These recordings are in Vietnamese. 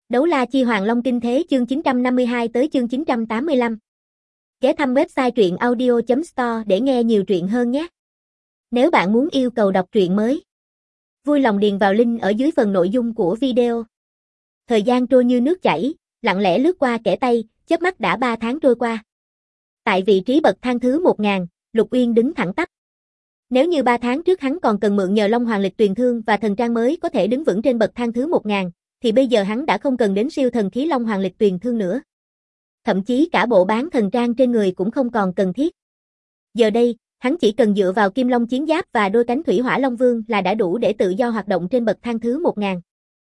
Đấu la chi Hoàng Long kinh thế chương 952 tới chương 985. Ghé thăm website truyện audio.store để nghe nhiều truyện hơn nhé. Nếu bạn muốn yêu cầu đọc truyện mới, vui lòng điền vào link ở dưới phần nội dung của video. Thời gian trôi như nước chảy, lặng lẽ lướt qua kẻ tay, chớp mắt đã 3 tháng trôi qua. Tại vị trí bậc thang thứ 1000, Lục Uyên đứng thẳng tắp. Nếu như 3 tháng trước hắn còn cần mượn nhờ Long Hoàng Lịch Tuyền Thương và thần trang mới có thể đứng vững trên bậc thang thứ 1000, thì bây giờ hắn đã không cần đến siêu thần khí Long Hoàng Lịch Tuyền Thương nữa. Thậm chí cả bộ bán thần trang trên người cũng không còn cần thiết. Giờ đây, hắn chỉ cần dựa vào Kim Long chiến giáp và đôi cánh Thủy Hỏa Long Vương là đã đủ để tự do hoạt động trên bậc thang thứ 1000.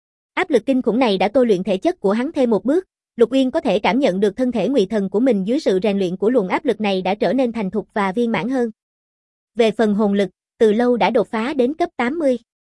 Áp lực kinh khủng này đã tôi luyện thể chất của hắn thêm một bước, Lục Uyên có thể cảm nhận được thân thể ngụy thần của mình dưới sự rèn luyện của luồng áp lực này đã trở nên thành thục và viên mãn hơn. Về phần hồn lực, từ lâu đã đột phá đến cấp 80.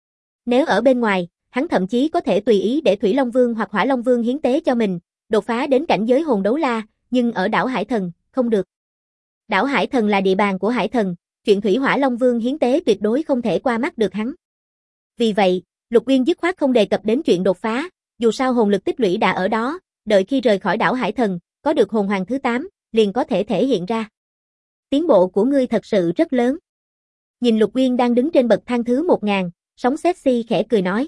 Nếu ở bên ngoài, hắn thậm chí có thể tùy ý để Thủy Long Vương hoặc Hỏa Long Vương hiến tế cho mình, đột phá đến cảnh giới hồn đấu la, nhưng ở đảo Hải Thần, không được. Đảo Hải Thần là địa bàn của Hải Thần, chuyện Thủy Hỏa Long Vương hiến tế tuyệt đối không thể qua mắt được hắn. Vì vậy, Lục Uyên dứt khoát không đề cập đến chuyện đột phá, dù sao hồn lực tích lũy đã ở đó, đợi khi rời khỏi đảo Hải Thần, có được hồn hoàng thứ 8, liền có thể thể hiện ra. Tiến bộ của ngươi thật sự rất lớn. Nhìn Lục Uyên đang đứng trên bậc thang thứ 1000, sóng sexy khẽ cười nói.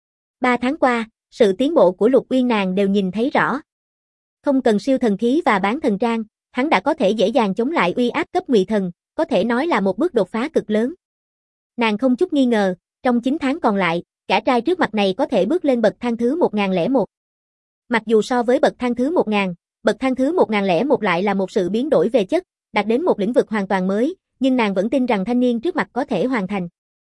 3 tháng qua, sự tiến bộ của Lục Uyên nàng đều nhìn thấy rõ. Không cần siêu thần khí và bán thần trang, hắn đã có thể dễ dàng chống lại uy áp cấp ngụy thần, có thể nói là một bước đột phá cực lớn. Nàng không chút nghi ngờ, trong 9 tháng còn lại, cả trai trước mặt này có thể bước lên bậc thang thứ 1001. Mặc dù so với bậc thang thứ 1000, bậc thang thứ 1001 lại là một sự biến đổi về chất, đạt đến một lĩnh vực hoàn toàn mới, nhưng nàng vẫn tin rằng thanh niên trước mặt có thể hoàn thành.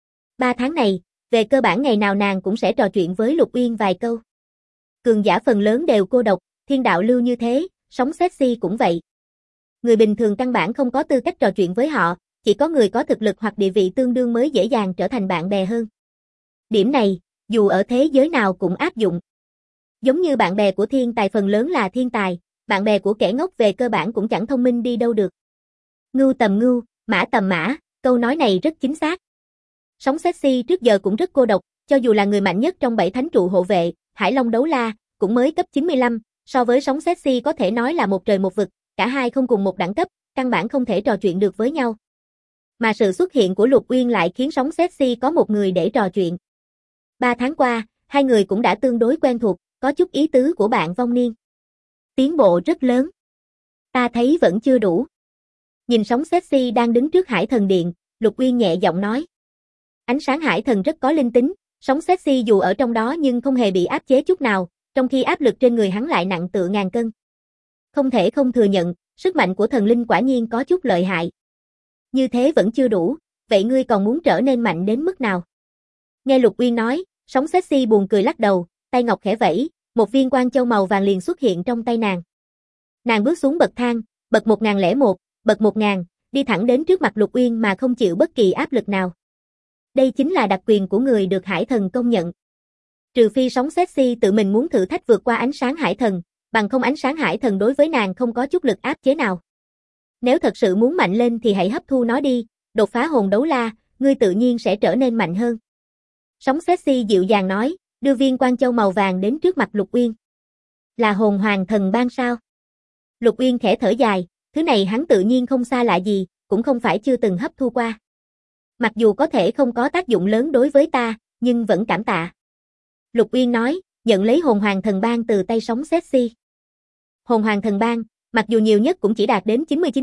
3 tháng này, về cơ bản ngày nào nàng cũng sẽ trò chuyện với Lục Uyên vài câu. Cường giả phần lớn đều cô độc, thiên đạo lưu như thế, sống sexy cũng vậy. Người bình thường căn bản không có tư cách trò chuyện với họ, chỉ có người có thực lực hoặc địa vị tương đương mới dễ dàng trở thành bạn bè hơn. Điểm này, dù ở thế giới nào cũng áp dụng. Giống như bạn bè của thiên tài phần lớn là thiên tài, bạn bè của kẻ ngốc về cơ bản cũng chẳng thông minh đi đâu được. Ngưu tầm ngưu, mã tầm mã, câu nói này rất chính xác. Sống sexy trước giờ cũng rất cô độc, cho dù là người mạnh nhất trong 7 thánh trụ hộ vệ, Hải Long đấu la, cũng mới cấp 95, so với sống sexy có thể nói là một trời một vực, cả hai không cùng một đẳng cấp, căn bản không thể trò chuyện được với nhau. Mà sự xuất hiện của Lục Uyên lại khiến sống sexy có một người để trò chuyện. 3 tháng qua, hai người cũng đã tương đối quen thuộc, có chút ý tứ của bạn vong niên. Tiến bộ rất lớn. Ta thấy vẫn chưa đủ. Nhìn sống sexy đang đứng trước Hải Thần Điện, Lục Uyên nhẹ giọng nói. Ánh sáng Hải Thần rất có linh tính, sống sexy dù ở trong đó nhưng không hề bị áp chế chút nào, trong khi áp lực trên người hắn lại nặng tựa ngàn cân. Không thể không thừa nhận, sức mạnh của thần linh quả nhiên có chút lợi hại. Như thế vẫn chưa đủ, vậy ngươi còn muốn trở nên mạnh đến mức nào? Nghe Lục Uyên nói, sống sexy buồn cười lắc đầu, tay ngọc khẽ vẫy, một viên quan châu màu vàng liền xuất hiện trong tay nàng. Nàng bước xuống bậc thang, bậc 1001, bậc 1000, đi thẳng đến trước mặt Lục Uyên mà không chịu bất kỳ áp lực nào. Đây chính là đặc quyền của người được Hải Thần công nhận. Trừ phi sống sexy tự mình muốn thử thách vượt qua ánh sáng Hải Thần, bằng không ánh sáng Hải Thần đối với nàng không có chút lực áp chế nào. Nếu thật sự muốn mạnh lên thì hãy hấp thu nó đi, đột phá hồn đấu la, ngươi tự nhiên sẽ trở nên mạnh hơn. Sống sexy dịu dàng nói, đưa viên quan châu màu vàng đến trước mặt Lục Uyên. Là hồn hoàng thần ban sao? Lục Uyên khẽ thở dài, thứ này hắn tự nhiên không xa lạ gì, cũng không phải chưa từng hấp thu qua. Mặc dù có thể không có tác dụng lớn đối với ta, nhưng vẫn cảm tạ. Lục Uyên nói, nhận lấy hồn hoàng thần ban từ tay sống sexy. Hồn hoàng thần ban, mặc dù nhiều nhất cũng chỉ đạt đến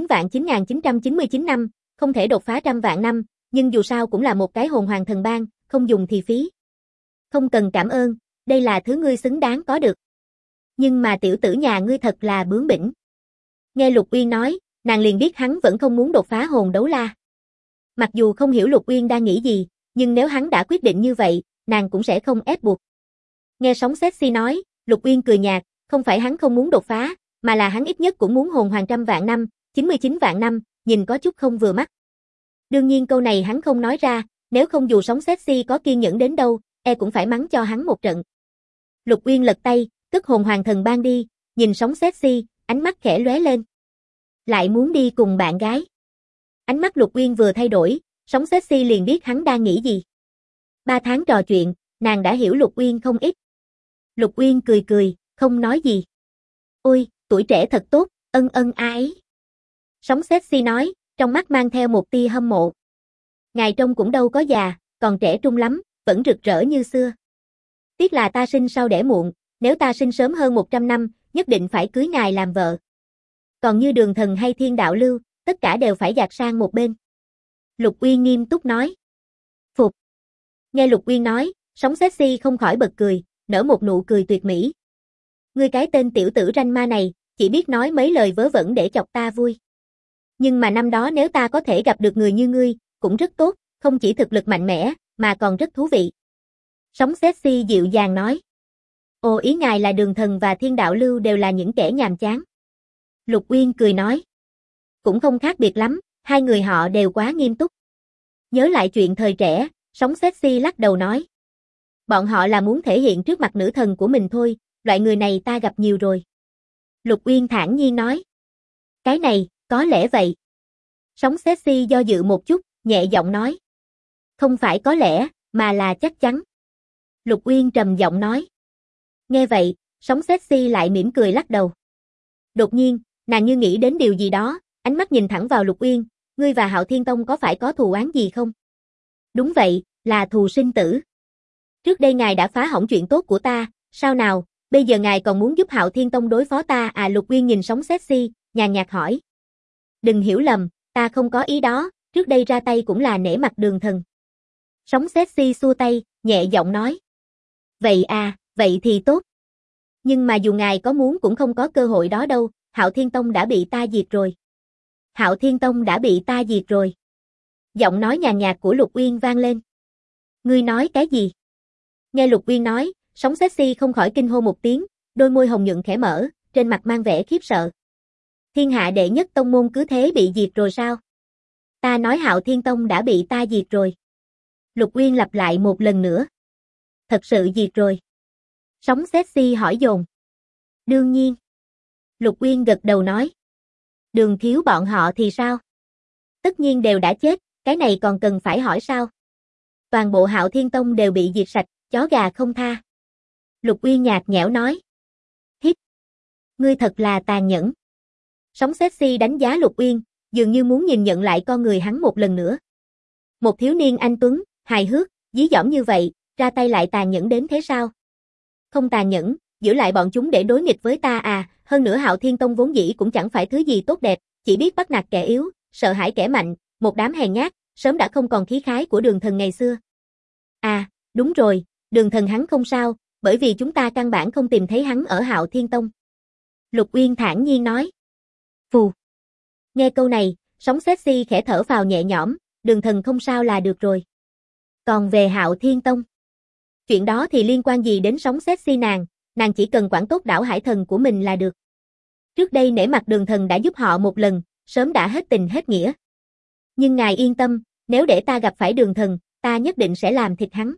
99.9999 năm, không thể đột phá 100 vạn năm, nhưng dù sao cũng là một cái hồn hoàng thần ban, không dùng thì phí. Không cần cảm ơn, đây là thứ ngươi xứng đáng có được. Nhưng mà tiểu tử nhà ngươi thật là bướng bỉnh. Nghe Lục Uyên nói, nàng liền biết hắn vẫn không muốn đột phá hồn đấu la. Mặc dù không hiểu Lục Uyên đang nghĩ gì, nhưng nếu hắn đã quyết định như vậy, nàng cũng sẽ không ép buộc. Nghe sống sexy nói, Lục Uyên cười nhạt, không phải hắn không muốn đột phá, mà là hắn ít nhất cũng muốn hồn hoàng 100 vạn năm, 99 vạn năm, nhìn có chút không vừa mắt. Đương nhiên câu này hắn không nói ra, nếu không dù sống sexy có kiên nhẫn đến đâu, cũng phải mắng cho hắn một trận. Lục Uyên lật tay, cất hồn hoàng thần ban đi, nhìn sống sexy, ánh mắt khẽ lóe lên. Lại muốn đi cùng bạn gái. Ánh mắt Lục Uyên vừa thay đổi, sống sexy liền biết hắn đang nghĩ gì. 3 tháng trò chuyện, nàng đã hiểu Lục Uyên không ít. Lục Uyên cười cười, Không nói gì. Ôi, tuổi trẻ thật tốt, ân ân ái. Sống sexy nói, trong mắt mang theo một tia hâm mộ. Ngài trông cũng đâu có già, còn trẻ trung lắm, vẫn rực rỡ như xưa. Tiếc là ta sinh sau đẻ muộn, nếu ta sinh sớm hơn 100 năm, nhất định phải cưới ngài làm vợ. Còn như Đường Thần hay Thiên Đạo Lưu, tất cả đều phải dạt sang một bên. Lục Uyên nghiêm túc nói. Phục. Nghe Lục Uyên nói, Sống sexy không khỏi bật cười, nở một nụ cười tuyệt mỹ. Ngươi cái tên tiểu tử ranh ma này, chỉ biết nói mấy lời vớ vẩn để chọc ta vui. Nhưng mà năm đó nếu ta có thể gặp được người như ngươi, cũng rất tốt, không chỉ thực lực mạnh mẽ, mà còn rất thú vị. Sống sexy dịu dàng nói. Ồ, ý ngài là Đường Thần và Thiên Đạo Lưu đều là những kẻ nhàm chán. Lục Uyên cười nói. Cũng không khác biệt lắm, hai người họ đều quá nghiêm túc. Nhớ lại chuyện thời trẻ, Sống sexy lắc đầu nói. Bọn họ là muốn thể hiện trước mặt nữ thần của mình thôi, loại người này ta gặp nhiều rồi. Lục Uyên thản nhiên nói. Cái này, có lẽ vậy. Sống sexy do dự một chút, nhẹ giọng nói. Không phải có lẽ, mà là chắc chắn. Lục Uyên trầm giọng nói. Nghe vậy, Sống sexy lại mỉm cười lắc đầu. Đột nhiên, nàng như nghĩ đến điều gì đó, ánh mắt nhìn thẳng vào Lục Uyên. Ngươi và Hạo Thiên Tông có phải có thù oán gì không? Đúng vậy, là thù sinh tử. Trước đây ngài đã phá hỏng chuyện tốt của ta, sao nào, bây giờ ngài còn muốn giúp Hạo Thiên Tông đối phó ta à? Lục Uyên nhìn Sống sexy, nhàn nhạt hỏi. Đừng hiểu lầm, ta không có ý đó, trước đây ra tay cũng là nể mặt Đường Thần. Sống sexy xua tay, nhẹ giọng nói. Vậy à, vậy thì tốt. Nhưng mà dù ngài có muốn cũng không có cơ hội đó đâu, Hạo Thiên Tông đã bị ta diệt rồi. Hạo Thiên Tông đã bị ta diệt rồi. Giọng nói nhàn nhạt của Lục Uyên vang lên. Ngươi nói cái gì? Nghe Lục Uyên nói, Sống sexy không khỏi kinh hô một tiếng, đôi môi hồng nhuận khẽ mở, trên mặt mang vẻ khiếp sợ. Thiên hạ đệ nhất tông môn cứ thế bị diệt rồi sao? Ta nói Hạo Thiên Tông đã bị ta diệt rồi. Lục Uyên lặp lại một lần nữa. Thật sự diệt rồi. Sống sexy hỏi dồn. Đương nhiên. Lục Uyên gật đầu nói. Đường thiếu bọn họ thì sao? Tất nhiên đều đã chết, cái này còn cần phải hỏi sao? Toàn bộ Hạo Thiên Tông đều bị diệt sạch, chó gà không tha. Lục Uyên nhạt nhẽo nói. Hít. Ngươi thật là tàn nhẫn. Sống sexy đánh giá Lục Uyên, dường như muốn nhìn nhận lại con người hắn một lần nữa. Một thiếu niên anh tuấn, hài hước, dí dỏm như vậy, ra tay lại tàn nhẫn đến thế sao? Không tàn nhẫn, giữ lại bọn chúng để đối nghịch với ta à, hơn nữa Hạo Thiên Tông vốn dĩ cũng chẳng phải thứ gì tốt đẹp, chỉ biết bắt nạt kẻ yếu, sợ hãi kẻ mạnh, một đám hèn nhát, sớm đã không còn khí khái của Đường Thần ngày xưa. À, đúng rồi, Đường Thần hắn không sao, bởi vì chúng ta căn bản không tìm thấy hắn ở Hạo Thiên Tông. Lục Uyên thản nhiên nói. Phù. Nghe câu này, Sống sexy khẽ thở phào nhẹ nhõm, Đường Thần không sao là được rồi. Còn về Hạo Thiên Tông, chuyện đó thì liên quan gì đến Sống sexy nàng chỉ cần quản tốt đảo Hải Thần của mình là được. Trước đây nể mặt Đường Thần đã giúp họ một lần, sớm đã hết tình hết nghĩa. Nhưng ngài yên tâm, nếu để ta gặp phải Đường Thần, ta nhất định sẽ làm thịt hắn.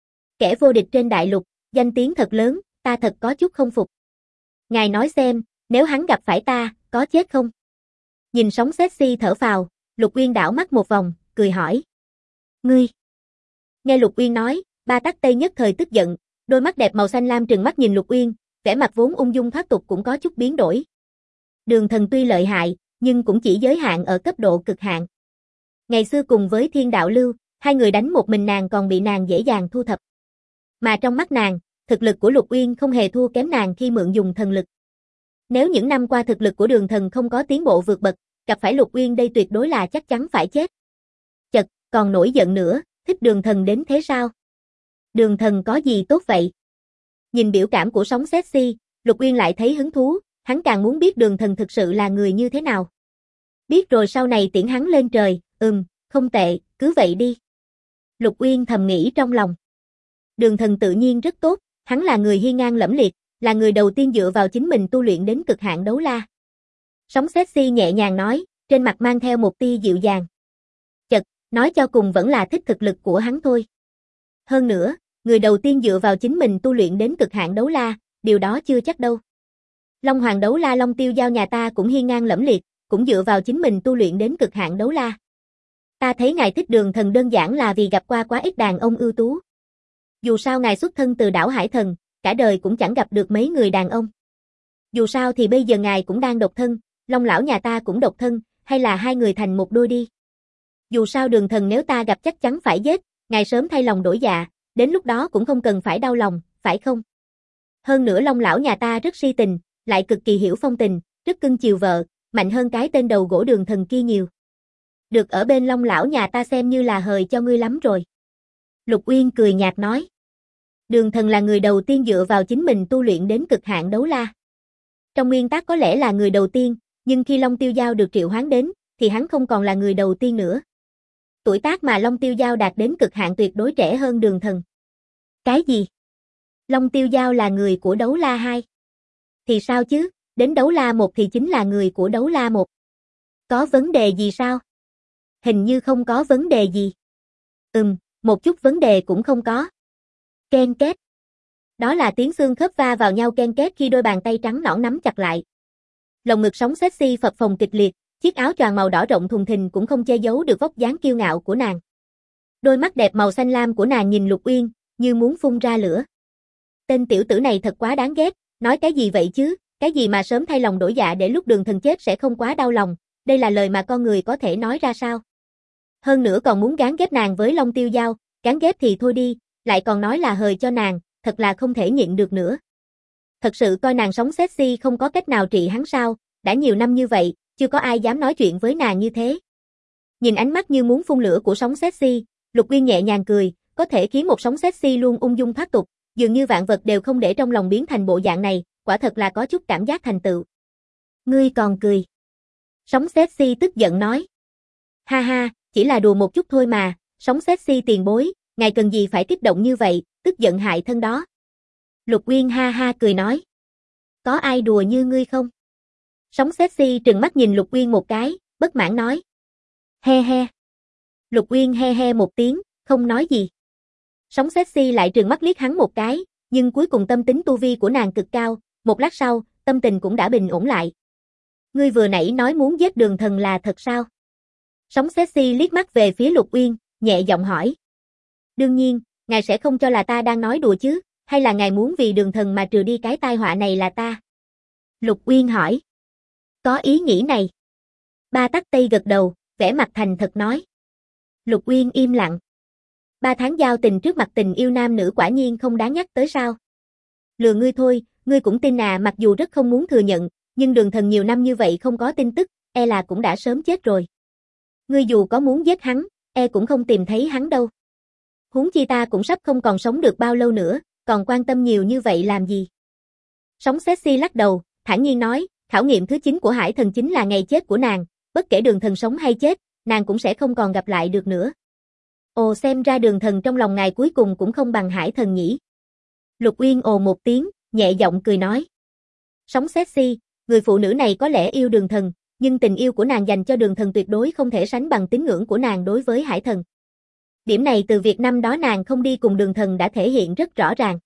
Kẻ vô địch trên đại lục, danh tiếng thật lớn, ta thật có chút không phục. Ngài nói xem, nếu hắn gặp phải ta, có chết không? Nhìn Sống sexy thở phào, Lục Uyên đảo mắt một vòng, cười hỏi. Ngươi. Nghe Lục Uyên nói, Ba Tắc Tây nhất thời tức giận, đôi mắt đẹp màu xanh lam trừng mắt nhìn Lục Uyên, vẻ mặt vốn ung dung thoát tục cũng có chút biến đổi. Đường Thần tuy lợi hại, nhưng cũng chỉ giới hạn ở cấp độ cực hạn. Ngày xưa cùng với Thiên Đạo Lưu, hai người đánh một mình nàng còn bị nàng dễ dàng thu thập. Mà trong mắt nàng, thực lực của Lục Uyên không hề thua kém nàng khi mượn dùng thần lực. Nếu những năm qua thực lực của Đường Thần không có tiến bộ vượt bậc, gặp phải Lục Uyên đây tuyệt đối là chắc chắn phải chết. Chật, còn nổi giận nữa, thích Đường Thần đến thế sao? Đường Thần có gì tốt vậy? Nhìn biểu cảm của Sống sexy, Lục Uyên lại thấy hứng thú, hắn càng muốn biết Đường Thần thực sự là người như thế nào. Biết rồi sau này tiễn hắn lên trời, không tệ, cứ vậy đi. Lục Uyên thầm nghĩ trong lòng. Đường Thần tự nhiên rất tốt, hắn là người hiên ngang lẫm liệt, là người đầu tiên dựa vào chính mình tu luyện đến cực hạn đấu la. Sống sexy nhẹ nhàng nói, trên mặt mang theo một tia dịu dàng. Chật, nói cho cùng vẫn là thích thực lực của hắn thôi. Hơn nữa, người đầu tiên dựa vào chính mình tu luyện đến cực hạn đấu la, điều đó chưa chắc đâu. Long Hoàng đấu la Long Tiêu Giao nhà ta cũng hiên ngang lẫm liệt, cũng dựa vào chính mình tu luyện đến cực hạn đấu la. Ta thấy ngài thích Đường Thần đơn giản là vì gặp qua quá ít đàn ông ưu tú. Dù sao ngài xuất thân từ đảo Hải Thần, cả đời cũng chẳng gặp được mấy người đàn ông. Dù sao thì bây giờ ngài cũng đang độc thân, Long lão nhà ta cũng độc thân, hay là hai người thành một đôi đi. Dù sao Đường Thần nếu ta gặp chắc chắn phải giết, ngài sớm thay lòng đổi dạ, đến lúc đó cũng không cần phải đau lòng, phải không? Hơn nữa Long lão nhà ta rất si tình, lại cực kỳ hiểu phong tình, rất cưng chiều vợ, mạnh hơn cái tên đầu gỗ Đường Thần kia nhiều. Được ở bên Long lão nhà ta xem như là hời cho ngươi lắm rồi. Lục Uyên cười nhạt nói. Đường Thần là người đầu tiên dựa vào chính mình tu luyện đến cực hạn đấu la. Trong nguyên tắc có lẽ là người đầu tiên, nhưng khi Long Tiêu Giao được triệu hoán đến, thì hắn không còn là người đầu tiên nữa. Tuổi tác mà Long Tiêu Giao đạt đến cực hạn tuyệt đối trẻ hơn Đường Thần. Cái gì? Long Tiêu Giao là người của đấu la 2. Thì sao chứ, đến đấu la 1 thì chính là người của đấu la 1. Có vấn đề gì sao? Hình như không có vấn đề gì. Một chút vấn đề cũng không có. Ken két. Đó là tiếng xương khớp va vào nhau ken két khi đôi bàn tay trắng nõn nắm chặt lại. Lồng ngực sống sexy phập phồng kịch liệt, chiếc áo choàng màu đỏ rộng thùng thình cũng không che giấu được vóc dáng kiêu ngạo của nàng. Đôi mắt đẹp màu xanh lam của nàng nhìn Lục Uyên, như muốn phun ra lửa. Tên tiểu tử này thật quá đáng ghét, nói cái gì vậy chứ, cái gì mà sớm thay lòng đổi dạ để lúc Đường Thần chết sẽ không quá đau lòng, đây là lời mà con người có thể nói ra sao? Hơn nữa còn muốn gán ghép nàng với Long Tiêu Giao, gán ghép thì thôi đi, lại còn nói là hời cho nàng, thật là không thể nhịn được nữa. Thật sự coi nàng sống sexy không có cách nào trị hắn sao, đã nhiều năm như vậy, chưa có ai dám nói chuyện với nàng như thế. Nhìn ánh mắt như muốn phun lửa của sống sexy, Lục Uyên nhẹ nhàng cười, có thể khiến một sống sexy luôn ung dung thoát tục, dường như vạn vật đều không để trong lòng biến thành bộ dạng này, quả thật là có chút cảm giác thành tựu. Ngươi còn cười. Sống sexy tức giận nói. Ha ha, chỉ là đùa một chút thôi mà, sống sexy tiền bối, ngài cần gì phải kích động như vậy, tức giận hại thân đó. Lục Uyên ha ha cười nói. Có ai đùa như ngươi không? Sống sexy trừng mắt nhìn Lục Uyên một cái, bất mãn nói. He he. Lục Uyên he he một tiếng, không nói gì. Sống sexy lại trừng mắt liếc hắn một cái, nhưng cuối cùng tâm tính tu vi của nàng cực cao, một lát sau, tâm tình cũng đã bình ổn lại. Ngươi vừa nãy nói muốn giết Đường Thần là thật sao? Sống sexy liếc mắt về phía Lục Uyên, nhẹ giọng hỏi. Đương nhiên, ngài sẽ không cho là ta đang nói đùa chứ, hay là ngài muốn vì Đường Thần mà trừ đi cái tai họa này là ta? Lục Uyên hỏi. Có ý nghĩ này. Ba Tắc Tây gật đầu, vẻ mặt thành thật nói. Lục Uyên im lặng. 3 tháng giao tình trước mặt tình yêu nam nữ quả nhiên không đáng nhắc tới sao? Lừa ngươi thôi, ngươi cũng tin à, mặc dù rất không muốn thừa nhận, nhưng Đường Thần nhiều năm như vậy không có tin tức, e là cũng đã sớm chết rồi. Ngươi dù có muốn giết hắn, e cũng không tìm thấy hắn đâu. Huống chi ta cũng sắp không còn sống được bao lâu nữa, còn quan tâm nhiều như vậy làm gì? Sống sexy lắc đầu, thản nhiên nói, khảo nghiệm thứ 9 của Hải Thần chính là ngày chết của nàng, bất kể Đường Thần sống hay chết, nàng cũng sẽ không còn gặp lại được nữa. Ồ, xem ra Đường Thần trong lòng ngài cuối cùng cũng không bằng Hải Thần nhỉ. Lục Uyên ồ một tiếng, nhẹ giọng cười nói. Sống sexy, người phụ nữ này có lẽ yêu Đường Thần, nhưng tình yêu của nàng dành cho Đường Thần tuyệt đối không thể sánh bằng tín ngưỡng của nàng đối với Hải Thần. Điểm này từ việc năm đó nàng không đi cùng Đường Thần đã thể hiện rất rõ ràng.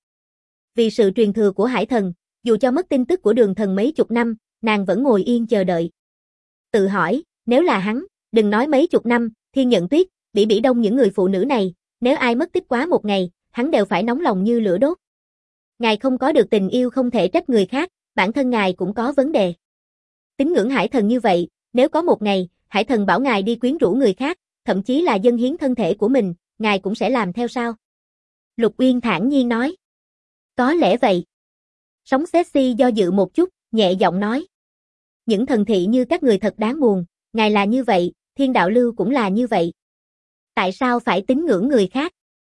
Vì sự truyền thừa của Hải Thần, dù cho mất tin tức của Đường Thần mấy chục năm, nàng vẫn ngồi yên chờ đợi. Tự hỏi, nếu là hắn, đừng nói mấy chục năm, Thiên Nhận Tuyết, Bỉ Bỉ Đông những người phụ nữ này, nếu ai mất tích quá một ngày, hắn đều phải nóng lòng như lửa đốt. Ngài không có được tình yêu không thể trách người khác, bản thân ngài cũng có vấn đề. Tín ngưỡng Hải Thần như vậy, nếu có một ngày, Hải Thần bảo ngài đi quyến rũ người khác, thậm chí là dâng hiến thân thể của mình, ngài cũng sẽ làm theo sao? Lục Uyên thản nhiên nói. Có lẽ vậy. Sống sexy do dự một chút, nhẹ giọng nói. Những thần thị như các người thật đáng buồn, ngài là như vậy, Thiên Đạo Lưu cũng là như vậy. Tại sao phải tín ngưỡng người khác?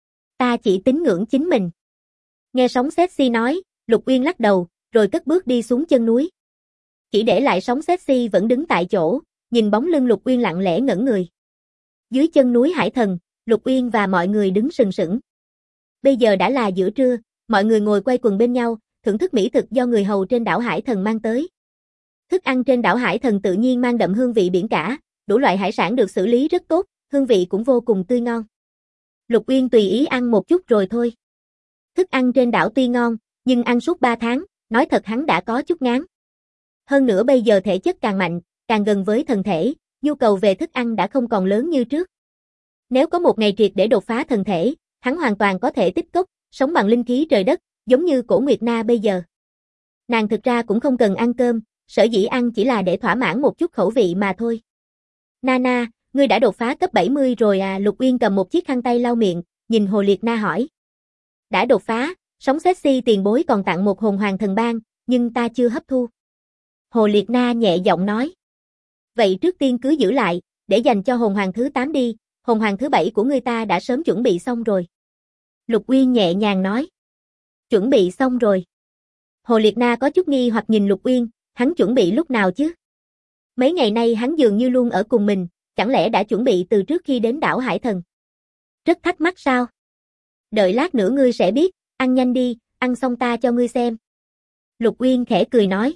Ta chỉ tín ngưỡng chính mình. Nghe Sống sexy nói, Lục Uyên lắc đầu, rồi cất bước đi xuống chân núi. Chỉ để lại Sống sexy vẫn đứng tại chỗ, nhìn bóng lưng Lục Uyên lặng lẽ ngẩn người. Dưới chân núi Hải Thần, Lục Uyên và mọi người đứng sừng sững. Bây giờ đã là giữa trưa, mọi người ngồi quay quần bên nhau, thưởng thức mỹ thực do người hầu trên đảo Hải Thần mang tới. Thức ăn trên đảo Hải Thần tự nhiên mang đậm hương vị biển cả, đủ loại hải sản được xử lý rất tốt, hương vị cũng vô cùng tươi ngon. Lục Uyên tùy ý ăn một chút rồi thôi. Thức ăn trên đảo tuy ngon, nhưng ăn suốt 3 tháng, nói thật hắn đã có chút ngán. Hơn nữa bây giờ thể chất càng mạnh, càng gần với thần thể, nhu cầu về thức ăn đã không còn lớn như trước. Nếu có một ngày triệt để đột phá thần thể, hắn hoàn toàn có thể tích cốc, sống bằng linh khí trời đất, giống như Cổ Nguyệt Na bây giờ. Nàng thực ra cũng không cần ăn cơm, sở dĩ ăn chỉ là để thỏa mãn một chút khẩu vị mà thôi. Nana, ngươi đã đột phá cấp 70 rồi à? Lục Uyên cầm một chiếc khăn tay lau miệng, nhìn Hồ Liệt Na hỏi. Đã đột phá, sống sexy tiền bối còn tặng một hồn hoàng thần bang, nhưng ta chưa hấp thu. Hồ Liệt Na nhẹ giọng nói. Vậy trước tiên cứ giữ lại, để dành cho hồn hoàng thứ 8 đi, hồn hoàng thứ 7 của ngươi ta đã sớm chuẩn bị xong rồi. Lục Uyên nhẹ nhàng nói. Chuẩn bị xong rồi. Hồ Liệt Na có chút nghi hoặc nhìn Lục Uyên, hắn chuẩn bị lúc nào chứ? Mấy ngày nay hắn dường như luôn ở cùng mình, chẳng lẽ đã chuẩn bị từ trước khi đến đảo Hải Thần? Rất thắc mắc sao? Đợi lát nữa ngươi sẽ biết, ăn nhanh đi, ăn xong ta cho ngươi xem. Lục Uyên khẽ cười nói.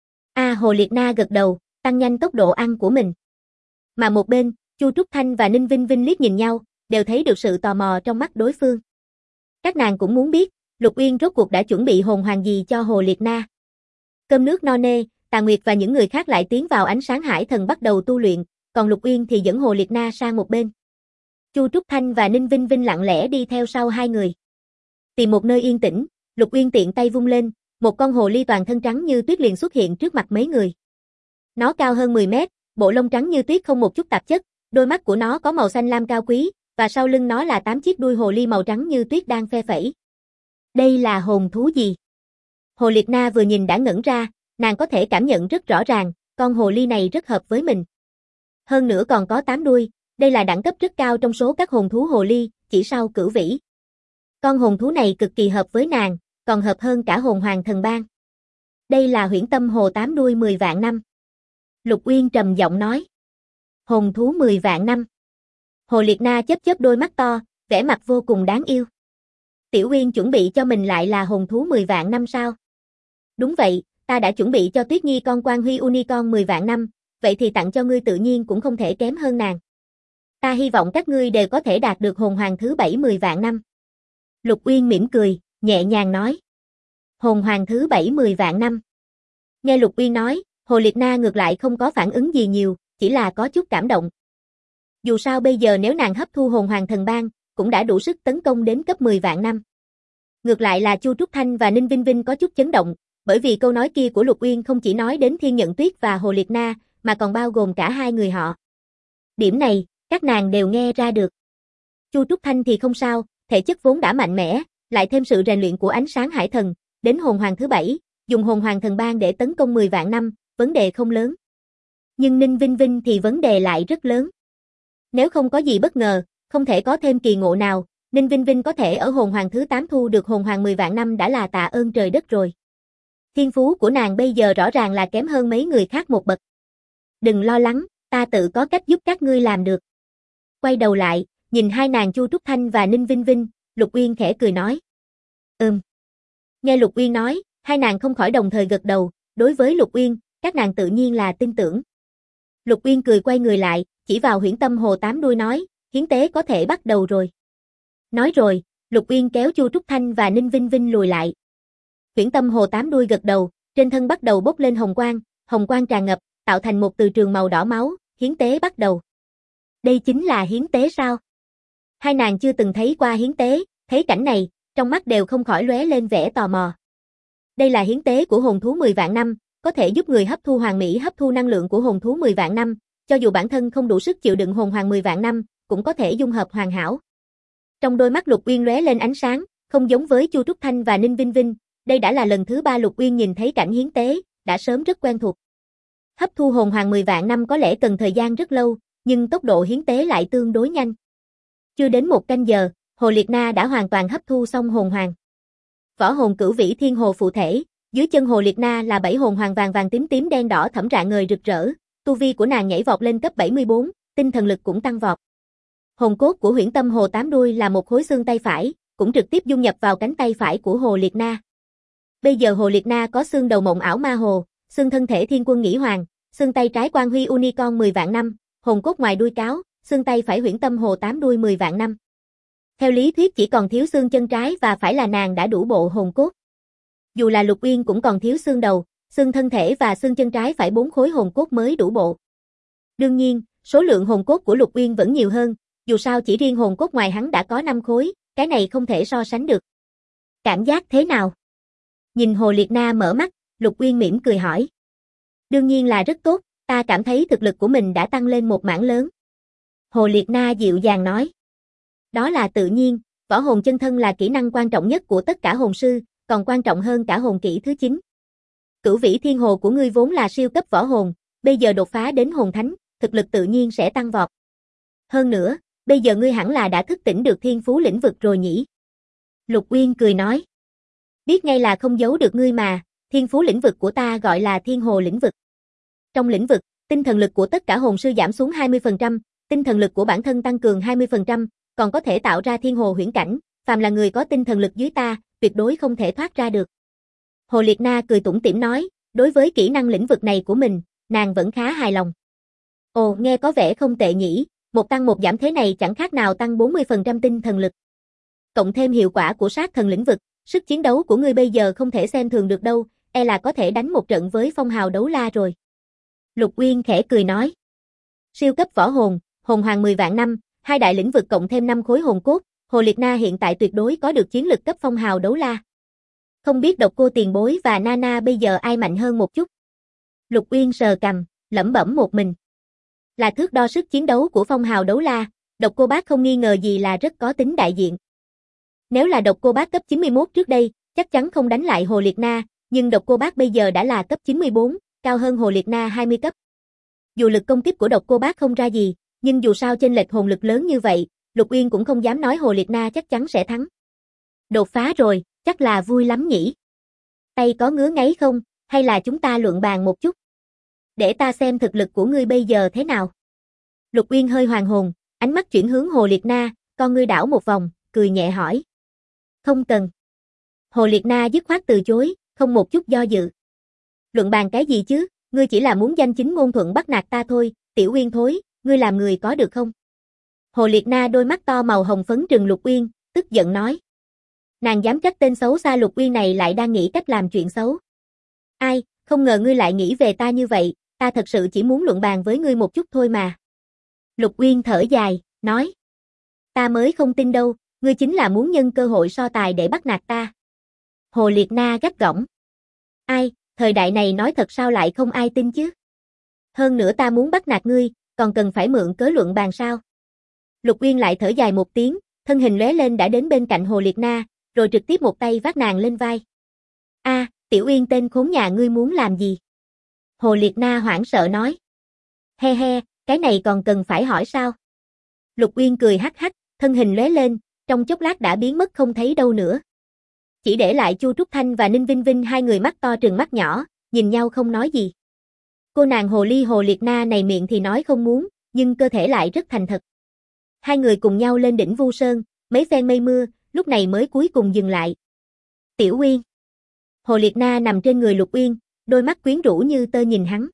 Hồ Liệt Na gật đầu, tăng nhanh tốc độ ăn của mình. Mà một bên, Chu Trúc Thanh và Ninh Vinh Vinh liếc nhìn nhau, đều thấy được sự tò mò trong mắt đối phương. Các nàng cũng muốn biết, Lục Uyên rốt cuộc đã chuẩn bị hồn hoàng gì cho Hồ Liệt Na. Cơm nước no nê, Tà Nguyệt và những người khác lại tiến vào ánh sáng Hải Thần bắt đầu tu luyện, còn Lục Uyên thì dẫn Hồ Liệt Na sang một bên. Chu Trúc Thanh và Ninh Vinh Vinh lặng lẽ đi theo sau hai người. Tìm một nơi yên tĩnh, Lục Uyên tiện tay vung lên, một con hồ ly toàn thân trắng như tuyết liền xuất hiện trước mặt mấy người. Nó cao hơn 10 mét, bộ lông trắng như tuyết không một chút tạp chất, đôi mắt của nó có màu xanh lam cao quý, và sau lưng nó là 8 chiếc đuôi hồ ly màu trắng như tuyết đang phe phẩy. Đây là hồn thú gì? Hồ Liệt Na vừa nhìn đã ngẩn ra, nàng có thể cảm nhận rất rõ ràng, con hồ ly này rất hợp với mình. Hơn nữa còn có 8 đuôi, đây là đẳng cấp rất cao trong số các hồn thú hồ ly, chỉ sau Cửu Vĩ. Con hồn thú này cực kỳ hợp với nàng, còn hợp hơn cả hồn hoàng thần bang. Đây là Huyễn Tâm Hồ 8 đuôi 10 vạn năm. Lục Uyên trầm giọng nói. Hồn thú 10 vạn năm. Hồ Liệt Na chớp chớp đôi mắt to, vẻ mặt vô cùng đáng yêu. Tiểu Uyên chuẩn bị cho mình lại là hồn thú 10 vạn năm sao? Đúng vậy, ta đã chuẩn bị cho Tuyết Nhi con Quan Huy Unicorn 10 vạn năm, vậy thì tặng cho ngươi tự nhiên cũng không thể kém hơn nàng. Ta hy vọng các ngươi đều có thể đạt được hồn hoàng thứ 7 10 vạn năm. Lục Uyên mỉm cười, nhẹ nhàng nói. Hồn hoàng thứ 7 10 vạn năm. Nghe Lục Uyên nói, Hồ Liệt Na ngược lại không có phản ứng gì nhiều, chỉ là có chút cảm động. Dù sao bây giờ nếu nàng hấp thu hồn hoàng thần bang, cũng đã đủ sức tấn công đến cấp 10 vạn năm. Ngược lại là Chu Trúc Thanh và Ninh Vinh Vinh có chút chấn động, bởi vì câu nói kia của Lục Uyên không chỉ nói đến Thiên Nhận Tuyết và Hồ Liệt Na, mà còn bao gồm cả hai người họ. Điểm này, các nàng đều nghe ra được. Chu Trúc Thanh thì không sao, thể chất vốn đã mạnh mẽ, lại thêm sự rèn luyện của ánh sáng Hải Thần, đến hồn hoàng thứ 7, dùng hồn hoàng thần bang để tấn công 10 vạn năm, vấn đề không lớn. Nhưng Ninh Vinh Vinh thì vấn đề lại rất lớn. Nếu không có gì bất ngờ, không thể có thêm kỳ ngộ nào, Ninh Vinh Vinh có thể ở hồn hoàng thứ 8 thu được hồn hoàng 10 vạn năm đã là tạ ơn trời đất rồi. Thiên phú của nàng bây giờ rõ ràng là kém hơn mấy người khác một bậc. Đừng lo lắng, ta tự có cách giúp các ngươi làm được. Quay đầu lại, nhìn hai nàng Chu Trúc Thanh và Ninh Vinh Vinh, Lục Uyên khẽ cười nói. Nghe Lục Uyên nói, hai nàng không khỏi đồng thời gật đầu, đối với Lục Uyên, các nàng tự nhiên là tin tưởng. Lục Uyên cười quay người lại, chỉ vào Huyễn Tâm Hồ 8 đuôi nói, hiến tế có thể bắt đầu rồi. Nói rồi, Lục Uyên kéo Chu Trúc Thanh và Ninh Vinh Vinh lùi lại. Huyễn Tâm Hồ 8 đuôi gật đầu, trên thân bắt đầu bốc lên hồng quang tràn ngập, tạo thành một từ trường màu đỏ máu, hiến tế bắt đầu. Đây chính là hiến tế sao? Hai nàng chưa từng thấy qua hiến tế, thấy cảnh này, trong mắt đều không khỏi lóe lên vẻ tò mò. Đây là hiến tế của hồn thú 10 vạn năm, có thể giúp người hấp thu hoàn mỹ hấp thu năng lượng của hồn thú 10 vạn năm, cho dù bản thân không đủ sức chịu đựng hồn hoàng 10 vạn năm, cũng có thể dung hợp hoàn hảo. Trong đôi mắt Lục Uyên lóe lên ánh sáng, không giống với Chu Trúc Thanh và Ninh Vinh Vinh, đây đã là lần thứ 3 Lục Uyên nhìn thấy cảnh hiến tế, đã sớm rất quen thuộc. Hấp thu hồn hoàng 10 vạn năm có lẽ cần thời gian rất lâu, nhưng tốc độ hiến tế lại tương đối nhanh. Chưa đến 1 canh giờ, Hồ Liệt Na đã hoàn toàn hấp thu xong hồn hoàng. Võ hồn Cửu Vĩ Thiên Hồ phụ thể, dưới chân Hồ Liệt Na là 7 hồn hoàng vàng vàng tím tím đen đỏ thẫm rạng ngời rực rỡ, tu vi của nàng nhảy vọt lên cấp 74, tinh thần lực cũng tăng vọt. Hồn cốt của Huyễn Tâm Hồ 8 đuôi là một khối xương tay phải, cũng trực tiếp dung nhập vào cánh tay phải của Hồ Liệt Na. Bây giờ Hồ Liệt Na có xương đầu Mộng Ảo Ma Hồ, xương thân thể Thiên Quân Nghĩ Hoàng, xương tay trái Quan Huy Unicorn 10 vạn năm, hồn cốt ngoài đuôi cáo, xương tay phải Huyễn Tâm Hồ 8 đuôi 10 vạn năm. Theo lý thuyết chỉ còn thiếu xương chân trái và phải là nàng đã đủ bộ hồn cốt. Dù là Lục Uyên cũng còn thiếu xương đầu, xương thân thể và xương chân trái phải 4 khối hồn cốt mới đủ bộ. Đương nhiên, số lượng hồn cốt của Lục Uyên vẫn nhiều hơn, dù sao chỉ riêng hồn cốt ngoài hắn đã có 5 khối, cái này không thể so sánh được. Cảm giác thế nào? Nhìn Hồ Liệt Na mở mắt, Lục Uyên mỉm cười hỏi. Đương nhiên là rất tốt, ta cảm thấy thực lực của mình đã tăng lên một mảng lớn. Hồ Liệt Na dịu dàng nói. Đó là tự nhiên, võ hồn chân thân là kỹ năng quan trọng nhất của tất cả hồn sư, còn quan trọng hơn cả hồn kỹ thứ 9. Cửu vĩ thiên hồ của ngươi vốn là siêu cấp võ hồn, bây giờ đột phá đến hồn thánh, thực lực tự nhiên sẽ tăng vọt. Hơn nữa, bây giờ ngươi hẳn là đã thức tỉnh được thiên phú lĩnh vực rồi nhỉ? Lục Uyên cười nói. Biết ngay là không giấu được ngươi mà, thiên phú lĩnh vực của ta gọi là thiên hồ lĩnh vực. Trong lĩnh vực, tinh thần lực của tất cả hồn sư giảm xuống 20%, tinh thần lực của bản thân tăng cường 20%, còn có thể tạo ra thiên hồ huyễn cảnh, phàm là người có tinh thần lực dưới ta, tuyệt đối không thể thoát ra được. Hồ Liệt Na cười tủm tỉm nói, đối với kỹ năng lĩnh vực này của mình, nàng vẫn khá hài lòng. Ồ, nghe có vẻ không tệ nhỉ, một tăng một giảm thế này chẳng khác nào tăng 40% tinh thần lực. Cộng thêm hiệu quả của sát thần lĩnh vực, sức chiến đấu của ngươi bây giờ không thể xem thường được đâu, e là có thể đánh một trận với phong hào đấu la rồi. Lục Uyên khẽ cười nói. Siêu cấp võ hồn, hồn hoàng 10 vạn năm, hai đại lĩnh vực cộng thêm 5 khối hồn cốt, Hồ Liệt Na hiện tại tuyệt đối có được chiến lực cấp phong hào đấu la. Không biết Độc Cô tiền bối và Nana bây giờ ai mạnh hơn một chút? Lục Uyên sờ cằm, lẩm bẩm một mình. Là thước đo sức chiến đấu của phong hào đấu la, Độc Cô Bác không nghi ngờ gì là rất có tính đại diện. Nếu là Độc Cô Bác cấp 91 trước đây, chắc chắn không đánh lại Hồ Liệt Na, nhưng Độc Cô Bác bây giờ đã là cấp 94, cao hơn Hồ Liệt Na 20 cấp. Dù lực công kích của Độc Cô Bác không ra gì, nhưng dù sao chênh lệch hồn lực lớn như vậy, Lục Uyên cũng không dám nói Hồ Liệt Na chắc chắn sẽ thắng. Đột phá rồi, chắc là vui lắm nhỉ? Tay có ngứa ngáy không, hay là chúng ta luận bàn một chút? Để ta xem thực lực của ngươi bây giờ thế nào. Lục Uyên hơi hoàng hồn, ánh mắt chuyển hướng Hồ Liệt Na, con ngươi đảo một vòng, cười nhẹ hỏi. Không cần. Hồ Liệt Na dứt khoát từ chối, không một chút do dự. Luận bàn cái gì chứ, ngươi chỉ là muốn danh chính ngôn thuận bắt nạt ta thôi, Tiểu Uyên thối, ngươi làm người có được không? Hồ Liệt Na đôi mắt to màu hồng phấn trừng Lục Uyên, tức giận nói. Nàng dám trách tên xấu xa Lục Uyên này lại đang nghĩ cách làm chuyện xấu. Ai, không ngờ ngươi lại nghĩ về ta như vậy, ta thật sự chỉ muốn luận bàn với ngươi một chút thôi mà. Lục Uyên thở dài, nói. Ta mới không tin đâu, ngươi chính là muốn nhân cơ hội so tài để bắt nạt ta. Hồ Liệt Na gắt gỏng. Ai, thời đại này nói thật sao lại không ai tin chứ? Hơn nữa ta muốn bắt nạt ngươi, còn cần phải mượn cớ luận bàn sao? Lục Uyên lại thở dài một tiếng, thân hình lóe lên đã đến bên cạnh Hồ Liệt Na, rồi trực tiếp một tay vác nàng lên vai. A, Tiểu Uyên tên khốn nhà ngươi muốn làm gì? Hồ Liệt Na hoảng sợ nói. He he, cái này còn cần phải hỏi sao? Lục Uyên cười hắc hắc, thân hình lóe lên, trong chốc lát đã biến mất không thấy đâu nữa. Chỉ để lại Chu Trúc Thanh và Ninh Vinh Vinh hai người mắt to trừng mắt nhỏ, nhìn nhau không nói gì. Cô nàng hồ ly Hồ Liệt Na này miệng thì nói không muốn, nhưng cơ thể lại rất thành thật. Hai người cùng nhau lên đỉnh Vu Sơn, mấy phen mây mưa, lúc này mới cuối cùng dừng lại. Tiểu Uyên. Hồ Liệt Na nằm trên người Lục Uyên, đôi mắt quyến rũ như tơ nhìn hắn.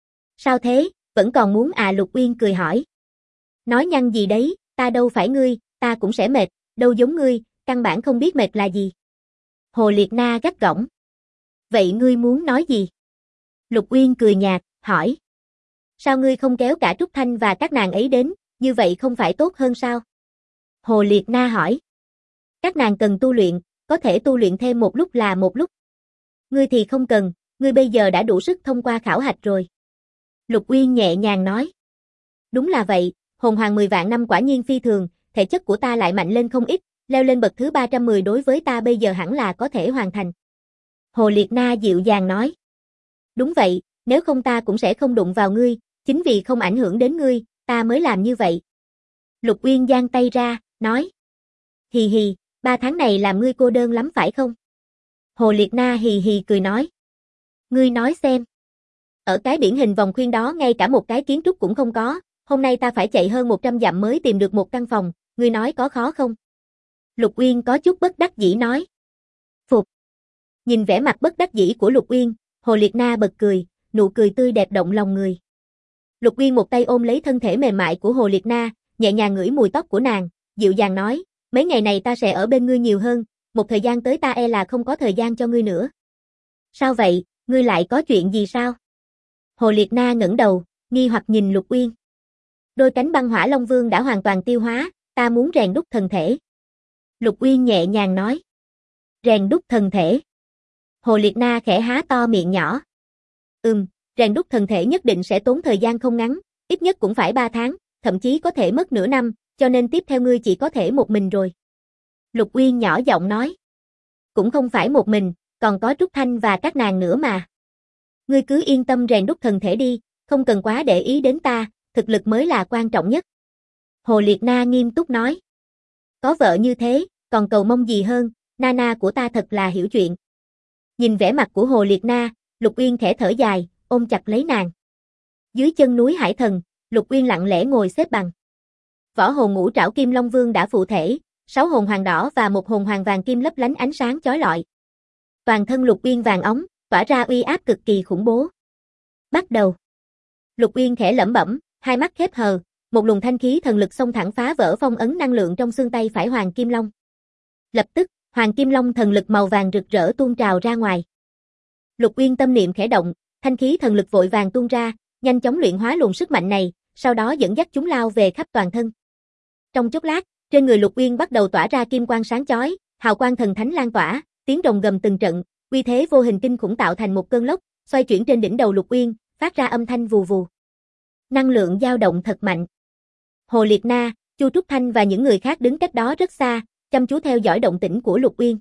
Sao thế, vẫn còn muốn à? Lục Uyên cười hỏi. Nói nhăng gì đấy, ta đâu phải ngươi, ta cũng sẽ mệt, đâu giống ngươi, căn bản không biết mệt là gì. Hồ Liệt Na gắt gỏng. Vậy ngươi muốn nói gì? Lục Uyên cười nhạt, hỏi. Sao ngươi không kéo cả Trúc Thanh và các nàng ấy đến, như vậy không phải tốt hơn sao? Hồ Liệt Na hỏi. Các nàng cần tu luyện, có thể tu luyện thêm một lúc là một lúc. Ngươi thì không cần, ngươi bây giờ đã đủ sức thông qua khảo hạch rồi. Lục Uyên nhẹ nhàng nói. Đúng là vậy, hồn hoàng 10 vạn năm quả nhiên phi thường, thể chất của ta lại mạnh lên không ít, leo lên bậc thứ 310 đối với ta bây giờ hẳn là có thể hoàn thành. Hồ Liệt Na dịu dàng nói. Đúng vậy, nếu không ta cũng sẽ không đụng vào ngươi, chính vì không ảnh hưởng đến ngươi, ta mới làm như vậy. Lục Uyên giang tay ra, nói. Hì hì, 3 tháng này làm ngươi cô đơn lắm phải không? Hồ Liệt Na hì hì cười nói. Ngươi nói xem. Ở cái biển hình vòng khuyên đó ngay cả một cái kiến trúc cũng không có, hôm nay ta phải chạy hơn 100 dặm mới tìm được một căn phòng, ngươi nói có khó không? Lục Uyên có chút bất đắc dĩ nói. Phục. Nhìn vẻ mặt bất đắc dĩ của Lục Uyên, Hồ Liệt Na bật cười, nụ cười tươi đẹp động lòng người. Lục Uyên một tay ôm lấy thân thể mềm mại của Hồ Liệt Na, nhẹ nhàng ngửi mùi tóc của nàng, dịu dàng nói, mấy ngày này ta sẽ ở bên ngươi nhiều hơn, một thời gian tới ta e là không có thời gian cho ngươi nữa. Sao vậy, ngươi lại có chuyện gì sao? Hồ Liệt Na ngẩng đầu, nghi hoặc nhìn Lục Uyên. Đôi cánh băng hỏa Long Vương đã hoàn toàn tiêu hóa, ta muốn rèn đúc thần thể. Lục Uyên nhẹ nhàng nói. Rèn đúc thần thể. Hồ Liệt Na khẽ há to miệng nhỏ. Rèn đúc thần thể nhất định sẽ tốn thời gian không ngắn, ít nhất cũng phải 3 tháng, thậm chí có thể mất nửa năm, cho nên tiếp theo ngươi chỉ có thể một mình rồi. Lục Uyên nhỏ giọng nói. Cũng không phải một mình, còn có Trúc Thanh và các nàng nữa mà. Ngươi cứ yên tâm rèn đúc thần thể đi, không cần quá để ý đến ta, thực lực mới là quan trọng nhất. Hồ Liệt Na nghiêm túc nói. Có vợ như thế, còn cầu mong gì hơn, Nana của ta thật là hiểu chuyện. Nhìn vẻ mặt của Hồ Liệt Na, Lục Uyên khẽ thở dài, ôm chặt lấy nàng. Dưới chân núi Hải Thần, Lục Uyên lặng lẽ ngồi xếp bằng. Võ hồn ngũ trảo Kim Long Vương đã phụ thể, 6 hồn hoàng đỏ và 1 hồn hoàng vàng kim lấp lánh ánh sáng chói lọi. Toàn thân Lục Uyên vàng óng, tỏa ra uy áp cực kỳ khủng bố. Bắt đầu. Lục Uyên khẽ lẩm bẩm, hai mắt khép hờ, một luồng thanh khí thần lực xông thẳng phá vỡ phong ấn năng lượng trong xương tay phải Hoàng Kim Long. Lập tức, Hoàng Kim Long thần lực màu vàng rực rỡ tuôn trào ra ngoài. Lục Uyên tâm niệm khẽ động, thanh khí thần lực vội vàng tuôn ra, nhanh chóng luyện hóa luồng sức mạnh này, sau đó dẫn dắt chúng lao về khắp toàn thân. Trong chốc lát, trên người Lục Uyên bắt đầu tỏa ra kim quang sáng chói, hào quang thần thánh lan tỏa, tiếng rồng gầm từng trận, uy thế vô hình kinh khủng tạo thành một cơn lốc, xoay chuyển trên đỉnh đầu Lục Uyên, phát ra âm thanh vù vù. Năng lượng dao động thật mạnh. Hồ Liệt Na, Chu Trúc Thanh và những người khác đứng cách đó rất xa, chăm chú theo dõi động tĩnh của Lục Uyên.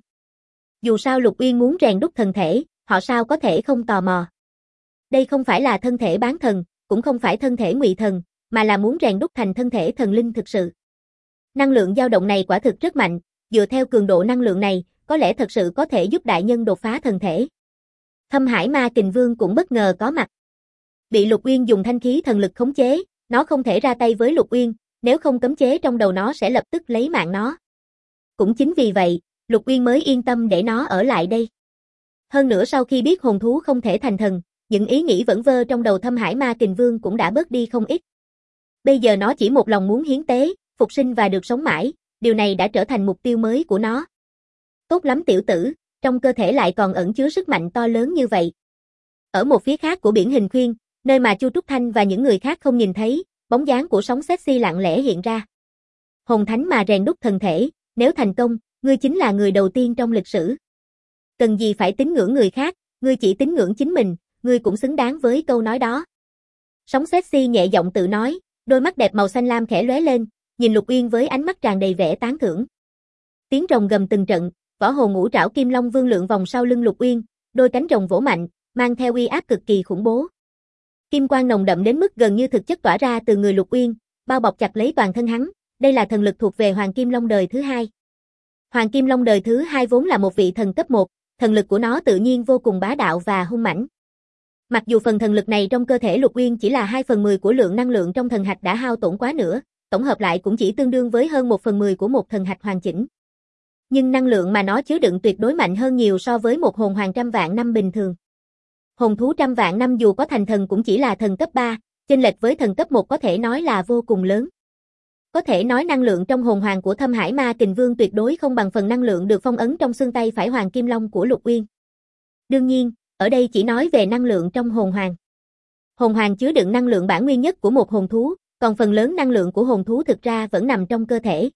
Dù sao Lục Uyên muốn rèn đúc thần thể, họ sao có thể không tò mò. Đây không phải là thân thể bán thần, cũng không phải thân thể ngụy thần, mà là muốn rèn đúc thành thân thể thần linh thực sự. Năng lượng dao động này quả thực rất mạnh, dựa theo cường độ năng lượng này, có lẽ thật sự có thể giúp đại nhân đột phá thần thể. Thâm Hải Ma Kình Vương cũng bất ngờ có mặt. Bị Lục Uyên dùng thanh khí thần lực khống chế, nó không thể ra tay với Lục Uyên, nếu không cấm chế trong đầu nó sẽ lập tức lấy mạng nó. Cũng chính vì vậy, Lục Uyên mới yên tâm để nó ở lại đây. Hơn nữa sau khi biết hồn thú không thể thành thần, những ý nghĩ vẩn vơ trong đầu Thâm Hải Ma Kình Vương cũng đã bớt đi không ít. Bây giờ nó chỉ một lòng muốn hiến tế, phục sinh và được sống mãi, điều này đã trở thành mục tiêu mới của nó. Tốt lắm tiểu tử, trong cơ thể lại còn ẩn chứa sức mạnh to lớn như vậy. Ở một phía khác của biển Hình Khuyên, nơi mà Chu Trúc Thanh và những người khác không nhìn thấy, bóng dáng của sóng sexy lặng lẽ hiện ra. Hồn thánh mà rèn đúc thần thể, nếu thành công, ngươi chính là người đầu tiên trong lịch sử. Cần gì phải tín ngưỡng người khác, ngươi chỉ tín ngưỡng chính mình, ngươi cũng xứng đáng với câu nói đó. Sóng sexy nhẹ giọng tự nói, đôi mắt đẹp màu xanh lam khẽ lóe lên, nhìn Lục Uyên với ánh mắt tràn đầy vẻ tán thưởng. Tiếng rồng gầm từng trận, võ hồn ngũ trảo Kim Long Vương lượn vòng sau lưng Lục Uyên, đôi cánh rồng vỗ mạnh, mang theo uy áp cực kỳ khủng bố. Kim quang nồng đậm đến mức gần như thực chất tỏa ra từ người Lục Uyên, bao bọc chặt lấy toàn thân hắn, đây là thần lực thuộc về Hoàng Kim Long đời thứ hai. Hoàng Kim Long đời thứ hai vốn là một vị thần cấp 1, thần lực của nó tự nhiên vô cùng bá đạo và hung mãnh. Mặc dù phần thần lực này trong cơ thể Lục Uyên chỉ là 2/10 của lượng năng lượng trong thần hạch đã hao tổn quá nữa, tổng hợp lại cũng chỉ tương đương với hơn 1/10 của một thần hạch hoàn chỉnh. Nhưng năng lượng mà nó chứa đựng tuyệt đối mạnh hơn nhiều so với một hồn hoàng trăm vạn năm bình thường. Hồn thú trăm vạn năm dù có thành thần cũng chỉ là thần cấp 3, chênh lệch với thần cấp 1 có thể nói là vô cùng lớn. Có thể nói năng lượng trong hồn hoàng của Thâm Hải Ma Kình Vương tuyệt đối không bằng phần năng lượng được phong ấn trong xương tay phải Hoàng Kim Long của Lục Uyên. Đương nhiên, ở đây chỉ nói về năng lượng trong hồn hoàng. Hồn hoàng chứa đựng năng lượng bản nguyên nhất của một hồn thú, còn phần lớn năng lượng của hồn thú thực ra vẫn nằm trong cơ thể.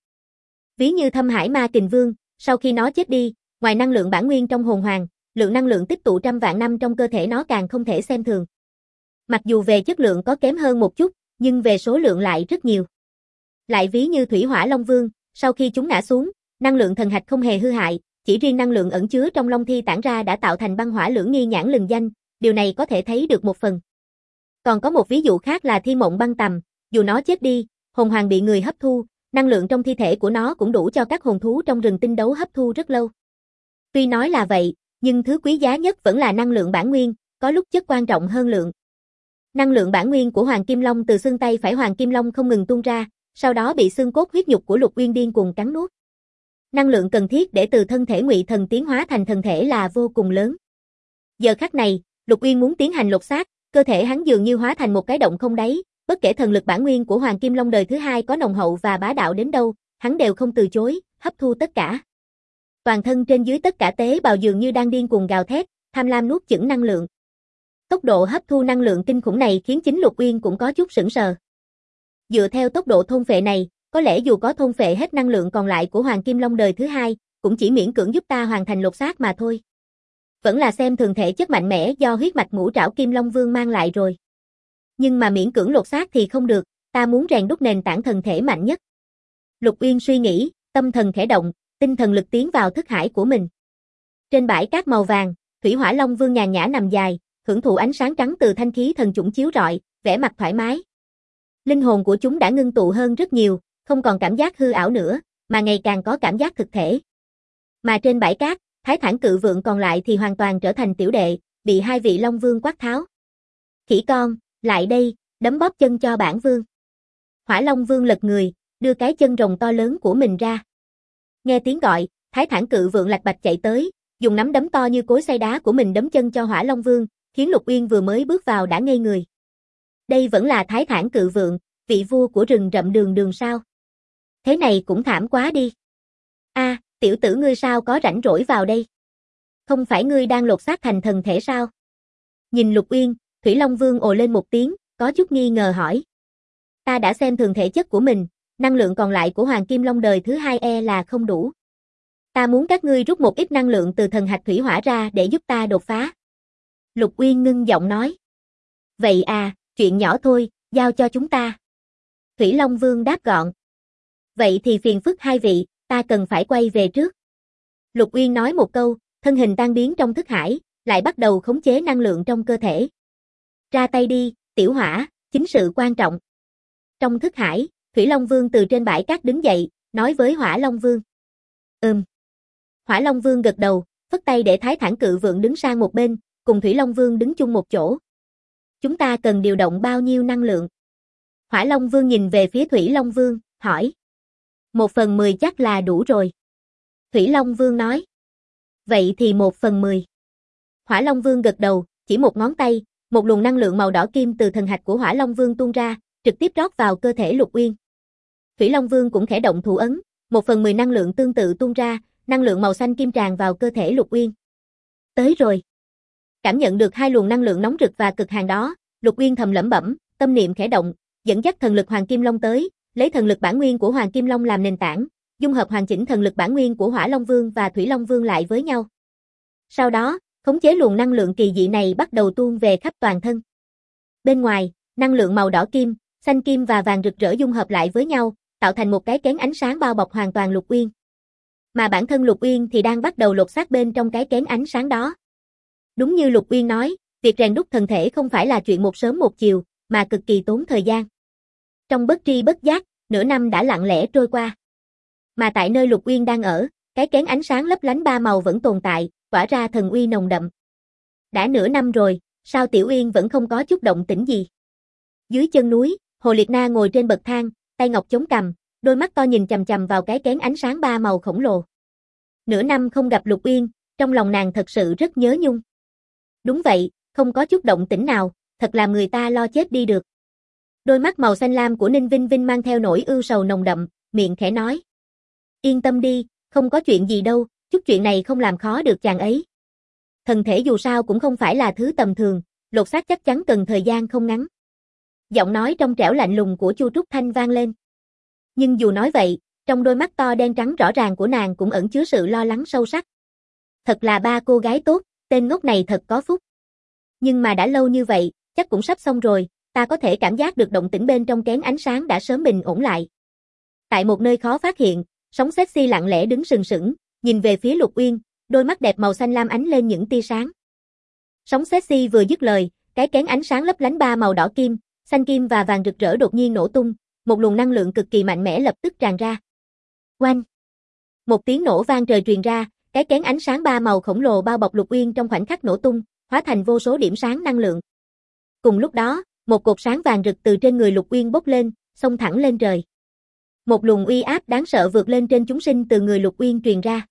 Ví như Thâm Hải Ma Kình Vương, sau khi nó chết đi, ngoài năng lượng bản nguyên trong hồn hoàng, lượng năng lượng tích tụ trăm vạn năm trong cơ thể nó càng không thể xem thường. Mặc dù về chất lượng có kém hơn một chút, nhưng về số lượng lại rất nhiều. Lại ví như Thủy Hỏa Long Vương, sau khi chúng ngã xuống, năng lượng thần hạch không hề hư hại, chỉ riêng năng lượng ẩn chứa trong Long Thi tản ra đã tạo thành băng hỏa lưỡng nghi nhãn lừng danh, điều này có thể thấy được một phần. Còn có một ví dụ khác là Thi Mộng Băng Tầm, dù nó chết đi, hồn hoàng bị người hấp thu, năng lượng trong thi thể của nó cũng đủ cho các hồn thú trong rừng tinh đấu hấp thu rất lâu. Tuy nói là vậy, nhưng thứ quý giá nhất vẫn là năng lượng bản nguyên, có lúc chất quan trọng hơn lượng. Năng lượng bản nguyên của Hoàng Kim Long từ xương tay phải Hoàng Kim Long không ngừng tuôn ra, sau đó bị xương cốt huyết nhục của Lục Uyên điên cuồng cắn nuốt. Năng lượng cần thiết để từ thân thể ngụy thần tiến hóa thành thần thể là vô cùng lớn. Giờ khắc này, Lục Uyên muốn tiến hành lột xác, cơ thể hắn dường như hóa thành một cái động không đáy, bất kể thần lực bản nguyên của Hoàng Kim Long đời thứ hai có nồng hậu và bá đạo đến đâu, hắn đều không từ chối, hấp thu tất cả. Toàn thân trên dưới tất cả tế bào dường như đang điên cuồng gào thét, tham lam nuốt chửng năng lượng. Tốc độ hấp thu năng lượng kinh khủng này khiến chính Lục Uyên cũng có chút sững sờ. Dựa theo tốc độ thôn phệ này, có lẽ dù có thôn phệ hết năng lượng còn lại của Hoàng Kim Long đời thứ hai, cũng chỉ miễn cưỡng giúp ta hoàn thành lột xác mà thôi. Vẫn là xem thường thể chất mạnh mẽ do huyết mạch ngũ trảo Kim Long Vương mang lại rồi. Nhưng mà miễn cưỡng lột xác thì không được, ta muốn rèn đúc nền tảng thần thể mạnh nhất. Lục Uyên suy nghĩ, tâm thần khẽ động, tinh thần lực tiến vào thức hải của mình. Trên bãi cát màu vàng, Thủy Hỏa Long Vương nhàn nhã nằm dài, hưởng thụ ánh sáng trắng từ thanh khí thần chủng chiếu rọi, vẻ mặt thoải mái. Linh hồn của chúng đã ngưng tụ hơn rất nhiều, không còn cảm giác hư ảo nữa, mà ngày càng có cảm giác thực thể. Mà trên bãi cát, Thái Thản Cự Vượng còn lại thì hoàn toàn trở thành tiểu đệ, bị hai vị Long Vương quát tháo. Khỉ con, lại đây, đấm bóp chân cho bản vương. Hỏa Long Vương lật người, đưa cái chân rồng to lớn của mình ra. Nghe tiếng gọi, Thái Thản Cự Vượng lạch bạch chạy tới, dùng nắm đấm to như cối xay đá của mình đấm chân cho Hỏa Long Vương, khiến Lục Uyên vừa mới bước vào đã ngây người. Đây vẫn là Thái Thản Cự Vượng, vị vua của rừng rậm đường đường sao? Thế này cũng thảm quá đi. A, tiểu tử ngươi sao có rảnh rỗi vào đây? Không phải ngươi đang lột xác thành thần thể sao? Nhìn Lục Uyên, Thủy Long Vương ồ lên một tiếng, có chút nghi ngờ hỏi. Ta đã xem thường thể chất của mình, năng lượng còn lại của Hoàng Kim Long đời thứ hai là không đủ. Ta muốn các ngươi rút một ít năng lượng từ thần hạch thủy hỏa ra để giúp ta đột phá. Lục Uyên ngưng giọng nói. Vậy à, chuyện nhỏ thôi, giao cho chúng ta. Thủy Long Vương đáp gọn. Vậy thì phiền phức hai vị, ta cần phải quay về trước. Lục Uyên nói một câu, thân hình tan biến trong thức hải, lại bắt đầu khống chế năng lượng trong cơ thể. Ra tay đi, tiểu hỏa, chính sự quan trọng. Trong thức hải, Thủy Long Vương từ trên bãi cát đứng dậy, nói với Hỏa Long Vương. Hỏa Long Vương gật đầu, phất tay để Thái Thản Cự Vượng đứng sang một bên, cùng Thủy Long Vương đứng chung một chỗ. Chúng ta cần điều động bao nhiêu năng lượng? Hỏa Long Vương nhìn về phía Thủy Long Vương, hỏi. 1/10 chắc là đủ rồi. Thủy Long Vương nói. Vậy thì 1/10. Hỏa Long Vương gật đầu, chỉ một ngón tay, một luồng năng lượng màu đỏ kim từ thần hạch của Hỏa Long Vương tuôn ra, trực tiếp rót vào cơ thể Lục Uyên. Thủy Long Vương cũng khẽ động thủ ấn, 1/10 năng lượng tương tự tuôn ra, năng lượng màu xanh kim tràn vào cơ thể Lục Uyên. Tới rồi. Cảm nhận được hai luồng năng lượng nóng rực và cực hàn đó, Lục Uyên thầm lẩm bẩm, tâm niệm khẽ động, dẫn dắt thần lực Hoàng Kim Long tới, lấy thần lực bản nguyên của Hoàng Kim Long làm nền tảng, dung hợp hoàn chỉnh thần lực bản nguyên của Hỏa Long Vương và Thủy Long Vương lại với nhau. Sau đó, khống chế luồng năng lượng kỳ dị này bắt đầu tuôn về khắp toàn thân. Bên ngoài, năng lượng màu đỏ kim, xanh kim và vàng rực rỡ dung hợp lại với nhau, tạo thành một cái kén ánh sáng bao bọc hoàn toàn Lục Uyên. Mà bản thân Lục Uyên thì đang bắt đầu lột xác bên trong cái kén ánh sáng đó. Đúng như Lục Uyên nói, việc rèn đúc thần thể không phải là chuyện một sớm một chiều, mà cực kỳ tốn thời gian. Trong bất tri bất giác, nửa năm đã lặng lẽ trôi qua. Mà tại nơi Lục Uyên đang ở, cái kén ánh sáng lấp lánh ba màu vẫn tồn tại, tỏa ra thần uy nồng đậm. Đã nửa năm rồi, sao Tiểu Uyên vẫn không có chút động tĩnh gì? Dưới chân núi, Hồ Liệt Na ngồi trên bậc thang, tay ngọc chống cằm, đôi mắt to nhìn chằm chằm vào cái kén ánh sáng ba màu khổng lồ. Nửa năm không gặp Lục Uyên, trong lòng nàng thật sự rất nhớ nhung. Đúng vậy, không có chút động tĩnh nào, thật làm người ta lo chết đi được. Đôi mắt màu xanh lam của Ninh Vinh Vinh mang theo nỗi ưu sầu nồng đậm, miệng khẽ nói. Yên tâm đi, không có chuyện gì đâu, chút chuyện này không làm khó được chàng ấy. Thần thể dù sao cũng không phải là thứ tầm thường, lột xác chắc chắn cần thời gian không ngắn. Giọng nói trong trẻo lạnh lùng của Chu Trúc Thanh vang lên. Nhưng dù nói vậy, trong đôi mắt to đen trắng rõ ràng của nàng cũng ẩn chứa sự lo lắng sâu sắc. Thật là ba cô gái tốt, tên ngốc này thật có phúc. Nhưng mà đã lâu như vậy, chắc cũng sắp xong rồi, ta có thể cảm giác được động tĩnh bên trong kén ánh sáng đã sớm bình ổn lại. Tại một nơi khó phát hiện, sóng sexy lặng lẽ đứng sừng sững, nhìn về phía Lục Uyên, đôi mắt đẹp màu xanh lam ánh lên những tia sáng. Sóng sexy vừa dứt lời, cái kén ánh sáng lấp lánh ba màu đỏ kim, xanh kim và vàng rực rỡ đột nhiên nổ tung, một luồng năng lượng cực kỳ mạnh mẽ lập tức tràn ra. Oanh! Một tiếng nổ vang trời truyền ra, cái kén ánh sáng ba màu khổng lồ bao bọc Lục Uyên trong khoảnh khắc nổ tung, hóa thành vô số điểm sáng năng lượng. Cùng lúc đó, một cột sáng vàng rực từ trên người Lục Uyên bốc lên, xông thẳng lên trời. Một luồng uy áp đáng sợ vượt lên trên chúng sinh từ người Lục Uyên truyền ra.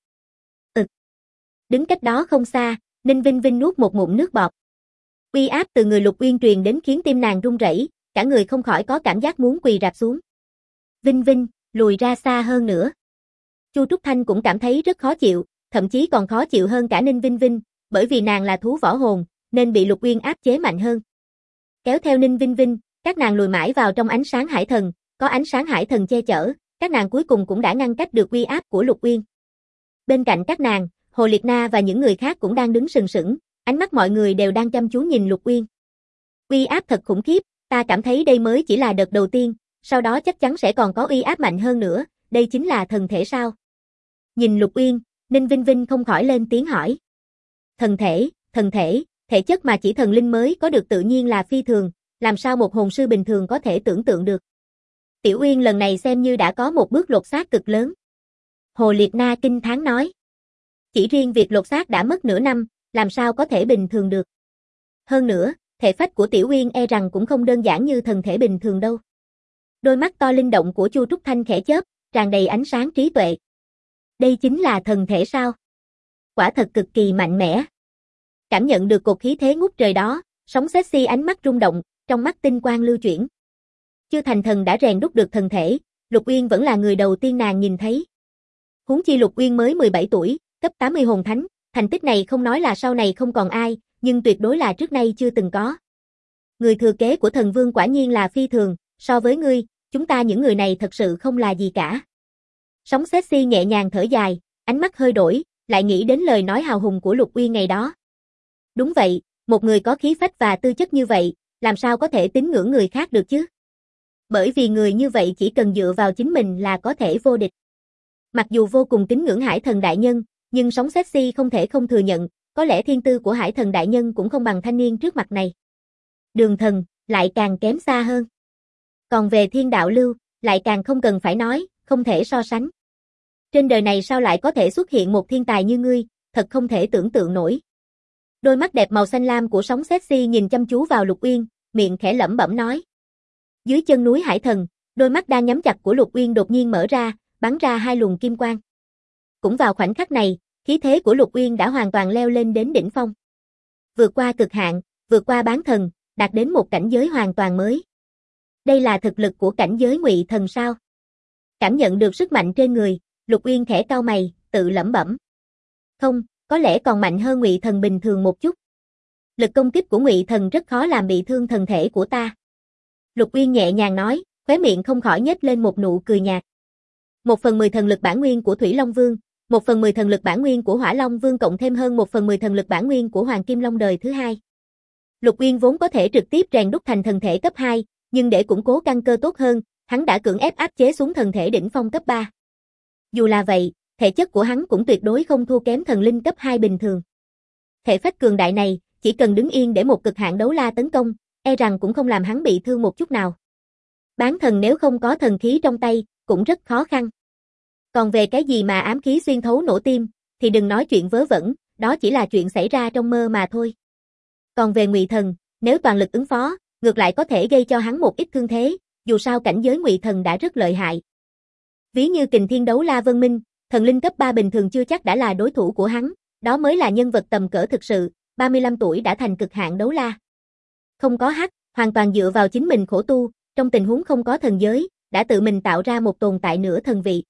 Đứng cách đó không xa, Ninh Vinh Vinh nuốt một ngụm nước bọt. Uy áp từ người Lục Uyên truyền đến khiến tim nàng run rẩy, cả người không khỏi có cảm giác muốn quỳ rạp xuống. Vinh Vinh, lùi ra xa hơn nữa. Chu Trúc Thanh cũng cảm thấy rất khó chịu, thậm chí còn khó chịu hơn cả Ninh Vinh Vinh, bởi vì nàng là thú võ hồn, nên bị Lục Uyên áp chế mạnh hơn. Kéo theo Ninh Vinh Vinh, các nàng lùi mãi vào trong ánh sáng hải thần, có ánh sáng hải thần che chở, các nàng cuối cùng cũng đã ngăn cách được uy áp của Lục Uyên. Bên cạnh các nàng, Hồ Liệt Na và những người khác cũng đang đứng sừng sững, ánh mắt mọi người đều đang chăm chú nhìn Lục Uyên. Uy áp thật khủng khiếp, ta cảm thấy đây mới chỉ là đợt đầu tiên, sau đó chắc chắn sẽ còn có uy áp mạnh hơn nữa, đây chính là thần thể sao? Nhìn Lục Uyên, Ninh Vinh Vinh không khỏi lên tiếng hỏi. Thần thể, thể chất mà chỉ thần linh mới có được tự nhiên là phi thường, làm sao một hồn sư bình thường có thể tưởng tượng được. Tiểu Uyên lần này xem như đã có một bước lột xác cực lớn. Hồ Liệt Na kinh thán nói. Chỉ riêng việc lột xác đã mất nửa năm, làm sao có thể bình thường được. Hơn nữa, thể phách của Tiểu Uyên e rằng cũng không đơn giản như thần thể bình thường đâu. Đôi mắt to linh động của Chu Trúc Thanh khẽ chớp, tràn đầy ánh sáng trí tuệ. Đây chính là thần thể sao? Quả thật cực kỳ mạnh mẽ. Cảm nhận được cột khí thế ngút trời đó, sóng sexy ánh mắt rung động, trong mắt tinh quang lưu chuyển. Chưa thành thần đã rèn đúc được thần thể, Lục Uyên vẫn là người đầu tiên nàng nhìn thấy. Huống chi Lục Uyên mới 17 tuổi, cấp 80 hồn thánh, thành tích này không nói là sau này không còn ai, nhưng tuyệt đối là trước nay chưa từng có. Người thừa kế của thần vương quả nhiên là phi thường, so với ngươi, chúng ta những người này thật sự không là gì cả. Sóng sexy nhẹ nhàng thở dài, ánh mắt hơi đổi, lại nghĩ đến lời nói hào hùng của Lục Uyên ngày đó. Đúng vậy, một người có khí phách và tư chất như vậy, làm sao có thể tín ngưỡng người khác được chứ? Bởi vì người như vậy chỉ cần dựa vào chính mình là có thể vô địch. Mặc dù vô cùng kính ngưỡng Hải Thần Đại Nhân, nhưng sóng sexy không thể không thừa nhận, có lẽ thiên tư của Hải Thần Đại Nhân cũng không bằng thanh niên trước mặt này. Đường Thần, lại càng kém xa hơn. Còn về Thiên Đạo Lưu, lại càng không cần phải nói, không thể so sánh. Trên đời này sao lại có thể xuất hiện một thiên tài như ngươi, thật không thể tưởng tượng nổi. Đôi mắt đẹp màu xanh lam của sóng sexy nhìn chăm chú vào Lục Uyên, miệng khẽ lẩm bẩm nói. Dưới chân núi Hải Thần, đôi mắt đang nhắm chặt của Lục Uyên đột nhiên mở ra, bắn ra hai luồng kim quang. Cũng vào khoảnh khắc này, khí thế của Lục Uyên đã hoàn toàn leo lên đến đỉnh phong. Vượt qua cực hạn, vượt qua bán thần, đạt đến một cảnh giới hoàn toàn mới. Đây là thực lực của cảnh giới Ngụy Thần sao? Cảm nhận được sức mạnh trên người, Lục Uyên khẽ cau mày, tự lẩm bẩm. Không, có lẽ còn mạnh hơn Ngụy Thần bình thường một chút. Lực công kích của Ngụy Thần rất khó làm bị thương thần thể của ta. Lục Uyên nhẹ nhàng nói, khóe miệng không khỏi nhếch lên một nụ cười nhạt. 1/10 thần lực bản nguyên của Thủy Long Vương, 1/10 thần lực bản nguyên của Hỏa Long Vương cộng thêm hơn 1/10 thần lực bản nguyên của Hoàng Kim Long đời thứ hai. Lục Uyên vốn có thể trực tiếp rèn đúc thành thần thể cấp 2, nhưng để củng cố căn cơ tốt hơn, hắn đã cưỡng ép áp chế xuống thần thể đỉnh phong cấp 3. Dù là vậy, thể chất của hắn cũng tuyệt đối không thua kém thần linh cấp 2 bình thường. Thể phách cường đại này, chỉ cần đứng yên để một cực hạn đấu la tấn công, e rằng cũng không làm hắn bị thương một chút nào. Bán thần nếu không có thần khí trong tay, cũng rất khó khăn. Còn về cái gì mà ám khí xuyên thấu nổ tim, thì đừng nói chuyện vớ vẩn, đó chỉ là chuyện xảy ra trong mơ mà thôi. Còn về Ngụy Thần, nếu toàn lực ứng phó, ngược lại có thể gây cho hắn một ít thương thế, dù sao cảnh giới Ngụy Thần đã rất lợi hại. Ví như Kình Thiên Đấu La Vân Minh, thần linh cấp 3 bình thường chưa chắc đã là đối thủ của hắn, đó mới là nhân vật tầm cỡ thực sự, 35 tuổi đã thành cực hạn đấu la. Không có hack, hoàn toàn dựa vào chính mình khổ tu, trong tình huống không có thần giới, đã tự mình tạo ra một tồn tại nửa thần vị.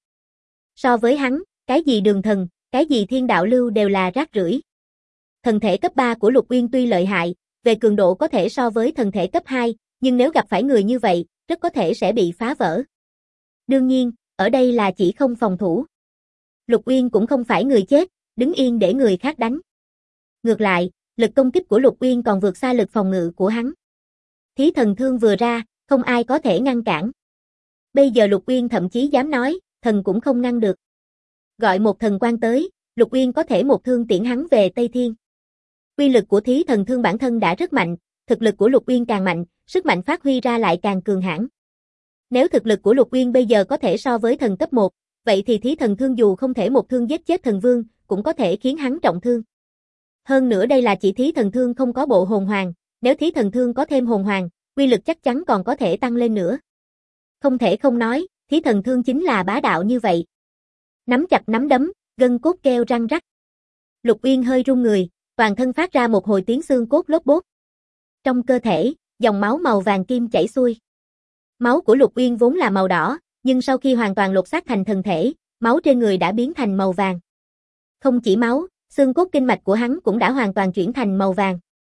So với hắn, cái gì Đường Thần, cái gì Thiên Đạo Lưu đều là rác rưởi. Thần thể cấp 3 của Lục Uyên tuy lợi hại, về cường độ có thể so với thần thể cấp 2, nhưng nếu gặp phải người như vậy, rất có thể sẽ bị phá vỡ. Đương nhiên, ở đây là chỉ không phòng thủ. Lục Uyên cũng không phải người chết, đứng yên để người khác đánh. Ngược lại, lực công kích của Lục Uyên còn vượt xa lực phòng ngự của hắn. Thí thần thương vừa ra, không ai có thể ngăn cản. Bây giờ Lục Uyên thậm chí dám nói, thần cũng không ngăn được. Gọi một thần quan tới, Lục Uyên có thể một thương tiễn hắn về Tây Thiên. Uy lực của thí thần thương bản thân đã rất mạnh, thực lực của Lục Uyên càng mạnh, sức mạnh phát huy ra lại càng cường hãn. Nếu thực lực của Lục Uyên bây giờ có thể so với thần cấp 1, vậy thì thí thần thương dù không thể một thương giết chết thần vương, cũng có thể khiến hắn trọng thương. Hơn nữa đây là chỉ thí thần thương không có bộ hồn hoàng, nếu thí thần thương có thêm hồn hoàng, uy lực chắc chắn còn có thể tăng lên nữa. Không thể không nói, thí thần thương chính là bá đạo như vậy. Nắm chặt nắm đấm, gân cốt kêu răng rắc. Lục Uyên hơi run người, toàn thân phát ra một hồi tiếng xương cốt lốp bốp. Trong cơ thể, dòng máu màu vàng kim chảy xuôi. Máu của Lục Uyên vốn là màu đỏ, nhưng sau khi hoàn toàn lột xác thành thần thể, máu trên người đã biến thành màu vàng. Không chỉ máu, xương cốt kinh mạch của hắn cũng đã hoàn toàn chuyển thành màu vàng.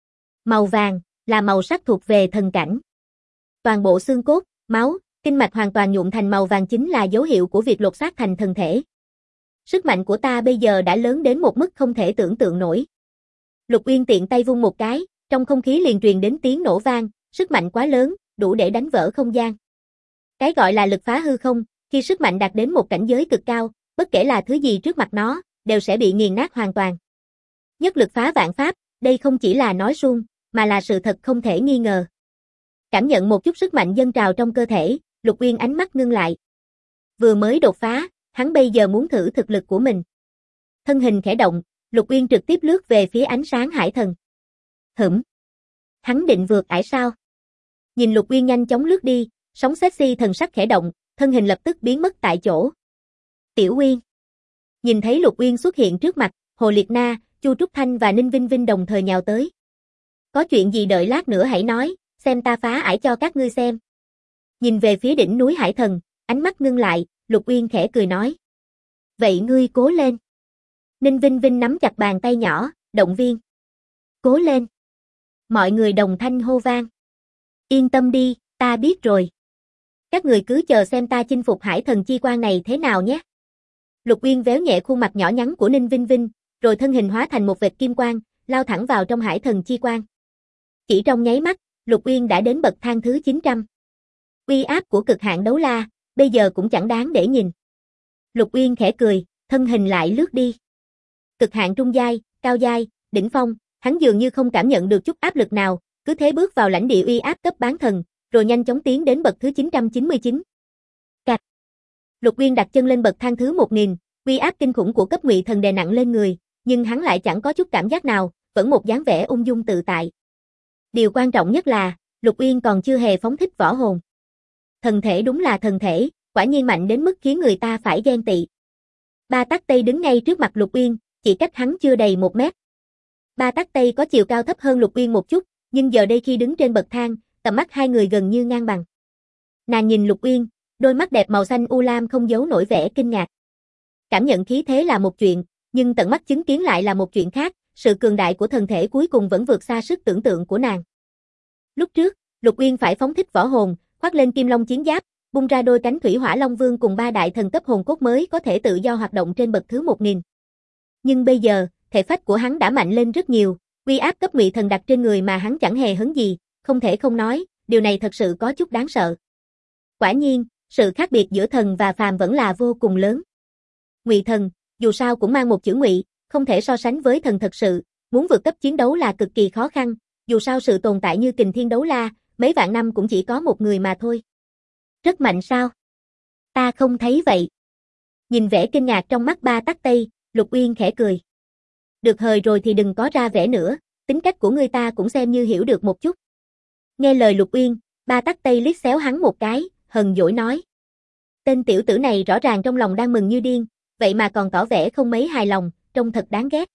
Màu vàng là màu sắc thuộc về thần cảnh. Toàn bộ xương cốt, máu, kinh mạch hoàn toàn nhuộm thành màu vàng chính là dấu hiệu của việc lột xác thành thần thể. Sức mạnh của ta bây giờ đã lớn đến một mức không thể tưởng tượng nổi. Lục Uyên tiện tay vung một cái, trong không khí liền truyền đến tiếng nổ vang, sức mạnh quá lớn, đủ để đánh vỡ không gian. Cái gọi là lực phá hư không, khi sức mạnh đạt đến một cảnh giới cực cao, bất kể là thứ gì trước mặt nó, đều sẽ bị nghiền nát hoàn toàn. Nhất lực phá vạn pháp, đây không chỉ là nói suông, mà là sự thật không thể nghi ngờ. Cảm nhận một chút sức mạnh dâng trào trong cơ thể, Lục Uyên ánh mắt ngưng lại. Vừa mới đột phá, hắn bây giờ muốn thử thực lực của mình. Thân hình khẽ động, Lục Uyên trực tiếp lướt về phía ánh sáng hải thần. Hắn định vượt ải sao? Nhìn Lục Uyên nhanh chóng lướt đi, sóng sexy thần sắc khẽ động, thân hình lập tức biến mất tại chỗ. Tiểu Uyên. Nhìn thấy Lục Uyên xuất hiện trước mặt, Hồ Liệt Na, Chu Trúc Thanh và Ninh Vinh Vinh đồng thời nhào tới. Có chuyện gì đợi lát nữa hãy nói, xem ta phá ải cho các ngươi xem. Nhìn về phía đỉnh núi hải thần, ánh mắt ngưng lại, Lục Uyên khẽ cười nói. Vậy ngươi cố lên. Ninh Vinh Vinh nắm chặt bàn tay nhỏ, động viên. Cố lên. Mọi người đồng thanh hô vang. Yên tâm đi, ta biết rồi. Các người cứ chờ xem ta chinh phục hải thần chi quang này thế nào nhé. Lục Uyên véo nhẹ khuôn mặt nhỏ nhắn của Ninh Vinh Vinh, rồi thân hình hóa thành một vệt kim quang, lao thẳng vào trong hải thần chi quang. Chỉ trong nháy mắt, Lục Uyên đã đến bậc thang thứ 900. Uy áp của cực hạn đấu la, bây giờ cũng chẳng đáng để nhìn. Lục Uyên khẽ cười, thân hình lại lướt đi. Cực hạn trung giai, cao giai, đỉnh phong, hắn dường như không cảm nhận được chút áp lực nào, cứ thế bước vào lãnh địa uy áp cấp bán thần, rồi nhanh chóng tiến đến bậc thứ 999. Cạch. Lục Uyên đặt chân lên bậc thang thứ 1000, uy áp kinh khủng của cấp ngụy thần đè nặng lên người, nhưng hắn lại chẳng có chút cảm giác nào, vẫn một dáng vẻ ung dung tự tại. Điều quan trọng nhất là, Lục Uyên còn chưa hề phóng thích võ hồn. Thần thể đúng là thần thể, quả nhiên mạnh đến mức khiến người ta phải ghen tị. Ba Tắc Tây đứng ngay trước mặt Lục Uyên, chỉ cách hắn chưa đầy 1 mét. Ba Tắc Tây có chiều cao thấp hơn Lục Uyên một chút, nhưng giờ đây khi đứng trên bậc thang, tầm mắt hai người gần như ngang bằng. Nàng nhìn Lục Uyên, đôi mắt đẹp màu xanh u lam không giấu nổi vẻ kinh ngạc. Cảm nhận khí thế là một chuyện, nhưng tận mắt chứng kiến lại là một chuyện khác, sự cường đại của thần thể cuối cùng vẫn vượt xa sức tưởng tượng của nàng. Lúc trước, Lục Uyên phải phóng thích võ hồn, khoác lên Kim Long chiến giáp, bung ra đôi cánh Thủy Hỏa Long Vương cùng 3 đại thần cấp hồn cốt mới có thể tự do hoạt động trên bậc thứ 1000. Nhưng bây giờ, thể phách của hắn đã mạnh lên rất nhiều, uy áp cấp ngụy thần đặt trên người mà hắn chẳng hề hấn gì, không thể không nói, điều này thật sự có chút đáng sợ. Quả nhiên, sự khác biệt giữa thần và phàm vẫn là vô cùng lớn. Ngụy thần, dù sao cũng mang một chữ ngụy, không thể so sánh với thần thật sự, muốn vượt cấp chiến đấu là cực kỳ khó khăn, dù sao sự tồn tại như Kình Thiên Đấu La, mấy vạn năm cũng chỉ có một người mà thôi. Rất mạnh sao? Ta không thấy vậy. Nhìn vẻ kinh ngạc trong mắt Ba Tắc Tây, Lục Uyên khẽ cười. Được hời rồi thì đừng có ra vẻ nữa, tính cách của người ta cũng xem như hiểu được một chút. Nghe lời Lục Uyên, Ba Tắc Tây liếc xéo hắn một cái, hờn dỗi nói. Tên tiểu tử này rõ ràng trong lòng đang mừng như điên, vậy mà còn tỏ vẻ không mấy hài lòng, trông thật đáng ghét.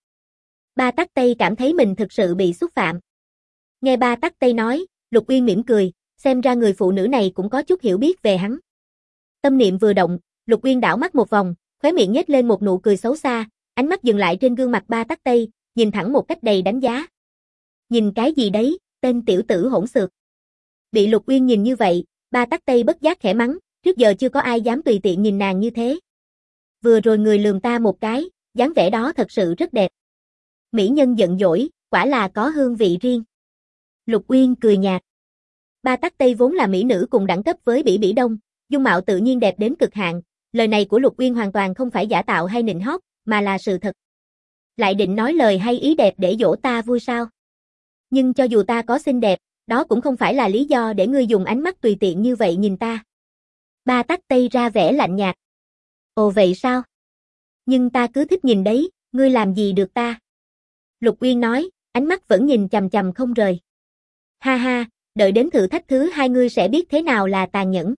Ba Tắc Tây cảm thấy mình thực sự bị xúc phạm. Nghe Ba Tắc Tây nói, Lục Uyên mỉm cười, xem ra người phụ nữ này cũng có chút hiểu biết về hắn. Tâm niệm vừa động, Lục Uyên đảo mắt một vòng, khóe miệng nhếch lên một nụ cười xấu xa, ánh mắt dừng lại trên gương mặt Ba Tắc Tây, nhìn thẳng một cách đầy đánh giá. Nhìn cái gì đấy, tên tiểu tử hỗn xược. Bị Lục Uyên nhìn như vậy, Ba Tắc Tây bất giác khẽ mắng, trước giờ chưa có ai dám tùy tiện nhìn nàng như thế. Vừa rồi người lườm ta một cái, dáng vẻ đó thật sự rất đẹp. Mỹ nhân giận dỗi, quả là có hương vị riêng. Lục Uyên cười nhạt. Ba Tắc Tây vốn là mỹ nữ cùng đẳng cấp với Bỉ Bỉ Đông, dung mạo tự nhiên đẹp đến cực hạn, lời này của Lục Uyên hoàn toàn không phải giả tạo hay nịnh hót, mà là sự thật. Lại định nói lời hay ý đẹp để dỗ ta vui sao? Nhưng cho dù ta có xinh đẹp, đó cũng không phải là lý do để ngươi dùng ánh mắt tùy tiện như vậy nhìn ta. Ba Tắc Tây ra vẻ lạnh nhạt. Ồ vậy sao? Nhưng ta cứ thích nhìn đấy, ngươi làm gì được ta? Lục Uyên nói, ánh mắt vẫn nhìn chằm chằm không rời. Ha ha, đợi đến thử thách thứ 2 ngươi sẽ biết thế nào là tàn nhẫn.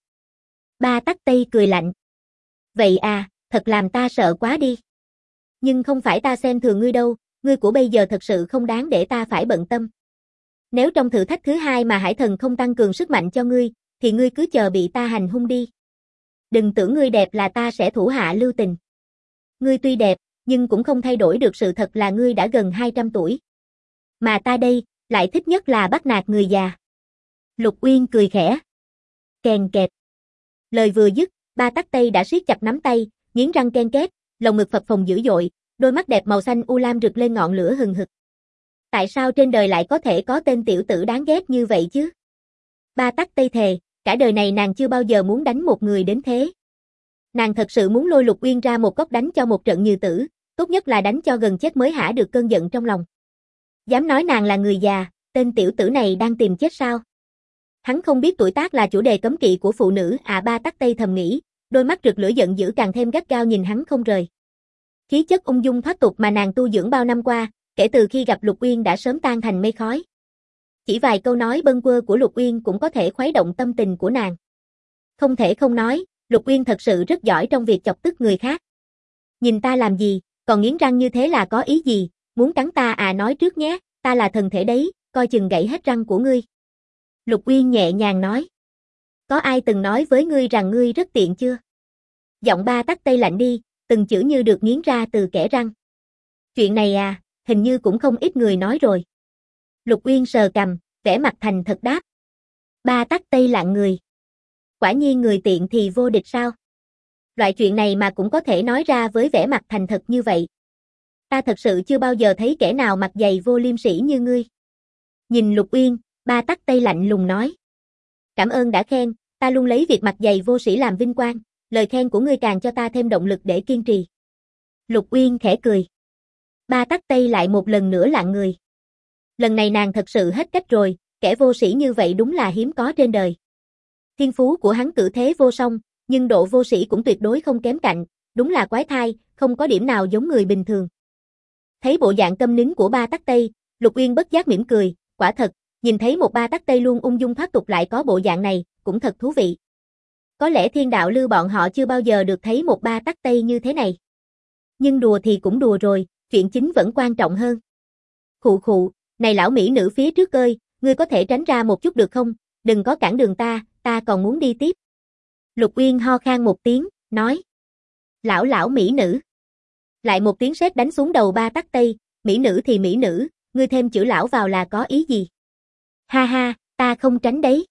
Ba Tắc Tây cười lạnh. Vậy à, thật làm ta sợ quá đi. Nhưng không phải ta xem thường ngươi đâu, ngươi của bây giờ thật sự không đáng để ta phải bận tâm. Nếu trong thử thách thứ 2 mà hải thần không tăng cường sức mạnh cho ngươi, thì ngươi cứ chờ bị ta hành hung đi. Đừng tưởng ngươi đẹp là ta sẽ thủ hạ lưu tình. Ngươi tuy đẹp, nhưng cũng không thay đổi được sự thật là ngươi đã gần 200 tuổi. Mà ta đây, lại thích nhất là bắt nạt người già. Lục Uyên cười khẽ. Kèn kẹt. Lời vừa dứt, Ba Tắc Tây đã siết chặt nắm tay, nghiến răng ken két, lồng ngực phập phồng dữ dội, đôi mắt đẹp màu xanh u lam rực lên ngọn lửa hừng hực. Tại sao trên đời lại có thể có tên tiểu tử đáng ghét như vậy chứ? Ba Tắc Tây thề, cả đời này nàng chưa bao giờ muốn đánh một người đến thế. Nàng thật sự muốn lôi Lục Uyên ra một góc đánh cho một trận như tử, tốt nhất là đánh cho gần chết mới hả được cơn giận trong lòng. Dám nói nàng là người già, tên tiểu tử này đang tìm chết sao? Hắn không biết tuổi tác là chủ đề cấm kỵ của phụ nữ à, Ba Tắc Tây thầm nghĩ, đôi mắt rực lửa giận dữ càng thêm gắt gao nhìn hắn không rời. Khí chất ung dung thoát tục mà nàng tu dưỡng bao năm qua, kể từ khi gặp Lục Uyên đã sớm tan thành mây khói. Chỉ vài câu nói bâng quơ của Lục Uyên cũng có thể khuấy động tâm tình của nàng. Không thể không nói, Lục Uyên thật sự rất giỏi trong việc chọc tức người khác. Nhìn ta làm gì, còn nghiến răng như thế là có ý gì, muốn cắn ta à, nói trước nhé, ta là thần thể đấy, coi chừng gãy hết răng của ngươi. Lục Uyên nhẹ nhàng nói. Có ai từng nói với ngươi rằng ngươi rất tiện chưa? Giọng Ba Tắc Tây lạnh đi, từng chữ như được nghiến ra từ kẽ răng. Chuyện này à, hình như cũng không ít người nói rồi. Lục Uyên sờ cằm, vẻ mặt thành thật đáp. Ba Tắc Tây lặng người. Quả nhiên người tiện thì vô địch sao? Loại chuyện này mà cũng có thể nói ra với vẻ mặt thành thật như vậy. Ta thật sự chưa bao giờ thấy kẻ nào mặt dày vô liêm sỉ như ngươi. Nhìn Lục Uyên, Ba Tắc Tây lạnh lùng nói. Cảm ơn đã khen, ta luôn lấy việc mặt dày vô sĩ làm vinh quang, lời khen của ngươi càng cho ta thêm động lực để kiên trì. Lục Uyên khẽ cười. Ba Tắc Tây lại một lần nữa lặng người. Lần này nàng thật sự hết cách rồi, kẻ vô sĩ như vậy đúng là hiếm có trên đời. Thiên phú của hắn cử thế vô song, nhưng độ vô sĩ cũng tuyệt đối không kém cạnh, đúng là quái thai, không có điểm nào giống người bình thường. Thấy bộ dạng câm nín của Ba Tắc Tây, Lục Uyên bất giác mỉm cười, quả thật, nhìn thấy một Ba Tắc Tây luôn ung dung thoát tục lại có bộ dạng này, cũng thật thú vị. Có lẽ thiên đạo lưu bọn họ chưa bao giờ được thấy một Ba Tắc Tây như thế này. Nhưng đùa thì cũng đùa rồi, chuyện chính vẫn quan trọng hơn. Khụ khụ, này lão mỹ nữ phía trước ơi, ngươi có thể tránh ra một chút được không? Đừng có cản đường ta còn muốn đi tiếp. Lục Uyên ho khan một tiếng, nói. Lão mỹ nữ. Lại một tiếng sét đánh xuống đầu Ba Tắc Tây, mỹ nữ thì mỹ nữ, ngươi thêm chữ lão vào là có ý gì? Ha ha, ta không tránh đấy.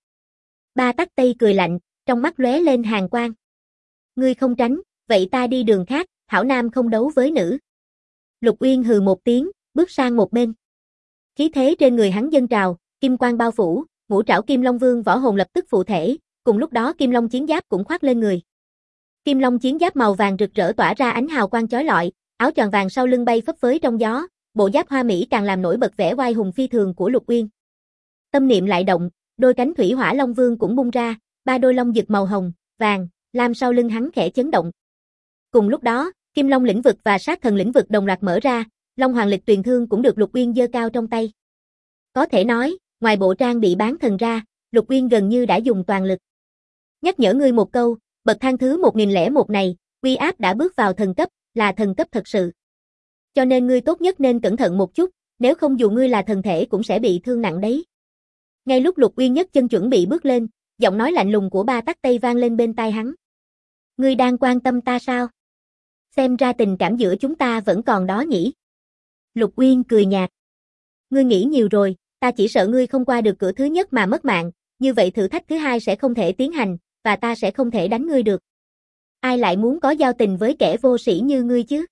Ba Tắc Tây cười lạnh, trong mắt lóe lên hàn quang. Ngươi không tránh, vậy ta đi đường khác, hảo nam không đấu với nữ. Lục Uyên hừ một tiếng, bước sang một bên. Khí thế trên người hắn dâng trào, kim quang bao phủ, ngũ trảo Kim Long Vương võ hồn lập tức phụ thể, cùng lúc đó Kim Long chiến giáp cũng khoác lên người. Kim Long chiến giáp màu vàng rực rỡ tỏa ra ánh hào quang chói lọi, áo choàng vàng sau lưng bay phấp phới trong gió, bộ giáp hoa mỹ càng làm nổi bật vẻ oai hùng phi thường của Lục Uyên. Tâm niệm lại động, đôi cánh thủy hỏa long vương cũng bung ra, ba đôi long rực màu hồng, vàng, lam sau lưng hắn khẽ chấn động. Cùng lúc đó, Kim Long lĩnh vực và Sát Thần lĩnh vực đồng loạt mở ra, Long Hoàng Lịch Tuyền Thương cũng được Lục Uyên giơ cao trong tay. Có thể nói, ngoài bộ trang bị bán thần ra, Lục Uyên gần như đã dùng toàn lực. Nhắc nhở ngươi một câu, bậc thang thứ 1001 này, uy áp đã bước vào thần cấp, là thần cấp thật sự. Cho nên ngươi tốt nhất nên cẩn thận một chút, nếu không dù ngươi là thần thể cũng sẽ bị thương nặng đấy. Ngay lúc Lục Uyên nhấc chân chuẩn bị bước lên, giọng nói lạnh lùng của Ba Tắc Tây vang lên bên tai hắn. Ngươi đang quan tâm ta sao? Xem ra tình cảm giữa chúng ta vẫn còn đó nhỉ? Lục Uyên cười nhạt. Ngươi nghĩ nhiều rồi, ta chỉ sợ ngươi không qua được cửa thứ nhất mà mất mạng, như vậy thử thách thứ hai sẽ không thể tiến hành, và ta sẽ không thể đánh ngươi được. Ai lại muốn có giao tình với kẻ vô sĩ như ngươi chứ?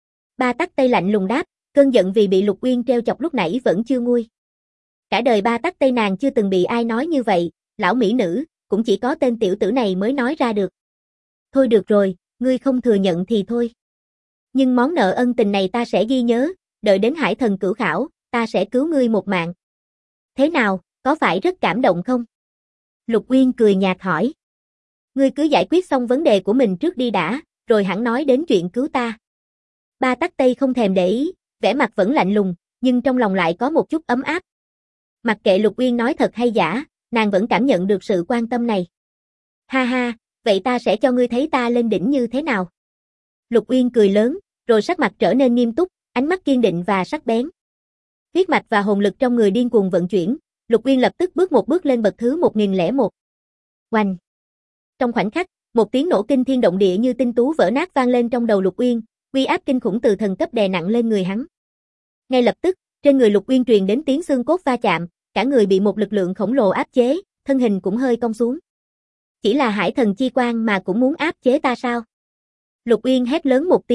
Ba Tắc Tây lạnh lùng đáp, cơn giận vì bị Lục Uyên treo chọc lúc nãy vẫn chưa nguôi. Cả đời Ba Tắc Tây nàng chưa từng bị ai nói như vậy, lão mỹ nữ, cũng chỉ có tên tiểu tử này mới nói ra được. Thôi được rồi, ngươi không thừa nhận thì thôi. Nhưng món nợ ân tình này ta sẽ ghi nhớ, đợi đến Hải Thần cửu khảo, ta sẽ cứu ngươi một mạng. Thế nào, có phải rất cảm động không? Lục Uyên cười nhạt hỏi. Ngươi cứ giải quyết xong vấn đề của mình trước đi đã, rồi hẳn nói đến chuyện cứu ta. Ba Tắc Tây không thèm để ý, vẻ mặt vẫn lạnh lùng, nhưng trong lòng lại có một chút ấm áp. Mặc kệ Lục Uyên nói thật hay giả, nàng vẫn cảm nhận được sự quan tâm này. Ha ha, vậy ta sẽ cho ngươi thấy ta lên đỉnh như thế nào? Lục Uyên cười lớn, rồi sắc mặt trở nên nghiêm túc, ánh mắt kiên định và sắc bén. Huyết mạch và hồn lực trong người điên cuồng vận chuyển, Lục Uyên lập tức bước một bước lên bậc thứ 1001. Oanh! Trong khoảnh khắc, một tiếng nổ kinh thiên động địa như tinh tú vỡ nát vang lên trong đầu Lục Uyên, uy áp kinh khủng từ thần cấp đè nặng lên người hắn. Ngay lập tức, trên người Lục Uyên truyền đến tiếng xương cốt va chạm, cả người bị một lực lượng khổng lồ áp chế, thân hình cũng hơi cong xuống. Chỉ là Hải Thần chi quang mà cũng muốn áp chế ta sao? Lục Uyên hét lớn một tiếng,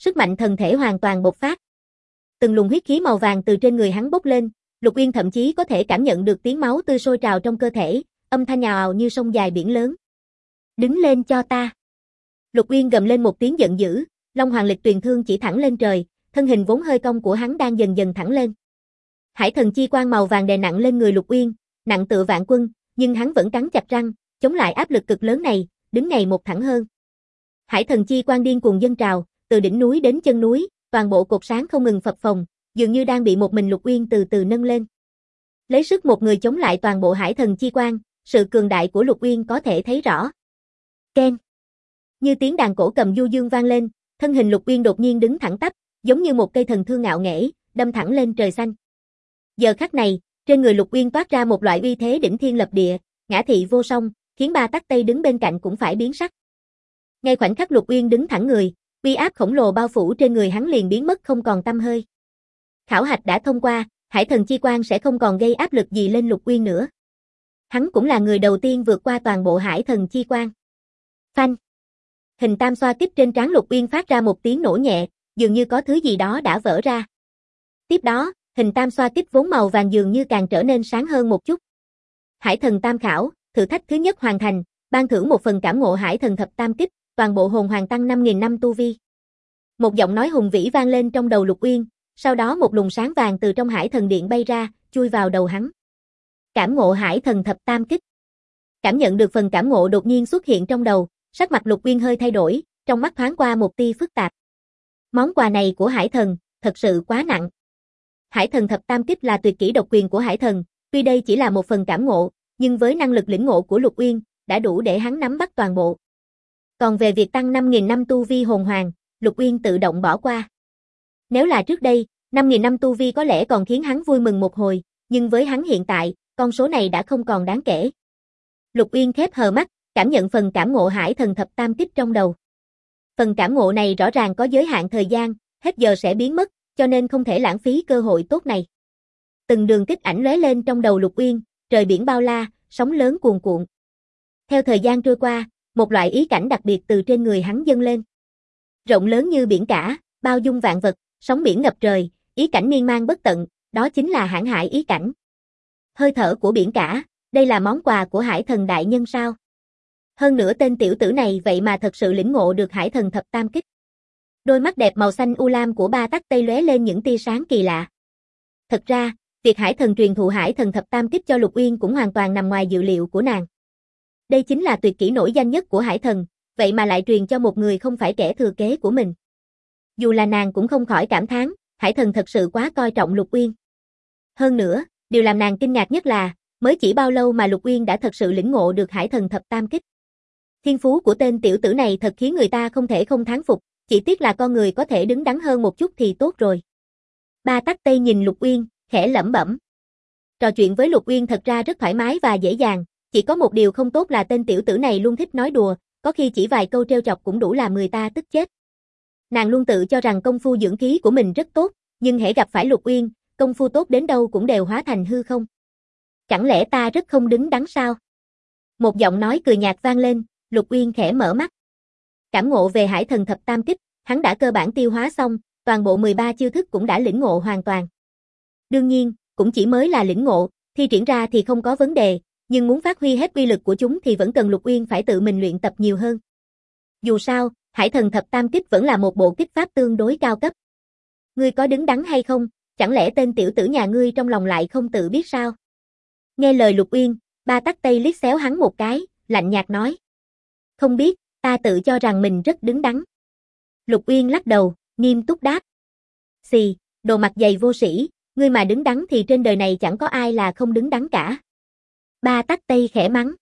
sức mạnh thần thể hoàn toàn bộc phát. Từng luồng huyết khí màu vàng từ trên người hắn bốc lên, Lục Uyên thậm chí có thể cảm nhận được tiếng máu tươi sôi trào trong cơ thể, âm thanh ào ào như sông dài biển lớn. Đứng lên cho ta. Lục Uyên gầm lên một tiếng giận dữ, Long Hoàng Lịch Tuyền Thương chỉ thẳng lên trời, thân hình vốn hơi cong của hắn đang dần dần thẳng lên. Hải thần chi quang màu vàng đè nặng lên người Lục Uyên, nặng tựa vạn quân, nhưng hắn vẫn cắn chặt răng, chống lại áp lực cực lớn này, đứng ngày một thẳng hơn. Hải thần chi quang điên cuồng dâng trào, từ đỉnh núi đến chân núi, toàn bộ cột sáng không ngừng phập phồng, dường như đang bị một mình Lục Uyên từ từ nâng lên. Lấy sức một người chống lại toàn bộ hải thần chi quang, sự cường đại của Lục Uyên có thể thấy rõ. Keng. Như tiếng đàn cổ cầm du dương vang lên, thân hình Lục Uyên đột nhiên đứng thẳng tắp, giống như một cây thần thương ngạo nghễ, đâm thẳng lên trời xanh. Giờ khắc này, trên người Lục Uyên toát ra một loại uy thế đỉnh thiên lập địa, ngã thị vô song, khiến Ba Tắc Tây đứng bên cạnh cũng phải biến sắc. Ngay khoảnh khắc Lục Uyên đứng thẳng người, uy áp khổng lồ bao phủ trên người hắn liền biến mất không còn tăm hơi. Khảo hạch đã thông qua, hải thần chi quang sẽ không còn gây áp lực gì lên Lục Uyên nữa. Hắn cũng là người đầu tiên vượt qua toàn bộ hải thần chi quang. Phanh. Hình tam xoa kích trên trán Lục Uyên phát ra một tiếng nổ nhẹ, dường như có thứ gì đó đã vỡ ra. Tiếp đó, hình tam xoa kích vốn màu vàng dường như càng trở nên sáng hơn một chút. Hải thần tam khảo, thử thách thứ nhất hoàn thành, ban thưởng một phần cảm ngộ hải thần thập tam kích, toàn bộ hồn hoàng tăng 5.000 năm tu vi. Một giọng nói hùng vĩ vang lên trong đầu Lục Uyên, sau đó một luồng sáng vàng từ trong hải thần điện bay ra, chui vào đầu hắn. Cảm ngộ hải thần thập tam kích. Cảm nhận được phần cảm ngộ đột nhiên xuất hiện trong đầu, sắc mặt Lục Uyên hơi thay đổi, trong mắt thoáng qua một tia phức tạp. Món quà này của hải thần, thật sự quá nặng. Hải thần thập tam kích là tuyệt kỹ độc quyền của hải thần, tuy đây chỉ là một phần cảm ngộ, nhưng với năng lực lĩnh ngộ của Lục Uyên, đã đủ để hắn nắm bắt toàn bộ. Còn về việc tăng 5.000 năm tu vi hồn hoàng, Lục Uyên tự động bỏ qua. Nếu là trước đây, 5.000 năm tu vi có lẽ còn khiến hắn vui mừng một hồi, nhưng với hắn hiện tại, con số này đã không còn đáng kể. Lục Uyên khép hờ mắt, cảm nhận phần cảm ngộ hải thần thập tam kích trong đầu. Phần cảm ngộ này rõ ràng có giới hạn thời gian, hết giờ sẽ biến mất, cho nên không thể lãng phí cơ hội tốt này. Từng đường kích ảnh lóe lên trong đầu Lục Uyên, trời biển bao la, sóng lớn cuồn cuộn. Theo thời gian trôi qua, một loại ý cảnh đặc biệt từ trên người hắn dâng lên. Rộng lớn như biển cả, bao dung vạn vật, sóng biển ngập trời, ý cảnh miên man bất tận, đó chính là hãn hải ý cảnh. Hơi thở của biển cả, đây là món quà của hải thần đại nhân sao? Hơn nữa tên tiểu tử này vậy mà thật sự lĩnh ngộ được hải thần thập tam kích. Đôi mắt đẹp màu xanh u lam của Ba Tắc Tây lóe lên những tia sáng kỳ lạ. Thật ra, việc hải thần truyền thụ hải thần thập tam kích cho Lục Uyên cũng hoàn toàn nằm ngoài dự liệu của nàng. Đây chính là tuyệt kỹ nổi danh nhất của hải thần, vậy mà lại truyền cho một người không phải kẻ thừa kế của mình. Dù là nàng cũng không khỏi cảm thán, hải thần thật sự quá coi trọng Lục Uyên. Hơn nữa, điều làm nàng kinh ngạc nhất là, mới chỉ bao lâu mà Lục Uyên đã thật sự lĩnh ngộ được hải thần thập tam kích. Thiên phú của tên tiểu tử này thật khiến người ta không thể không thán phục, chỉ tiếc là con người có thể đứng đắn hơn một chút thì tốt rồi. Ba Tắc Tây nhìn Lục Uyên, khẽ lẩm bẩm. Trò chuyện với Lục Uyên thật ra rất thoải mái và dễ dàng, chỉ có một điều không tốt là tên tiểu tử này luôn thích nói đùa, có khi chỉ vài câu trêu chọc cũng đủ làm người ta tức chết. Nàng luôn tự cho rằng công phu dưỡng khí của mình rất tốt, nhưng hễ gặp phải Lục Uyên, công phu tốt đến đâu cũng đều hóa thành hư không. Chẳng lẽ ta rất không đứng đắn sao? Một giọng nói cười nhạt vang lên, Lục Uyên khẽ mở mắt. Cảm ngộ về hải thần thập tam kích, hắn đã cơ bản tiêu hóa xong, toàn bộ 13 chiêu thức cũng đã lĩnh ngộ hoàn toàn. Đương nhiên, cũng chỉ mới là lĩnh ngộ, thi triển ra thì không có vấn đề, nhưng muốn phát huy hết uy lực của chúng thì vẫn cần Lục Uyên phải tự mình luyện tập nhiều hơn. Dù sao, hải thần thập tam kích vẫn là một bộ kích pháp tương đối cao cấp. Ngươi có đứng đắn hay không, chẳng lẽ tên tiểu tử nhà ngươi trong lòng lại không tự biết sao? Nghe lời Lục Uyên, Ba Tắc Tây liếc xéo hắn một cái, lạnh nhạt nói. Không biết, ta tự cho rằng mình rất đứng đắn. Lục Uyên lắc đầu, nghiêm túc đáp. Xì, đồ mặt dày vô sĩ, ngươi mà đứng đắn thì trên đời này chẳng có ai là không đứng đắn cả. Ba Tắc Tây khẽ mắng.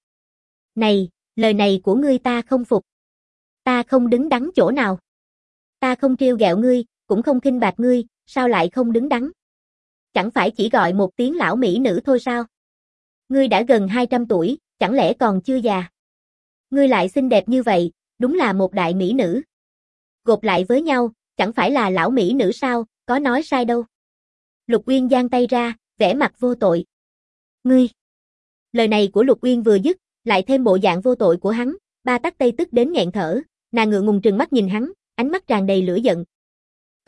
Này, lời này của ngươi ta không phục. Ta không đứng đắn chỗ nào. Ta không trêu ghẹo ngươi, cũng không khinh bạc ngươi, sao lại không đứng đắn? Chẳng phải chỉ gọi một tiếng lão mỹ nữ thôi sao? Ngươi đã gần 200 tuổi, chẳng lẽ còn chưa già? Ngươi lại xinh đẹp như vậy, đúng là một đại mỹ nữ. Gộp lại với nhau, chẳng phải là lão mỹ nữ sao, có nói sai đâu. Lục Uyên giang tay ra, vẻ mặt vô tội. Ngươi! Lời này của Lục Uyên vừa dứt, lại thêm bộ dạng vô tội của hắn, Ba Tắc Tây tức đến nghẹn thở, nàng ngượng ngùng trừng mắt nhìn hắn, ánh mắt tràn đầy lửa giận.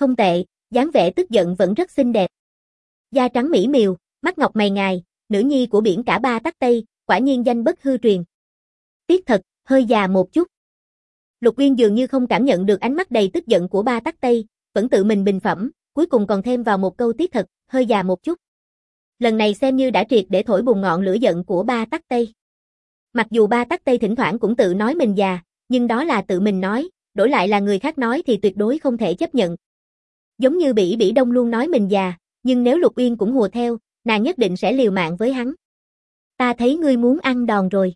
Không tệ, dáng vẻ tức giận vẫn rất xinh đẹp. Da trắng mỹ miều, mắt ngọc mày ngài, nữ nhi của biển cả Ba Tắc Tây, quả nhiên danh bất hư truyền. Tiếc thật, hơi già một chút. Lục Uyên dường như không cảm nhận được ánh mắt đầy tức giận của Ba Tắc Tây, vẫn tự mình bình phẩm, cuối cùng còn thêm vào một câu tiếc thật, hơi già một chút. Lần này xem như đã triệt để thổi bùng ngọn lửa giận của Ba Tắc Tây. Mặc dù Ba Tắc Tây thỉnh thoảng cũng tự nói mình già, nhưng đó là tự mình nói, đổi lại là người khác nói thì tuyệt đối không thể chấp nhận. Giống như Bỉ Bỉ Đông luôn nói mình già, nhưng nếu Lục Uyên cũng hùa theo, nàng nhất định sẽ liều mạng với hắn. Ta thấy ngươi muốn ăn đòn rồi.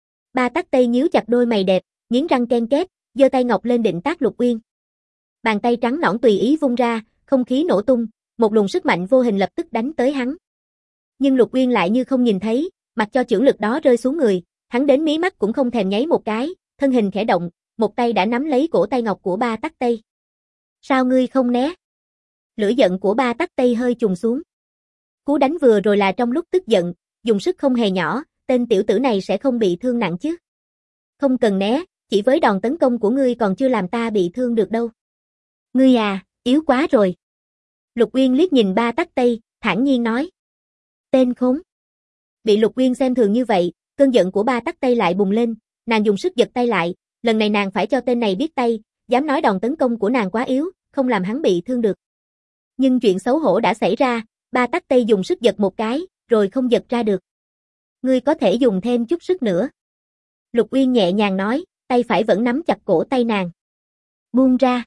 Ba Tắc Tây nhíu chặt đôi mày đẹp, nghiến răng ken két, giơ tay ngọc lên định tát Lục Uyên. Bàn tay trắng nõn tùy ý vung ra, không khí nổ tung, một luồng sức mạnh vô hình lập tức đánh tới hắn. Nhưng Lục Uyên lại như không nhìn thấy, mặc cho chưởng lực đó rơi xuống người, hắn đến mí mắt cũng không thèm nháy một cái, thân hình khẽ động, một tay đã nắm lấy cổ tay ngọc của Ba Tắc Tây. Sao ngươi không né? Lửa giận của Ba Tắc Tây hơi trùng xuống. Cú đánh vừa rồi là trong lúc tức giận, dùng sức không hề nhỏ, tên tiểu tử này sẽ không bị thương nặng chứ. Không cần né, chỉ với đòn tấn công của ngươi còn chưa làm ta bị thương được đâu. Ngươi à, yếu quá rồi. Lục Uyên liếc nhìn Ba Tắc Tây, thản nhiên nói. Tên khốn. Bị Lục Uyên xem thường như vậy, cơn giận của Ba Tắc Tây lại bùng lên, nàng dùng sức giật tay lại, lần này nàng phải cho tên này biết tay, dám nói đòn tấn công của nàng quá yếu, không làm hắn bị thương được. Nhưng chuyện xấu hổ đã xảy ra, Ba Tắc Tây dùng sức giật một cái, rồi không giật ra được. Ngươi có thể dùng thêm chút sức nữa. Lục Uyên nhẹ nhàng nói, tay phải vẫn nắm chặt cổ tay nàng. Buông ra.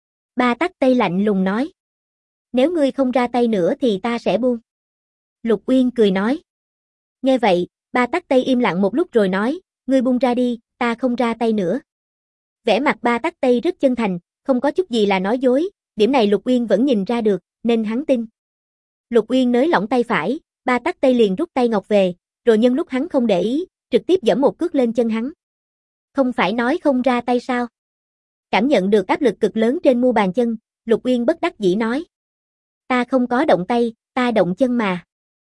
Ba Tắc Tây lạnh lùng nói. Nếu ngươi không ra tay nữa thì ta sẽ buông. Lục Uyên cười nói. Nghe vậy, Ba Tắc Tây im lặng một lúc rồi nói, ngươi buông ra đi, ta không ra tay nữa. Vẻ mặt Ba Tắc Tây rất chân thành, không có chút gì là nói dối, điểm này Lục Uyên vẫn nhìn ra được, nên hắn tin. Lục Uyên nới lỏng tay phải, Ba Tắc Tây liền rút tay ngọc về, rồi nhân lúc hắn không để ý, trực tiếp giẫm một cước lên chân hắn. Không phải nói không ra tay sao? Cảm nhận được áp lực cực lớn trên mu bàn chân, Lục Uyên bất đắc dĩ nói. Ta không có động tay, ta động chân mà.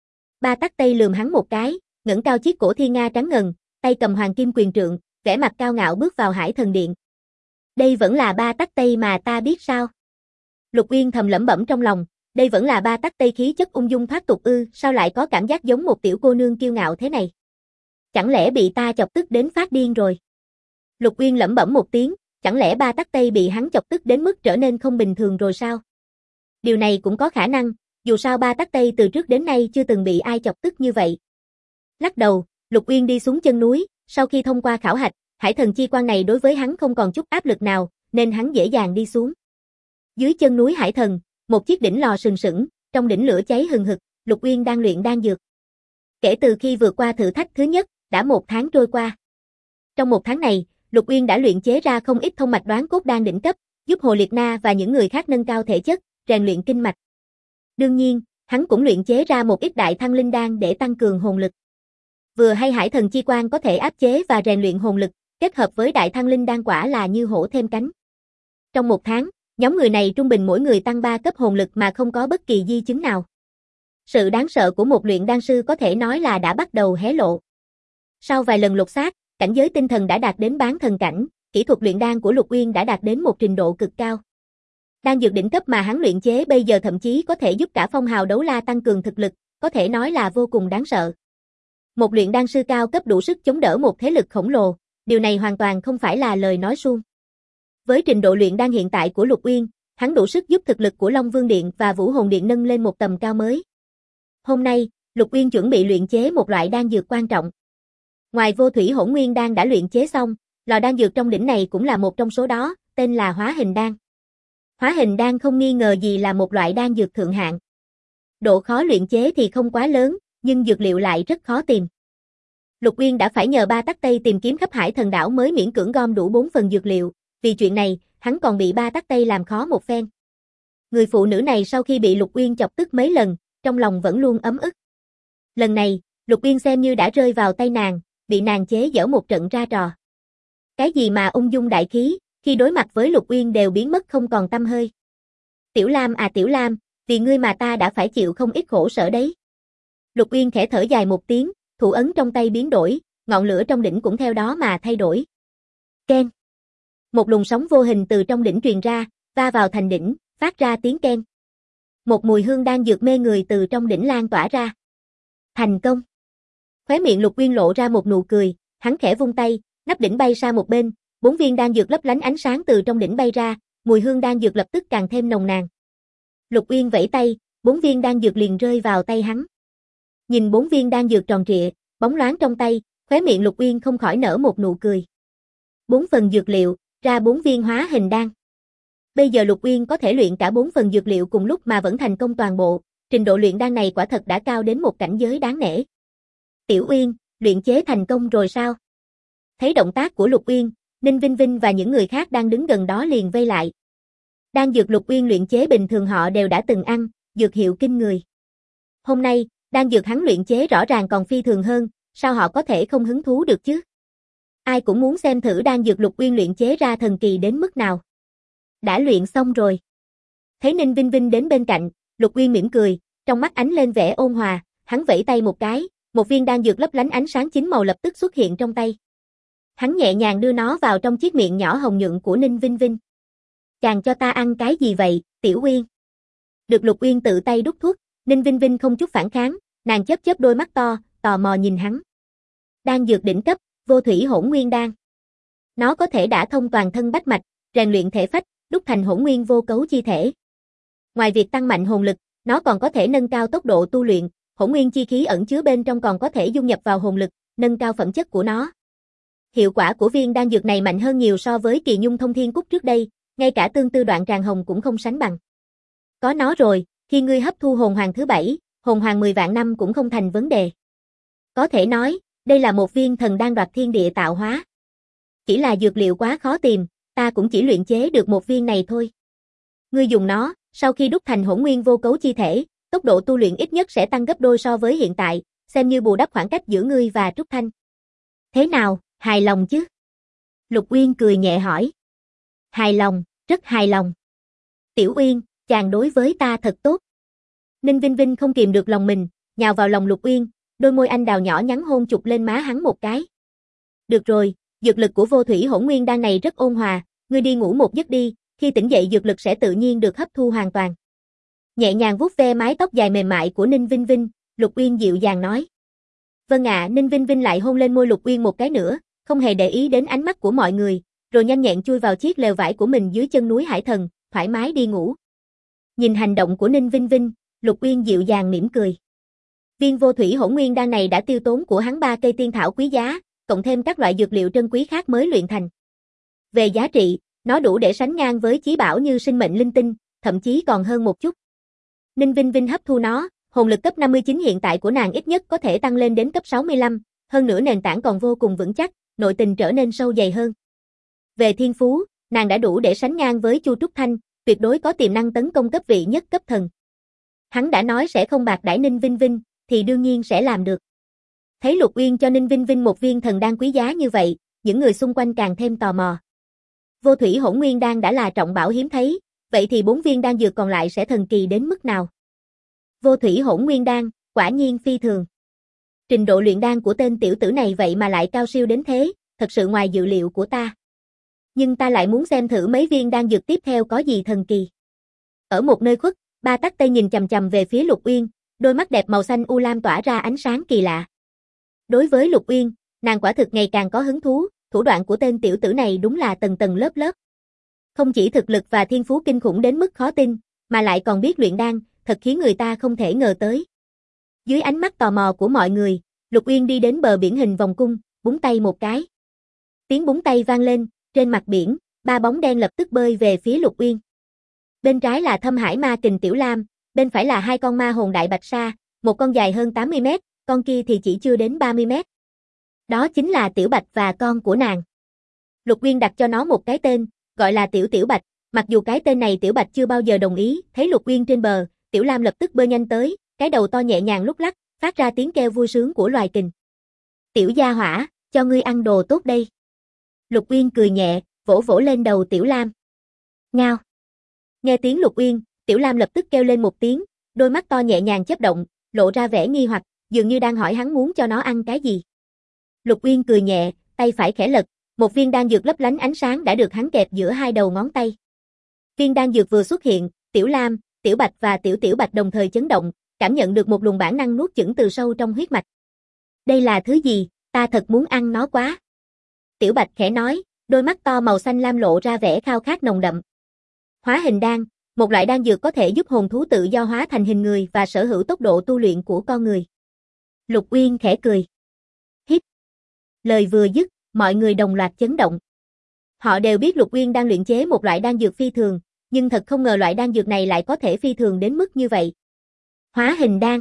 Ba Tắc Tây lườm hắn một cái, ngẩng cao chiếc cổ thiên nga trắng ngần, tay cầm hoàng kim quyền trượng, vẻ mặt cao ngạo bước vào Hải Thần Điện. Đây vẫn là Ba Tắc Tây mà ta biết sao? Lục Uyên thầm lẩm bẩm trong lòng, đây vẫn là Ba Tắc Tây khí chất ung dung thoát tục ư, sao lại có cảm giác giống một tiểu cô nương kiêu ngạo thế này? Chẳng lẽ bị ta chọc tức đến phát điên rồi? Lục Uyên lẩm bẩm một tiếng, chẳng lẽ Ba Tắc Tây bị hắn chọc tức đến mức trở nên không bình thường rồi sao? Điều này cũng có khả năng, dù sao Ba Tắc Tây từ trước đến nay chưa từng bị ai chọc tức như vậy. Lắc đầu, Lục Uyên đi xuống chân núi, sau khi thông qua khảo hạch, Hải Thần chi quan này đối với hắn không còn chút áp lực nào, nên hắn dễ dàng đi xuống. Dưới chân núi Hải Thần, một chiếc đỉnh lò sừng sững, trong đỉnh lửa cháy hừng hực, Lục Uyên đang luyện đan dược. Kể từ khi vượt qua thử thách thứ nhất, đã 1 tháng trôi qua. Trong 1 tháng này, Lục Uyên đã luyện chế ra không ít thông mạch đoán cốt đan đỉnh cấp, giúp Hồ Liệt Na và những người khác nâng cao thể chất, rèn luyện kinh mạch. Đương nhiên, hắn cũng luyện chế ra một ít đại thăng linh đan để tăng cường hồn lực. Vừa hay Hải Thần chi quan có thể áp chế và rèn luyện hồn lực, kết hợp với đại thăng linh đan quả là như hổ thêm cánh. Trong 1 tháng, nhóm người này trung bình mỗi người tăng 3 cấp hồn lực mà không có bất kỳ di chứng nào. Sự đáng sợ của một luyện đan sư có thể nói là đã bắt đầu hé lộ. Sau vài lần lột xác, cảnh giới tinh thần đã đạt đến bán thần cảnh, kỹ thuật luyện đan của Lục Uyên đã đạt đến một trình độ cực cao. Đan dược đỉnh cấp mà hắn luyện chế bây giờ thậm chí có thể giúp cả phong hào đấu la tăng cường thực lực, có thể nói là vô cùng đáng sợ. Một luyện đan sư cao cấp đủ sức chống đỡ một thế lực khổng lồ, điều này hoàn toàn không phải là lời nói suông. Với trình độ luyện đan hiện tại của Lục Uyên, hắn đủ sức giúp thực lực của Long Vương Điện và Vũ Hồn Điện nâng lên một tầm cao mới. Hôm nay, Lục Uyên chuẩn bị luyện chế một loại đan dược quan trọng. Ngoài Vô Thủy Hỗn Nguyên đan đã luyện chế xong, lò đan dược trong đỉnh này cũng là một trong số đó, tên là Hóa Hình đan. Hóa Hình đan không nghi ngờ gì là một loại đan dược thượng hạng. Độ khó luyện chế thì không quá lớn, nhưng dược liệu lại rất khó tìm. Lục Uyên đã phải nhờ Ba Tắc Tây tìm kiếm khắp Hải Thần đảo mới miễn cưỡng gom đủ 4 phần dược liệu, vì chuyện này, hắn còn bị Ba Tắc Tây làm khó một phen. Người phụ nữ này sau khi bị Lục Uyên chọc tức mấy lần, trong lòng vẫn luôn ấm ức. Lần này, Lục Uyên xem như đã rơi vào tay nàng, bị nàng chế giễu một trận ra trò. Cái gì mà ung dung đại khí, khi đối mặt với Lục Uyên đều biến mất không còn tăm hơi. Tiểu Lam à Tiểu Lam, vì ngươi mà ta đã phải chịu không ít khổ sở đấy. Lục Uyên khẽ thở dài một tiếng, thủ ấn trong tay biến đổi, ngọn lửa trong đỉnh cũng theo đó mà thay đổi. Keng. Một luồng sóng vô hình từ trong đỉnh truyền ra, va vào thành đỉnh, phát ra tiếng keng. Một mùi hương đan dược mê người từ trong đỉnh lan tỏa ra. Thành công. Khóe miệng Lục Uyên lộ ra một nụ cười, hắn khẽ vung tay, nắp đỉnh bay sang một bên, 4 viên đan dược lấp lánh ánh sáng từ trong đỉnh bay ra, mùi hương đan dược lập tức càng thêm nồng nàn. Lục Uyên vẫy tay, 4 viên đan dược liền rơi vào tay hắn. Nhìn 4 viên đan dược tròn trịa, bóng loáng trong tay, khóe miệng Lục Uyên không khỏi nở một nụ cười. 4 phần dược liệu, ra 4 viên hóa hình đan. Bây giờ Lục Uyên có thể luyện cả 4 phần dược liệu cùng lúc mà vẫn thành công toàn bộ, trình độ luyện đan này quả thật đã cao đến một cảnh giới đáng nể. Tiểu Uyên, luyện chế thành công rồi sao? Thấy động tác của Lục Uyên, Ninh Vinh Vinh và những người khác đang đứng gần đó liền vây lại. Đan dược Lục Uyên luyện chế bình thường họ đều đã từng ăn, dược hiệu kinh người. Hôm nay, đan dược hắn luyện chế rõ ràng còn phi thường hơn, sao họ có thể không hứng thú được chứ? Ai cũng muốn xem thử đan dược Lục Uyên luyện chế ra thần kỳ đến mức nào. Đã luyện xong rồi. Thấy Ninh Vinh Vinh đến bên cạnh, Lục Uyên mỉm cười, trong mắt ánh lên vẻ ôn hòa, hắn vẫy tay một cái, một viên đan dược lấp lánh ánh sáng chín màu lập tức xuất hiện trong tay. Hắn nhẹ nhàng đưa nó vào trong chiếc miệng nhỏ hồng nhuận của Ninh Vinh Vinh. Chàng cho ta ăn cái gì vậy, Tiểu Uyên? Được Lục Uyên tự tay đút thuốc, Ninh Vinh Vinh không chút phản kháng, nàng chớp chớp đôi mắt to, tò mò nhìn hắn. Đan dược đỉnh cấp, vô thủy hỗn nguyên đan. Nó có thể đả thông toàn thân bách mạch, rèn luyện thể phách, đúc thành hỗn nguyên vô cấu chi thể. Ngoài việc tăng mạnh hồn lực, nó còn có thể nâng cao tốc độ tu luyện, hỗn nguyên chi khí ẩn chứa bên trong còn có thể dung nhập vào hồn lực, nâng cao phẩm chất của nó. Hiệu quả của viên đan dược này mạnh hơn nhiều so với Kỳ Nhung Thông Thiên Cúc trước đây, ngay cả Tương Tư Đoạn Tràng Hồng cũng không sánh bằng. Có nó rồi, khi ngươi hấp thu hồn hoàng thứ 7, hồn hoàng 10 vạn năm cũng không thành vấn đề. Có thể nói, đây là một viên thần đan đoạt thiên địa tạo hóa. Chỉ là dược liệu quá khó tìm, ta cũng chỉ luyện chế được một viên này thôi. Ngươi dùng nó, sau khi đúc thành hỗn nguyên vô cấu chi thể, tốc độ tu luyện ít nhất sẽ tăng gấp đôi so với hiện tại, xem như bù đắp khoảng cách giữa ngươi và Trúc Thanh. Thế nào, hài lòng chứ? Lục Uyên cười nhẹ hỏi. Hài lòng, rất hài lòng. Tiểu Uyên, chàng đối với ta thật tốt. Ninh Vinh Vinh không kìm được lòng mình, nhào vào lòng Lục Uyên, đôi môi anh đào nhỏ nhắn hôn chụp lên má hắn một cái. Được rồi, dược lực của vô thủy hỗn nguyên đan này rất ôn hòa, ngươi đi ngủ một giấc đi, khi tỉnh dậy dược lực sẽ tự nhiên được hấp thu hoàn toàn. Nhẹ nhàng vuốt ve mái tóc dài mềm mại của Ninh Vinh Vinh, Lục Uyên dịu dàng nói. Vâng ạ, Ninh Vinh Vinh lại hôn lên môi Lục Uyên một cái nữa, không hề để ý đến ánh mắt của mọi người, rồi nhanh nhẹn chui vào chiếc lều vải của mình dưới chân núi Hải Thần, thoải mái đi ngủ. Nhìn hành động của Ninh Vinh Vinh, Lục Uyên dịu dàng mỉm cười. Viên vô thủy hỗn nguyên đan này đã tiêu tốn của hắn 3 cây tiên thảo quý giá, cộng thêm các loại dược liệu trân quý khác mới luyện thành. Về giá trị, nó đủ để sánh ngang với chí bảo như sinh mệnh linh tinh, thậm chí còn hơn một chút. Ninh Vinh Vinh hấp thu nó, hồn lực cấp 59 hiện tại của nàng ít nhất có thể tăng lên đến cấp 65, hơn nữa nền tảng còn vô cùng vững chắc, nội tình trở nên sâu dày hơn. Về thiên phú, nàng đã đủ để sánh ngang với Chu Trúc Thanh, tuyệt đối có tiềm năng tấn công cấp vị nhất cấp thần. Hắn đã nói sẽ không bạc đãi Ninh Vinh Vinh, thì đương nhiên sẽ làm được. Thấy Lục Uyên cho Ninh Vinh Vinh một viên thần đan quý giá như vậy, những người xung quanh càng thêm tò mò. Vô thủy hỗn nguyên đan đã là trọng bảo hiếm thấy, vậy thì 4 viên đan dược còn lại sẽ thần kỳ đến mức nào? Vô thủy hỗn nguyên đan, quả nhiên phi thường. Trình độ luyện đan của tên tiểu tử này vậy mà lại cao siêu đến thế, thật sự ngoài dự liệu của ta. Nhưng ta lại muốn xem thử mấy viên đan dược tiếp theo có gì thần kỳ. Ở một nơi khuất, Ba Tắc Tây nhìn chằm chằm về phía Lục Uyên, đôi mắt đẹp màu xanh u lam tỏa ra ánh sáng kỳ lạ. Đối với Lục Uyên, nàng quả thực ngày càng có hứng thú, thủ đoạn của tên tiểu tử này đúng là tầng tầng lớp lớp. Không chỉ thực lực và thiên phú kinh khủng đến mức khó tin, mà lại còn biết luyện đan, thật khiến người ta không thể ngờ tới. Dưới ánh mắt tò mò của mọi người, Lục Uyên đi đến bờ biển hình vòng cung, búng tay một cái. Tiếng búng tay vang lên, trên mặt biển, 3 bóng đen lập tức bơi về phía Lục Uyên. Bên trái là Thâm Hải Ma Kình Tiểu Lam, bên phải là 2 con ma hồn đại bạch sa, một con dài hơn 80 mét, con kia thì chỉ chưa đến 30 mét. Đó chính là Tiểu Bạch và con của nàng. Lục Uyên đặt cho nó một cái tên, gọi là Tiểu Tiểu Bạch, mặc dù cái tên này Tiểu Bạch chưa bao giờ đồng ý, thấy Lục Uyên trên bờ, Tiểu Lam lập tức bơi nhanh tới, cái đầu to nhẹ nhàng lúc lắc, phát ra tiếng kêu vui sướng của loài kình. Tiểu gia hỏa, cho ngươi ăn đồ tốt đây. Lục Uyên cười nhẹ, vỗ vỗ lên đầu Tiểu Lam. Ngao. Nghe tiếng Lục Uyên, Tiểu Lam lập tức kêu lên một tiếng, đôi mắt to nhẹ nhàng chớp động, lộ ra vẻ nghi hoặc, dường như đang hỏi hắn muốn cho nó ăn cái gì. Lục Uyên cười nhẹ, tay phải khẽ lật, một viên đan dược lấp lánh ánh sáng đã được hắn kẹp giữa 2 đầu ngón tay. Viên đan dược vừa xuất hiện, Tiểu Lam, Tiểu Bạch và Tiểu Tiểu Bạch đồng thời chấn động, cảm nhận được một luồng bản năng nuốt chửng từ sâu trong huyết mạch. Đây là thứ gì, ta thật muốn ăn nó quá. Tiểu Bạch khẽ nói, đôi mắt to màu xanh lam lộ ra vẻ khao khát nồng đậm. Hóa hình đan, một loại đan dược có thể giúp hồn thú tự do hóa thành hình người và sở hữu tốc độ tu luyện của con người. Lục Uyên khẽ cười. Hít. Lời vừa dứt, mọi người đồng loạt chấn động. Họ đều biết Lục Uyên đang luyện chế một loại đan dược phi thường, nhưng thật không ngờ loại đan dược này lại có thể phi thường đến mức như vậy. Hóa hình đan.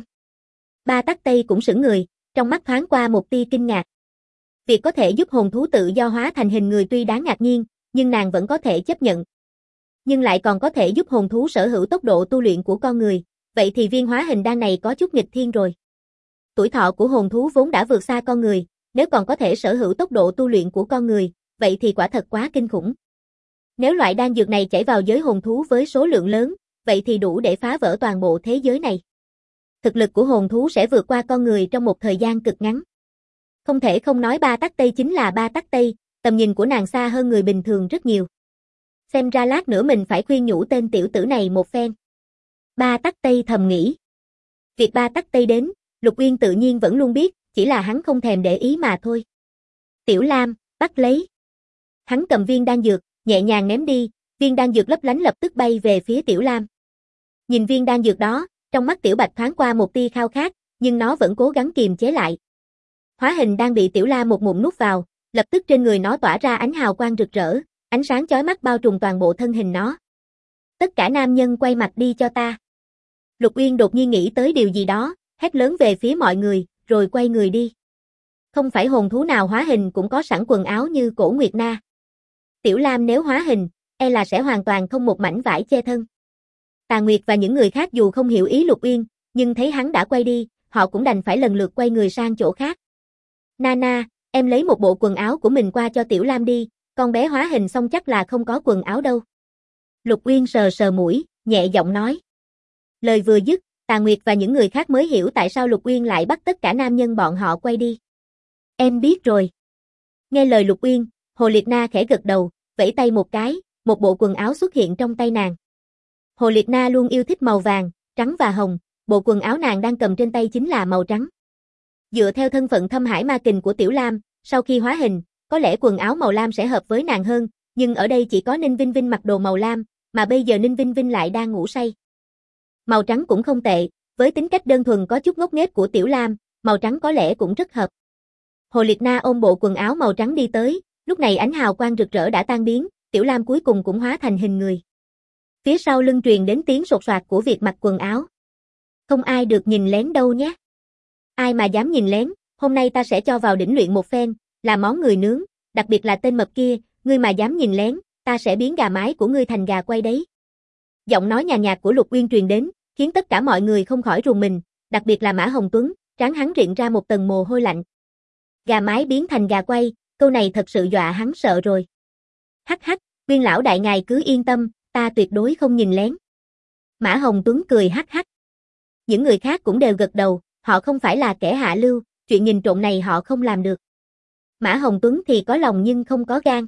Ba Tắc Tây cũng sững người, trong mắt thoáng qua một tia kinh ngạc. Việc có thể giúp hồn thú tự do hóa thành hình người tuy đáng ngạc nhiên, nhưng nàng vẫn có thể chấp nhận. Nhưng lại còn có thể giúp hồn thú sở hữu tốc độ tu luyện của con người, vậy thì viên hóa hình đan này có chút nghịch thiên rồi. Tuổi thọ của hồn thú vốn đã vượt xa con người, nếu còn có thể sở hữu tốc độ tu luyện của con người, vậy thì quả thật quá kinh khủng. Nếu loại đan dược này chảy vào giới hồn thú với số lượng lớn, vậy thì đủ để phá vỡ toàn bộ thế giới này. Thực lực của hồn thú sẽ vượt qua con người trong một thời gian cực ngắn. Không thể không nói Ba Tắc Tây chính là Ba Tắc Tây, tầm nhìn của nàng xa hơn người bình thường rất nhiều. Xem ra lát nữa mình phải khuyên nhủ tên tiểu tử này một phen. Ba Tắc Tây thầm nghĩ. Việc Ba Tắc Tây đến, Lục Uyên tự nhiên vẫn luôn biết, chỉ là hắn không thèm để ý mà thôi. Tiểu Lam, bắt lấy. Hắn cầm viên đan dược, nhẹ nhàng ném đi, viên đan dược lấp lánh lập tức bay về phía Tiểu Lam. Nhìn viên đan dược đó, trong mắt Tiểu Bạch thoáng qua một tia khao khát, nhưng nó vẫn cố gắng kiềm chế lại. Hóa hình đang bị Tiểu Lam một ngụm nuốt vào, lập tức trên người nó tỏa ra ánh hào quang rực rỡ, ánh sáng chói mắt bao trùm toàn bộ thân hình nó. Tất cả nam nhân quay mặt đi cho ta. Lục Uyên đột nhiên nghĩ tới điều gì đó, hét lớn về phía mọi người, rồi quay người đi. Không phải hồn thú nào hóa hình cũng có sẵn quần áo như Cổ Nguyệt Na. Tiểu Lam nếu hóa hình, e là sẽ hoàn toàn không một mảnh vải che thân. Tà Nguyệt và những người khác dù không hiểu ý Lục Uyên, nhưng thấy hắn đã quay đi, họ cũng đành phải lần lượt quay người sang chỗ khác. Nana, em lấy một bộ quần áo của mình qua cho Tiểu Lam đi, con bé hóa hình xong chắc là không có quần áo đâu. Lục Uyên sờ sờ mũi, nhẹ giọng nói. Lời vừa dứt, Tà Nguyệt và những người khác mới hiểu tại sao Lục Uyên lại bắt tất cả nam nhân bọn họ quay đi. Em biết rồi. Nghe lời Lục Uyên, Hồ Liệt Na khẽ gật đầu, vẫy tay một cái, một bộ quần áo xuất hiện trong tay nàng. Hồ Liệt Na luôn yêu thích màu vàng, trắng và hồng, bộ quần áo nàng đang cầm trên tay chính là màu trắng. Dựa theo thân phận thâm hải ma kình của Tiểu Lam, sau khi hóa hình, có lẽ quần áo màu lam sẽ hợp với nàng hơn, nhưng ở đây chỉ có Ninh Vinh Vinh mặc đồ màu lam, mà bây giờ Ninh Vinh Vinh lại đang ngủ say. Màu trắng cũng không tệ, với tính cách đơn thuần có chút ngốc nghếch của Tiểu Lam, màu trắng có lẽ cũng rất hợp. Hồ Liệt Na ôm bộ quần áo màu trắng đi tới, lúc này ánh hào quang rực rỡ đã tan biến, Tiểu Lam cuối cùng cũng hóa thành hình người. Phía sau lưng truyền đến tiếng sột soạt của việc mặc quần áo. Không ai được nhìn lén đâu nhé. Ai mà dám nhìn lén, hôm nay ta sẽ cho vào đỉnh luyện một phen, là món người nướng, đặc biệt là tên mập kia, ngươi mà dám nhìn lén, ta sẽ biến gà mái của ngươi thành gà quay đấy. Giọng nói nhàn nhạt của Lục Uyên truyền đến, khiến tất cả mọi người không khỏi rùng mình, đặc biệt là Mã Hồng Tuấn, trán hắn rịn ra một tầng mồ hôi lạnh. Gà mái biến thành gà quay, câu này thật sự dọa hắn sợ rồi. Hắc hắc, Uyên lão đại ngài cứ yên tâm, ta tuyệt đối không nhìn lén. Mã Hồng Tuấn cười hắc hắc. Những người khác cũng đều gật đầu, họ không phải là kẻ hạ lưu, chuyện nhìn trộm này họ không làm được. Mã Hồng Tuấn thì có lòng nhưng không có gan.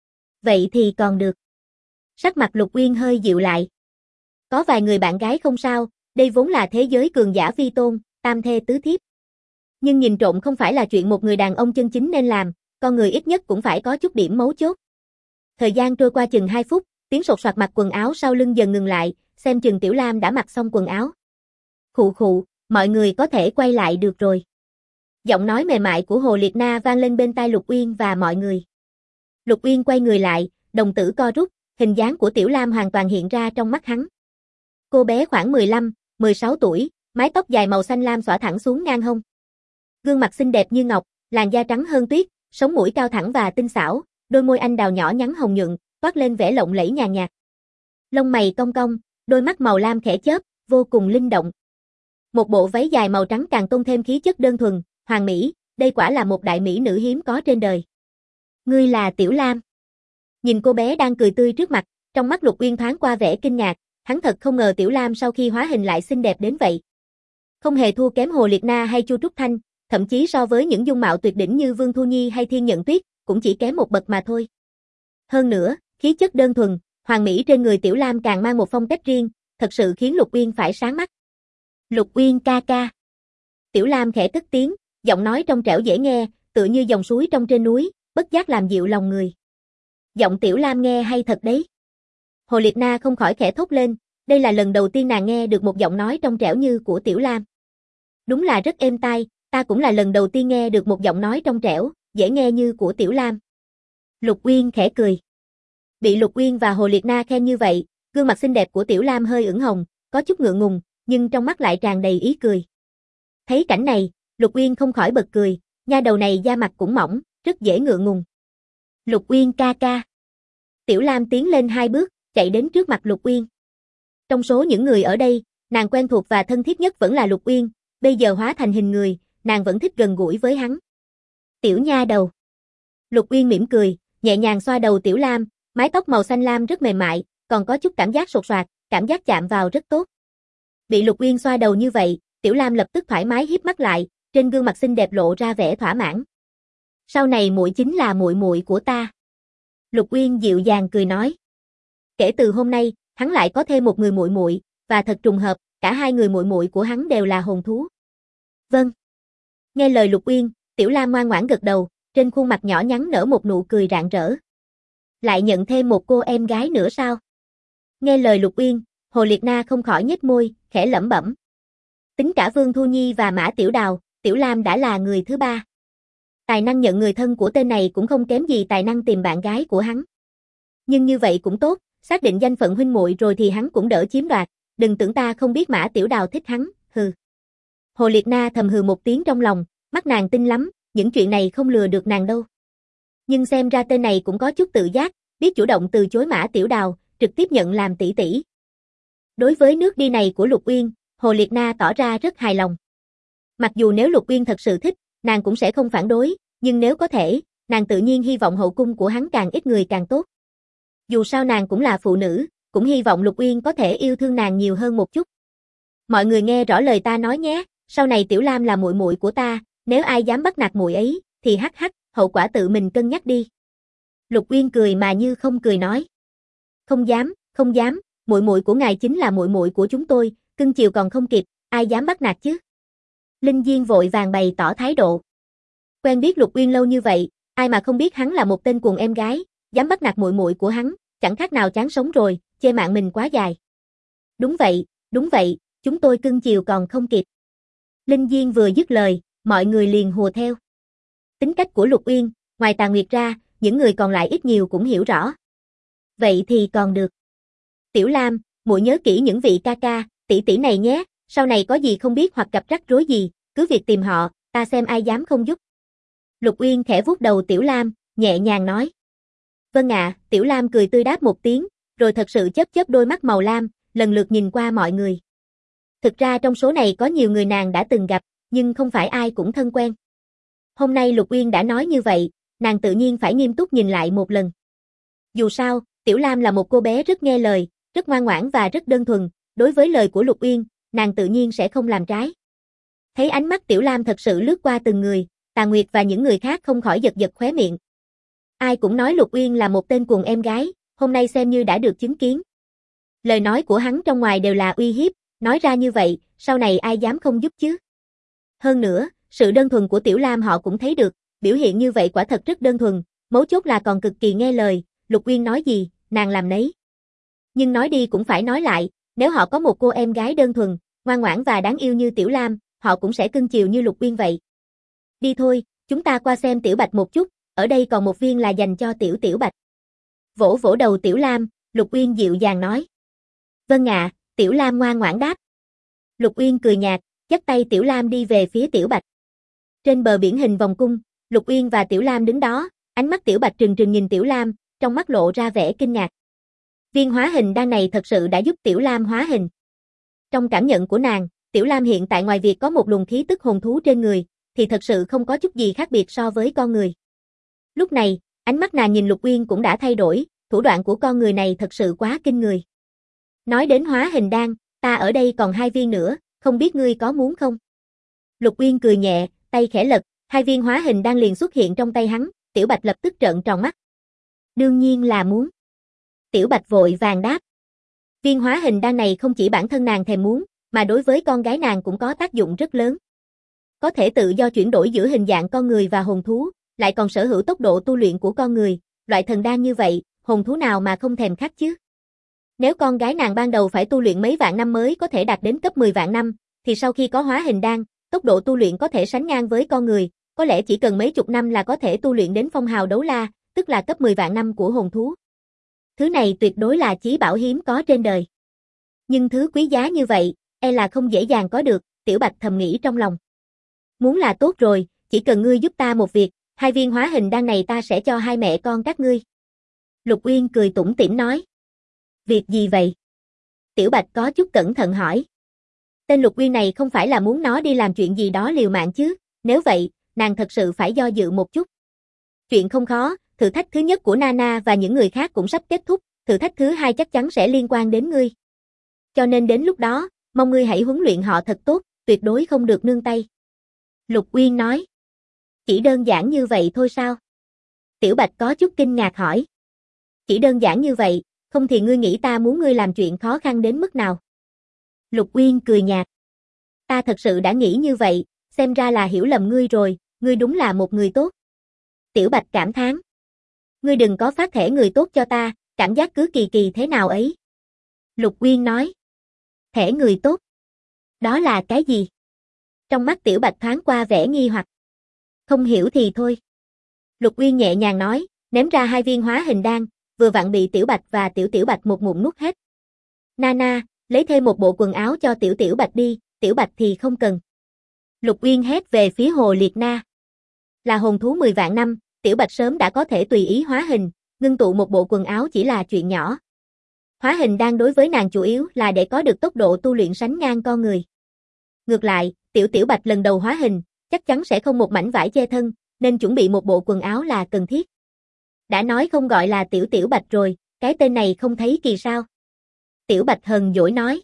Vậy thì còn được. Sắc mặt Lục Uyên hơi dịu lại. Có vài người bạn gái không sao, đây vốn là thế giới cường giả vi tôn, tam thê tứ thiếp. Nhưng nhìn trộm không phải là chuyện một người đàn ông chân chính nên làm, con người ít nhất cũng phải có chút điểm mấu chốt. Thời gian trôi qua chừng 2 phút, tiếng sột soạt mặc quần áo sau lưng dần ngừng lại, xem chừng Tiểu Lam đã mặc xong quần áo. Khụ khụ, mọi người có thể quay lại được rồi. Giọng nói mềm mại của Hồ Liệt Na vang lên bên tai Lục Uyên và mọi người. Lục Uyên quay người lại, đồng tử co rút, hình dáng của Tiểu Lam hoàn toàn hiện ra trong mắt hắn. Cô bé khoảng 15, 16 tuổi, mái tóc dài màu xanh lam xõa thẳng xuống ngang hông. Gương mặt xinh đẹp như ngọc, làn da trắng hơn tuyết, sống mũi cao thẳng và tinh xảo, đôi môi anh đào nhỏ nhắn hồng nhuận, toát lên vẻ lộng lẫy nhàn nhạt. Lông mày cong cong, đôi mắt màu lam khẽ chớp, vô cùng linh động. Một bộ váy dài màu trắng càng tôn thêm khí chất đơn thuần, hoàn mỹ, đây quả là một đại mỹ nữ hiếm có trên đời. Ngươi là Tiểu Lam. Nhìn cô bé đang cười tươi trước mặt, trong mắt Lục Uyên thoáng qua vẻ kinh ngạc, hắn thật không ngờ Tiểu Lam sau khi hóa hình lại xinh đẹp đến vậy. Không hề thua kém Hồ Liệt Na hay Chu Trúc Thanh, thậm chí so với những dung mạo tuyệt đỉnh như Vương Thu Nhi hay Thiên Nhận Tuyết, cũng chỉ kém một bậc mà thôi. Hơn nữa, khí chất đơn thuần, hoàn mỹ trên người Tiểu Lam càng mang một phong cách riêng, thật sự khiến Lục Uyên phải sáng mắt. Lục Uyên ca ca. Tiểu Lam khẽ cất tiếng, giọng nói trong trẻo dễ nghe, tựa như dòng suối trong trên núi, bất giác làm dịu lòng người. Giọng Tiểu Lam nghe hay thật đấy. Hồ Liệt Na không khỏi khẽ thốt lên, đây là lần đầu tiên nàng nghe được một giọng nói trong trẻo như của Tiểu Lam. Đúng là rất êm tai, ta cũng là lần đầu tiên nghe được một giọng nói trong trẻo, dễ nghe như của Tiểu Lam. Lục Uyên khẽ cười. Bị Lục Uyên và Hồ Liệt Na khen như vậy, gương mặt xinh đẹp của Tiểu Lam hơi ửng hồng, có chút ngượng ngùng, nhưng trong mắt lại tràn đầy ý cười. Thấy cảnh này, Lục Uyên không khỏi bật cười, nha đầu này da mặt cũng mỏng, rất dễ ngượng ngùng. Lục Uyên ca ca. Tiểu Lam tiến lên 2 bước, chạy đến trước mặt Lục Uyên. Trong số những người ở đây, nàng quen thuộc và thân thiết nhất vẫn là Lục Uyên, bây giờ hóa thành hình người, nàng vẫn thích gần gũi với hắn. Tiểu nha đầu. Lục Uyên mỉm cười, nhẹ nhàng xoa đầu Tiểu Lam, mái tóc màu xanh lam rất mềm mại, còn có chút cảm giác sột soạt, cảm giác chạm vào rất tốt. Bị Lục Uyên xoa đầu như vậy, Tiểu Lam lập tức thoải mái híp mắt lại, trên gương mặt xinh đẹp lộ ra vẻ thỏa mãn. Sau này muội chính là muội muội của ta. Lục Uyên dịu dàng cười nói. Kể từ hôm nay, hắn lại có thêm một người muội muội, và thật trùng hợp, cả hai người muội muội của hắn đều là hồn thú. Vâng. Nghe lời Lục Uyên, Tiểu Lam ngoan ngoãn gật đầu, trên khuôn mặt nhỏ nhắn nở một nụ cười rạng rỡ. Lại nhận thêm một cô em gái nữa sao? Nghe lời Lục Uyên, Hồ Liệt Na không khỏi nhếch môi, khẽ lẩm bẩm. Tính cả Vương Thu Nhi và Mã Tiểu Đào, Tiểu Lam đã là người thứ 3. Tài năng nhận người thân của tên này cũng không kém gì tài năng tìm bạn gái của hắn. Nhưng như vậy cũng tốt, xác định danh phận huynh muội rồi thì hắn cũng đỡ chiếm đoạt, đừng tưởng ta không biết Mã Tiểu Đào thích hắn, hừ. Hồ Liệt Na thầm hừ một tiếng trong lòng, mắt nàng tinh lắm, những chuyện này không lừa được nàng đâu. Nhưng xem ra tên này cũng có chút tự giác, biết chủ động từ chối Mã Tiểu Đào, trực tiếp nhận làm tỷ tỷ. Đối với nước đi này của Lục Uyên, Hồ Liệt Na tỏ ra rất hài lòng. Mặc dù nếu Lục Uyên thật sự thích, nàng cũng sẽ không phản đối, nhưng nếu có thể, nàng tự nhiên hy vọng hậu cung của hắn càng ít người càng tốt. Dù sao nàng cũng là phụ nữ, cũng hy vọng Lục Uyên có thể yêu thương nàng nhiều hơn một chút. Mọi người nghe rõ lời ta nói nhé, sau này Tiểu Lam là muội muội của ta, nếu ai dám bắt nạt muội ấy, thì hắc hắc, hậu quả tự mình cân nhắc đi. Lục Uyên cười mà như không cười nói. Không dám, muội muội của ngài chính là muội muội của chúng tôi, cưng chiều còn không kịp, ai dám bắt nạt chứ? Linh Diên vội vàng bày tỏ thái độ. Quen biết Lục Uyên lâu như vậy, ai mà không biết hắn là một tên cuồng em gái, dám bắt nạt muội muội của hắn, chẳng khác nào chán sống rồi, chê mạng mình quá dài. Đúng vậy, chúng tôi cưng chiều còn không kịp. Linh Diên vừa dứt lời, mọi người liền hùa theo. Tính cách của Lục Uyên, ngoài Tà Nguyệt ra, những người còn lại ít nhiều cũng hiểu rõ. Vậy thì còn được. Tiểu Lam, muội nhớ kỹ những vị ca ca, tỷ tỷ này nhé, sau này có gì không biết hoặc gặp rắc rối gì, cứ việc tìm họ, ta xem ai dám không giúp. Lục Uyên khẽ vuốt đầu Tiểu Lam, nhẹ nhàng nói. Vâng ạ, Tiểu Lam cười tươi đáp một tiếng, rồi thật sự chớp chớp đôi mắt màu lam, lần lượt nhìn qua mọi người. Thực ra trong số này có nhiều người nàng đã từng gặp, nhưng không phải ai cũng thân quen. Hôm nay Lục Uyên đã nói như vậy, nàng tự nhiên phải nghiêm túc nhìn lại một lần. Dù sao, Tiểu Lam là một cô bé rất nghe lời, rất ngoan ngoãn và rất đơn thuần, đối với lời của Lục Uyên, nàng tự nhiên sẽ không làm trái. Thấy ánh mắt Tiểu Lam thật sự lướt qua từng người, Tà Nguyệt và những người khác không khỏi giật giật khóe miệng. Ai cũng nói Lục Uyên là một tên cuồng em gái, hôm nay xem như đã được chứng kiến. Lời nói của hắn trong ngoài đều là uy hiếp, nói ra như vậy, sau này ai dám không giúp chứ? Hơn nữa, sự đơn thuần của Tiểu Lam họ cũng thấy được, biểu hiện như vậy quả thật rất đơn thuần, mấu chốt là còn cực kỳ nghe lời, Lục Uyên nói gì, nàng làm nấy. Nhưng nói đi cũng phải nói lại, nếu họ có một cô em gái đơn thuần, ngoan ngoãn và đáng yêu như Tiểu Lam, họ cũng sẽ cưng chiều như Lục Uyên vậy. Đi thôi, chúng ta qua xem Tiểu Bạch một chút, ở đây còn một viên là dành cho Tiểu Bạch. Vỗ vỗ đầu Tiểu Lam, Lục Uyên dịu dàng nói. Vâng ạ, Tiểu Lam ngoan ngoãn đáp. Lục Uyên cười nhạt, dắt tay Tiểu Lam đi về phía Tiểu Bạch. Trên bờ biển hình vòng cung, Lục Uyên và Tiểu Lam đứng đó, ánh mắt Tiểu Bạch trừng trừng nhìn Tiểu Lam, trong mắt lộ ra vẻ kinh ngạc. Viên hóa hình đan này thật sự đã giúp Tiểu Lam hóa hình. Trong cảm nhận của nàng, Tiểu Lam hiện tại ngoài việc có một luồng khí tức hồn thú trên người, thì thật sự không có chút gì khác biệt so với con người. Lúc này, ánh mắt nàng nhìn Lục Uyên cũng đã thay đổi, thủ đoạn của con người này thật sự quá kinh người. Nói đến hóa hình đan, ta ở đây còn 2 viên nữa, không biết ngươi có muốn không? Lục Uyên cười nhẹ, tay khẽ lật, 2 viên hóa hình đan liền xuất hiện trong tay hắn, Tiểu Bạch lập tức trợn tròn mắt. Đương nhiên là muốn. Tiểu Bạch vội vàng đáp. Viên hóa hình đan này không chỉ bản thân nàng thèm muốn, mà đối với con gái nàng cũng có tác dụng rất lớn. Có thể tự do chuyển đổi giữa hình dạng con người và hồn thú, lại còn sở hữu tốc độ tu luyện của con người, loại thần đan như vậy, hồn thú nào mà không thèm khát chứ? Nếu con gái nàng ban đầu phải tu luyện mấy vạn năm mới có thể đạt đến cấp 10 vạn năm, thì sau khi có hóa hình đan, tốc độ tu luyện có thể sánh ngang với con người, có lẽ chỉ cần mấy chục năm là có thể tu luyện đến phong hào đấu la, tức là cấp 10 vạn năm của hồn thú. Thứ này tuyệt đối là chí bảo hiếm có trên đời. Nhưng thứ quý giá như vậy, e là không dễ dàng có được, Tiểu Bạch thầm nghĩ trong lòng. Muốn là tốt rồi, chỉ cần ngươi giúp ta một việc, 2 viên hóa hình đan này ta sẽ cho hai mẹ con các ngươi. Lục Uyên cười tủm tỉm nói. Việc gì vậy? Tiểu Bạch có chút cẩn thận hỏi. Tên Lục Uyên này không phải là muốn nó đi làm chuyện gì đó liều mạng chứ, nếu vậy, nàng thật sự phải do dự một chút. Chuyện không khó, thử thách thứ nhất của Nana và những người khác cũng sắp kết thúc, thử thách thứ hai chắc chắn sẽ liên quan đến ngươi. Cho nên đến lúc đó, mong ngươi hãy huấn luyện họ thật tốt, tuyệt đối không được nương tay. Lục Uyên nói. Chỉ đơn giản như vậy thôi sao? Tiểu Bạch có chút kinh ngạc hỏi. Chỉ đơn giản như vậy, không thì ngươi nghĩ ta muốn ngươi làm chuyện khó khăn đến mức nào? Lục Uyên cười nhạt. Ta thật sự đã nghĩ như vậy, xem ra là hiểu lầm ngươi rồi, ngươi đúng là một người tốt. Tiểu Bạch cảm thán. Ngươi đừng có phát thẻ người tốt cho ta, cảm giác cứ kỳ kỳ thế nào ấy. Lục Uyên nói. Thẻ người tốt? Đó là cái gì? Trong mắt Tiểu Bạch thoáng qua vẻ nghi hoặc. Không hiểu thì thôi. Lục Uyên nhẹ nhàng nói, ném ra 2 viên hóa hình đan, vừa vặn bị Tiểu Bạch và Tiểu Bạch một ngụm nuốt hết. Nana, lấy thêm một bộ quần áo cho Tiểu Bạch đi, Tiểu Bạch thì không cần. Lục Uyên hét về phía Hồ Liệt Na. Là hồn thú 10 vạn năm, Tiểu Bạch sớm đã có thể tùy ý hóa hình, ngưng tụ một bộ quần áo chỉ là chuyện nhỏ. Hóa hình đan đối với nàng chủ yếu là để có được tốc độ tu luyện sánh ngang con người. Ngược lại, Tiểu Bạch lần đầu hóa hình, chắc chắn sẽ không một mảnh vải che thân, nên chuẩn bị một bộ quần áo là cần thiết. Đã nói không gọi là Tiểu Bạch rồi, cái tên này không thấy kỳ sao? Tiểu Bạch hờn dỗi nói.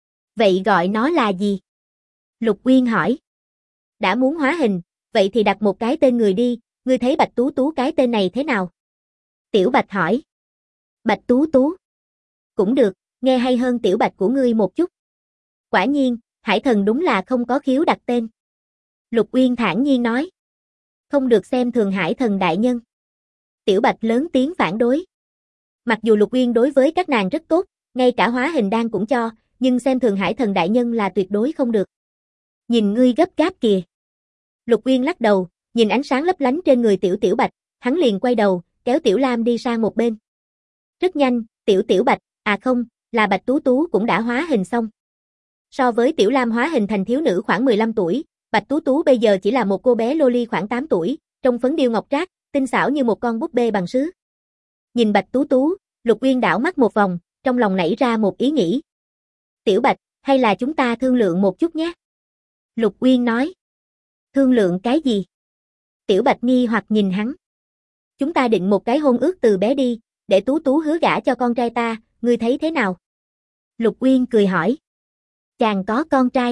Vậy gọi nó là gì? Lục Uyên hỏi. Đã muốn hóa hình, vậy thì đặt một cái tên người đi, ngươi thấy Bạch Tú Tú cái tên này thế nào? Tiểu Bạch hỏi. Bạch Tú Tú. Cũng được, nghe hay hơn Tiểu Bạch của ngươi một chút. Quả nhiên, Hải Thần đúng là không có khiếu đặt tên. Lục Uyên thản nhiên nói. Không được xem thường Hải Thần đại nhân. Tiểu Bạch lớn tiếng phản đối. Mặc dù Lục Uyên đối với các nàng rất tốt, ngay cả hóa hình đan cũng cho, nhưng xem thường Hải Thần đại nhân là tuyệt đối không được. Nhìn ngươi gấp gáp kìa. Lục Uyên lắc đầu, nhìn ánh sáng lấp lánh trên người Tiểu Bạch, hắn liền quay đầu, kéo Tiểu Lam đi sang một bên. Rất nhanh, Tiểu Bạch, à không, là Bạch Tú Tú cũng đã hóa hình xong. So với Tiểu Lam hóa hình thành thiếu nữ khoảng 15 tuổi, Bạch Tú Tú bây giờ chỉ là một cô bé loli khoảng 8 tuổi, trông phấn điêu ngọc trác, tinh xảo như một con búp bê bằng sứ. Nhìn Bạch Tú Tú, Lục Uyên đảo mắt một vòng, trong lòng nảy ra một ý nghĩ. Tiểu Bạch, hay là chúng ta thương lượng một chút nhé? Lục Uyên nói. Thương lượng cái gì? Tiểu Bạch nghi hoặc nhìn hắn. Chúng ta định một cái hôn ước từ bé đi, để Tú Tú hứa gả cho con trai ta, ngươi thấy thế nào? Lục Uyên cười hỏi. Chàng có con trai.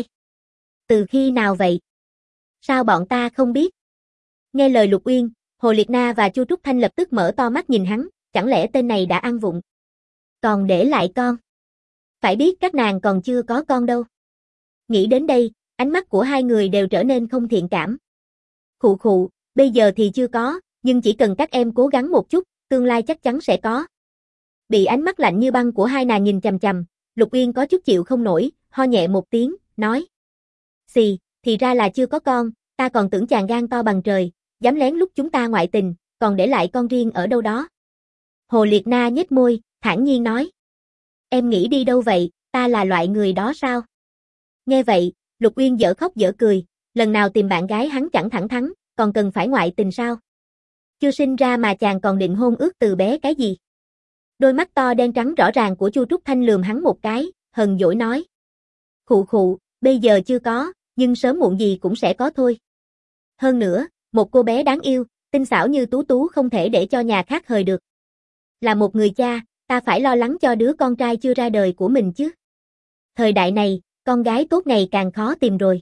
Từ khi nào vậy? Sao bọn ta không biết? Nghe lời Lục Uyên, Hồ Liệt Na và Chu Trúc Thanh lập tức mở to mắt nhìn hắn, chẳng lẽ tên này đã ăn vụng? Còn để lại con? Phải biết các nàng còn chưa có con đâu. Nghĩ đến đây, ánh mắt của hai người đều trở nên không thiện cảm. Khụ khụ, bây giờ thì chưa có, nhưng chỉ cần các em cố gắng một chút, tương lai chắc chắn sẽ có. Bị ánh mắt lạnh như băng của hai nàng nhìn chằm chằm, Lục Uyên có chút chịu không nổi, ho nhẹ một tiếng, nói. Xì, thì ra là chưa có con, ta còn tưởng chàng gan to bằng trời, dám lén lút chúng ta ngoại tình, còn để lại con riêng ở đâu đó. Hồ Liệt Na nhếch môi, thản nhiên nói. Em nghĩ đi đâu vậy, ta là loại người đó sao? Nghe vậy, Lục Uyên dở khóc dở cười, lần nào tìm bạn gái hắn chẳng thẳng thắn, còn cần phải ngoại tình sao? Chưa sinh ra mà chàng còn định hôn ước từ bé cái gì? Đôi mắt to đen trắng rõ ràng của Chu Trúc Thanh lườm hắn một cái, hờn dỗi nói. Khụ khụ, bây giờ chưa có, nhưng sớm muộn gì cũng sẽ có thôi. Hơn nữa, một cô bé đáng yêu, tinh xảo như Tú Tú không thể để cho nhà khác hời được. Là một người cha, ta phải lo lắng cho đứa con trai chưa ra đời của mình chứ. Thời đại này, con gái tốt ngày càng khó tìm rồi.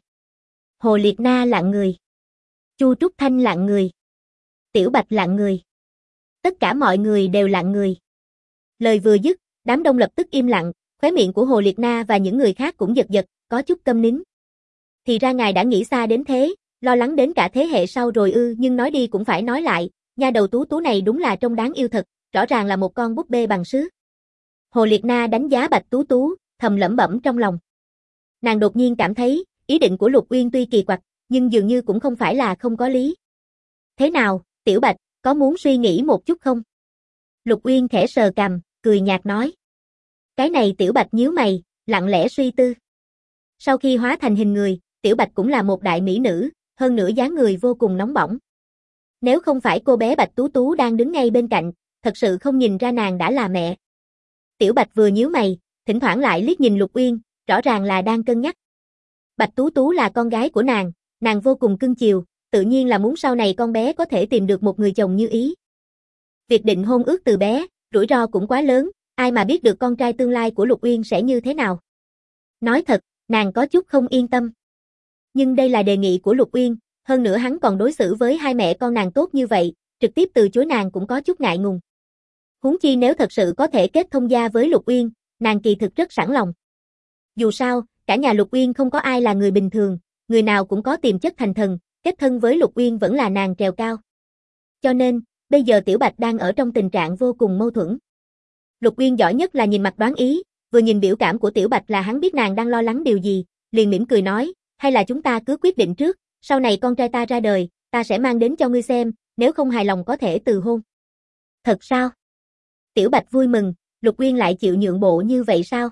Hồ Liệt Na lặng người. Chu Trúc Thanh lặng người. Tiểu Bạch lặng người. Tất cả mọi người đều lặng người. Lời vừa dứt, đám đông lập tức im lặng, Khóe miệng của Hồ Liệt Na và những người khác cũng giật giật, có chút câm nín. Thì ra ngài đã nghĩ xa đến thế, lo lắng đến cả thế hệ sau rồi ư, nhưng nói đi cũng phải nói lại, nha đầu Tú Tú này đúng là trông đáng yêu thật, rõ ràng là một con búp bê bằng sứ. Hồ Liệt Na đánh giá Bạch Tú Tú, thầm lẩm bẩm trong lòng. Nàng đột nhiên cảm thấy, ý định của Lục Uyên tuy kỳ quặc, nhưng dường như cũng không phải là không có lý. Thế nào, Tiểu Bạch, có muốn suy nghĩ một chút không? Lục Uyên khẽ sờ cằm, cười nhạt nói. Cái này Tiểu Bạch nhíu mày, lặng lẽ suy tư. Sau khi hóa thành hình người, Tiểu Bạch cũng là một đại mỹ nữ, hơn nữa dáng người vô cùng nóng bỏng. Nếu không phải cô bé Bạch Tú Tú đang đứng ngay bên cạnh, thật sự không nhìn ra nàng đã là mẹ. Tiểu Bạch vừa nhíu mày, thỉnh thoảng lại liếc nhìn Lục Uyên, rõ ràng là đang cân nhắc. Bạch Tú Tú là con gái của nàng vô cùng cưng chiều, tự nhiên là muốn sau này con bé có thể tìm được một người chồng như ý. Việc định hôn ước từ bé, rủi ro cũng quá lớn, ai mà biết được con trai tương lai của Lục Uyên sẽ như thế nào. Nói thật, nàng có chút không yên tâm. Nhưng đây là đề nghị của Lục Uyên, hơn nữa hắn còn đối xử với hai mẹ con nàng tốt như vậy, trực tiếp từ chối nàng cũng có chút ngại ngùng. Huống chi nếu thật sự có thể kết thông gia với Lục Uyên, nàng kỳ thực rất sẵn lòng. Dù sao, cả nhà Lục Uyên không có ai là người bình thường, người nào cũng có tiềm chất thành thần, kết thân với Lục Uyên vẫn là nàng trèo cao. Cho nên, bây giờ Tiểu Bạch đang ở trong tình trạng vô cùng mâu thuẫn. Lục Uyên giỏi nhất là nhìn mặt đoán ý, vừa nhìn biểu cảm của Tiểu Bạch là hắn biết nàng đang lo lắng điều gì, liền mỉm cười nói, hay là chúng ta cứ quyết định trước, sau này con trai ta ra đời, ta sẽ mang đến cho ngươi xem, nếu không hài lòng có thể từ hôn. Thật sao? Tiểu Bạch vui mừng, Lục Uyên lại chịu nhượng bộ như vậy sao?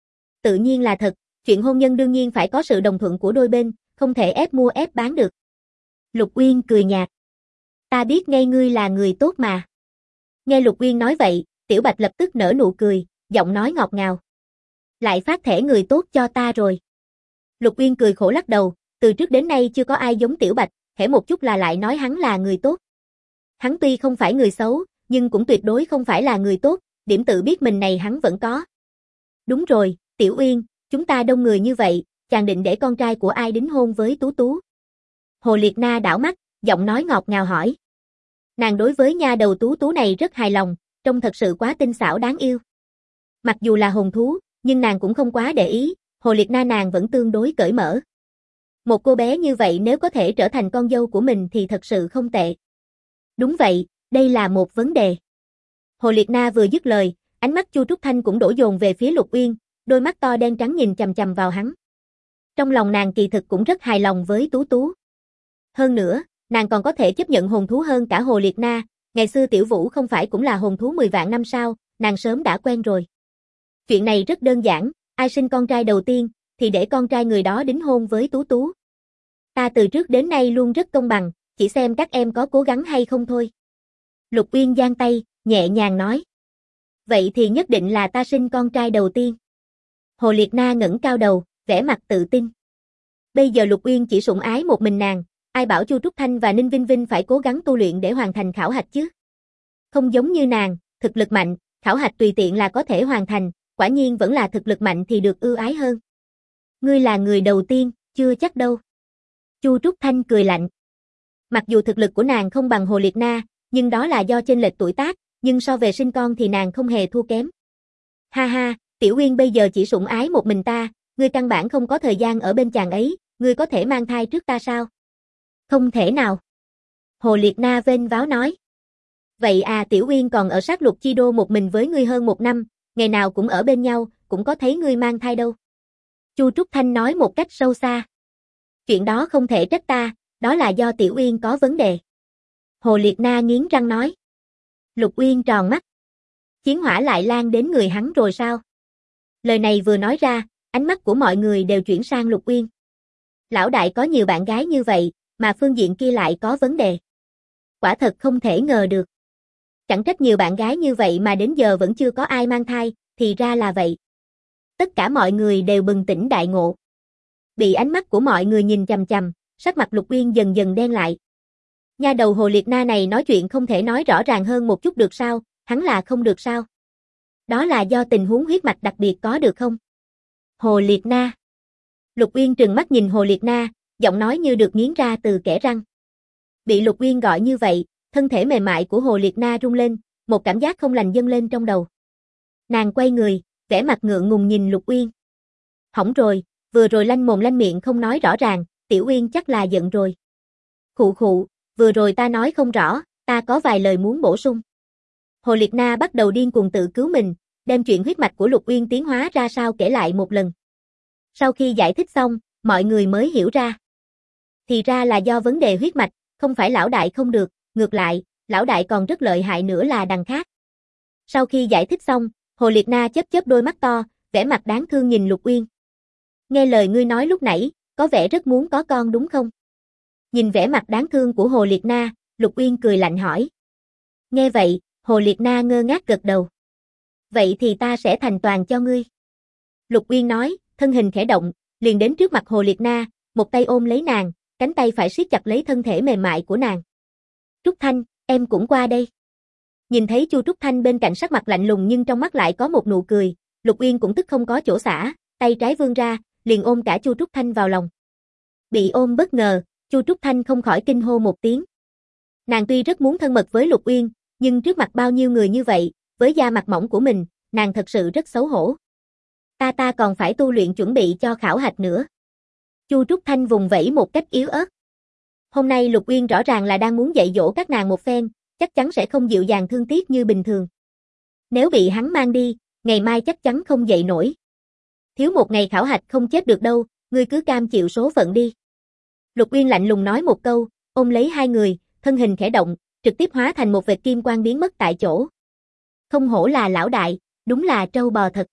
Tự nhiên là thật, chuyện hôn nhân đương nhiên phải có sự đồng thuận của đôi bên, không thể ép mua ép bán được. Lục Uyên cười nhạt. Ta biết ngay ngươi là người tốt mà. Nghe Lục Uyên nói vậy, Tiểu Bạch lập tức nở nụ cười, giọng nói ngọt ngào. Lại phát thể người tốt cho ta rồi. Lục Uyên cười khổ lắc đầu, từ trước đến nay chưa có ai giống Tiểu Bạch, hễ một chút là lại nói hắn là người tốt. Hắn tuy không phải người xấu, nhưng cũng tuyệt đối không phải là người tốt, điểm tự biết mình này hắn vẫn có. Đúng rồi, Tiểu Uyên, chúng ta đông người như vậy, chàng định để con trai của ai đính hôn với Tú Tú? Hồ Liệt Na đảo mắt, giọng nói ngọt ngào hỏi. Nàng đối với nha đầu Tú Tú này rất hài lòng, trông thật sự quá tinh xảo đáng yêu. Mặc dù là hồn thú, nhưng nàng cũng không quá để ý, Hồ Liệt Na nàng vẫn tương đối cởi mở. Một cô bé như vậy nếu có thể trở thành con dâu của mình thì thật sự không tệ. Đúng vậy, đây là một vấn đề. Hồ Liệt Na vừa dứt lời, ánh mắt Chu Trúc Thanh cũng đổ dồn về phía Lục Uyên, đôi mắt to đen trắng nhìn chằm chằm vào hắn. Trong lòng nàng kỳ thực cũng rất hài lòng với Tú Tú. Hơn nữa, nàng còn có thể chấp nhận hồn thú hơn cả Hồ Liệt Na, ngày xưa Tiểu Vũ không phải cũng là hồn thú 10 vạn năm sao, nàng sớm đã quen rồi. Chuyện này rất đơn giản, ai sinh con trai đầu tiên, thì để con trai người đó đính hôn với Tú Tú. Ta từ trước đến nay luôn rất công bằng, chỉ xem các em có cố gắng hay không thôi. Lục Uyên giang tay, nhẹ nhàng nói. Vậy thì nhất định là ta sinh con trai đầu tiên. Hồ Liệt Na ngẩng cao đầu, vẻ mặt tự tin. Bây giờ Lục Uyên chỉ sủng ái một mình nàng, ai bảo Chu Trúc Thanh và Ninh Vinh Vinh phải cố gắng tu luyện để hoàn thành khảo hạch chứ? Không giống như nàng, thực lực mạnh, khảo hạch tùy tiện là có thể hoàn thành, quả nhiên vẫn là thực lực mạnh thì được ưu ái hơn. Ngươi là người đầu tiên, chưa chắc đâu. Chu Trúc Thanh cười lạnh. Mặc dù thực lực của nàng không bằng Hồ Liệt Na, nhưng đó là do chênh lệch tuổi tác, nhưng so về sinh con thì nàng không hề thua kém. Ha ha, Tiểu Uyên bây giờ chỉ sủng ái một mình ta, ngươi căn bản không có thời gian ở bên chàng ấy, ngươi có thể mang thai trước ta sao? Không thể nào. Hồ Liệt Na vênh váo nói. Vậy à, Tiểu Uyên còn ở sát Lục Chi Đô một mình với ngươi hơn 1 năm, ngày nào cũng ở bên nhau, cũng có thấy ngươi mang thai đâu. Chu Trúc Thanh nói một cách sâu xa. Chuyện đó không thể trách ta, đó là do Tiểu Uyên có vấn đề. Hồ Liệt Na nghiến răng nói. Lục Uyên tròn mắt. Chiến hỏa lại lan đến người hắn rồi sao? Lời này vừa nói ra, ánh mắt của mọi người đều chuyển sang Lục Uyên. Lão đại có nhiều bạn gái như vậy, mà phương diện kia lại có vấn đề. Quả thật không thể ngờ được. Chẳng trách nhiều bạn gái như vậy mà đến giờ vẫn chưa có ai mang thai, thì ra là vậy. Tất cả mọi người đều bừng tỉnh đại ngộ. Bị ánh mắt của mọi người nhìn chằm chằm, sắc mặt Lục Uyên dần dần đen lại. Nha đầu Hồ Liệt Na này nói chuyện không thể nói rõ ràng hơn một chút được sao, hắn là không được sao? Đó là do tình huống huyết mạch đặc biệt có được không? Hồ Liệt Na. Lục Uyên trừng mắt nhìn Hồ Liệt Na, giọng nói như được nghiến ra từ kẽ răng. Bị Lục Uyên gọi như vậy, thân thể mềm mại của Hồ Liệt Na rung lên, một cảm giác không lành dâng lên trong đầu. Nàng quay người, vẻ mặt ngượng ngùng nhìn Lục Uyên. Hỏng rồi, vừa rồi lanh mồm lanh miệng không nói rõ ràng, Tiểu Uyên chắc là giận rồi. Khụ khụ, vừa rồi ta nói không rõ, ta có vài lời muốn bổ sung. Hồ Liệt Na bắt đầu điên cuồng tự cứu mình, đem chuyện huyết mạch của Lục Uyên tiến hóa ra sao kể lại một lần. Sau khi giải thích xong, mọi người mới hiểu ra. Thì ra là do vấn đề huyết mạch, không phải lão đại không được, ngược lại, lão đại còn rất lợi hại nữa là đằng khác. Sau khi giải thích xong, Hồ Liệt Na chớp chớp đôi mắt to, vẻ mặt đáng thương nhìn Lục Uyên. Nghe lời ngươi nói lúc nãy, có vẻ rất muốn có con đúng không? Nhìn vẻ mặt đáng thương của Hồ Liệt Na, Lục Uyên cười lạnh hỏi. Nghe vậy, Hồ Liệt Na ngơ ngác gật đầu. Vậy thì ta sẽ thành toàn cho ngươi. Lục Uyên nói, thân hình khẽ động, liền đến trước mặt Hồ Liệt Na, một tay ôm lấy nàng, cánh tay phải siết chặt lấy thân thể mềm mại của nàng. Trúc Thanh, em cũng qua đây. Nhìn thấy Chu Trúc Thanh bên cạnh sắc mặt lạnh lùng nhưng trong mắt lại có một nụ cười, Lục Uyên cũng tức không có chỗ xả, tay trái vươn ra, liền ôm cả Chu Trúc Thanh vào lòng. Bị ôm bất ngờ, Chu Trúc Thanh không khỏi kinh hô một tiếng. Nàng tuy rất muốn thân mật với Lục Uyên, nhưng trước mặt bao nhiêu người như vậy, với da mặt mỏng của mình, nàng thật sự rất xấu hổ. Ta còn phải tu luyện chuẩn bị cho khảo hạch nữa. Chu Trúc Thanh vùng vẫy một cách yếu ớt. Hôm nay Lục Uyên rõ ràng là đang muốn dạy dỗ các nàng một phen, chắc chắn sẽ không dịu dàng thương tiếc như bình thường. Nếu bị hắn mang đi, ngày mai chắc chắn không dậy nổi. Thiếu một ngày khảo hạch không chết được đâu, ngươi cứ cam chịu số phận đi. Lục Uyên lạnh lùng nói một câu, ôm lấy hai người, thân hình khẽ động, trực tiếp hóa thành một vệt kim quang biến mất tại chỗ. Không hổ là lão đại, đúng là trâu bò thật.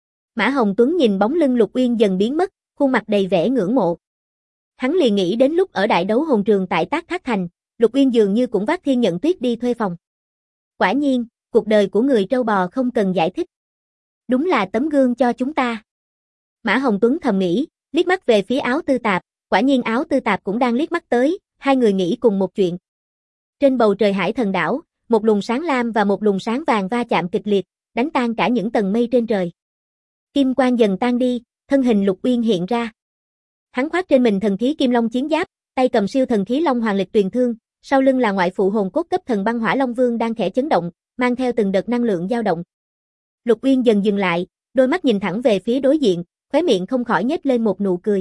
Mã Hồng Tuấn nhìn bóng lưng Lục Uyên dần biến mất, khuôn mặt đầy vẻ ngưỡng mộ. Hắn liền nghĩ đến lúc ở đại đấu hồn trường tại Tác Thác Thành, Lục Uyên dường như cũng vác Thiên Nhận Tuyết đi thuê phòng. Quả nhiên, cuộc đời của người trâu bò không cần giải thích. Đúng là tấm gương cho chúng ta. Mã Hồng Tuấn thầm nghĩ, liếc mắt về phía Áo Tư Tạp, quả nhiên Áo Tư Tạp cũng đang liếc mắt tới, hai người nghĩ cùng một chuyện. Trên bầu trời Hải Thần đảo, một luồng sáng lam và một luồng sáng vàng va chạm kịch liệt, đánh tan cả những tầng mây trên trời. Kim quang dần tan đi, thân hình Lục Uyên hiện ra. Hắn khoác trên mình thần khí Kim Long chiến giáp, tay cầm siêu thần khí Long Hoàng Lịch Tuyền Thương, sau lưng là ngoại phụ hồn cốt cấp thần băng Hỏa Long Vương đang khẽ chấn động, mang theo từng đợt năng lượng dao động. Lục Uyên dần dừng lại, đôi mắt nhìn thẳng về phía đối diện, khóe miệng không khỏi nhếch lên một nụ cười.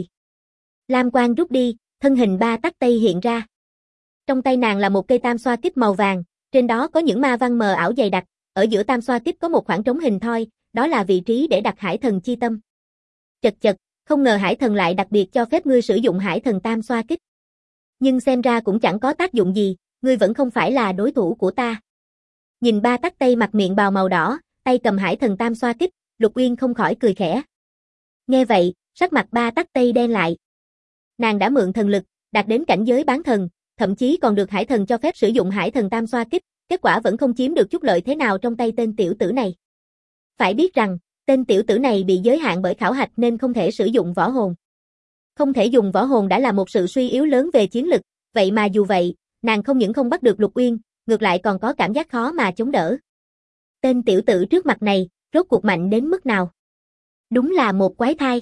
Lam quang rút đi, thân hình Ba Tắc Tây hiện ra. Trong tay nàng là một cây tam xoa kích màu vàng, trên đó có những ma văn mờ ảo dày đặc, ở giữa tam xoa kích có một khoảng trống hình thoi, đó là vị trí để đặt Hải Thần chi tâm. Chật chật, không ngờ Hải Thần lại đặc biệt cho phép ngươi sử dụng Hải Thần tam xoa kích. Nhưng xem ra cũng chẳng có tác dụng gì, ngươi vẫn không phải là đối thủ của ta. Nhìn Ba Tắc Tây mặt miệng bào màu đỏ, tay cầm Hải Thần tam xoa kích, Lục Uyên không khỏi cười khẽ. Nghe vậy, sắc mặt Ba Tắc Tây đen lại. Nàng đã mượn thần lực, đạt đến cảnh giới bán thần, thậm chí còn được Hải Thần cho phép sử dụng Hải Thần tam xoa kích, kết quả vẫn không chiếm được chút lợi thế nào trong tay tên tiểu tử này. Phải biết rằng, tên tiểu tử này bị giới hạn bởi khảo hạch nên không thể sử dụng võ hồn. Không thể dùng võ hồn đã là một sự suy yếu lớn về chiến lực, vậy mà dù vậy, nàng không những không bắt được Lục Uyên, ngược lại còn có cảm giác khó mà chống đỡ. Tên tiểu tử trước mặt này, rốt cuộc mạnh đến mức nào? Đúng là một quái thai.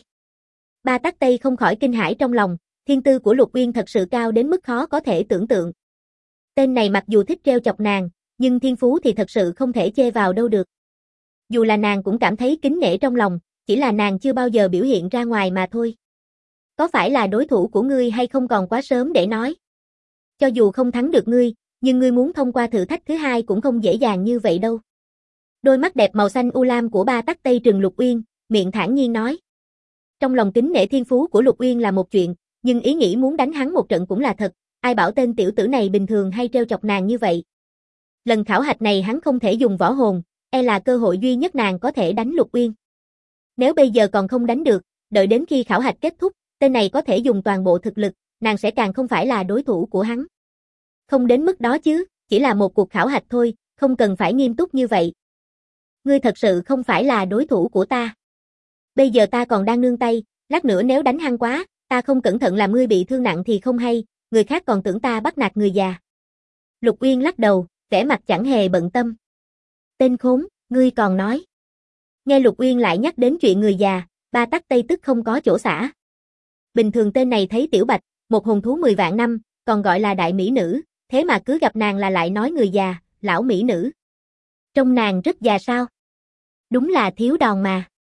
Ba Tắc Tây không khỏi kinh hãi trong lòng, thiên tư của Lục Uyên thật sự cao đến mức khó có thể tưởng tượng. Tên này mặc dù thích trêu chọc nàng, nhưng thiên phú thì thật sự không thể chê vào đâu được. Dù là nàng cũng cảm thấy kính nể trong lòng, chỉ là nàng chưa bao giờ biểu hiện ra ngoài mà thôi. Có phải là đối thủ của ngươi hay không còn quá sớm để nói? Cho dù không thắng được ngươi, nhưng ngươi muốn thông qua thử thách thứ hai cũng không dễ dàng như vậy đâu. Đôi mắt đẹp màu xanh u lam của Ba Tắc Tây trừng Lục Uyên, miệng thản nhiên nói. Trong lòng kính nể thiên phú của Lục Uyên là một chuyện, nhưng ý nghĩ muốn đánh hắn một trận cũng là thật, ai bảo tên tiểu tử này bình thường hay trêu chọc nàng như vậy. Lần khảo hạch này hắn không thể dùng võ hồn, e là cơ hội duy nhất nàng có thể đánh Lục Uyên. Nếu bây giờ còn không đánh được, đợi đến khi khảo hạch kết thúc, tên này có thể dùng toàn bộ thực lực, nàng sẽ càng không phải là đối thủ của hắn. Không đến mức đó chứ, chỉ là một cuộc khảo hạch thôi, không cần phải nghiêm túc như vậy. Ngươi thật sự không phải là đối thủ của ta. Bây giờ ta còn đang nương tay, lát nữa nếu đánh hăng quá, ta không cẩn thận làm ngươi bị thương nặng thì không hay, người khác còn tưởng ta bắt nạt người già. Lục Uyên lắc đầu, vẻ mặt chẳng hề bận tâm. Tên khốn, ngươi còn nói. Nghe Lục Uyên lại nhắc đến chuyện người già, Ba Tắc Tây tức không có chỗ xả. Bình thường tên này thấy Tiểu Bạch, một hồn thú 10 vạn năm, còn gọi là đại mỹ nữ, thế mà cứ gặp nàng là lại nói người già, lão mỹ nữ. Trông nàng rất già sao? Đúng là thiếu đòn mà.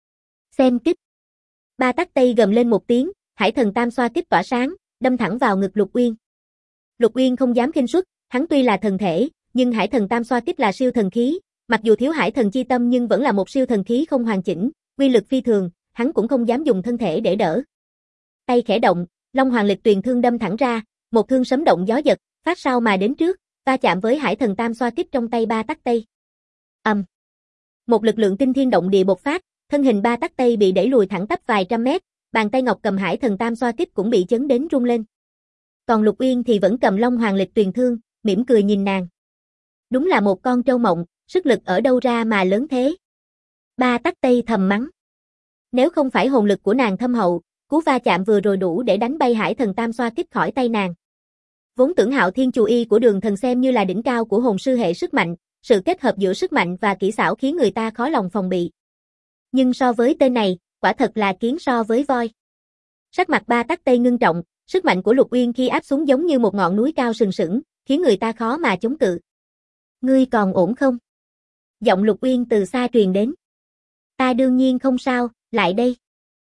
Xem kích. Ba tắc Tây gầm lên một tiếng, hải thần tam xoa kích tỏa sáng, đâm thẳng vào ngực Lục Uyên. Lục Uyên không dám khinh suất, hắn tuy là thần thể, nhưng hải thần tam xoa kích là siêu thần khí, mặc dù thiếu hải thần chi tâm nhưng vẫn là một siêu thần khí không hoàn chỉnh, uy lực phi thường, hắn cũng không dám dùng thân thể để đỡ. Tay khẽ động, Long Hoàng Lịch Tuyền thương đâm thẳng ra, một thương sấm động gió giật, phát sau mà đến trước, va chạm với hải thần tam xoa kích trong tay ba tắc Tây. Một lực lượng kinh thiên động địa bộc phát, thân hình ba tắc Tây bị đẩy lùi thẳng tắp vài trăm mét, bàn tay ngọc cầm hải thần tam xoa kích cũng bị chấn đến rung lên. Còn Lục Uyên thì vẫn cầm Long Hoàng Lịch Tuyền thương, mỉm cười nhìn nàng. Đúng là một con trâu mộng, sức lực ở đâu ra mà lớn thế? Ba tắc Tây thầm mắng. Nếu không phải hồn lực của nàng thâm hậu, cú va chạm vừa rồi đủ để đánh bay hải thần tam xoa kích khỏi tay nàng. Vốn tưởng Hạo Thiên Chù Y của Đường Thần xem như là đỉnh cao của hồn sư hệ sức mạnh, sự kết hợp giữa sức mạnh và kỹ xảo khiến người ta khó lòng phòng bị. Nhưng so với tên này, quả thật là kiến so với voi. Sắc mặt ba tắc Tây ngưng trọng, sức mạnh của Lục Uyên khi áp xuống giống như một ngọn núi cao sừng sững, khiến người ta khó mà chống cự. Ngươi còn ổn không? Giọng Lục Uyên từ xa truyền đến. Ta đương nhiên không sao, lại đây.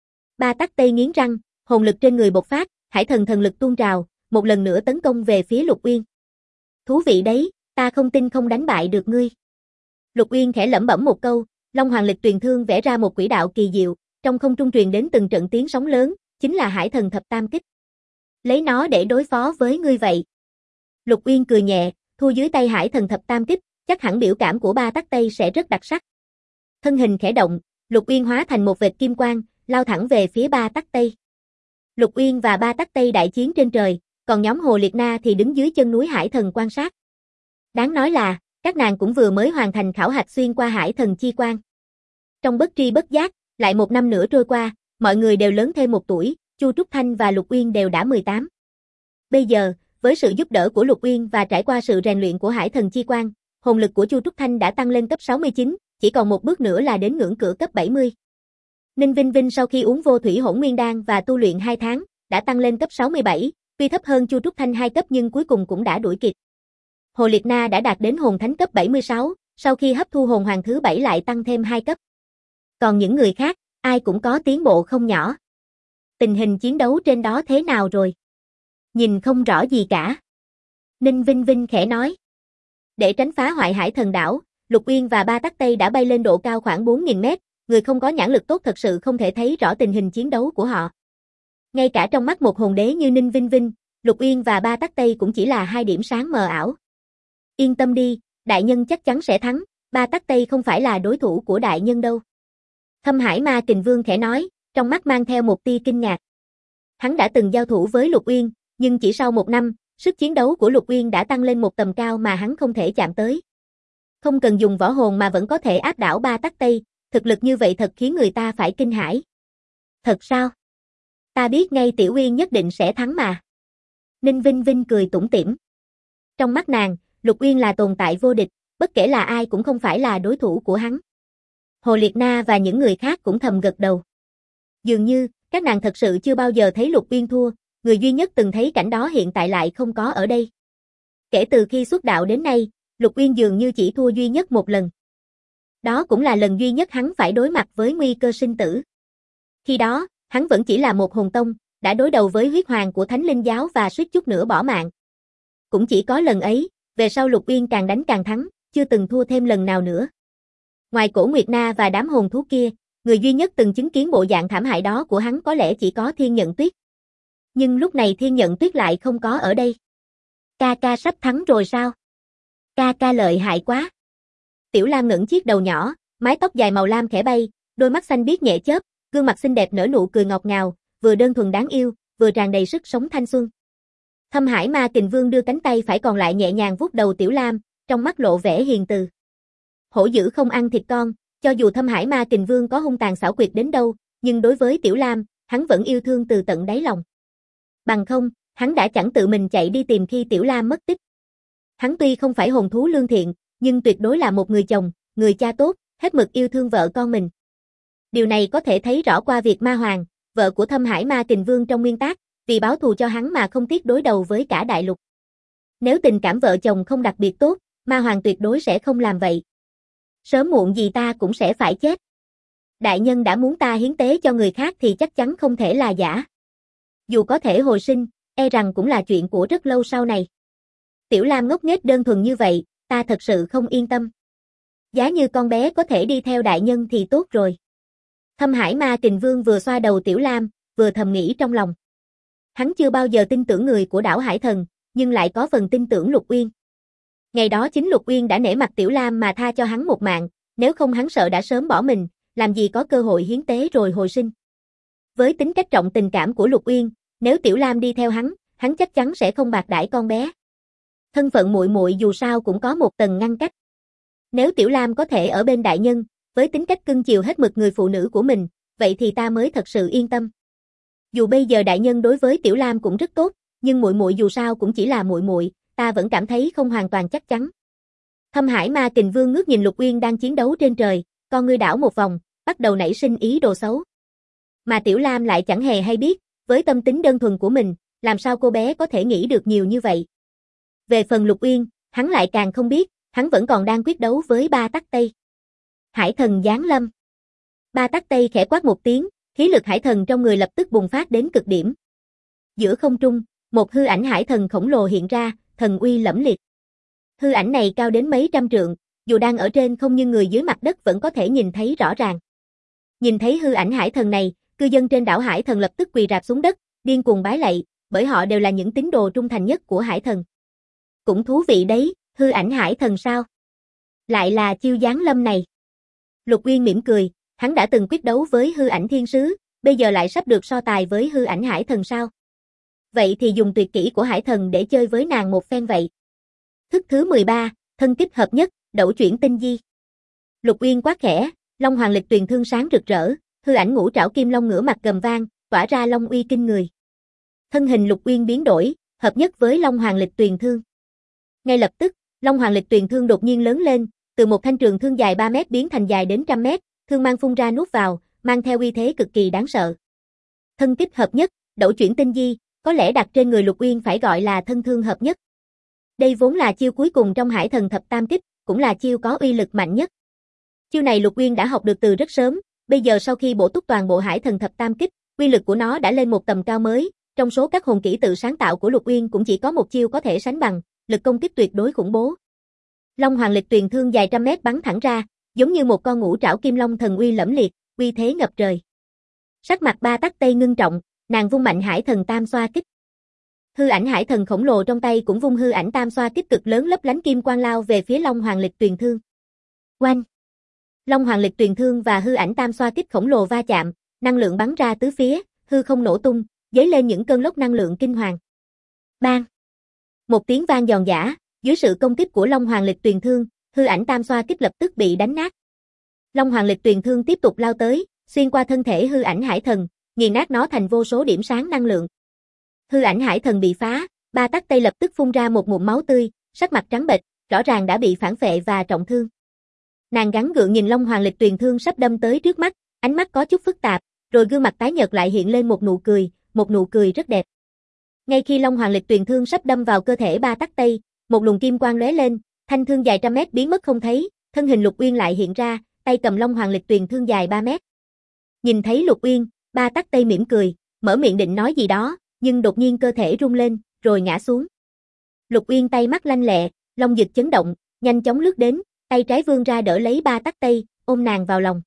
Ba tắc Tây nghiến răng, hồn lực trên người bộc phát, hải thần thần lực tuôn trào, một lần nữa tấn công về phía Lục Uyên. Thú vị đấy, ta không tin không đánh bại được ngươi. Lục Uyên khẽ lẩm bẩm một câu, Long Hoàng Lịch Tuyền thương vẽ ra một quỹ đạo kỳ diệu, trong không trung truyền đến từng trận tiếng sóng lớn, chính là hải thần thập tam kích. Lấy nó để đối phó với ngươi vậy. Lục Uyên cười nhẹ, thu dưới tay hải thần thập tam kích, chắc hẳn biểu cảm của ba tắc Tây sẽ rất đặc sắc. Thân hình khẽ động, Lục Uyên hóa thành một vệt kim quang, lao thẳng về phía ba tắc Tây. Lục Uyên và ba tắc Tây đại chiến trên trời, còn nhóm Hồ Liệt Na thì đứng dưới chân núi hải thần quan sát. Đáng nói là, các nàng cũng vừa mới hoàn thành khảo hạch xuyên qua hải thần chi quan. Trong bất tri bất giác, lại một năm nữa trôi qua, mọi người đều lớn thêm một tuổi, Chu Trúc Thanh và Lục Uyên đều đã 18. Bây giờ, với sự giúp đỡ của Lục Uyên và trải qua sự rèn luyện của hải thần chi quan, hồn lực của Chu Trúc Thanh đã tăng lên cấp 69, chỉ còn một bước nữa là đến ngưỡng cửa cấp 70. Ninh Vinh Vinh sau khi uống vô thủy hỗn nguyên đan và tu luyện 2 tháng, đã tăng lên cấp 67, tuy thấp hơn Chu Trúc Thanh 2 cấp nhưng cuối cùng cũng đã đuổi kịp. Hồ Liệt Na đã đạt đến hồn thánh cấp 76, sau khi hấp thu hồn hoàng thứ 7 lại tăng thêm 2 cấp. Còn những người khác, ai cũng có tiến bộ không nhỏ. Tình hình chiến đấu trên đó thế nào rồi? Nhìn không rõ gì cả. Ninh Vinh Vinh khẽ nói. Để tránh phá hoại hải thần đảo, Lục Uyên và ba tắc Tây đã bay lên độ cao khoảng 4.000 mét, người không có nhãn lực tốt thật sự không thể thấy rõ tình hình chiến đấu của họ. Ngay cả trong mắt một hồn đế như Ninh Vinh Vinh, Lục Uyên và ba tắc Tây cũng chỉ là hai điểm sáng mờ ảo. Yên tâm đi, đại nhân chắc chắn sẽ thắng, ba tắc Tây không phải là đối thủ của đại nhân đâu. Thâm Hải Ma Kình Vương khẽ nói, trong mắt mang theo một tia kinh ngạc. Hắn đã từng giao thủ với Lục Uyên, nhưng chỉ sau một năm, sức chiến đấu của Lục Uyên đã tăng lên một tầm cao mà hắn không thể chạm tới. Không cần dùng võ hồn mà vẫn có thể áp đảo ba tắc Tây, thực lực như vậy thật khiến người ta phải kinh hãi. Thật sao? Ta biết ngay Tiểu Uyên nhất định sẽ thắng mà. Ninh Vinh Vinh cười tủm tỉm. Trong mắt nàng, Lục Uyên là tồn tại vô địch, bất kể là ai cũng không phải là đối thủ của hắn. Hồ Liệt Na và những người khác cũng thầm gật đầu. Dường như, các nàng thật sự chưa bao giờ thấy Lục Uyên thua, người duy nhất từng thấy cảnh đó hiện tại lại không có ở đây. Kể từ khi xuất đạo đến nay, Lục Uyên dường như chỉ thua duy nhất một lần. Đó cũng là lần duy nhất hắn phải đối mặt với nguy cơ sinh tử. Khi đó, hắn vẫn chỉ là một hồn tông, đã đối đầu với huyết hoàng của Thánh Linh Giáo và suýt chút nữa bỏ mạng. Cũng chỉ có lần ấy, về sau Lục Uyên càng đánh càng thắng, chưa từng thua thêm lần nào nữa. Ngoài Cổ Nguyệt Na và đám hồn thú kia, người duy nhất từng chứng kiến bộ dạng thảm hại đó của hắn có lẽ chỉ có Thiên Nhận Tuyết. Nhưng lúc này Thiên Nhận Tuyết lại không có ở đây. Ca ca sắp thắng rồi sao? Ca ca lợi hại quá. Tiểu Lam ngẩng chiếc đầu nhỏ, mái tóc dài màu lam khẽ bay, đôi mắt xanh biếc nhẹ chớp, gương mặt xinh đẹp nở nụ cười ngọt ngào, vừa đơn thuần đáng yêu, vừa tràn đầy sức sống thanh xuân. Thâm Hải Ma Kình Vương đưa cánh tay phải còn lại nhẹ nhàng vuốt đầu Tiểu Lam, trong mắt lộ vẻ hiền từ. Hổ dữ không ăn thịt con, cho dù Thâm Hải Ma Kình Vương có hung tàn xảo quyệt đến đâu, nhưng đối với Tiểu Lam, hắn vẫn yêu thương từ tận đáy lòng. Bằng không, hắn đã chẳng tự mình chạy đi tìm khi Tiểu Lam mất tích. Hắn tuy không phải hồn thú lương thiện, nhưng tuyệt đối là một người chồng, người cha tốt, hết mực yêu thương vợ con mình. Điều này có thể thấy rõ qua việc Ma Hoàng, vợ của Thâm Hải Ma Kình Vương trong nguyên tác, vì báo thù cho hắn mà không tiếc đối đầu với cả đại lục. Nếu tình cảm vợ chồng không đặc biệt tốt, Ma Hoàng tuyệt đối sẽ không làm vậy. Sớm muộn gì ta cũng sẽ phải chết. Đại nhân đã muốn ta hiến tế cho người khác thì chắc chắn không thể là giả. Dù có thể hồi sinh, e rằng cũng là chuyện của rất lâu sau này. Tiểu Lam ngốc nghếch đơn thuần như vậy, ta thật sự không yên tâm. Giá như con bé có thể đi theo đại nhân thì tốt rồi. Thâm Hải Ma Kình Vương vừa xoa đầu Tiểu Lam, vừa thầm nghĩ trong lòng. Hắn chưa bao giờ tin tưởng người của đảo Hải Thần, nhưng lại có phần tin tưởng Lục Uyên. Ngày đó chính Lục Uyên đã nể mặt Tiểu Lam mà tha cho hắn một mạng, nếu không hắn sợ đã sớm bỏ mình, làm gì có cơ hội hiến tế rồi hồi sinh. Với tính cách trọng tình cảm của Lục Uyên, nếu Tiểu Lam đi theo hắn chắc chắn sẽ không bạc đãi con bé. Thân phận muội muội dù sao cũng có một tầng ngăn cách. Nếu Tiểu Lam có thể ở bên đại nhân, với tính cách cưng chiều hết mực người phụ nữ của mình, vậy thì ta mới thật sự yên tâm. Dù bây giờ đại nhân đối với Tiểu Lam cũng rất tốt, nhưng muội muội dù sao cũng chỉ là muội muội, ta vẫn cảm thấy không hoàn toàn chắc chắn. Thâm Hải Ma Kình Vương ngước nhìn Lục Uyên đang chiến đấu trên trời, con ngươi đảo một vòng, bắt đầu nảy sinh ý đồ xấu. Mà Tiểu Lam lại chẳng hề hay biết, với tâm tính đơn thuần của mình, làm sao cô bé có thể nghĩ được nhiều như vậy. Về phần Lục Uyên, hắn lại càng không biết, hắn vẫn còn đang quyết đấu với Ba Tắc Tây. Hải thần giáng lâm. Ba Tắc Tây khẽ quát một tiếng, khí lực hải thần trong người lập tức bùng phát đến cực điểm. Giữa không trung, một hư ảnh hải thần khổng lồ hiện ra, thần uy lẫm liệt. Hư ảnh này cao đến mấy trăm trượng, dù đang ở trên không nhưng người dưới mặt đất vẫn có thể nhìn thấy rõ ràng. Nhìn thấy hư ảnh hải thần này, cư dân trên đảo Hải Thần lập tức quỳ rạp xuống đất, điên cuồng bái lạy, bởi họ đều là những tín đồ trung thành nhất của Hải Thần. Cũng thú vị đấy, hư ảnh Hải Thần sao? Lại là chiêu giáng lâm này. Lục Uyên mỉm cười, hắn đã từng quyết đấu với hư ảnh thiên sứ, bây giờ lại sắp được so tài với hư ảnh Hải Thần sao? Vậy thì dùng tuyệt kỹ của Hải Thần để chơi với nàng một phen vậy. Thức thứ 13, thân kích hợp nhất, đẩu chuyển tinh di. Lục Uyên quát khẽ, Long Hoàng Lịch Tuyền Thương sáng rực rỡ, hư ảnh ngũ trảo kim long ngửa mặt gầm vang, tỏa ra long uy kinh người. Thân hình Lục Uyên biến đổi, hợp nhất với Long Hoàng Lịch Tuyền Thương. Ngay lập tức, Long Hoàng Lịch Tuyền Thương đột nhiên lớn lên, từ một thanh trường thương dài 3 mét biến thành dài đến trăm mét, thương mang phun ra nuốt vào, mang theo uy thế cực kỳ đáng sợ. Thân kích hợp nhất, đẩu chuyển tinh di, có lẽ đặt trên người Lục Uyên phải gọi là thân thương hợp nhất. Đây vốn là chiêu cuối cùng trong Hải Thần thập tam kích, cũng là chiêu có uy lực mạnh nhất. Chiêu này Lục Uyên đã học được từ rất sớm, bây giờ sau khi bổ túc toàn bộ Hải Thần thập tam kích, uy lực của nó đã lên một tầm cao mới, trong số các hồn kỹ tự sáng tạo của Lục Uyên cũng chỉ có một chiêu có thể sánh bằng, lực công kích tuyệt đối khủng bố. Long Hoàng Lịch Tuyền Thương dài trăm mét bắn thẳng ra, giống như một con ngũ trảo kim long thần uy lẫm liệt, uy thế ngập trời. Sắc mặt Ba Tắc Tây ngưng trọng, nàng vung mạnh Hải Thần tam xoa kích. Hư ảnh Hải Thần khổng lồ trong tay cũng vung hư ảnh tam xoa kích cực lớn lấp lánh kim quang lao về phía Long Hoàng Lịch Tuyền Thương. Oanh! Long Hoàng Lịch Tuyền Thương và hư ảnh tam xoa kích khổng lồ va chạm, năng lượng bắn ra tứ phía, hư không nổ tung, dấy lên những cơn lốc năng lượng kinh hoàng. Bang! Một tiếng vang giòn giã, dưới sự công kích của Long Hoàng Lịch Tuyền Thương, hư ảnh tam xoa kích lập tức bị đánh nát. Long Hoàng Lịch Tuyền Thương tiếp tục lao tới, xuyên qua thân thể hư ảnh Hải Thần, nghiền nát nó thành vô số điểm sáng năng lượng. Hư ảnh Hải Thần bị phá, Ba Tắc Tây lập tức phun ra một ngụm máu tươi, sắc mặt trắng bệch, rõ ràng đã bị phản phệ và trọng thương. Nàng gắng gượng nhìn Long Hoàng Lịch Tuyền Thương sắp đâm tới trước mắt, ánh mắt có chút phức tạp, rồi gương mặt tái nhợt lại hiện lên một nụ cười rất đẹp. Ngay khi Long Hoàng Lịch Tuyền Thương sắp đâm vào cơ thể Ba Tắc Tây, một luồng kim quang lóe lên, thanh thương dài trăm mét biến mất không thấy, thân hình Lục Uyên lại hiện ra, tay cầm Long Hoàng Lịch Tuyền Thương dài 3 mét. Nhìn thấy Lục Uyên, Ba Tắc Tây mỉm cười, mở miệng định nói gì đó, nhưng đột nhiên cơ thể rung lên, rồi ngã xuống. Lục Uyên tay mắt lanh lẹ, long dịch chấn động, nhanh chóng lướt đến, tay trái vươn ra đỡ lấy Ba Tắc Tây, ôm nàng vào lòng.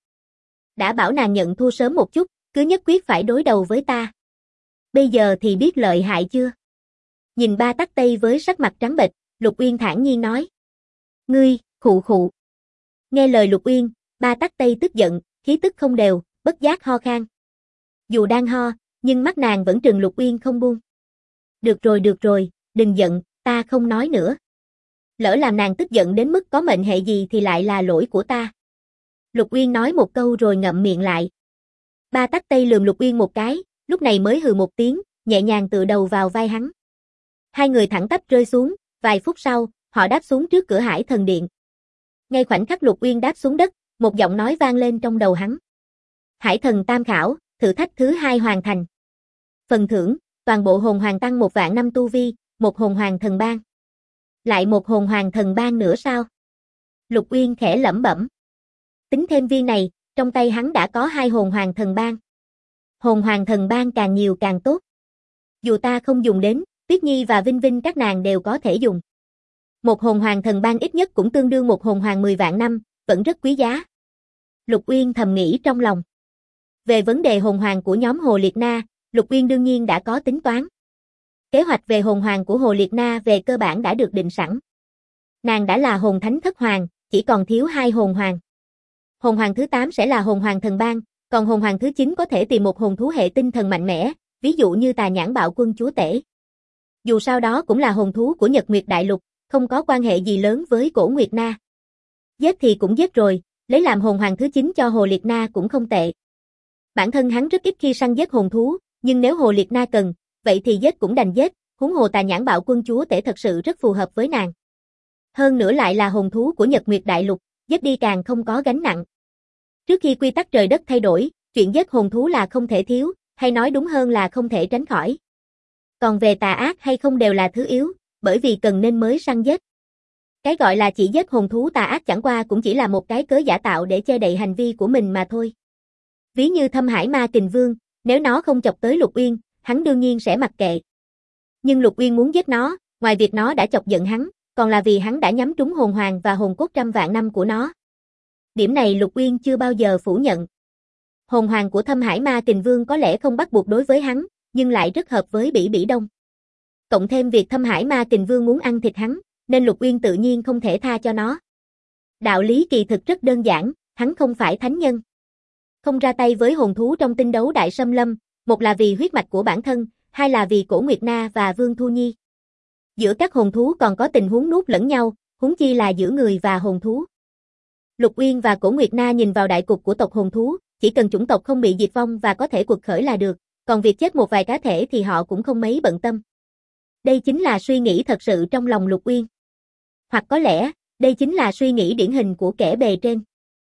Đã bảo nàng nhận thua sớm một chút, cứ nhất quyết phải đối đầu với ta. Bây giờ thì biết lợi hại chưa? Nhìn Ba Tắc Tây với sắc mặt trắng bệch, Lục Uyên thản nhiên nói. Ngươi, khụ khụ. Nghe lời Lục Uyên, Ba Tắc Tây tức giận, khí tức không đều, bất giác ho khan. Dù đang ho, nhưng mắt nàng vẫn trừng Lục Uyên không buông. Được rồi, đừng giận, ta không nói nữa. Lỡ làm nàng tức giận đến mức có mệnh hệ gì thì lại là lỗi của ta. Lục Uyên nói một câu rồi ngậm miệng lại. Ba Tắc Tây lườm Lục Uyên một cái, lúc này mới hừ một tiếng, nhẹ nhàng tựa đầu vào vai hắn. Hai người thẳng tắp rơi xuống, vài phút sau, họ đáp xuống trước cửa Hải Thần Điện. Ngay khoảnh khắc Lục Uyên đáp xuống đất, một giọng nói vang lên trong đầu hắn. Hải Thần Tam Khảo, thử thách thứ 2 hoàn thành. Phần thưởng, toàn bộ hồn hoàng tăng 1 vạn năm tu vi, một hồn hoàng thần ban. Lại một hồn hoàng thần ban nữa sao? Lục Uyên khẽ lẩm bẩm. Tính thêm viên này, trong tay hắn đã có 2 hồn hoàng thần bang. Hồn hoàng thần bang càng nhiều càng tốt. Dù ta không dùng đến, Tuyết Nhi và Vinh Vinh các nàng đều có thể dùng. Một hồn hoàng thần bang ít nhất cũng tương đương một hồn hoàng 10 vạn năm, vẫn rất quý giá. Lục Uyên thầm nghĩ trong lòng. Về vấn đề hồn hoàng của nhóm Hồ Liệt Na, Lục Uyên đương nhiên đã có tính toán. Kế hoạch về hồn hoàng của Hồ Liệt Na về cơ bản đã được định sẵn. Nàng đã là hồn thánh thất hoàng, chỉ còn thiếu 2 hồn hoàng. Hồn hoàng thứ 8 sẽ là hồn hoàng thần bang, còn hồn hoàng thứ 9 có thể tìm một hồn thú hệ tinh thần mạnh mẽ, ví dụ như Tà Nhãn Bạo Quân chúa tể. Dù sao đó cũng là hồn thú của Nhật Nguyệt Đại Lục, không có quan hệ gì lớn với Cổ Nguyệt Na. Giết thì cũng giết rồi, lấy làm hồn hoàng thứ 9 cho Hồ Liệt Na cũng không tệ. Bản thân hắn rất ít khi săn giết hồn thú, nhưng nếu Hồ Liệt Na cần, vậy thì giết cũng đành giết, huống hồ Tà Nhãn Bạo Quân chúa tể thật sự rất phù hợp với nàng. Hơn nữa lại là hồn thú của Nhật Nguyệt Đại Lục, giết đi càng không có gánh nặng. Trước khi quy tắc trời đất thay đổi, chuyện giết hồn thú là không thể thiếu, hay nói đúng hơn là không thể tránh khỏi. Còn về tà ác hay không đều là thứ yếu, bởi vì cần nên mới săn giết. Cái gọi là chỉ giết hồn thú tà ác chẳng qua cũng chỉ là một cái cớ giả tạo để che đậy hành vi của mình mà thôi. Ví như Thâm Hải Ma Kình Vương, nếu nó không chọc tới Lục Uyên, hắn đương nhiên sẽ mặc kệ. Nhưng Lục Uyên muốn giết nó, ngoài việc nó đã chọc giận hắn, còn là vì hắn đã nhắm trúng hồn hoàng và hồn cốt trăm vạn năm của nó. Điểm này Lục Uyên chưa bao giờ phủ nhận. Hồn hoàng của Thâm Hải Ma Kình Vương có lẽ không bắt buộc đối với hắn, nhưng lại rất hợp với Bỉ Bỉ Đông. Cộng thêm việc Thâm Hải Ma Kình Vương muốn ăn thịt hắn, nên Lục Uyên tự nhiên không thể tha cho nó. Đạo lý kỳ thực rất đơn giản, hắn không phải thánh nhân. Không ra tay với hồn thú trong tinh đấu đại xâm lâm, một là vì huyết mạch của bản thân, hai là vì Cổ Nguyệt Na và Vương Thu Nhi. Giữa các hồn thú còn có tình huống nuốt lẫn nhau, huống chi là giữa người và hồn thú. Lục Uyên và Cổ Nguyệt Na nhìn vào đại cục của tộc hồn thú, chỉ cần chủng tộc không bị diệt vong và có thể quật khởi là được, còn việc chết một vài cá thể thì họ cũng không mấy bận tâm. Đây chính là suy nghĩ thật sự trong lòng Lục Uyên. Hoặc có lẽ, đây chính là suy nghĩ điển hình của kẻ bề trên.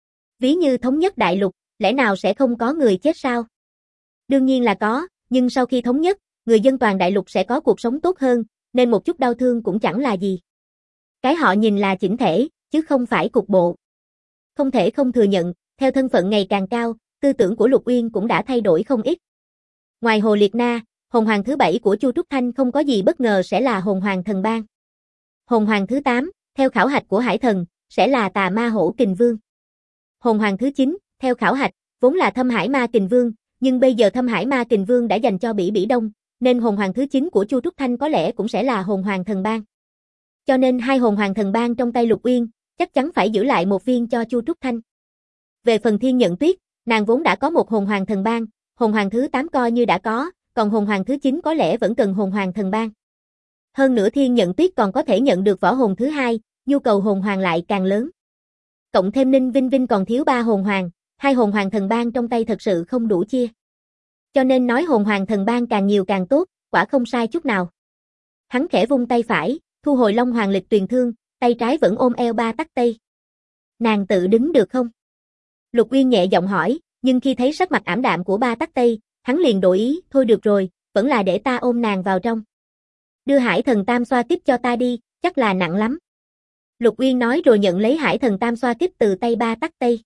Ví như thống nhất đại lục, lẽ nào sẽ không có người chết sao? Đương nhiên là có, nhưng sau khi thống nhất, người dân toàn đại lục sẽ có cuộc sống tốt hơn, nên một chút đau thương cũng chẳng là gì. Cái họ nhìn là chỉnh thể, chứ không phải cục bộ. Không thể không thừa nhận, theo thân phận ngày càng cao, tư tưởng của Lục Uyên cũng đã thay đổi không ít. Ngoài Hồ Liệt Na, hồn hoàng thứ 7 của Chu Trúc Thanh không có gì bất ngờ sẽ là hồn hoàng thần bang. Hồn hoàng thứ 8, theo khảo hạch của Hải Thần, sẽ là Tà Ma Hổ Kình Vương. Hồn hoàng thứ 9, theo khảo hạch, vốn là Thâm Hải Ma Kình Vương, nhưng bây giờ Thâm Hải Ma Kình Vương đã dành cho Bỉ Bỉ Đông, nên hồn hoàng thứ 9 của Chu Trúc Thanh có lẽ cũng sẽ là hồn hoàng thần bang. Cho nên 2 hồn hoàng thần bang trong tay Lục Uyên, chắc chắn phải giữ lại một viên cho Chu Trúc Thanh. Về phần Thiên Nhận Tuyết, nàng vốn đã có một hồn hoàng thần bang, hồn hoàng thứ 8 coi như đã có, còn hồn hoàng thứ 9 có lẽ vẫn cần hồn hoàng thần bang. Hơn nữa Thiên Nhận Tuyết còn có thể nhận được võ hồn thứ 2, nhu cầu hồn hoàng lại càng lớn. Cộng thêm Ninh Vinh Vinh còn thiếu 3 hồn hoàng, 2 hồn hoàng thần bang trong tay thật sự không đủ chia. Cho nên nói hồn hoàng thần bang càng nhiều càng tốt, quả không sai chút nào. Hắn khẽ vung tay phải, thu hồi Long Hoàng Lịch Tuyền Thương, tay trái vẫn ôm eo Ba Tắc Tây. Nàng tự đứng được không? Lục Uyên nhẹ giọng hỏi, nhưng khi thấy sắc mặt ảm đạm của Ba Tắc Tây, hắn liền đổi ý, thôi được rồi, vẫn là để ta ôm nàng vào trong. Đưa Hải Thần Tam Xoa Kích cho ta đi, chắc là nặng lắm. Lục Uyên nói rồi nhận lấy Hải Thần Tam Xoa Kích từ tay Ba Tắc Tây.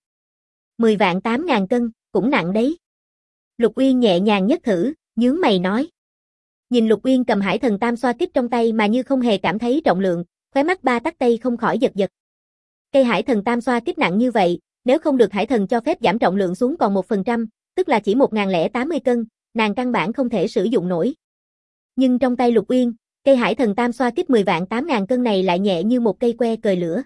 10.800.000 cân, cũng nặng đấy. Lục Uyên nhẹ nhàng nhấc thử, nhướng mày nói. Nhìn Lục Uyên cầm Hải Thần Tam Xoa Kích trong tay mà như không hề cảm thấy trọng lượng, khóe mắt Ba Tắc Tây không khỏi giật giật. Cây Hải Thần Tam Xoa Kích nặng như vậy, nếu không được Hải Thần cho phép giảm trọng lượng xuống còn 1%, tức là chỉ 1.080 cân, nàng căn bản không thể sử dụng nổi. Nhưng trong tay Lục Uyên, cây Hải Thần Tam Xoa Kích 10.800.000 cân này lại nhẹ như một cây que cời lửa.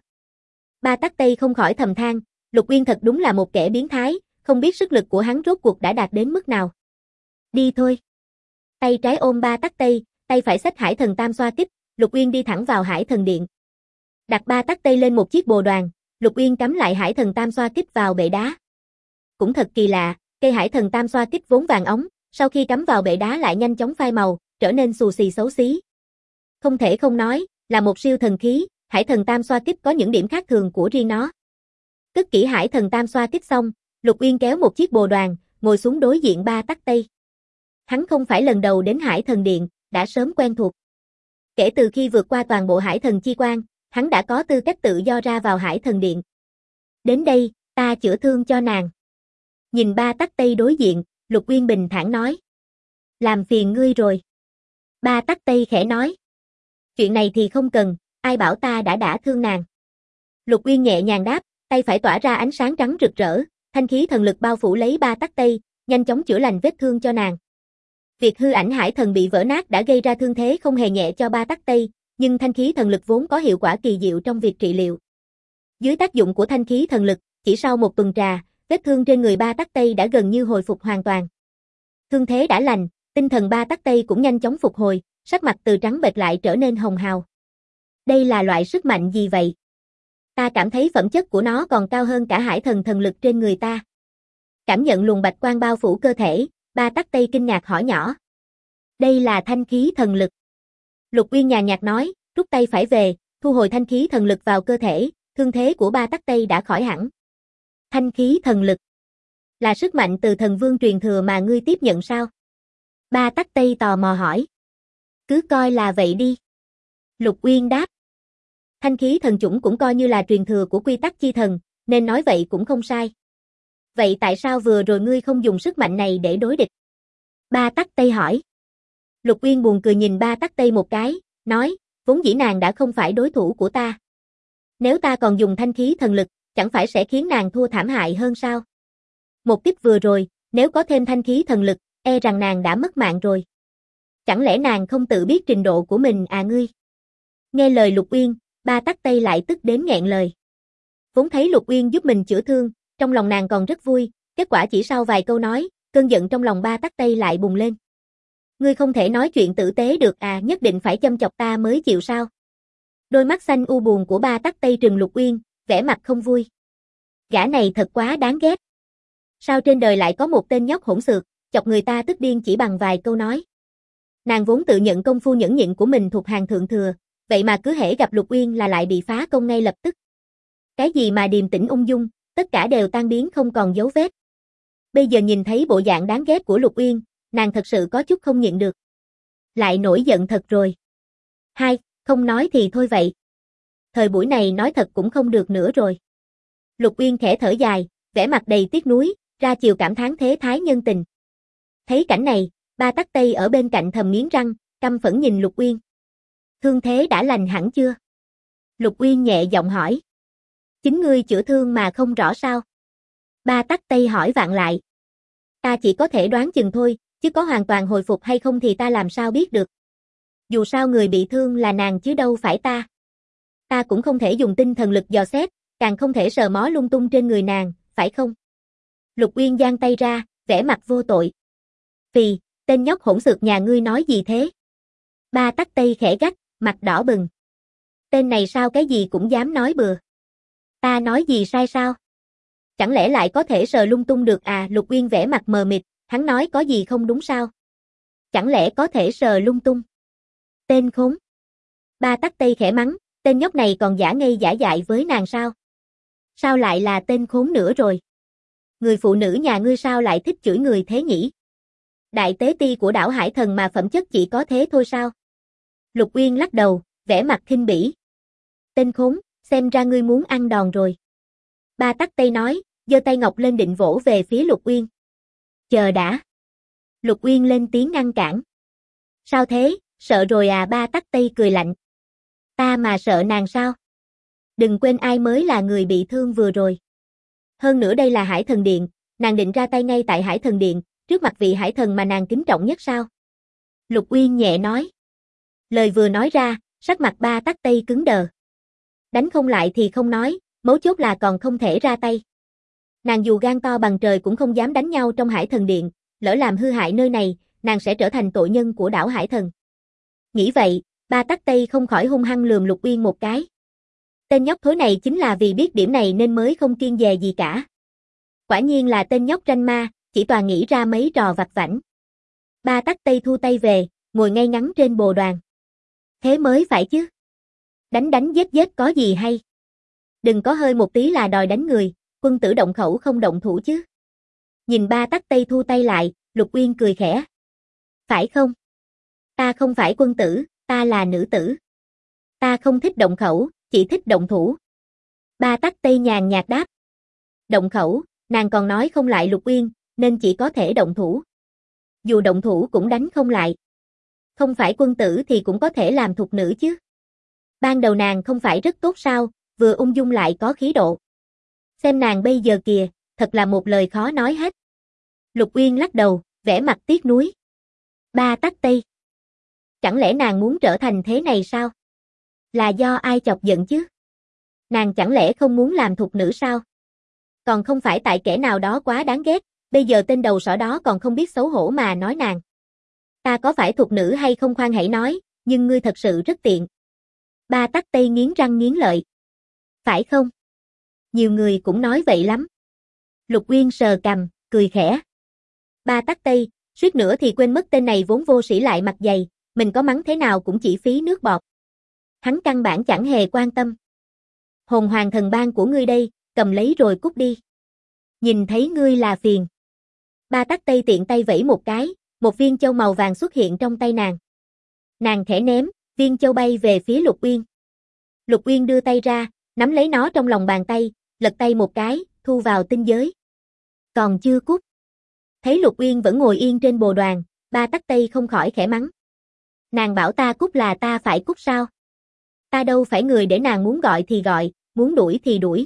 Ba Tắc Tây không khỏi thầm than, Lục Uyên thật đúng là một kẻ biến thái, không biết sức lực của hắn rốt cuộc đã đạt đến mức nào. Đi thôi. Tay trái ôm Ba Tắc Tây, tay phải xách Hải Thần Tam Xoa Kích, Lục Uyên đi thẳng vào Hải Thần Điện. Đặt Ba Tắc Tây lên một chiếc bồ đoàn, Lục Uyên cắm lại Hải Thần Tam Xoa Kích vào bệ đá. Cũng thật kỳ lạ, cây Hải Thần Tam Xoa Kích vốn vàng óng, sau khi cắm vào bệ đá lại nhanh chóng phai màu, trở nên xù xì xấu xí. Không thể không nói, là một siêu thần khí, Hải Thần Tam Xoa Kích có những điểm khác thường của riêng nó. Cất kỹ Hải Thần Tam Xoa Kích xong, Lục Uyên kéo một chiếc bồ đoàn, ngồi xuống đối diện Ba Tắc Tây. Hắn không phải lần đầu đến Hải Thần Điện, đã sớm quen thuộc. Kể từ khi vượt qua toàn bộ Hải Thần chi quan, hắn đã có tư cách tự do ra vào Hải Thần Điện. Đến đây, ta chữa thương cho nàng. Nhìn Ba Tắc Tây đối diện, Lục Uyên bình thản nói. Làm phiền ngươi rồi. Ba Tắc Tây khẽ nói. Chuyện này thì không cần, ai bảo ta đã thương nàng. Lục Uyên nhẹ nhàng đáp, tay phải tỏa ra ánh sáng trắng rực rỡ, thanh khí thần lực bao phủ lấy Ba Tắc Tây, nhanh chóng chữa lành vết thương cho nàng. Việc hư ảnh hải thần bị vỡ nát đã gây ra thương thế không hề nhẹ cho Ba Tắc Tây, nhưng thanh khí thần lực vốn có hiệu quả kỳ diệu trong việc trị liệu. Dưới tác dụng của thanh khí thần lực, chỉ sau một tuần trà, vết thương trên người Ba Tắc Tây đã gần như hồi phục hoàn toàn. Thương thế đã lành, tinh thần Ba Tắc Tây cũng nhanh chóng phục hồi, sắc mặt từ trắng bệch lại trở nên hồng hào. Đây là loại sức mạnh gì vậy? Ta cảm thấy phẩm chất của nó còn cao hơn cả hải thần thần lực trên người ta. Cảm nhận luồng bạch quang bao phủ cơ thể, Ba Tắc Tây kinh ngạc hỏi nhỏ. Đây là thanh khí thần lực. Lục Uyên nhàn nhạt nói, rút tay phải về, thu hồi thanh khí thần lực vào cơ thể, thương thế của Ba Tắc Tây đã khỏi hẳn. Thanh khí thần lực là sức mạnh từ thần vương truyền thừa mà ngươi tiếp nhận sao? Ba Tắc Tây tò mò hỏi. Cứ coi là vậy đi. Lục Uyên đáp. Thanh khí thần chủng cũng coi như là truyền thừa của quy tắc chi thần, nên nói vậy cũng không sai. Vậy tại sao vừa rồi ngươi không dùng sức mạnh này để đối địch? Ba Tắc Tây hỏi. Lục Uyên buồn cười nhìn Ba Tắc Tây một cái, nói, vốn dĩ nàng đã không phải đối thủ của ta. Nếu ta còn dùng thanh khí thần lực, chẳng phải sẽ khiến nàng thua thảm hại hơn sao? Một kích vừa rồi, nếu có thêm thanh khí thần lực, e rằng nàng đã mất mạng rồi. Chẳng lẽ nàng không tự biết trình độ của mình à ngươi? Nghe lời Lục Uyên, Ba Tắc Tây lại tức đến nghẹn lời. Vốn thấy Lục Uyên giúp mình chữa thương, trong lòng nàng còn rất vui, kết quả chỉ sau vài câu nói, cơn giận trong lòng Ba Tắc Tây lại bùng lên. Ngươi không thể nói chuyện tử tế được à, nhất định phải châm chọc ta mới chịu sao? Đôi mắt xanh u buồn của Ba Tắc Tây trừng Lục Uyên, vẻ mặt không vui. Gã này thật quá đáng ghét. Sao trên đời lại có một tên nhóc hỗn xược, chọc người ta tức điên chỉ bằng vài câu nói. Nàng vốn tự nhận công phu nhẫn nhịn của mình thuộc hàng thượng thừa, vậy mà cứ hễ gặp Lục Uyên là lại bị phá công ngay lập tức. Cái gì mà điềm tĩnh ung dung, tất cả đều tan biến không còn dấu vết. Bây giờ nhìn thấy bộ dạng đáng ghét của Lục Uyên, nàng thật sự có chút không nhịn được. Lại nổi giận thật rồi. Hai, không nói thì thôi vậy. Thời buổi này nói thật cũng không được nữa rồi. Lục Uyên khẽ thở dài, vẻ mặt đầy tiếc nuối, ra chiều cảm thán thế thái nhân tình. Thấy cảnh này, Ba Tắc Tây ở bên cạnh thầm nghiến răng, căm phẫn nhìn Lục Uyên. Thương thế đã lành hẳn chưa? Lục Uyên nhẹ giọng hỏi. Chính ngươi chữa thương mà không rõ sao? Ba Tắc Tây hỏi vặn lại. Ta chỉ có thể đoán chừng thôi, chứ có hoàn toàn hồi phục hay không thì ta làm sao biết được. Dù sao người bị thương là nàng chứ đâu phải ta. Ta cũng không thể dùng tinh thần lực dò xét, càng không thể sờ mó lung tung trên người nàng, phải không? Lục Uyên giang tay ra, vẻ mặt vô tội. Phì, tên nhóc hỗn xược nhà ngươi nói gì thế? Ba Tắc Tây khẽ gắt, mặt đỏ bừng. Tên này sao cái gì cũng dám nói bừa. Ta nói gì sai sao? Chẳng lẽ lại có thể sờ lung tung được à? Lục Uyên vẻ mặt mờ mịt, hắn nói có gì không đúng sao? Chẳng lẽ có thể sờ lung tung? Tên khốn. Ba Tắc Tây khẽ mắng, tên nhóc này còn giả ngây giả dại với nàng sao? Sao lại là tên khốn nữa rồi? Người phụ nữ nhà ngươi sao lại thích chửi người thế nhỉ? Đại tế ti của đảo Hải Thần mà phẩm chất chỉ có thế thôi sao? Lục Uyên lắc đầu, vẻ mặt khinh bỉ. Tên khốn, xem ra ngươi muốn ăn đòn rồi. Ba Tắc Tây nói, giơ tay ngọc lên định vỗ về phía Lục Uyên. Chờ đã. Lục Uyên lên tiếng ngăn cản. Sao thế, sợ rồi à? Ba Tắc Tây cười lạnh. Ta mà sợ nàng sao? Đừng quên ai mới là người bị thương vừa rồi. Hơn nữa đây là Hải Thần Điện, nàng định ra tay ngay tại Hải Thần Điện, trước mặt vị Hải Thần mà nàng kính trọng nhất sao? Lục Uyên nhẹ nói. Lời vừa nói ra, sắc mặt Ba Tắc Tây cứng đờ. Đánh không lại thì không nói, mấu chốt là còn không thể ra tay. Nàng dù gan to bằng trời cũng không dám đánh nhau trong Hải Thần Điện, lỡ làm hư hại nơi này, nàng sẽ trở thành tội nhân của đảo Hải Thần. Nghĩ vậy, Ba Tắc Tây không khỏi hung hăng lườm Lục Uyên một cái. Tên nhóc thối này chính là vì biết điểm này nên mới không kiêng dè gì cả. Quả nhiên là tên nhóc ranh ma, chỉ toàn nghĩ ra mấy trò vặt vãnh. Ba Tắc Tây thu tay về, ngồi ngay ngắn trên bồ đoàn. Thế mới phải chứ. Đánh giết có gì hay. Đừng có hơi một tí là đòi đánh người, quân tử động khẩu không động thủ chứ. Nhìn Ba Tắc Tây thu tay lại, Lục Uyên cười khẽ. Phải không? Ta không phải quân tử, ta là nữ tử. Ta không thích động khẩu, chỉ thích động thủ. Ba Tắc Tây nhàn nhạt đáp. Động khẩu, Nàng còn nói không lại Lục Uyên, nên chỉ có thể động thủ. Dù động thủ cũng đánh không lại. Không phải quân tử thì cũng có thể làm thục nữ chứ. Ban đầu nàng không phải rất tốt sao, vừa ung dung lại có khí độ. Xem nàng bây giờ kìa, thật là một lời khó nói hết. Lục Uyên lắc đầu, vẻ mặt tiếc nuối. Ba tắc Tây. Chẳng lẽ nàng muốn trở thành thế này sao? Là do ai chọc giận chứ? Nàng chẳng lẽ không muốn làm thục nữ sao? Còn không phải tại kẻ nào đó quá đáng ghét, bây giờ tên đầu sỏ đó còn không biết xấu hổ mà nói nàng. Ta có phải thục nữ hay không khoan hãy nói, nhưng ngươi thật sự rất tiện. Ba tắc Tây nghiến răng nghiến lợi. Phải không? Nhiều người cũng nói vậy lắm. Lục Uyên sờ cằm, cười khẽ. Ba tắc Tây, suýt nữa thì quên mất tên này vốn vô sĩ lại mặt dày, mình có mắng thế nào cũng chỉ phí nước bọt. Hắn căn bản chẳng hề quan tâm. Hồn hoàng thần ban của ngươi đây, cầm lấy rồi cút đi. Nhìn thấy ngươi là phiền. Ba tắc Tây tiện tay vẫy một cái, một viên châu màu vàng xuất hiện trong tay nàng. Nàng khẽ ném, viên châu bay về phía Lục Uyên. Lục Uyên đưa tay ra, nắm lấy nó trong lòng bàn tay, lật tay một cái, thu vào tinh giới. Còn chưa cút. Thấy Lục Uyên vẫn ngồi yên trên bồ đoàn, ba tắc Tây không khỏi khẽ mắng. Nàng bảo ta cút là ta phải cút sao? Ta đâu phải người để nàng muốn gọi thì gọi, muốn đuổi thì đuổi.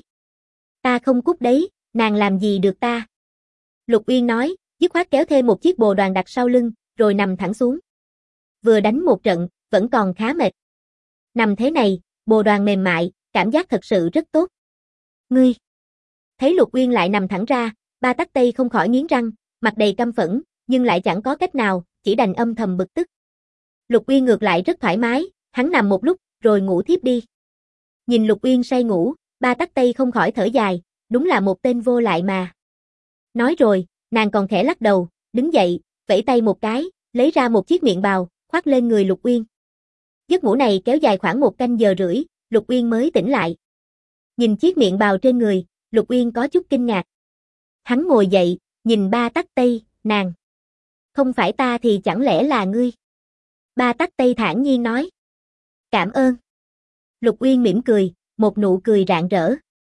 Ta không cút đấy, nàng làm gì được ta? Lục Uyên nói, dứt khoát kéo thêm một chiếc bồ đoàn đặt sau lưng, rồi nằm thẳng xuống. Vừa đánh một trận, vẫn còn khá mệt. Nằm thế này, bồ đoàn mềm mại, cảm giác thật sự rất tốt. Ngươi! Thấy Lục Uyên lại nằm thẳng ra, ba tắc Tây không khỏi nghiến răng, mặt đầy căm phẫn, nhưng lại chẳng có cách nào, chỉ đành âm thầm bực tức. Lục Uyên ngược lại rất thoải mái, hắn nằm một lúc, rồi ngủ thiếp đi. Nhìn Lục Uyên say ngủ, ba tắc Tây không khỏi thở dài, đúng là một tên vô lại mà. Nói rồi, nàng còn khẽ lắc đầu, đứng dậy, vẫy tay một cái, lấy ra một chiếc miệng bào, khoác lên người Lục Uyên. Giấc ngủ này kéo dài khoảng 1 canh giờ rưỡi, Lục Uyên mới tỉnh lại. Nhìn chiếc miệng bào trên người, Lục Uyên có chút kinh ngạc. Hắn ngồi dậy, nhìn ba tắc Tây, nàng. Không phải ta thì chẳng lẽ là ngươi? Ba tắc Tây thản nhiên nói. Cảm ơn. Lục Uyên mỉm cười, một nụ cười rạng rỡ.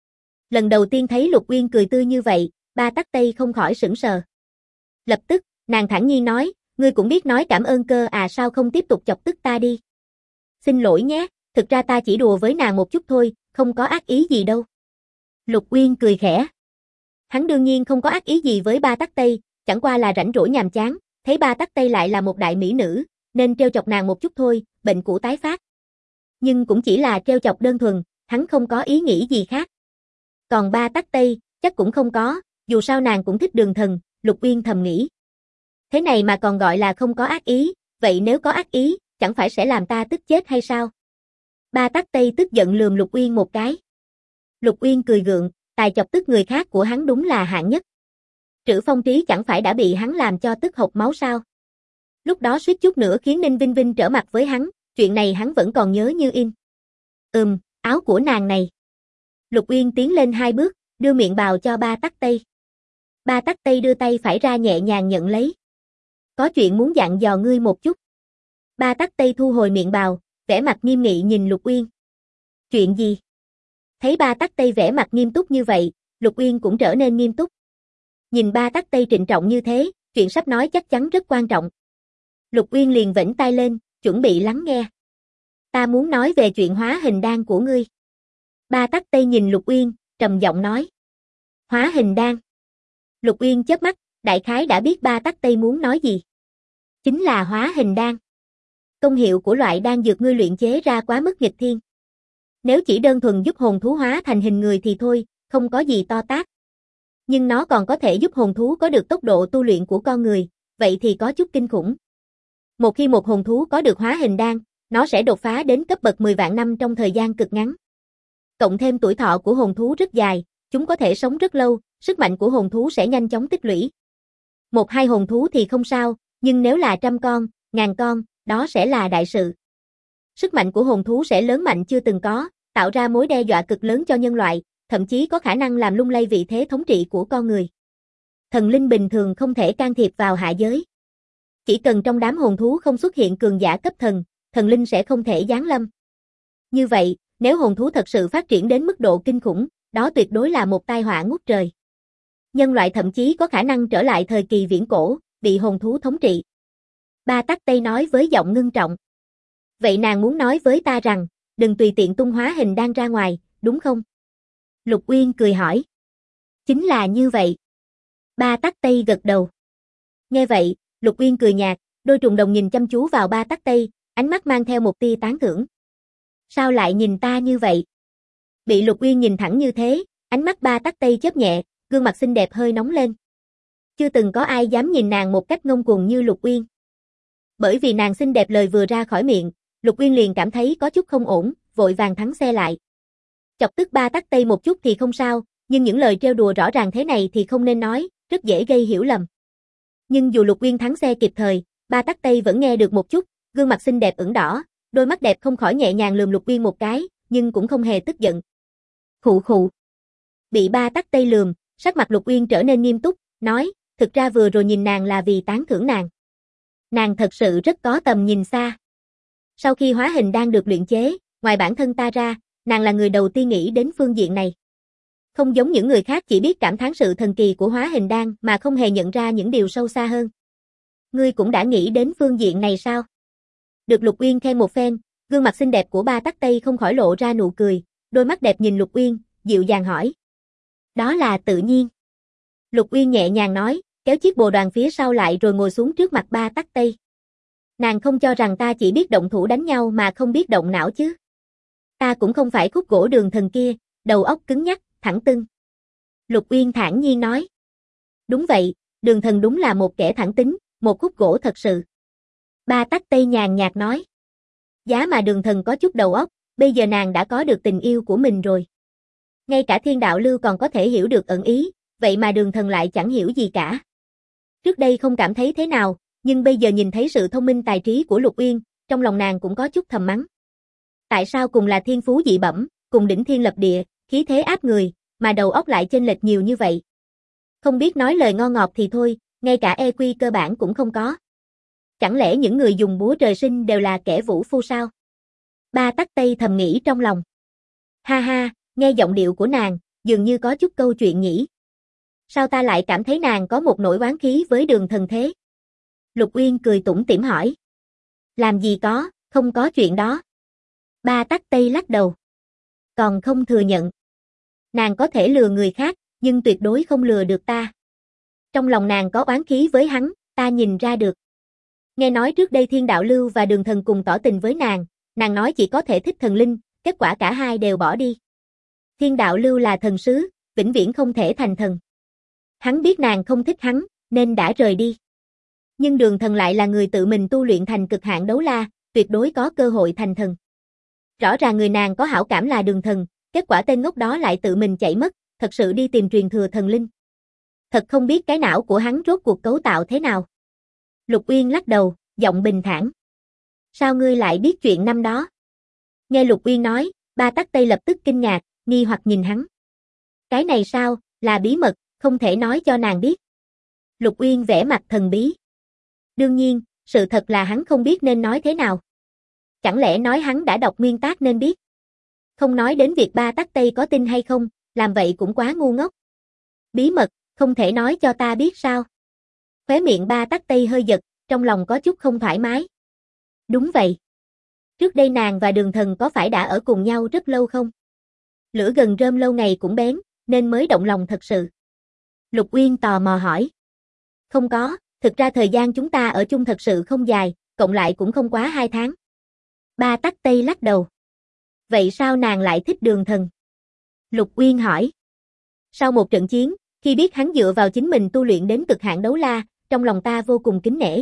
Lần đầu tiên thấy Lục Uyên cười tươi như vậy, ba tắc Tây không khỏi sững sờ. Lập tức, nàng thản nhiên nói, ngươi cũng biết nói cảm ơn cơ à, sao không tiếp tục chọc tức ta đi. Xin lỗi nhé, thực ra ta chỉ đùa với nàng một chút thôi, không có ác ý gì đâu. Lục Uyên cười khẽ. Hắn đương nhiên không có ác ý gì với ba tắc Tây, chẳng qua là rảnh rỗi nhàm chán, thấy ba tắc Tây lại là một đại mỹ nữ, nên trêu chọc nàng một chút thôi, bệnh cũ tái phát. Nhưng cũng chỉ là trêu chọc đơn thuần, hắn không có ý nghĩ gì khác. Còn ba tắc Tây, chắc cũng không có, dù sao nàng cũng thích Đường Thần, Lục Uyên thầm nghĩ. Thế này mà còn gọi là không có ác ý, vậy nếu có ác ý, chẳng phải sẽ làm ta tức chết hay sao? Ba tắc Tây tức giận lườm Lục Uyên một cái. Lục Uyên cười gượng, tài chọc tức người khác của hắn đúng là hạng nhất. Trữ Phong Trí chẳng phải đã bị hắn làm cho tức hộc máu sao? Lúc đó suýt chút nữa khiến Ninh Vinh Vinh trở mặt với hắn, chuyện này hắn vẫn còn nhớ như in. Áo của nàng này. Lục Uyên tiến lên 2 bước, đưa miệng bào cho ba tắc Tây. Ba tắc Tây đưa tay phải ra nhẹ nhàng nhận lấy. Có chuyện muốn dặn dò ngươi một chút. Ba tắc Tây thu hồi miệng bào, vẻ mặt nghiêm nghị nhìn Lục Uyên. Chuyện gì? Thấy ba tắc Tây vẻ mặt nghiêm túc như vậy, Lục Uyên cũng trở nên nghiêm túc. Nhìn ba tắc Tây trịnh trọng như thế, chuyện sắp nói chắc chắn rất quan trọng. Lục Uyên liền vẫy tay lên, chuẩn bị lắng nghe. Ta muốn nói về chuyện hóa hình đan của ngươi. Ba tắc Tây nhìn Lục Uyên, trầm giọng nói. Hóa hình đan. Lục Uyên chớp mắt, đại khái đã biết ba tắc Tây muốn nói gì. Chính là hóa hình đan. Công hiệu của loại đan dược ngươi luyện chế ra quá mức nghịch thiên. Nếu chỉ đơn thuần giúp hồn thú hóa thành hình người thì thôi, không có gì to tát. Nhưng nó còn có thể giúp hồn thú có được tốc độ tu luyện của con người, vậy thì có chút kinh khủng. Một khi một hồn thú có được hóa hình đan, nó sẽ đột phá đến cấp bậc 10 vạn năm trong thời gian cực ngắn. Cộng thêm tuổi thọ của hồn thú rất dài, chúng có thể sống rất lâu, sức mạnh của hồn thú sẽ nhanh chóng tích lũy. 1-2 hồn thú thì không sao, nhưng nếu là 100 con, 1000 con, đó sẽ là đại sự. Sức mạnh của hồn thú sẽ lớn mạnh chưa từng có, tạo ra mối đe dọa cực lớn cho nhân loại, thậm chí có khả năng làm lung lay vị thế thống trị của con người. Thần linh bình thường không thể can thiệp vào hạ giới. Chỉ cần trong đám hồn thú không xuất hiện cường giả cấp thần, thần linh sẽ không thể giáng lâm. Như vậy, nếu hồn thú thật sự phát triển đến mức độ kinh khủng, đó tuyệt đối là một tai họa ngút trời. Nhân loại thậm chí có khả năng trở lại thời kỳ viễn cổ, bị hồn thú thống trị. Ba Tắc Tây nói với giọng ngưng trọng. Vậy nàng muốn nói với ta rằng, đừng tùy tiện tung hóa hình đan ra ngoài, đúng không? Lục Uyên cười hỏi. Chính là như vậy. Ba Tắc Tây gật đầu. Nghe vậy, Lục Uyên cười nhạt, đôi trùng đồng nhìn chăm chú vào Ba Tắc Tây, ánh mắt mang theo một tia tán thưởng. Sao lại nhìn ta như vậy? Bị Lục Uyên nhìn thẳng như thế, ánh mắt Ba Tắc Tây chớp nhẹ, gương mặt xinh đẹp hơi nóng lên. Chưa từng có ai dám nhìn nàng một cách ngông cuồng như Lục Uyên. Bởi vì nàng xinh đẹp lời vừa ra khỏi miệng, Lục Uyên liền cảm thấy có chút không ổn, vội vàng thắng xe lại. Chọc tức Ba Tắc Tây một chút thì không sao, nhưng những lời trêu đùa rõ ràng thế này thì không nên nói, rất dễ gây hiểu lầm. Nhưng dù Lục Uyên thắng xe kịp thời, Ba Tắc Tây vẫn nghe được một chút, gương mặt xinh đẹp ửng đỏ, đôi mắt đẹp không khỏi nhẹ nhàng lườm Lục Uyên một cái, nhưng cũng không hề tức giận. Khụ khụ. Bị Ba Tắc Tây lườm, sắc mặt Lục Uyên trở nên nghiêm túc, nói, thực ra vừa rồi nhìn nàng là vì tán thưởng nàng. Nàng thật sự rất có tầm nhìn xa. Sau khi hóa hình đang được luyện chế, ngoài bản thân ta ra, nàng là người đầu tiên nghĩ đến phương diện này. Không giống những người khác chỉ biết cảm thán sự thần kỳ của hóa hình đan mà không hề nhận ra những điều sâu xa hơn. Ngươi cũng đã nghĩ đến phương diện này sao? Được Lục Uyên khen một phen, gương mặt xinh đẹp của Ba Tắc Tây không khỏi lộ ra nụ cười, đôi mắt đẹp nhìn Lục Uyên, dịu dàng hỏi. Đó là tự nhiên. Lục Uyên nhẹ nhàng nói, kéo chiếc bồ đoàn phía sau lại rồi ngồi xuống trước mặt Ba Tắc Tây. Nàng không cho rằng ta chỉ biết động thủ đánh nhau mà không biết động não chứ. Ta cũng không phải khúc gỗ Đường Thần kia, đầu óc cứng nhắc, thẳng tưng. Lục Uyên thản nhiên nói. Đúng vậy, Đường Thần đúng là một kẻ thẳng tính, một khúc gỗ thật sự. Ba Tắc Tây nhàn nhạt nói. Giá mà Đường Thần có chút đầu óc, bây giờ nàng đã có được tình yêu của mình rồi. Ngay cả Thiên Đạo Lưu còn có thể hiểu được ẩn ý, vậy mà Đường Thần lại chẳng hiểu gì cả. Trước đây không cảm thấy thế nào, nhưng bây giờ nhìn thấy sự thông minh tài trí của Lục Uyên, trong lòng nàng cũng có chút thầm mắng. Tại sao cùng là thiên phú dị bẩm, cùng đỉnh thiên lập địa, khí thế áp người, mà đầu óc lại chênh lệch nhiều như vậy? Không biết nói lời ngon ngọt thì thôi, ngay cả EQ cơ bản cũng không có. Chẳng lẽ những người dùng búa trời sinh đều là kẻ vũ phu sao? Ba Tắc Tây thầm nghĩ trong lòng. Ha ha, nghe giọng điệu của nàng, dường như có chút câu chuyện nhỉ. Sao ta lại cảm thấy nàng có một nỗi oán khí với Đường Thần thế? Lục Uyên cười tủm tỉm hỏi. Làm gì có, không có chuyện đó. Ba Tắc Tây lắc đầu. Còn không thừa nhận. Nàng có thể lừa người khác, nhưng tuyệt đối không lừa được ta. Trong lòng nàng có oán khí với hắn, ta nhìn ra được. Nghe nói trước đây Thiên Đạo Lưu và Đường Thần cùng tỏ tình với nàng nói chỉ có thể thích thần linh, kết quả cả hai đều bỏ đi. Thiên Đạo Lưu là thần sứ, vĩnh viễn không thể thành thần. Hắn biết nàng không thích hắn, nên đã rời đi. Nhưng Đường Thần lại là người tự mình tu luyện thành cực hạn đấu la, tuyệt đối có cơ hội thành thần. Rõ ràng người nàng có hảo cảm là Đường Thần, kết quả tên ngốc đó lại tự mình chạy mất, thật sự đi tìm truyền thừa thần linh. Thật không biết cái não của hắn rốt cuộc cấu tạo thế nào. Lục Uyên lắc đầu, giọng bình thản. Sao ngươi lại biết chuyện năm đó? Nghe Lục Uyên nói, Ba Tắc Tây lập tức kinh ngạc, nghi hoặc nhìn hắn. Cái này sao, là bí mật, không thể nói cho nàng biết. Lục Uyên vẻ mặt thần bí. Đương nhiên, sự thật là hắn không biết nên nói thế nào. Chẳng lẽ nói hắn đã đọc nguyên tác nên biết? Không nói đến việc Ba Tắc Tây có tin hay không, làm vậy cũng quá ngu ngốc. Bí mật, không thể nói cho ta biết sao? Khóe miệng Ba Tắc Tây hơi giật, trong lòng có chút không thoải mái. Đúng vậy. Trước đây nàng và Đường Thần có phải đã ở cùng nhau rất lâu không? Lửa gần rơm lâu ngày cũng bén, nên mới động lòng thật sự. Lục Uyên tò mò hỏi. Không có, thực ra thời gian chúng ta ở chung thật sự không dài, cộng lại cũng không quá 2 tháng. Ba Tắc Tây lắc đầu. Vậy sao nàng lại thích Đường Thần? Lục Uyên hỏi. Sau một trận chiến, khi biết hắn dựa vào chính mình tu luyện đến cực hạn đấu la, trong lòng ta vô cùng kính nể.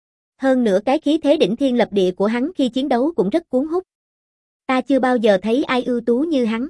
Hơn nữa cái khí thế đỉnh thiên lập địa của hắn khi chiến đấu cũng rất cuốn hút. Ta chưa bao giờ thấy ai ưu tú như hắn.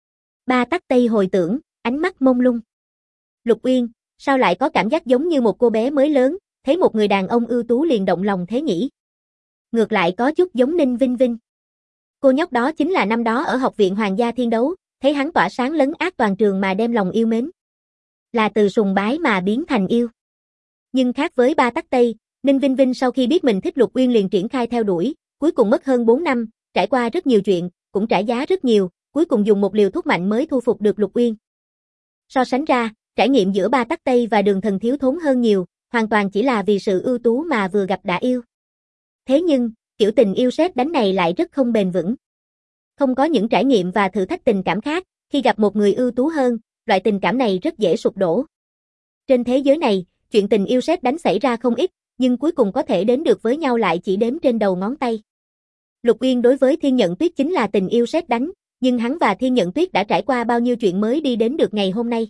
Ba Tắc Tây hồi tưởng, ánh mắt mông lung. Lục Uyên, sao lại có cảm giác giống như một cô bé mới lớn, thấy một người đàn ông ưu tú liền động lòng thế nhỉ? Ngược lại có chút giống Ninh Vinh Vinh. Cô nhóc đó chính là năm đó ở Học viện Hoàng gia Thiên Đấu, thấy hắn tỏa sáng lấn át toàn trường mà đem lòng yêu mến. Là từ sùng bái mà biến thành yêu. Nhưng khác với Ba Tắc Tây, Ninh Vinh Vinh sau khi biết mình thích Lục Uyên liền triển khai theo đuổi, cuối cùng mất hơn 4 năm, trải qua rất nhiều chuyện, cũng trả giá rất nhiều, cuối cùng dùng một liều thuốc mạnh mới thu phục được Lục Uyên. So sánh ra, trải nghiệm giữa Ba Tắc Tây và Đường Thần thiếu thốn hơn nhiều, hoàn toàn chỉ là vì sự ưu tú mà vừa gặp đã yêu. Thế nhưng, kiểu tình yêu sét đánh này lại rất không bền vững. Không có những trải nghiệm và thử thách tình cảm khác, khi gặp một người ưu tú hơn, loại tình cảm này rất dễ sụp đổ. Trên thế giới này, chuyện tình yêu sét đánh xảy ra không ít, nhưng cuối cùng có thể đến được với nhau lại chỉ đếm trên đầu ngón tay. Lục Uyên đối với Thiên Nhận Tuyết chính là tình yêu sét đánh, nhưng hắn và Thiên Nhận Tuyết đã trải qua bao nhiêu chuyện mới đi đến được ngày hôm nay.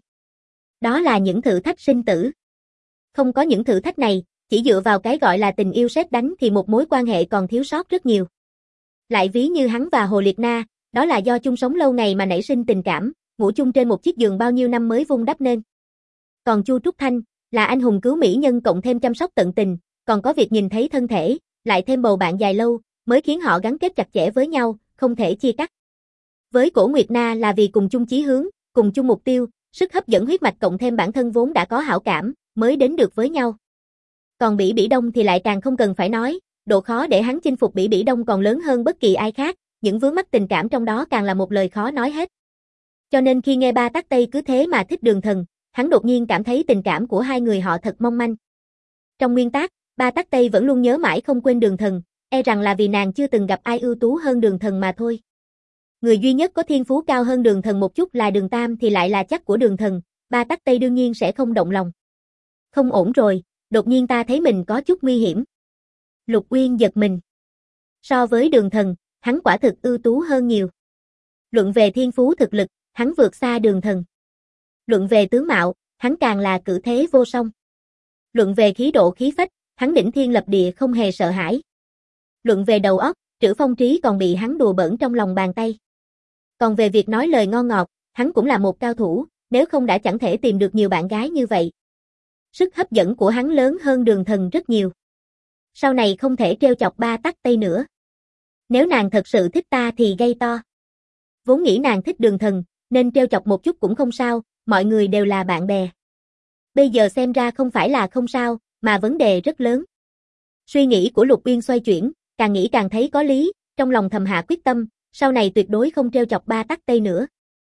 Đó là những thử thách sinh tử. Không có những thử thách này, chỉ dựa vào cái gọi là tình yêu sét đánh thì một mối quan hệ còn thiếu sót rất nhiều. Lại ví như hắn và Hồ Liệt Na, đó là do chung sống lâu ngày mà nảy sinh tình cảm, ngủ chung trên một chiếc giường bao nhiêu năm mới vun đắp nên. Còn Chu Trúc Thanh, là anh hùng cứu mỹ nhân cộng thêm chăm sóc tận tình, còn có việc nhìn thấy thân thể, lại thêm bầu bạn dài lâu, mới khiến họ gắn kết chặt chẽ với nhau, không thể chia cắt. Với Cổ Nguyệt Na là vì cùng chung chí hướng, cùng chung mục tiêu, sức hấp dẫn huyết mạch cộng thêm bản thân vốn đã có hảo cảm, mới đến được với nhau. Còn Bỉ Bỉ Đông thì lại càng không cần phải nói, độ khó để hắn chinh phục Bỉ Bỉ Đông còn lớn hơn bất kỳ ai khác, những vướng mắc tình cảm trong đó càng là một lời khó nói hết. Cho nên khi nghe Ba Tắc Tây cứ thế mà thích Đường Thần, hắn đột nhiên cảm thấy tình cảm của hai người họ thật mong manh. Trong nguyên tác, Ba Tắc Tây vẫn luôn nhớ mãi không quên Đường Thần, e rằng là vì nàng chưa từng gặp ai ưu tú hơn Đường Thần mà thôi. Người duy nhất có thiên phú cao hơn Đường Thần một chút là Đường Tam thì lại là chắc của Đường Thần, Ba Tắc Tây đương nhiên sẽ không động lòng. Không ổn rồi, đột nhiên ta thấy mình có chút nguy hiểm. Lục Uyên giật mình. So với Đường Thần, hắn quả thực ưu tú hơn nhiều. Luận về thiên phú thực lực, hắn vượt xa Đường Thần. Luận về tướng mạo, hắn càng là cử thế vô song. Luận về khí độ khí phách, hắn đỉnh thiên lập địa không hề sợ hãi. Luận về đầu óc, Trữ Phong Trí còn bị hắn đùa bỡn trong lòng bàn tay. Còn về việc nói lời ngon ngọt, hắn cũng là một cao thủ, nếu không đã chẳng thể tìm được nhiều bạn gái như vậy. Sức hấp dẫn của hắn lớn hơn Đường Thần rất nhiều. Sau này không thể trêu chọc Ba Tắc Tây nữa. Nếu nàng thật sự thích ta thì gây to. Vốn nghĩ nàng thích Đường Thần, nên trêu chọc một chút cũng không sao, mọi người đều là bạn bè. Bây giờ xem ra không phải là không sao, mà vấn đề rất lớn. Suy nghĩ của Lục Uyên xoay chuyển, càng nghĩ càng thấy có lý, trong lòng thầm hạ quyết tâm, sau này tuyệt đối không trêu chọc Ba Tắc Tây nữa.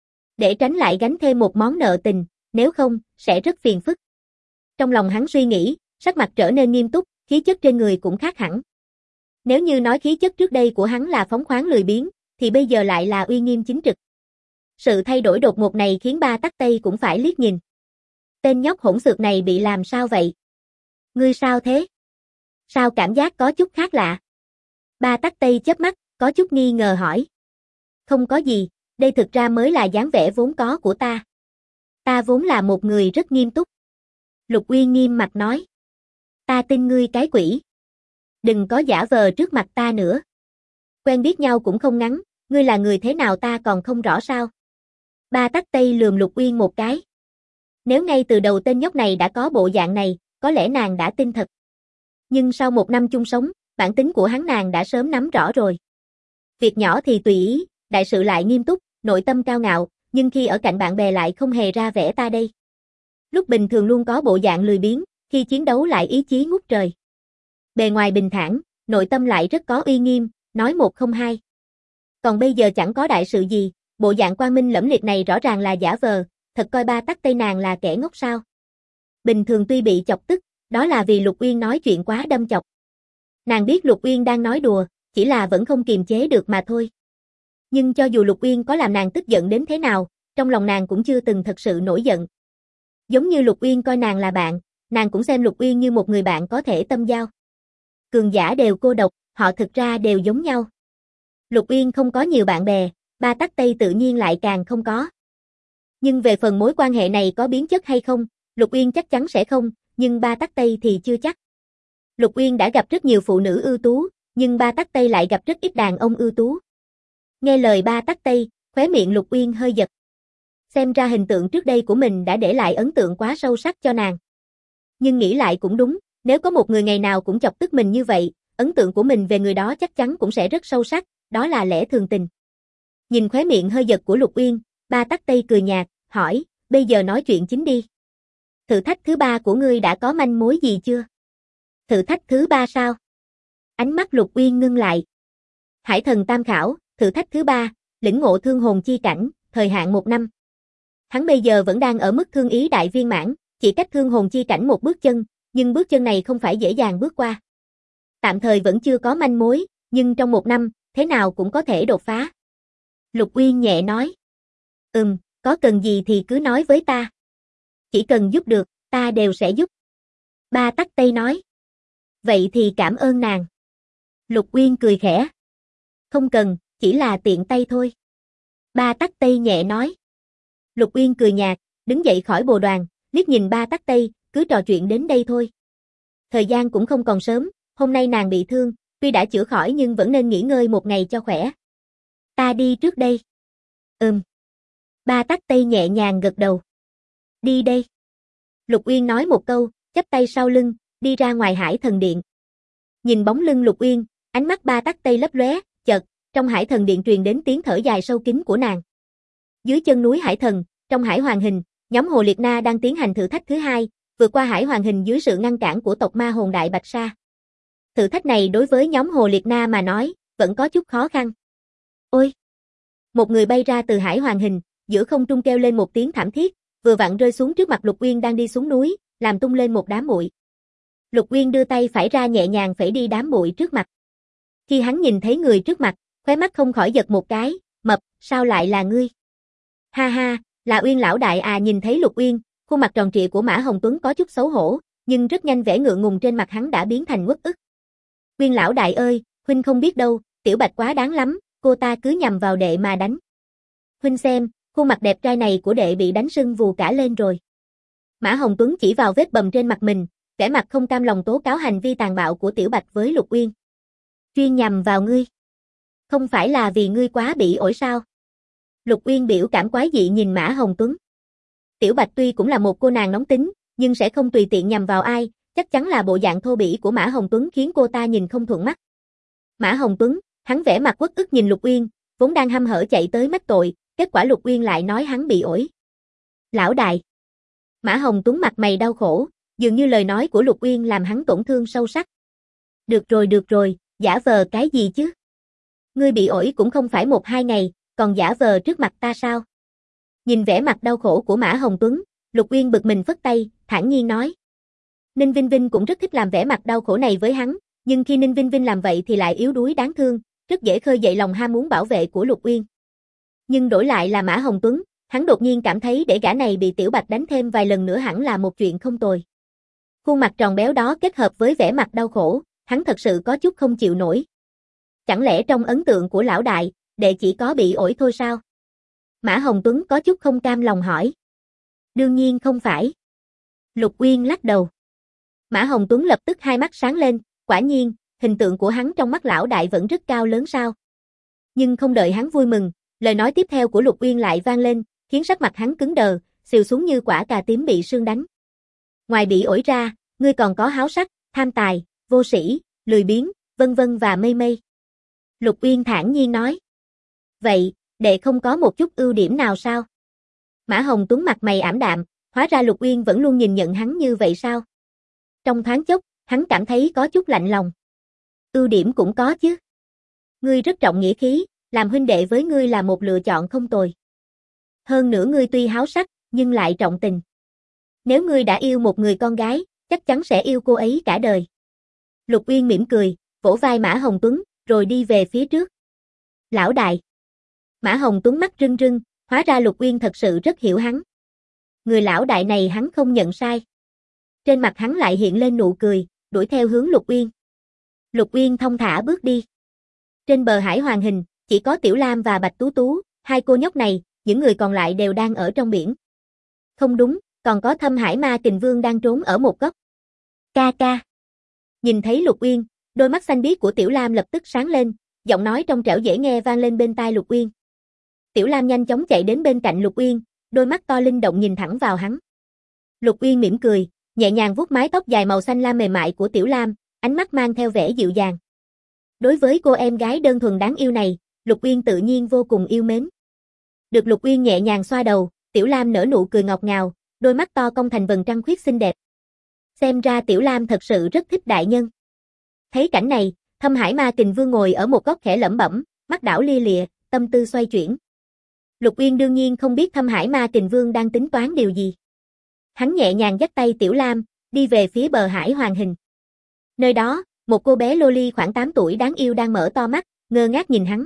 Để tránh lại gánh thêm một món nợ tình, nếu không, sẽ rất phiền phức. Trong lòng hắn suy nghĩ, sắc mặt trở nên nghiêm túc, khí chất trên người cũng khác hẳn. Nếu như nói khí chất trước đây của hắn là phóng khoáng lười biếng, thì bây giờ lại là uy nghiêm chính trực. Sự thay đổi đột ngột này khiến Ba Tắc Tây cũng phải liếc nhìn. Tên nhóc hỗn xược này bị làm sao vậy? Ngươi sao thế? Sao cảm giác có chút khác lạ? Ba Tắc Tây chớp mắt, có chút nghi ngờ hỏi. Không có gì, đây thực ra mới là dáng vẻ vốn có của ta. Ta vốn là một người rất nghiêm túc. Lục Uyên nghiêm mặt nói. Ta tin ngươi cái quỷ. Đừng có giả vờ trước mặt ta nữa. Quen biết nhau cũng không ngắn, ngươi là người thế nào ta còn không rõ sao? Ba Tắc Tây lườm Lục Uyên một cái. Nếu ngay từ đầu tên nhóc này đã có bộ dạng này, có lẽ nàng đã tin thật. Nhưng sau một năm chung sống, bản tính của hắn nàng đã sớm nắm rõ rồi. Việc nhỏ thì tùy ý, đại sự lại nghiêm túc, nội tâm cao ngạo, nhưng khi ở cạnh bạn bè lại không hề ra vẻ ta đây. Lúc bình thường luôn có bộ dạng lười biếng, khi chiến đấu lại ý chí ngút trời. Bề ngoài bình thản, nội tâm lại rất có uy nghiêm, nói một không hai. Còn bây giờ chẳng có đại sự gì, bộ dạng quang minh lẫm liệt này rõ ràng là giả vờ, thật coi Ba Tắc Tây nàng là kẻ ngốc sao. Bình thường tuy bị chọc tức, đó là vì Lục Uyên nói chuyện quá đâm chọc. Nàng biết Lục Uyên đang nói đùa, chỉ là vẫn không kiềm chế được mà thôi. Nhưng cho dù Lục Uyên có làm nàng tức giận đến thế nào, trong lòng nàng cũng chưa từng thật sự nổi giận. Giống như Lục Uyên coi nàng là bạn, nàng cũng xem Lục Uyên như một người bạn có thể tâm giao. Cường giả đều cô độc, họ thực ra đều giống nhau. Lục Uyên không có nhiều bạn bè, Ba Tắc Tây tự nhiên lại càng không có. Nhưng về phần mối quan hệ này có biến chất hay không, Lục Uyên chắc chắn sẽ không, nhưng Ba Tắc Tây thì chưa chắc. Lục Uyên đã gặp rất nhiều phụ nữ ưu tú, nhưng Ba Tắc Tây lại gặp rất ít đàn ông ưu tú. Nghe lời Ba Tắc Tây, khóe miệng Lục Uyên hơi giật. Xem ra hình tượng trước đây của mình đã để lại ấn tượng quá sâu sắc cho nàng. Nhưng nghĩ lại cũng đúng, nếu có một người ngày nào cũng chọc tức mình như vậy, ấn tượng của mình về người đó chắc chắn cũng sẽ rất sâu sắc, đó là lẽ thường tình. Nhìn khóe miệng hơi giật của Lục Uyên, Ba Tắc Tây cười nhạt, hỏi, bây giờ nói chuyện chính đi. Thử thách thứ 3 của ngươi đã có manh mối gì chưa? Thử thách thứ 3 sao? Ánh mắt Lục Uyên ngưng lại. Hải thần tam khảo, thử thách thứ 3, lĩnh ngộ thương hồn chi cảnh, thời hạn 1 năm. Hắn bây giờ vẫn đang ở mức thương ý đại viên mãn, chỉ cách thương hồn chi cảnh một bước chân, nhưng bước chân này không phải dễ dàng bước qua. Tạm thời vẫn chưa có manh mối, nhưng trong 1 năm, thế nào cũng có thể đột phá. Lục Uyên nhẹ nói. Có cần gì thì cứ nói với ta. Chỉ cần giúp được, ta đều sẽ giúp. Ba Tắc Tây nói. Vậy thì cảm ơn nàng. Lục Uyên cười khẽ. Không cần, chỉ là tiện tay thôi. Ba Tắc Tây nhẹ nói. Lục Uyên cười nhạt, đứng dậy khỏi bồ đoàn, liếc nhìn Ba Tắc Tây, cứ trò chuyện đến đây thôi. Thời gian cũng không còn sớm, hôm nay nàng bị thương, tuy đã chữa khỏi nhưng vẫn nên nghỉ ngơi một ngày cho khỏe. Ta đi trước đây. Ba Tắc Tây nhẹ nhàng gật đầu. Đi đây. Lục Uyên nói một câu, chắp tay sau lưng, đi ra ngoài Hải Thần Điện. Nhìn bóng lưng Lục Uyên, ánh mắt Ba Tắc Tây lấp lóe, chợt, trong Hải Thần Điện truyền đến tiếng thở dài sâu kín của nàng. Dưới chân núi Hải Thần, trong Hải Hoàng Hình, nhóm Hồ Liệt Na đang tiến hành thử thách thứ 2, vượt qua Hải Hoàng Hình dưới sự ngăn cản của tộc Ma Hồn Đại Bạch Sa. Thử thách này đối với nhóm Hồ Liệt Na mà nói, vẫn có chút khó khăn. Ôi! Một người bay ra từ Hải Hoàng Hình, giữa không trung kêu lên một tiếng thảm thiết, vừa vặn rơi xuống trước mặt Lục Uyên đang đi xuống núi, làm tung lên một đám bụi. Lục Uyên đưa tay phải ra nhẹ nhàng phẩy đi đám bụi trước mặt. Khi hắn nhìn thấy người trước mặt, khóe mắt không khỏi giật một cái, Mập, sao lại là ngươi? Ha ha, là Uyên lão đại à. Nhìn thấy Lục Uyên, khuôn mặt tròn trịa của Mã Hồng Tuấn có chút xấu hổ, nhưng rất nhanh vẻ ngượng ngùng trên mặt hắn đã biến thành uất ức. Uyên lão đại ơi, huynh không biết đâu, Tiểu Bạch quá đáng lắm, cô ta cứ nhằm vào đệ mà đánh. Huynh xem, khuôn mặt đẹp trai này của đệ bị đánh sưng vù cả lên rồi. Mã Hồng Tuấn chỉ vào vết bầm trên mặt mình, vẻ mặt không cam lòng tố cáo hành vi tàn bạo của Tiểu Bạch với Lục Uyên. Chuyên nhằm vào ngươi. Không phải là vì ngươi quá bỉ ổi sao? Lục Uyên biểu cảm quái dị nhìn Mã Hồng Tuấn. Tiểu Bạch tuy cũng là một cô nàng nóng tính, nhưng sẽ không tùy tiện nhằm vào ai, chắc chắn là bộ dạng thô bỉ của Mã Hồng Tuấn khiến cô ta nhìn không thuận mắt. Mã Hồng Tuấn, hắn vẻ mặt uất ức nhìn Lục Uyên, vốn đang hăm hở chạy tới mách tội, kết quả Lục Uyên lại nói hắn bị ổi. Lão đại. Mã Hồng Tuấn mặt mày đau khổ, dường như lời nói của Lục Uyên làm hắn tổn thương sâu sắc. Được rồi, giả vờ cái gì chứ? Ngươi bị ổi cũng không phải 1-2 ngày, còn giả vờ trước mặt ta sao? Nhìn vẻ mặt đau khổ của Mã Hồng Tuấn, Lục Uyên bực mình phất tay, thản nhiên nói. Ninh Vinh Vinh cũng rất thích làm vẻ mặt đau khổ này với hắn, nhưng khi Ninh Vinh Vinh làm vậy thì lại yếu đuối đáng thương, rất dễ khơi dậy lòng ham muốn bảo vệ của Lục Uyên. Nhưng đổi lại là Mã Hồng Tuấn, hắn đột nhiên cảm thấy để gã này bị Tiểu Bạch đánh thêm vài lần nữa hẳn là một chuyện không tồi. Khuôn mặt tròn béo đó kết hợp với vẻ mặt đau khổ, hắn thật sự có chút không chịu nổi. Chẳng lẽ trong ấn tượng của lão đại, đệ chỉ có bị ổi thôi sao? Mã Hồng Tuấn có chút không cam lòng hỏi. Đương nhiên không phải. Lục Uyên lắc đầu. Mã Hồng Tuấn lập tức hai mắt sáng lên, quả nhiên, hình tượng của hắn trong mắt lão đại vẫn rất cao lớn sao. Nhưng không đợi hắn vui mừng, lời nói tiếp theo của Lục Uyên lại vang lên, khiến sắc mặt hắn cứng đờ, xìu xuống như quả cà tím bị sương đánh. Ngoài bị ổi ra, ngươi còn có háo sắc, tham tài, vô sĩ, lười biếng, vân vân và mây mây. Lục Uyên thản nhiên nói. Vậy, đệ không có một chút ưu điểm nào sao? Mã Hồng Tuấn mặt mày ảm đạm, hóa ra Lục Uyên vẫn luôn nhìn nhận hắn như vậy sao? Trong thoáng chốc, hắn cảm thấy có chút lạnh lòng. Ưu điểm cũng có chứ. Ngươi rất trọng nghĩa khí, làm huynh đệ với ngươi là một lựa chọn không tồi. Hơn nữa ngươi tuy háo sắc, nhưng lại trọng tình. Nếu ngươi đã yêu một người con gái, chắc chắn sẽ yêu cô ấy cả đời. Lục Uyên mỉm cười, vỗ vai Mã Hồng Tuấn, rồi đi về phía trước. Lão đại. Mã Hồng Tuấn mắt rưng rưng, hóa ra Lục Uyên thật sự rất hiểu hắn. Người lão đại này hắn không nhận sai. Trên mặt hắn lại hiện lên nụ cười, đuổi theo hướng Lục Uyên. Lục Uyên thong thả bước đi. Trên bờ Hải Hoàng Hình, chỉ có Tiểu Lam và Bạch Tú Tú, hai cô nhóc này, những người còn lại đều đang ở trong biển. Không đúng, còn có Thâm Hải Ma Kình Vương đang trốn ở một góc. Ca ca. Nhìn thấy Lục Uyên, đôi mắt xanh biếc của Tiểu Lam lập tức sáng lên, giọng nói trong trẻo dễ nghe vang lên bên tai Lục Uyên. Tiểu Lam nhanh chóng chạy đến bên cạnh Lục Uyên, đôi mắt to linh động nhìn thẳng vào hắn. Lục Uyên mỉm cười, nhẹ nhàng vuốt mái tóc dài màu xanh lam mềm mại của Tiểu Lam, ánh mắt mang theo vẻ dịu dàng. Đối với cô em gái đơn thuần đáng yêu này, Lục Uyên tự nhiên vô cùng yêu mến. Được Lục Uyên nhẹ nhàng xoa đầu, Tiểu Lam nở nụ cười ngọt ngào, đôi mắt to cong thành vầng trăng khuyết xinh đẹp. Xem ra Tiểu Lam thật sự rất thích đại nhân. Thấy cảnh này, Thâm Hải Ma Kình Vương ngồi ở một góc khẽ lẩm bẩm, mắt đảo lia lịa, tâm tư xoay chuyển. Lục Uyên đương nhiên không biết Thâm Hải Ma Kình Vương đang tính toán điều gì. Hắn nhẹ nhàng dắt tay Tiểu Lam, đi về phía bờ hải Hoàng Hình. Nơi đó, một cô bé Loli khoảng 8 tuổi đáng yêu đang mở to mắt, ngơ ngác nhìn hắn.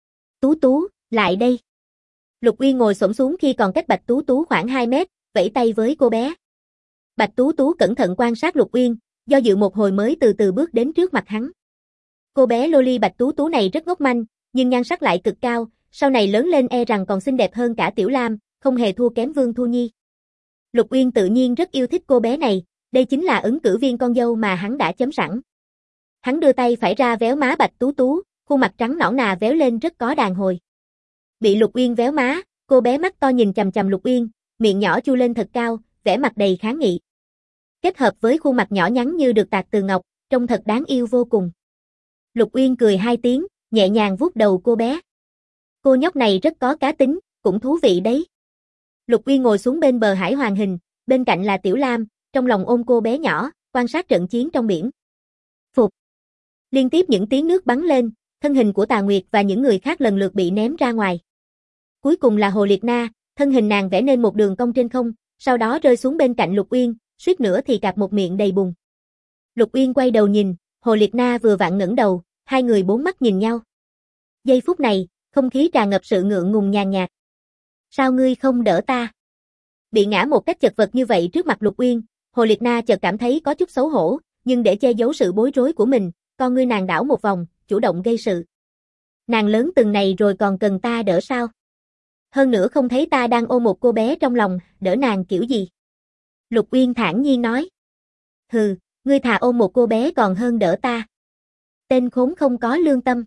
Tú Tú, lại đây. Lục Uyên ngồi xổm xuống khi còn cách Bạch Tú Tú khoảng 2 mét, vẫy tay với cô bé. Bạch Tú Tú cẩn thận quan sát Lục Uyên, do dự một hồi mới từ từ bước đến trước mặt hắn. Cô bé Loli Bạch Tú Tú này rất ngốc manh, nhưng nhan sắc lại cực cao, sau này lớn lên e rằng còn xinh đẹp hơn cả Tiểu Lam, không hề thua kém Vương Thu Nhi. Lục Uyên tự nhiên rất yêu thích cô bé này, đây chính là ứng cử viên con dâu mà hắn đã chấm sẵn. Hắn đưa tay phải ra véo má Bạch Tú Tú, khuôn mặt trắng nõn nà véo lên rất có đàn hồi. Bị Lục Uyên véo má, cô bé mắt to nhìn chằm chằm Lục Uyên, miệng nhỏ chu lên thật cao, vẻ mặt đầy kháng nghị. Kết hợp với khuôn mặt nhỏ nhắn như được tạc từ ngọc, trông thật đáng yêu vô cùng. Lục Uyên cười 2 tiếng, nhẹ nhàng vuốt đầu cô bé. Cô nhóc này rất có cá tính, cũng thú vị đấy. Lục Uyên ngồi xuống bên bờ hải Hoàng Hình, bên cạnh là Tiểu Lam, trong lòng ôm cô bé nhỏ, quan sát trận chiến trong biển. Phục. Liên tiếp những tiếng nước bắn lên, thân hình của Tà Nguyệt và những người khác lần lượt bị ném ra ngoài. Cuối cùng là Hồ Liệt Na, thân hình nàng vẽ nên một đường cong trên không, sau đó rơi xuống bên cạnh Lục Uyên, suýt nữa thì cạp một miệng đầy bùn. Lục Uyên quay đầu nhìn, Hồ Liệt Na vừa vặn ngẩng đầu, hai người bốn mắt nhìn nhau. Giây phút này, không khí tràn ngập sự ngượng ngùng nhàn nhạt. Sao ngươi không đỡ ta? Bị ngã một cách chật vật như vậy trước mặt Lục Uyên, Hồ Liệt Na chợt cảm thấy có chút xấu hổ, nhưng để che giấu sự bối rối của mình, con ngươi nàng đảo một vòng, chủ động gây sự. Nàng lớn từng này rồi còn cần ta đỡ sao? Hơn nữa không thấy ta đang ôm một cô bé trong lòng, đỡ nàng kiểu gì? Lục Uyên thản nhiên nói. Hừ, ngươi thà ôm một cô bé còn hơn đỡ ta. Tên khốn không có lương tâm.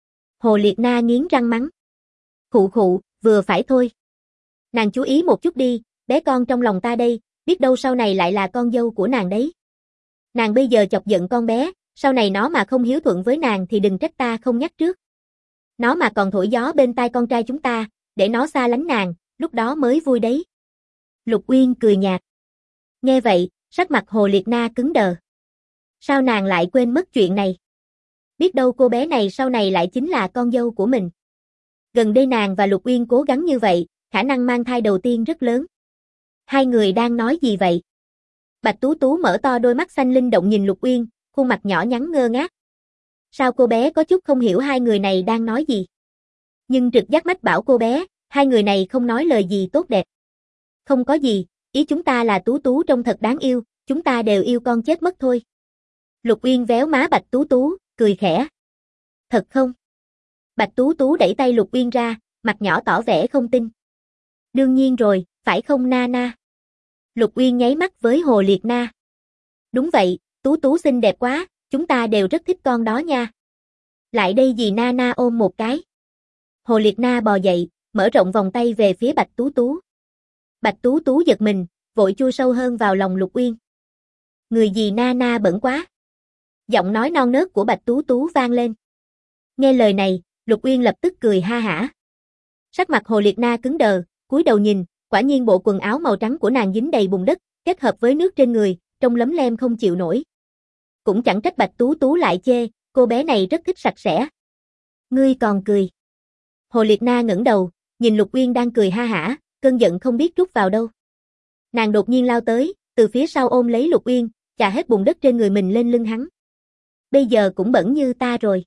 Hồ Liệt Na nghiến răng mắng. Khụ khụ, vừa phải thôi. Nàng chú ý một chút đi, bé con trong lòng ta đây, biết đâu sau này lại là con dâu của nàng đấy. Nàng bây giờ chọc giận con bé, sau này nó mà không hiếu thuận với nàng thì đừng trách ta không nhắc trước. Nó mà còn thổi gió bên tai con trai chúng ta, để nó xa lánh nàng, lúc đó mới vui đấy. Lục Uyên cười nhạt. Nghe vậy, sắc mặt Hồ Liệt Na cứng đờ. Sao nàng lại quên mất chuyện này? Biết đâu cô bé này sau này lại chính là con dâu của mình. Gần đây nàng và Lục Uyên cố gắng như vậy, khả năng mang thai đầu tiên rất lớn. Hai người đang nói gì vậy? Bạch Tú Tú mở to đôi mắt xanh linh động nhìn Lục Uyên, khuôn mặt nhỏ nhắn ngơ ngác. Sao cô bé có chút không hiểu hai người này đang nói gì? Nhưng trực giác mách bảo cô bé, hai người này không nói lời gì tốt đẹp. Không có gì, ý chúng ta là Tú Tú trông thật đáng yêu, chúng ta đều yêu con chết mất thôi. Lục Uyên véo má Bạch Tú Tú, cười khẽ. Thật không? Bạch Tú Tú đẩy tay Lục Uyên ra, mặt nhỏ tỏ vẻ không tin. Đương nhiên rồi, phải không Na Na? Lục Uyên nháy mắt với Hồ Liệt Na. Đúng vậy, Tú Tú xinh đẹp quá, chúng ta đều rất thích con đó nha. Lại đây dì Na Na ôm một cái. Hồ Liệt Na bò dậy, mở rộng vòng tay về phía Bạch Tú Tú. Bạch Tú Tú giật mình, vội chui sâu hơn vào lòng Lục Uyên. Người dì Na Na bẩn quá. Giọng nói non nớt của Bạch Tú Tú vang lên. Nghe lời này, Lục Uyên lập tức cười ha hả. Sắc mặt Hồ Liệt Na cứng đờ, cúi đầu nhìn, quả nhiên bộ quần áo màu trắng của nàng dính đầy bùn đất, kết hợp với nước trên người, trông lấm lem không chịu nổi. Cũng chẳng trách Bạch Tú Tú lại chê, cô bé này rất thích sạch sẽ. Ngươi còn cười. Hồ Liệt Na ngẩng đầu, nhìn Lục Uyên đang cười ha hả, cơn giận không biết trút vào đâu. Nàng đột nhiên lao tới, từ phía sau ôm lấy Lục Uyên, chà hết bùn đất trên người mình lên lưng hắn. Bây giờ cũng bẩn như ta rồi.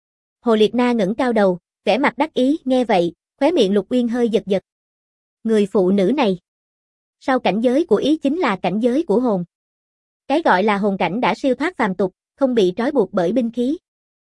Hồ Liệt Na ngẩng cao đầu, vẻ mặt đắc ý, nghe vậy, khóe miệng Lục Uyên hơi giật giật. Người phụ nữ này. Sau cảnh giới của ý chính là cảnh giới của hồn. Cái gọi là hồn cảnh đã siêu thoát phàm tục, không bị trói buộc bởi binh khí.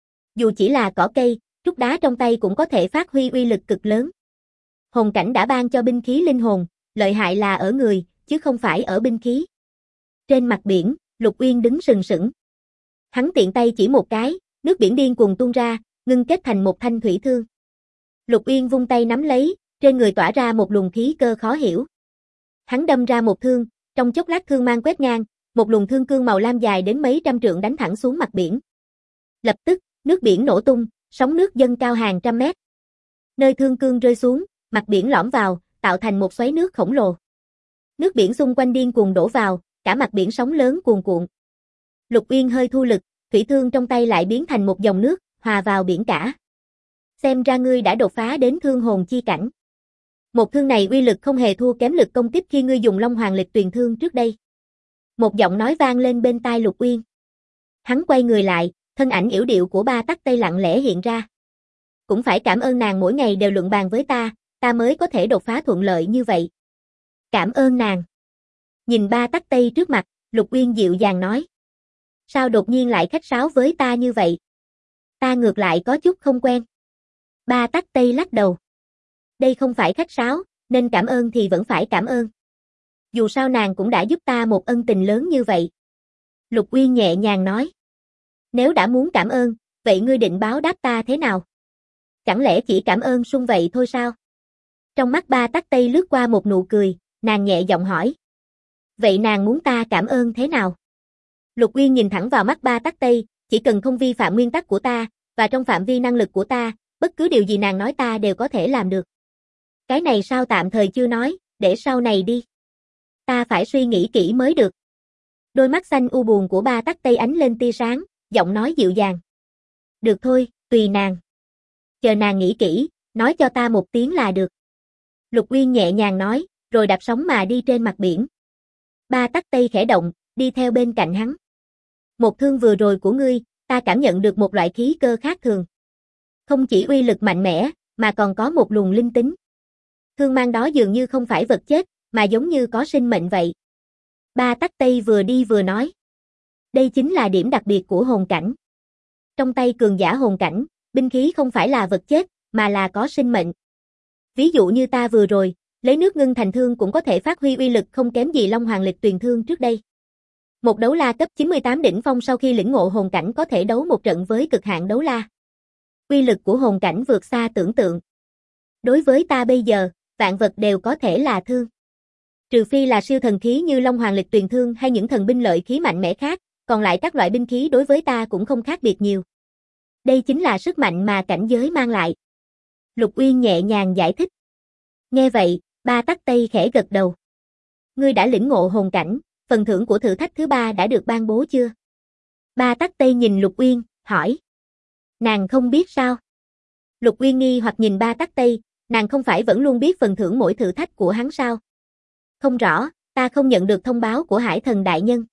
Dù chỉ là cỏ cây, trúc đá trong tay cũng có thể phát huy uy lực cực lớn. Hồn cảnh đã ban cho binh khí linh hồn, lợi hại là ở người, chứ không phải ở binh khí. Trên mặt biển, Lục Uyên đứng sừng sững. Hắn tiện tay chỉ một cái, nước biển điên cuồng tuôn ra, ngưng kết thành một thanh thủy thương. Lục Uyên vung tay nắm lấy, trên người tỏa ra một luồng khí cơ khó hiểu. Hắn đâm ra một thương, trong chốc lát thương mang quét ngang, một luồng thương cương màu lam dài đến mấy trăm trượng đánh thẳng xuống mặt biển. Lập tức, nước biển nổ tung, sóng nước dâng cao hàng trăm mét. Nơi thương cương rơi xuống, mặt biển lõm vào, tạo thành một xoáy nước khổng lồ. Nước biển xung quanh điên cuồng đổ vào, cả mặt biển sóng lớn cuồn cuộn. Lục Uyên hơi thu lực, thủy thương trong tay lại biến thành một dòng nước, hòa vào biển cả. Xem ra ngươi đã đột phá đến thương hồn chi cảnh. Một thương này uy lực không hề thua kém lực công kích khi ngươi dùng Long Hoàng Lịch Tuyền Thương trước đây. Một giọng nói vang lên bên tai Lục Uyên. Hắn quay người lại, thân ảnh yểu điệu của Ba Tắc Tây lặng lẽ hiện ra. Cũng phải cảm ơn nàng mỗi ngày đều luận bàn với ta mới có thể đột phá thuận lợi như vậy. Cảm ơn nàng. Nhìn Ba Tắc Tây trước mặt, Lục Uyên dịu dàng nói. Sao đột nhiên lại khách sáo với ta như vậy? Ta ngược lại có chút không quen. Ba Tắc Tây lắc đầu. Đây không phải khách sáo, nên cảm ơn thì vẫn phải cảm ơn. Dù sao nàng cũng đã giúp ta một ân tình lớn như vậy. Lục Uyên nhẹ nhàng nói. Nếu đã muốn cảm ơn, vậy ngươi định báo đáp ta thế nào? Chẳng lẽ chỉ cảm ơn sung vậy thôi sao? Trong mắt Ba Tắc Tây lướt qua một nụ cười, nàng nhẹ giọng hỏi. Vậy nàng muốn ta cảm ơn thế nào? Lục Uyên nhìn thẳng vào mắt Ba Tắc Tây, chỉ cần không vi phạm nguyên tắc của ta, và trong phạm vi năng lực của ta, bất cứ điều gì nàng nói ta đều có thể làm được. Cái này sao tạm thời chưa nói, để sau này đi. Ta phải suy nghĩ kỹ mới được. Đôi mắt xanh u buồn của Ba Tắc Tây ánh lên tia sáng, giọng nói dịu dàng. Được thôi, tùy nàng. Chờ nàng nghĩ kỹ, nói cho ta một tiếng là được. Lục Uyên nhẹ nhàng nói, rồi đạp sóng mà đi trên mặt biển. Ba Tắc Tây khẽ động, đi theo bên cạnh hắn. Một thương vừa rồi của ngươi, ta cảm nhận được một loại khí cơ khác thường. Không chỉ uy lực mạnh mẽ, mà còn có một luồng linh tính. Thương mang đó dường như không phải vật chết, mà giống như có sinh mệnh vậy. Ba Tắc Tây vừa đi vừa nói. Đây chính là điểm đặc biệt của hồn cảnh. Trong tay cường giả hồn cảnh, binh khí không phải là vật chết, mà là có sinh mệnh. Ví dụ như ta vừa rồi, lấy nước ngưng thành thương cũng có thể phát huy uy lực không kém gì Long Hoàng Lịch Tuyền Thương trước đây. Một đấu la cấp 98 đỉnh phong sau khi lĩnh ngộ hồn cảnh có thể đấu một trận với cực hạn đấu la. Uy lực của hồn cảnh vượt xa tưởng tượng. Đối với ta bây giờ, vạn vật đều có thể là thương. Trừ phi là siêu thần khí như Long Hoàng Lịch Tuyền Thương hay những thần binh lợi khí mạnh mẽ khác, còn lại các loại binh khí đối với ta cũng không khác biệt nhiều. Đây chính là sức mạnh mà cảnh giới mang lại. Lục Uyên nhẹ nhàng giải thích. Nghe vậy, Ba Tắc Tây khẽ gật đầu. Ngươi đã lĩnh ngộ hồn cảnh, phần thưởng của thử thách thứ 3 đã được ban bố chưa? Ba Tắc Tây nhìn Lục Uyên, hỏi. Nàng không biết sao? Lục Uyên nghi hoặc nhìn Ba Tắc Tây, nàng không phải vẫn luôn biết phần thưởng mỗi thử thách của hắn sao? Không rõ, ta không nhận được thông báo của Hải Thần Đại Nhân.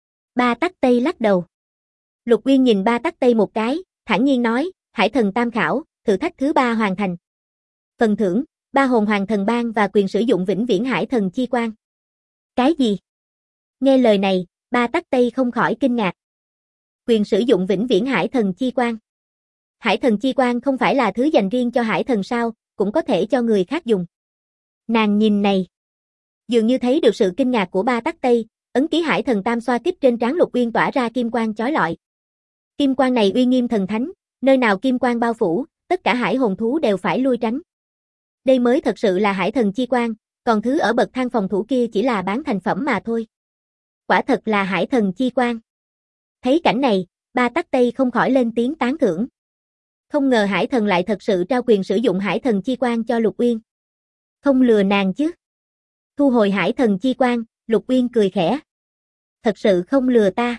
Ba Tắc Tây lắc đầu. Lục Uyên nhìn Ba Tắc Tây một cái, thản nhiên nói, Hải Thần Tam Khảo, thử thách thứ 3 hoàn thành. Phần thưởng, 3 hồn hoàng thần ban và quyền sử dụng vĩnh viễn Hải Thần Chi Quang. Cái gì? Nghe lời này, Ba Tắc Tây không khỏi kinh ngạc. Quyền sử dụng vĩnh viễn Hải Thần Chi Quang. Hải Thần Chi Quang không phải là thứ dành riêng cho Hải Thần sao, cũng có thể cho người khác dùng. Nàng nhìn này. Dường như thấy được sự kinh ngạc của Ba Tắc Tây, ấn ký Hải Thần Tam xoa kích trên trán Lục Uyên tỏa ra kim quang chói lọi. Kim quang này uy nghiêm thần thánh, nơi nào kim quang bao phủ, tất cả hải hồn thú đều phải lui tránh. Đây mới thật sự là Hải Thần Chi Quang, còn thứ ở bậc thang phòng thủ kia chỉ là bán thành phẩm mà thôi. Quả thật là Hải Thần Chi Quang. Thấy cảnh này, Ba Tắc Tây không khỏi lên tiếng tán thưởng. Không ngờ Hải Thần lại thật sự trao quyền sử dụng Hải Thần Chi Quang cho Lục Uyên. Không lừa nàng chứ? Thu hồi Hải Thần Chi Quang, Lục Uyên cười khẽ. Thật sự không lừa ta.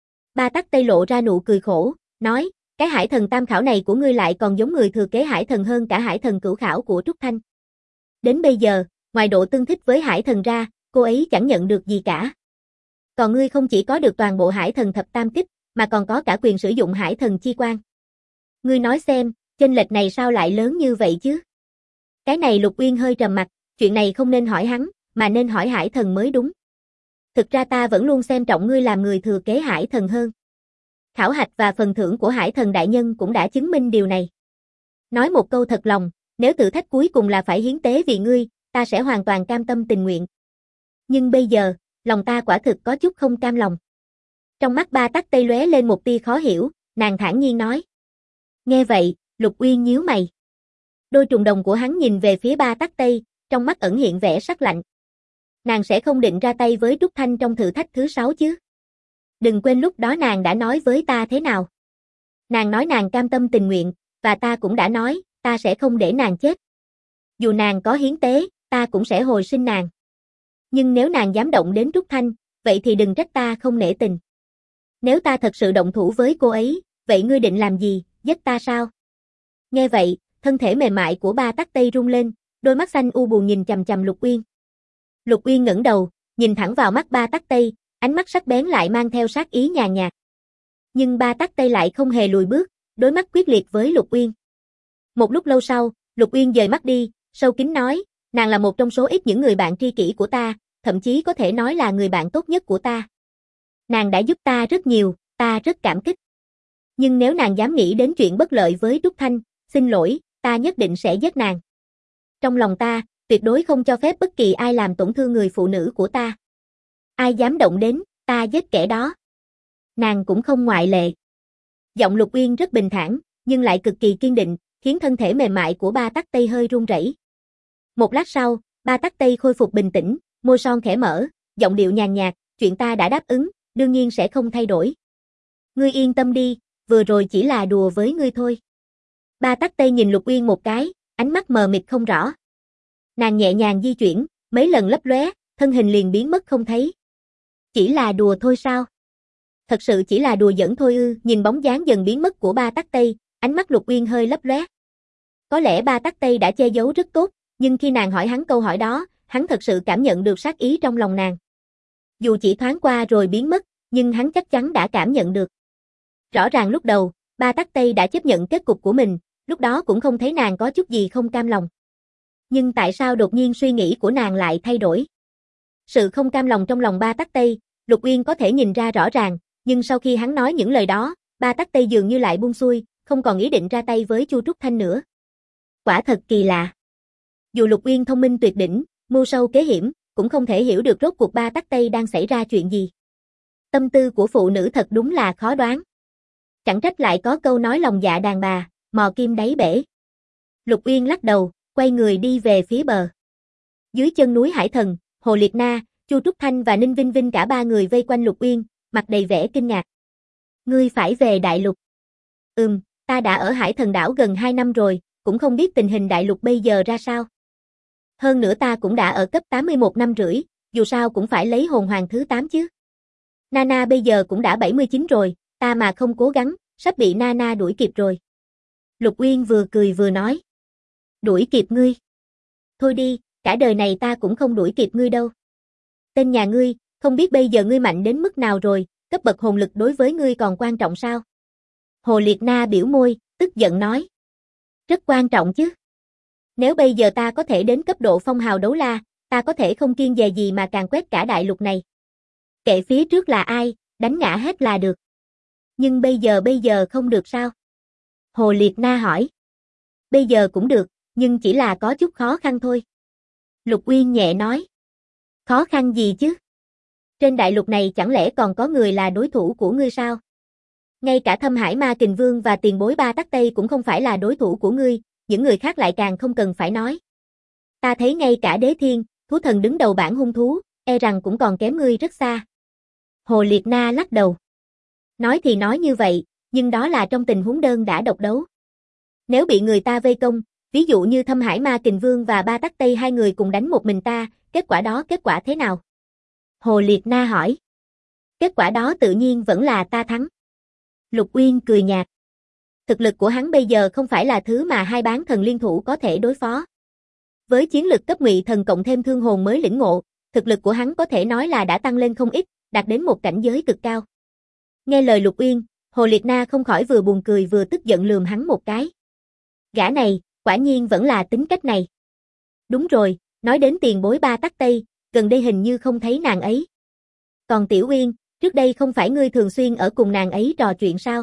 Ba Tắc Tây lộ ra nụ cười khổ, nói, cái Hải Thần Tam Khảo này của ngươi lại còn giống người thừa kế Hải Thần hơn cả Hải Thần Cửu Khảo của Trúc Thanh. Đến bây giờ, ngoài độ tương thích với Hải Thần ra, cô ấy chẳng nhận được gì cả. Còn ngươi không chỉ có được toàn bộ Hải Thần Thập Tam Kích, mà còn có cả quyền sử dụng Hải Thần Chi Quang. Ngươi nói xem, chênh lệch này sao lại lớn như vậy chứ? Cái này Lục Uyên hơi trầm mặt, chuyện này không nên hỏi hắn, mà nên hỏi Hải Thần mới đúng. Thực ra ta vẫn luôn xem trọng ngươi làm người thừa kế Hải Thần hơn. Khảo hạch và phần thưởng của Hải Thần Đại Nhân cũng đã chứng minh điều này. Nói một câu thật lòng, nếu thử thách cuối cùng là phải hiến tế vì ngươi, ta sẽ hoàn toàn cam tâm tình nguyện. Nhưng bây giờ, lòng ta quả thực có chút không cam lòng. Trong mắt Ba Tắc Tây lóe lên một tia khó hiểu, nàng thản nhiên nói. Nghe vậy, Lục Uyên nhíu mày. Đôi trùng đồng của hắn nhìn về phía Ba Tắc Tây, trong mắt ẩn hiện vẻ sắc lạnh. Nàng sẽ không định ra tay với Trúc Thanh trong thử thách thứ 6 chứ? Đừng quên lúc đó nàng đã nói với ta thế nào. Nàng nói nàng cam tâm tình nguyện, và ta cũng đã nói, ta sẽ không để nàng chết. Dù nàng có hiến tế, ta cũng sẽ hồi sinh nàng. Nhưng nếu nàng dám động đến Trúc Thanh, vậy thì đừng trách ta không nể tình. Nếu ta thật sự động thủ với cô ấy, vậy ngươi định làm gì, giết ta sao? Nghe vậy, thân thể mềm mại của Ba Tắc Tây rung lên, đôi mắt xanh u buồn nhìn chằm chằm Lục Uyên. Lục Uyên ngẩng đầu, nhìn thẳng vào mắt Ba Tắc Tây, ánh mắt sắc bén lại mang theo sát ý nhàn nhạt. Nhưng Ba Tắc Tây lại không hề lùi bước, đối mắt quyết liệt với Lục Uyên. Một lúc lâu sau, Lục Uyên dời mắt đi, sâu kín nói, nàng là một trong số ít những người bạn tri kỷ của ta, thậm chí có thể nói là người bạn tốt nhất của ta. Nàng đã giúp ta rất nhiều, ta rất cảm kích. Nhưng nếu nàng dám nghĩ đến chuyện bất lợi với Trúc Thanh, xin lỗi, ta nhất định sẽ giết nàng. Trong lòng ta, tuyệt đối không cho phép bất kỳ ai làm tổn thương người phụ nữ của ta. Ai dám động đến, ta giết kẻ đó. Nàng cũng không ngoại lệ. Giọng Lục Uyên rất bình thản, nhưng lại cực kỳ kiên định, khiến thân thể mềm mại của Ba Tắc Tây hơi run rẩy. Một lát sau, Ba Tắc Tây khôi phục bình tĩnh, môi son khẽ mở, giọng điệu nhàn nhạt, chuyện ta đã đáp ứng, đương nhiên sẽ không thay đổi. Ngươi yên tâm đi, vừa rồi chỉ là đùa với ngươi thôi. Ba Tắc Tây nhìn Lục Uyên một cái, ánh mắt mờ mịt không rõ. Nàng nhẹ nhàng di chuyển, mấy lần lấp lóe, thân hình liền biến mất không thấy. Chỉ là đùa thôi sao? Thật sự chỉ là đùa giỡn thôi ư? Nhìn bóng dáng dần biến mất của Ba Tắc Tây, ánh mắt Lục Uyên hơi lấp lóe. Có lẽ Ba Tắc Tây đã che giấu rất tốt, nhưng khi nàng hỏi hắn câu hỏi đó, hắn thật sự cảm nhận được sát ý trong lòng nàng. Dù chỉ thoáng qua rồi biến mất, nhưng hắn chắc chắn đã cảm nhận được. Rõ ràng lúc đầu, Ba Tắc Tây đã chấp nhận kết cục của mình, lúc đó cũng không thấy nàng có chút gì không cam lòng. Nhưng tại sao đột nhiên suy nghĩ của nàng lại thay đổi? Sự không cam lòng trong lòng Ba Tắc Tây, Lục Uyên có thể nhìn ra rõ ràng, nhưng sau khi hắn nói những lời đó, Ba Tắc Tây dường như lại buông xuôi, không còn ý định ra tay với Chu Trúc Thanh nữa. Quả thật kỳ lạ. Dù Lục Uyên thông minh tuyệt đỉnh, mưu sâu kế hiểm, cũng không thể hiểu được rốt cuộc Ba Tắc Tây đang xảy ra chuyện gì. Tâm tư của phụ nữ thật đúng là khó đoán. Chẳng trách lại có câu nói lòng dạ đàn bà, mò kim đáy bể. Lục Uyên lắc đầu, quay người đi về phía bờ. Dưới chân núi Hải Thần, Hồ Liệt Na, Chu Trúc Thanh và Ninh Vinh Vinh cả ba người vây quanh Lục Uyên, mặt đầy vẻ kinh ngạc. Ngươi phải về đại lục. Ta đã ở Hải Thần đảo gần 2 năm rồi, cũng không biết tình hình đại lục bây giờ ra sao. Hơn nữa ta cũng đã ở cấp 81 năm rưỡi, dù sao cũng phải lấy hồn hoàng thứ 8 chứ. Nana bây giờ cũng đã 79 rồi, ta mà không cố gắng, sắp bị Nana đuổi kịp rồi. Lục Uyên vừa cười vừa nói. Đuổi kịp ngươi? Thôi đi, cả đời này ta cũng không đuổi kịp ngươi đâu. Tên nhà ngươi, không biết bây giờ ngươi mạnh đến mức nào rồi, cấp bậc hồn lực đối với ngươi còn quan trọng sao? Hồ Liệt Na biểu môi, tức giận nói. Rất quan trọng chứ. Nếu bây giờ ta có thể đến cấp độ phong hào đấu la, ta có thể không kiêng dè gì mà càng quét cả đại lục này. Kệ phía trước là ai, đánh ngã hết là được. Nhưng bây giờ không được sao? Hồ Liệt Na hỏi. Bây giờ cũng được, nhưng chỉ là có chút khó khăn thôi. Lục Uyên nhẹ nói. Khó khăn gì chứ? Trên đại lục này chẳng lẽ còn có người là đối thủ của ngươi sao? Ngay cả Thâm Hải Ma Kình Vương và tiền bối Ba Tắc Tây cũng không phải là đối thủ của ngươi, những người khác lại càng không cần phải nói. Ta thấy ngay cả Đế Thiên, thú thần đứng đầu bảng hung thú, e rằng cũng còn kém ngươi rất xa. Hồ Liệt Na lắc đầu. Nói thì nói như vậy, nhưng đó là trong tình huống đơn đã độc đấu. Nếu bị người ta vây công, ví dụ như Thâm Hải Ma Kình Vương và Ba Tắc Tây hai người cùng đánh một mình ta, kết quả thế nào? Hồ Liệt Na hỏi. Kết quả đó tự nhiên vẫn là ta thắng. Lục Uyên cười nhạt. Thực lực của hắn bây giờ không phải là thứ mà hai bán thần liên thủ có thể đối phó. Với chiến lực cấp ngụy thần cộng thêm thương hồn mới lĩnh ngộ, thực lực của hắn có thể nói là đã tăng lên không ít, đạt đến một cảnh giới cực cao. Nghe lời Lục Uyên, Hồ Liệt Na không khỏi vừa buồn cười vừa tức giận lườm hắn một cái. Gã này, quả nhiên vẫn là tính cách này. Đúng rồi, nói đến tiền bối Ba Tắc Tây, gần đây hình như không thấy nàng ấy. Còn Tiểu Uyên, trước đây không phải ngươi thường xuyên ở cùng nàng ấy trò chuyện sao?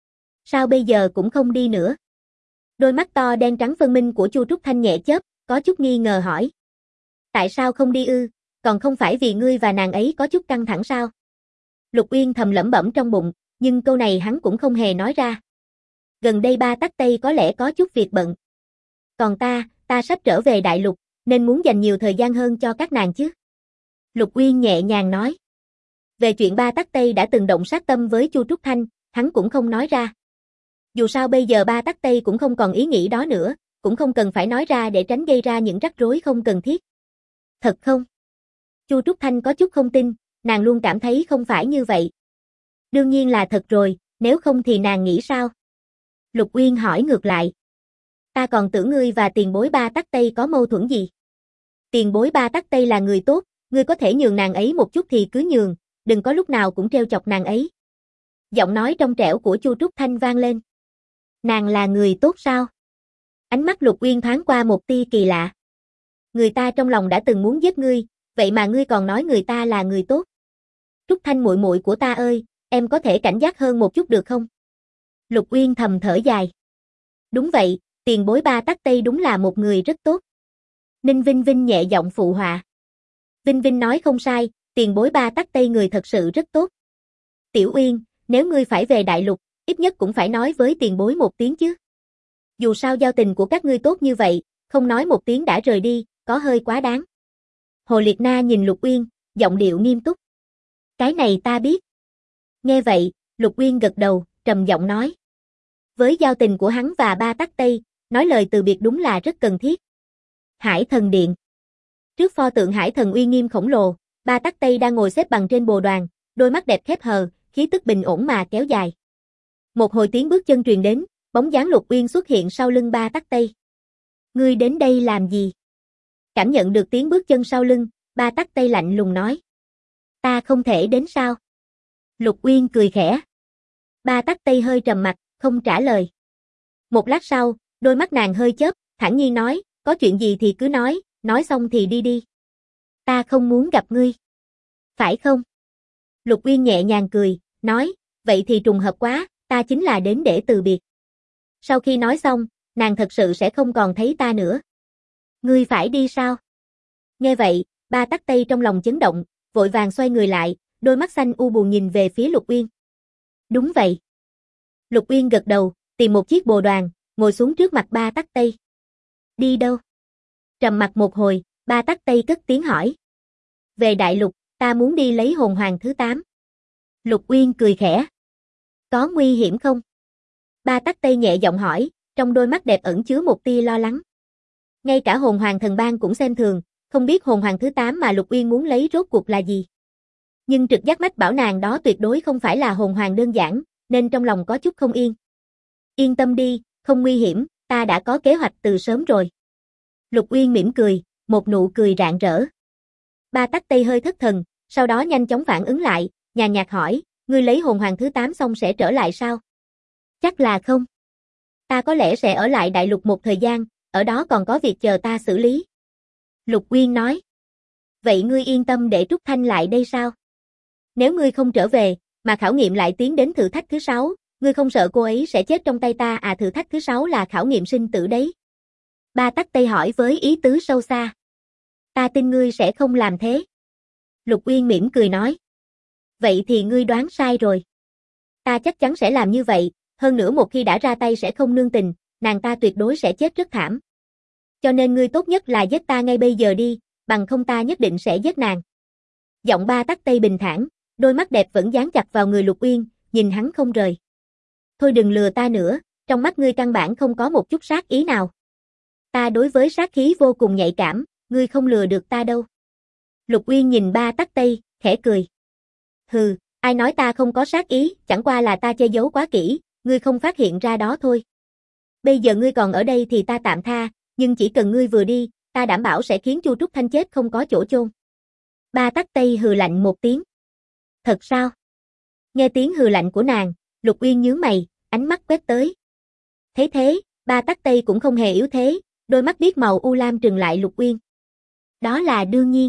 Sao bây giờ cũng không đi nữa? Đôi mắt to đen trắng phân minh của Chu Trúc Thanh nhẹ chớp, có chút nghi ngờ hỏi. Tại sao không đi ư? Còn không phải vì ngươi và nàng ấy có chút căng thẳng sao? Lục Uyên thầm lẩm bẩm trong bụng, nhưng câu này hắn cũng không hề nói ra. Gần đây Ba Tắc Tây có lẽ có chút việc bận. Còn ta sắp trở về đại lục, nên muốn dành nhiều thời gian hơn cho các nàng chứ. Lục Uyên nhẹ nhàng nói. Về chuyện Ba Tắc Tây đã từng động sát tâm với Chu Trúc Thanh, hắn cũng không nói ra. Dù sao bây giờ Ba Tắc Tây cũng không còn ý nghĩ đó nữa, cũng không cần phải nói ra để tránh gây ra những rắc rối không cần thiết. Thật không? Chu Trúc Thanh có chút không tin, nàng luôn cảm thấy không phải như vậy. Đương nhiên là thật rồi, nếu không thì nàng nghĩ sao? Lục Uyên hỏi ngược lại. Ta còn tưởng ngươi và tiền bối Ba Tắc Tây có mâu thuẫn gì. Tiền bối Ba Tắc Tây là người tốt, ngươi có thể nhường nàng ấy một chút thì cứ nhường, đừng có lúc nào cũng trêu chọc nàng ấy. Giọng nói trong trẻo của Chu Trúc Thanh vang lên. Nàng là người tốt sao? Ánh mắt Lục Uyên thoáng qua một tia kỳ lạ. Người ta trong lòng đã từng muốn giết ngươi, vậy mà ngươi còn nói người ta là người tốt. Trúc Thanh muội muội của ta ơi, em có thể cảnh giác hơn một chút được không? Lục Uyên thầm thở dài. Đúng vậy, tiền bối Ba Tắc Tây đúng là một người rất tốt. Ninh Vinh Vinh nhẹ giọng phụ họa. Vinh Vinh nói không sai, tiền bối Ba Tắc Tây người thật sự rất tốt. Tiểu Uyên, nếu ngươi phải về đại lục, ít nhất cũng phải nói với tiền bối một tiếng chứ. Dù sao giao tình của các ngươi tốt như vậy, không nói một tiếng đã rời đi, có hơi quá đáng. Hồ Liệt Na nhìn Lục Uyên, giọng điệu nghiêm túc. Cái này ta biết. Nghe vậy, Lục Uyên gật đầu, trầm giọng nói. Với giao tình của hắn và Ba Tắc Tây, nói lời từ biệt đúng là rất cần thiết. Hải Thần Điện. Trước pho tượng Hải Thần uy nghiêm khổng lồ, Ba Tắc Tây đang ngồi xếp bằng trên bồ đoàn, đôi mắt đẹp khép hờ, khí tức bình ổn mà kéo dài. Một hồi tiếng bước chân truyền đến, bóng dáng Lục Uyên xuất hiện sau lưng Ba Tắc Tây. Ngươi đến đây làm gì? Cảm nhận được tiếng bước chân sau lưng, Ba Tắc Tây lạnh lùng nói. Ta không thể đến sao? Lục Uyên cười khẽ. Ba Tắc Tây hơi trầm mặt, không trả lời. Một lát sau, đôi mắt nàng hơi chớp, thản nhiên nói, có chuyện gì thì cứ nói xong thì đi đi. Ta không muốn gặp ngươi. Phải không? Lục Uyên nhẹ nhàng cười, nói, vậy thì trùng hợp quá, ta chính là đến để từ biệt. Sau khi nói xong, nàng thật sự sẽ không còn thấy ta nữa. Ngươi phải đi sao? Nghe vậy, Ba Tắc Tây trong lòng chấn động, vội vàng xoay người lại, đôi mắt xanh u buồn nhìn về phía Lục Uyên. Đúng vậy. Lục Uyên gật đầu, tìm một chiếc bồ đoàn, ngồi xuống trước mặt Ba Tắc Tây. Đi đâu? Trầm mặc một hồi, Ba Tắc Tây cất tiếng hỏi. Về đại lục, ta muốn đi lấy hồn hoàng thứ 8. Lục Uyên cười khẽ. Có nguy hiểm không? Ba Tắc Tây nhẹ giọng hỏi, trong đôi mắt đẹp ẩn chứa một tia lo lắng. Ngay cả hồn hoàng thần bang cũng xem thường, không biết hồn hoàng thứ 8 mà Lục Uyên muốn lấy rốt cuộc là gì. Nhưng trực giác mách bảo nàng đó tuyệt đối không phải là hồn hoàng đơn giản, nên trong lòng có chút không yên. Yên tâm đi, không nguy hiểm, ta đã có kế hoạch từ sớm rồi. Lục Uyên mỉm cười, một nụ cười rạng rỡ. Ba Tắc Tây hơi thất thần, sau đó nhanh chóng phản ứng lại, nhàn nhạt hỏi, ngươi lấy hồn hoàng thứ 8 xong sẽ trở lại sao? Chắc là không. Ta có lẽ sẽ ở lại đại lục một thời gian, ở đó còn có việc chờ ta xử lý. Lục Uyên nói. Vậy ngươi yên tâm để Trúc Thanh lại đây sao? Nếu ngươi không trở về, mà khảo nghiệm lại tiến đến thử thách thứ 6, ngươi không sợ cô ấy sẽ chết trong tay ta à? Thử thách thứ 6 là khảo nghiệm sinh tử đấy. Ba Tắc Tây hỏi với ý tứ sâu xa. Ta tin ngươi sẽ không làm thế. Lục Uyên mỉm cười nói. Vậy thì ngươi đoán sai rồi. Ta chắc chắn sẽ làm như vậy, hơn nữa một khi đã ra tay sẽ không nương tình, nàng ta tuyệt đối sẽ chết rất thảm. Cho nên ngươi tốt nhất là giết ta ngay bây giờ đi, bằng không ta nhất định sẽ giết nàng. Giọng Ba Tắc Tây bình thản, đôi mắt đẹp vẫn dán chặt vào người Lục Uyên, nhìn hắn không rời. Thôi đừng lừa ta nữa, trong mắt ngươi căn bản không có một chút sát ý nào. Ta đối với sát khí vô cùng nhạy cảm, ngươi không lừa được ta đâu. Lục Uyên nhìn Ba Tắc Tây, khẽ cười. Hừ, ai nói ta không có sát ý, chẳng qua là ta che giấu quá kỹ, ngươi không phát hiện ra đó thôi. Bây giờ ngươi còn ở đây thì ta tạm tha, nhưng chỉ cần ngươi vừa đi, ta đảm bảo sẽ khiến Chu Trúc Thanh chết không có chỗ chôn. Ba Tắc Tây hừ lạnh một tiếng. Thật sao? Nghe tiếng hừ lạnh của nàng, Lục Uyên nhướng mày, ánh mắt quét tới. Thế thế, Ba Tắc Tây cũng không hề yếu thế, đôi mắt biết màu u lam trừng lại Lục Uyên. Đó là đương nhiên.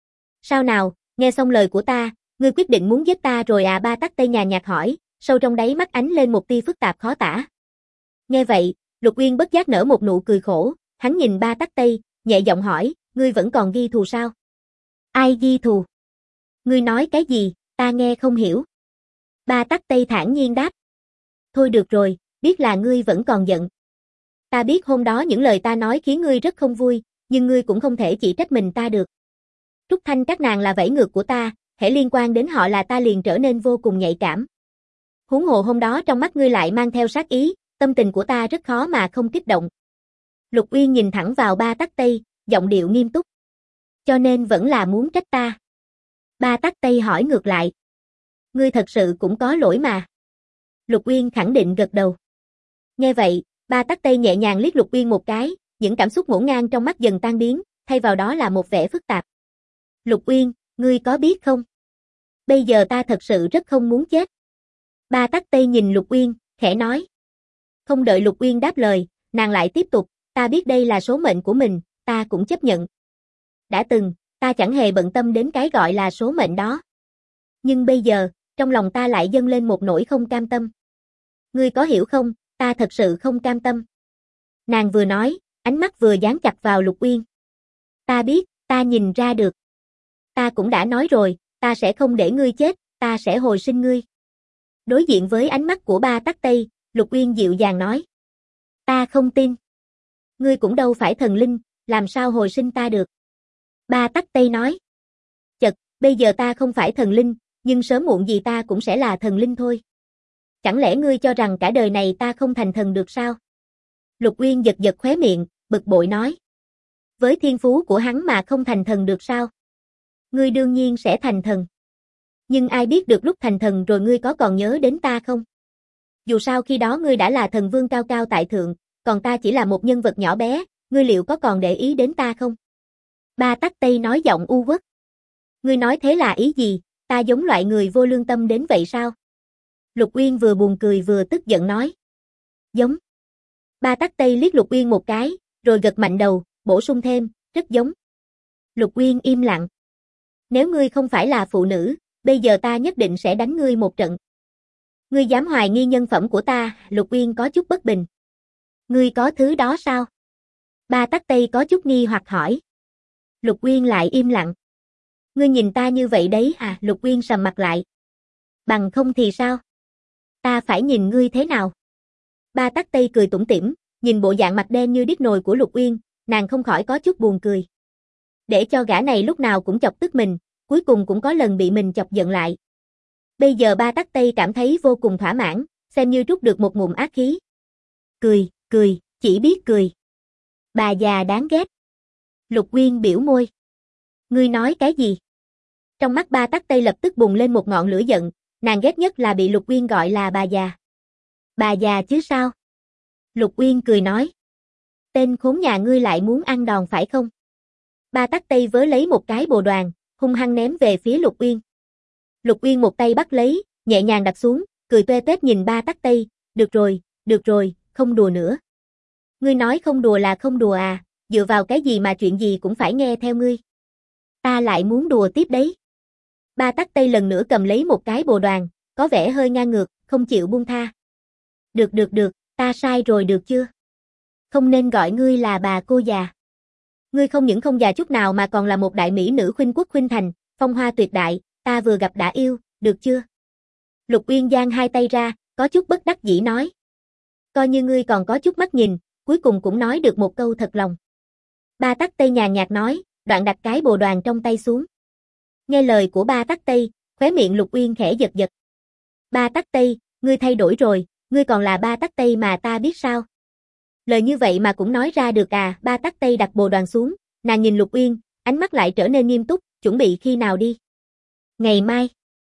Sao nào, nghe xong lời của ta, ngươi quyết định muốn giết ta rồi à? Ba Tắc Tây nhàn nhạt hỏi, sâu trong đáy mắt ánh lên một tia phức tạp khó tả. Nghe vậy, Lục Uyên bất giác nở một nụ cười khổ, hắn nhìn Ba Tắc Tây, nhẹ giọng hỏi, ngươi vẫn còn ghi thù sao? Ai ghi thù? Ngươi nói cái gì, ta nghe không hiểu. Ba Tắc Tây thản nhiên đáp. Thôi được rồi, biết là ngươi vẫn còn giận. Ta biết hôm đó những lời ta nói khiến ngươi rất không vui, nhưng ngươi cũng không thể chỉ trách mình ta được. Trúc Thanh các nàng là vẫy ngược của ta, hễ liên quan đến họ là ta liền trở nên vô cùng nhạy cảm. Huống hồ hôm đó trong mắt ngươi lại mang theo sát ý, tâm tình của ta rất khó mà không kích động. Lục Uyên nhìn thẳng vào Ba Tắc Tây, giọng điệu nghiêm túc. Cho nên vẫn là muốn trách ta. Ba Tắc Tây hỏi ngược lại. Ngươi thật sự cũng có lỗi mà. Lục Uyên khẳng định gật đầu. Nghe vậy, Ba Tắc Tây nhẹ nhàng liếc Lục Uyên một cái, những cảm xúc ngổn ngang trong mắt dần tan biến, thay vào đó là một vẻ phức tạp. Lục Uyên, ngươi có biết không? Bây giờ ta thật sự rất không muốn chết. Ba Tắc Tây nhìn Lục Uyên, khẽ nói. Không đợi Lục Uyên đáp lời, nàng lại tiếp tục, ta biết đây là số mệnh của mình, ta cũng chấp nhận. Đã từng, ta chẳng hề bận tâm đến cái gọi là số mệnh đó. Nhưng bây giờ, trong lòng ta lại dâng lên một nỗi không cam tâm. Ngươi có hiểu không, ta thật sự không cam tâm. Nàng vừa nói, ánh mắt vừa dán chặt vào Lục Uyên. Ta biết, ta nhìn ra được. Ta cũng đã nói rồi, ta sẽ không để ngươi chết, ta sẽ hồi sinh ngươi. Đối diện với ánh mắt của Ba Tắc Tây, Lục Uyên dịu dàng nói. Ta không tin. Ngươi cũng đâu phải thần linh, làm sao hồi sinh ta được. Ba Tắc Tây nói. Chật, bây giờ ta không phải thần linh, nhưng sớm muộn gì ta cũng sẽ là thần linh thôi. Chẳng lẽ ngươi cho rằng cả đời này ta không thành thần được sao? Lục Uyên giật giật khóe miệng, bực bội nói. Với thiên phú của hắn mà không thành thần được sao? Ngươi đương nhiên sẽ thành thần. Nhưng ai biết được lúc thành thần rồi ngươi có còn nhớ đến ta không? Dù sao khi đó ngươi đã là thần vương cao cao tại thượng, còn ta chỉ là một nhân vật nhỏ bé, ngươi liệu có còn để ý đến ta không? Ba Tắc Tây nói giọng u uất. Ngươi nói thế là ý gì, ta giống loại người vô lương tâm đến vậy sao? Lục Uyên vừa buồn cười vừa tức giận nói. Giống. Ba Tắc Tây liếc Lục Uyên một cái, rồi gật mạnh đầu, bổ sung thêm, rất giống. Lục Uyên im lặng. Nếu ngươi không phải là phụ nữ, bây giờ ta nhất định sẽ đánh ngươi một trận. Ngươi dám hoài nghi nhân phẩm của ta, Lục Uyên có chút bất bình. Ngươi có thứ đó sao? Ba Tắc Tây có chút nghi hoặc hỏi. Lục Uyên lại im lặng. Ngươi nhìn ta như vậy đấy à? Lục Uyên sầm mặt lại. Bằng không thì sao? Ta phải nhìn ngươi thế nào? Ba Tắc Tây cười tủm tỉm, nhìn bộ dạng mặt đen như điếc nồi của Lục Uyên, nàng không khỏi có chút buồn cười. Để cho gã này lúc nào cũng chọc tức mình, cuối cùng cũng có lần bị mình chọc giận lại. Bây giờ Ba Tắc Tây cảm thấy vô cùng thỏa mãn, xem như trút được một ngụm ác khí. Cười, chỉ biết cười. Bà già đáng ghét. Lục Uyên biểu môi. Ngươi nói cái gì? Trong mắt Ba Tắc Tây lập tức bùng lên một ngọn lửa giận, nàng ghét nhất là bị Lục Uyên gọi là bà già. Bà già chứ sao? Lục Uyên cười nói. Tên khốn nhà ngươi lại muốn ăn đòn phải không? Ba Tắc Tây vớ lấy một cái bồ đoàn, hung hăng ném về phía Lục Uyên. Lục Uyên một tay bắt lấy, nhẹ nhàng đặt xuống, cười toe toét nhìn Ba Tắc Tây, được rồi, không đùa nữa. Ngươi nói không đùa là không đùa à, dựa vào cái gì mà chuyện gì cũng phải nghe theo ngươi. Ta lại muốn đùa tiếp đấy. Ba Tắc Tây lần nữa cầm lấy một cái bồ đoàn, có vẻ hơi ngang ngược, không chịu buông tha. Được, ta sai rồi được chưa? Không nên gọi ngươi là bà cô già. Ngươi không những không già chút nào mà còn là một đại mỹ nữ khuynh quốc khuynh thành, phong hoa tuyệt đại, ta vừa gặp đã yêu, được chưa? Lục Uyên giang hai tay ra, có chút bất đắc dĩ nói. Coi như ngươi còn có chút mắt nhìn, cuối cùng cũng nói được một câu thật lòng. Ba Tắc Tây nhàn nhạt nói, đoạn đặt cái bồ đoàn trong tay xuống. Nghe lời của Ba Tắc Tây, khóe miệng Lục Uyên khẽ giật giật. Ba Tắc Tây, ngươi thay đổi rồi, ngươi còn là Ba Tắc Tây mà ta biết sao? Lời như vậy mà cũng nói ra được à? Ba Tắc Tây đặt bồ đoàn xuống, nàng nhìn Lục Uyên, ánh mắt lại trở nên nghiêm túc, chuẩn bị khi nào đi? Ngày mai.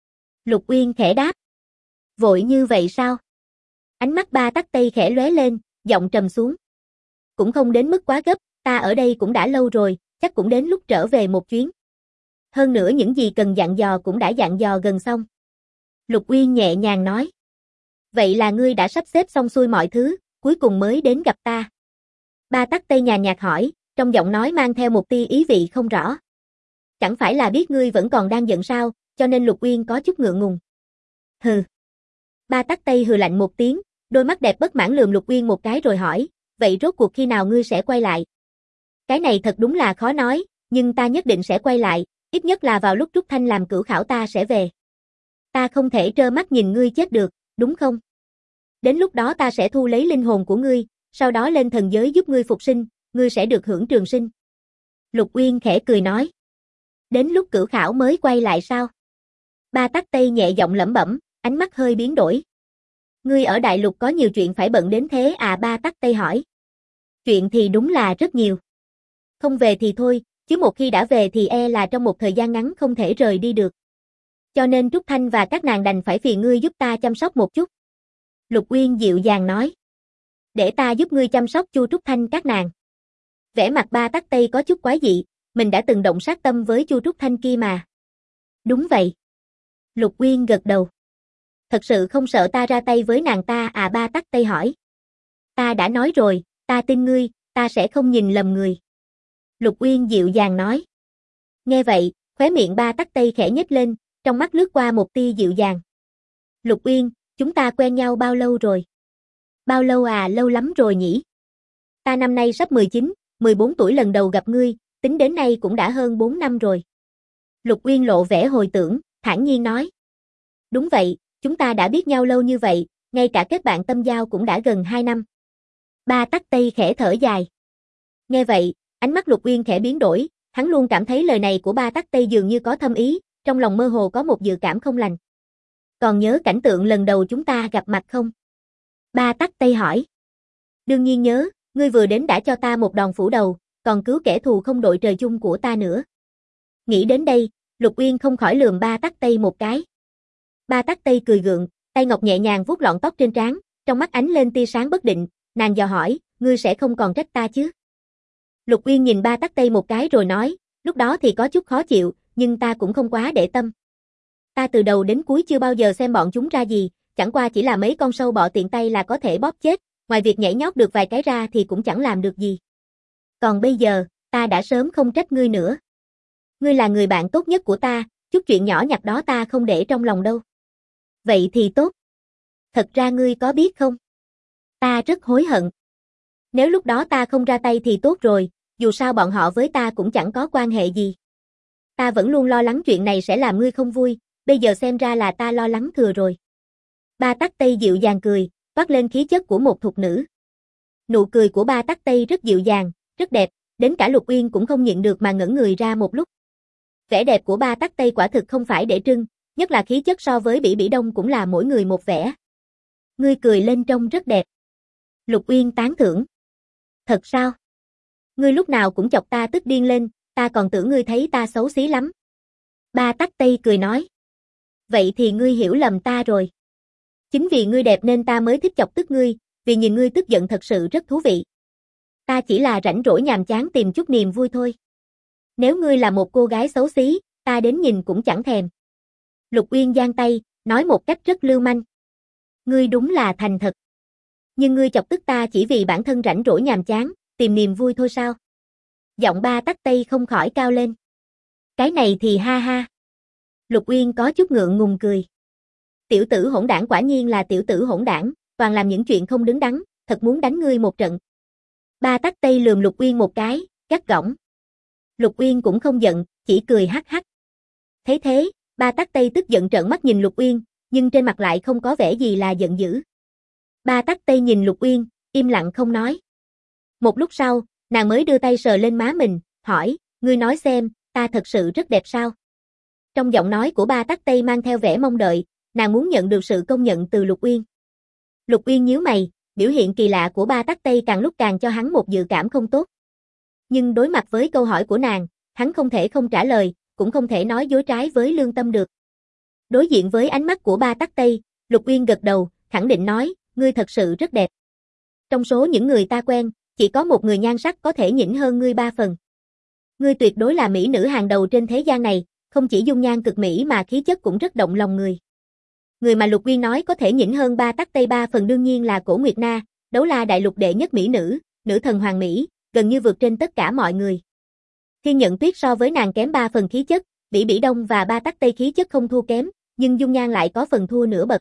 Lục Uyên khẽ đáp. Vội như vậy sao? Ánh mắt Ba Tắc Tây khẽ lóe lên, giọng trầm xuống. Cũng không đến mức quá gấp, ta ở đây cũng đã lâu rồi, chắc cũng đến lúc trở về một chuyến. Hơn nữa những gì cần dặn dò cũng đã dặn dò gần xong. Lục Uyên nhẹ nhàng nói. Vậy là ngươi đã sắp xếp xong xuôi mọi thứ, cuối cùng mới đến gặp ta. Ba Tắc Tây nhàn nhạt hỏi, trong giọng nói mang theo một tia ý vị không rõ. Chẳng phải là biết ngươi vẫn còn đang giận sao, cho nên Lục Uyên có chút ngượng ngùng. Hừ. Ba Tắc Tây hừ lạnh một tiếng, đôi mắt đẹp bất mãn lườm Lục Uyên một cái rồi hỏi, vậy rốt cuộc khi nào ngươi sẽ quay lại? Cái này thật đúng là khó nói, nhưng ta nhất định sẽ quay lại, ít nhất là vào lúc Trúc Thanh làm cửu khảo ta sẽ về. Ta không thể trơ mắt nhìn ngươi chết được, đúng không? Đến lúc đó ta sẽ thu lấy linh hồn của ngươi, sau đó lên thần giới giúp ngươi phục sinh, ngươi sẽ được hưởng trường sinh. Lục Uyên khẽ cười nói. Đến lúc cửu khảo mới quay lại sao? Ba Tắc Tây nhẹ giọng lẩm bẩm, ánh mắt hơi biến đổi. Ngươi ở đại lục có nhiều chuyện phải bận đến thế à? Ba Tắc Tây hỏi. Chuyện thì đúng là rất nhiều. Không về thì thôi, chứ một khi đã về thì e là trong một thời gian ngắn không thể rời đi được. Cho nên Trúc Thanh và các nàng đành phải phiền ngươi giúp ta chăm sóc một chút. Lục Uyên dịu dàng nói. Để ta giúp ngươi chăm sóc Chu Trúc Thanh các nàng. Vẻ mặt Ba Tắc Tây có chút quái dị, mình đã từng động sát tâm với Chu Trúc Thanh kia mà. Đúng vậy. Lục Uyên gật đầu. Thật sự không sợ ta ra tay với nàng ta à? Ba Tắc Tây hỏi. Ta đã nói rồi, ta tin ngươi, ta sẽ không nhìn lầm người. Lục Uyên dịu dàng nói. Nghe vậy, khóe miệng Ba Tắc Tây khẽ nhếch lên, trong mắt lướt qua một tia dịu dàng. Lục Uyên, chúng ta quen nhau bao lâu rồi? Bao lâu à? Lâu lắm rồi nhỉ? Ta năm nay sắp 19, 14 tuổi lần đầu gặp ngươi, tính đến nay cũng đã hơn 4 năm rồi. Lục Uyên lộ vẻ hồi tưởng, thản nhiên nói. Đúng vậy, chúng ta đã biết nhau lâu như vậy, ngay cả kết bạn tâm giao cũng đã gần 2 năm. Ba Tắc Tây khẽ thở dài. Nghe vậy, ánh mắt Lục Uyên khẽ biến đổi, hắn luôn cảm thấy lời này của Ba Tắc Tây dường như có thâm ý, trong lòng mơ hồ có một dự cảm không lành. Còn nhớ cảnh tượng lần đầu chúng ta gặp mặt không? Ba Tắc Tây hỏi. Đương nhiên nhớ, ngươi vừa đến đã cho ta một đòn phủ đầu, còn cứu kẻ thù không đội trời chung của ta nữa. Nghĩ đến đây, Lục Uyên không khỏi lườm Ba Tắc Tây một cái. Ba Tắc Tây cười gượng, tay ngọc nhẹ nhàng vuốt lọn tóc trên trán, trong mắt ánh lên tia sáng bất định, nàng dò hỏi, ngươi sẽ không còn trách ta chứ? Lục Uyên nhìn Ba Tắc Tây một cái rồi nói, lúc đó thì có chút khó chịu, nhưng ta cũng không quá để tâm. Ta từ đầu đến cuối chưa bao giờ xem bọn chúng ra gì, chẳng qua chỉ là mấy con sâu bọ tiện tay là có thể bóp chết, ngoài việc nhảy nhót được vài cái ra thì cũng chẳng làm được gì. Còn bây giờ, ta đã sớm không trách ngươi nữa. Ngươi là người bạn tốt nhất của ta, chút chuyện nhỏ nhặt đó ta không để trong lòng đâu. Vậy thì tốt. Thật ra ngươi có biết không? Ta rất hối hận. Nếu lúc đó ta không ra tay thì tốt rồi, dù sao bọn họ với ta cũng chẳng có quan hệ gì. Ta vẫn luôn lo lắng chuyện này sẽ làm ngươi không vui, bây giờ xem ra là ta lo lắng thừa rồi. Ba Tắc Tây dịu dàng cười, toát lên khí chất của một thục nữ. Nụ cười của Ba Tắc Tây rất dịu dàng, rất đẹp, đến cả Lục Uyên cũng không nhịn được mà ngẩn người ra một lúc. Vẻ đẹp của Ba Tắc Tây quả thực không phải để trưng, nhất là khí chất so với Bỉ Bỉ Đông cũng là mỗi người một vẻ. Ngươi cười lên trông rất đẹp. Lục Uyên tán thưởng. Thật sao? Ngươi lúc nào cũng chọc ta tức điên lên, ta còn tưởng ngươi thấy ta xấu xí lắm. Ba Tắc Tây cười nói. Vậy thì ngươi hiểu lầm ta rồi. Chính vì ngươi đẹp nên ta mới thích chọc tức ngươi, vì nhìn ngươi tức giận thật sự rất thú vị. Ta chỉ là rảnh rỗi nhàm chán tìm chút niềm vui thôi. Nếu ngươi là một cô gái xấu xí, ta đến nhìn cũng chẳng thèm. Lục Uyên giang tay, nói một cách rất lưu manh. Ngươi đúng là thành thật. Nhưng ngươi chọc tức ta chỉ vì bản thân rảnh rỗi nhàm chán, tìm niềm vui thôi sao? Giọng Ba Tắc Tây không khỏi cao lên. Cái này thì ha ha. Lục Uyên có chút ngượng ngùng cười. Tiểu tử hỗn đảng quả nhiên là tiểu tử hỗn đảng, toàn làm những chuyện không đứng đắn, thật muốn đánh ngươi một trận. Ba Tắc Tây lườm Lục Uyên một cái, gắt gỏng. Lục Uyên cũng không giận, chỉ cười hắc hắc. Thấy thế, Ba Tắc Tây tức giận trợn mắt nhìn Lục Uyên, nhưng trên mặt lại không có vẻ gì là giận dữ. Ba Tắc Tây nhìn Lục Uyên, im lặng không nói. Một lúc sau, nàng mới đưa tay sờ lên má mình, hỏi, ngươi nói xem, ta thật sự rất đẹp sao? Trong giọng nói của Ba Tắc Tây mang theo vẻ mong đợi, nàng muốn nhận được sự công nhận từ Lục Uyên. Lục Uyên nhíu mày, biểu hiện kỳ lạ của Ba Tắc Tây càng lúc càng cho hắn một dự cảm không tốt. Nhưng đối mặt với câu hỏi của nàng, hắn không thể không trả lời, cũng không thể nói dối trái với lương tâm được. Đối diện với ánh mắt của Ba Tắc Tây, Lục Uyên gật đầu, khẳng định nói, ngươi thật sự rất đẹp. Trong số những người ta quen, chỉ có một người nhan sắc có thể nhỉnh hơn ngươi 3 phần. Ngươi tuyệt đối là mỹ nữ hàng đầu trên thế gian này, không chỉ dung nhan cực mỹ mà khí chất cũng rất động lòng người. Người mà Lục Uyên nói có thể nhỉnh hơn Ba Tắc Tây 3 phần đương nhiên là Cổ Nguyệt Na, Đấu La đại lục đệ nhất mỹ nữ, nữ thần hoàng mỹ, gần như vượt trên tất cả mọi người. Thiên Nhận Tuyết so với nàng kém 3 phần khí chất, Bỉ Bỉ Đông và Ba Tắc Tây khí chất không thua kém, nhưng dung nhan lại có phần thua nửa bậc.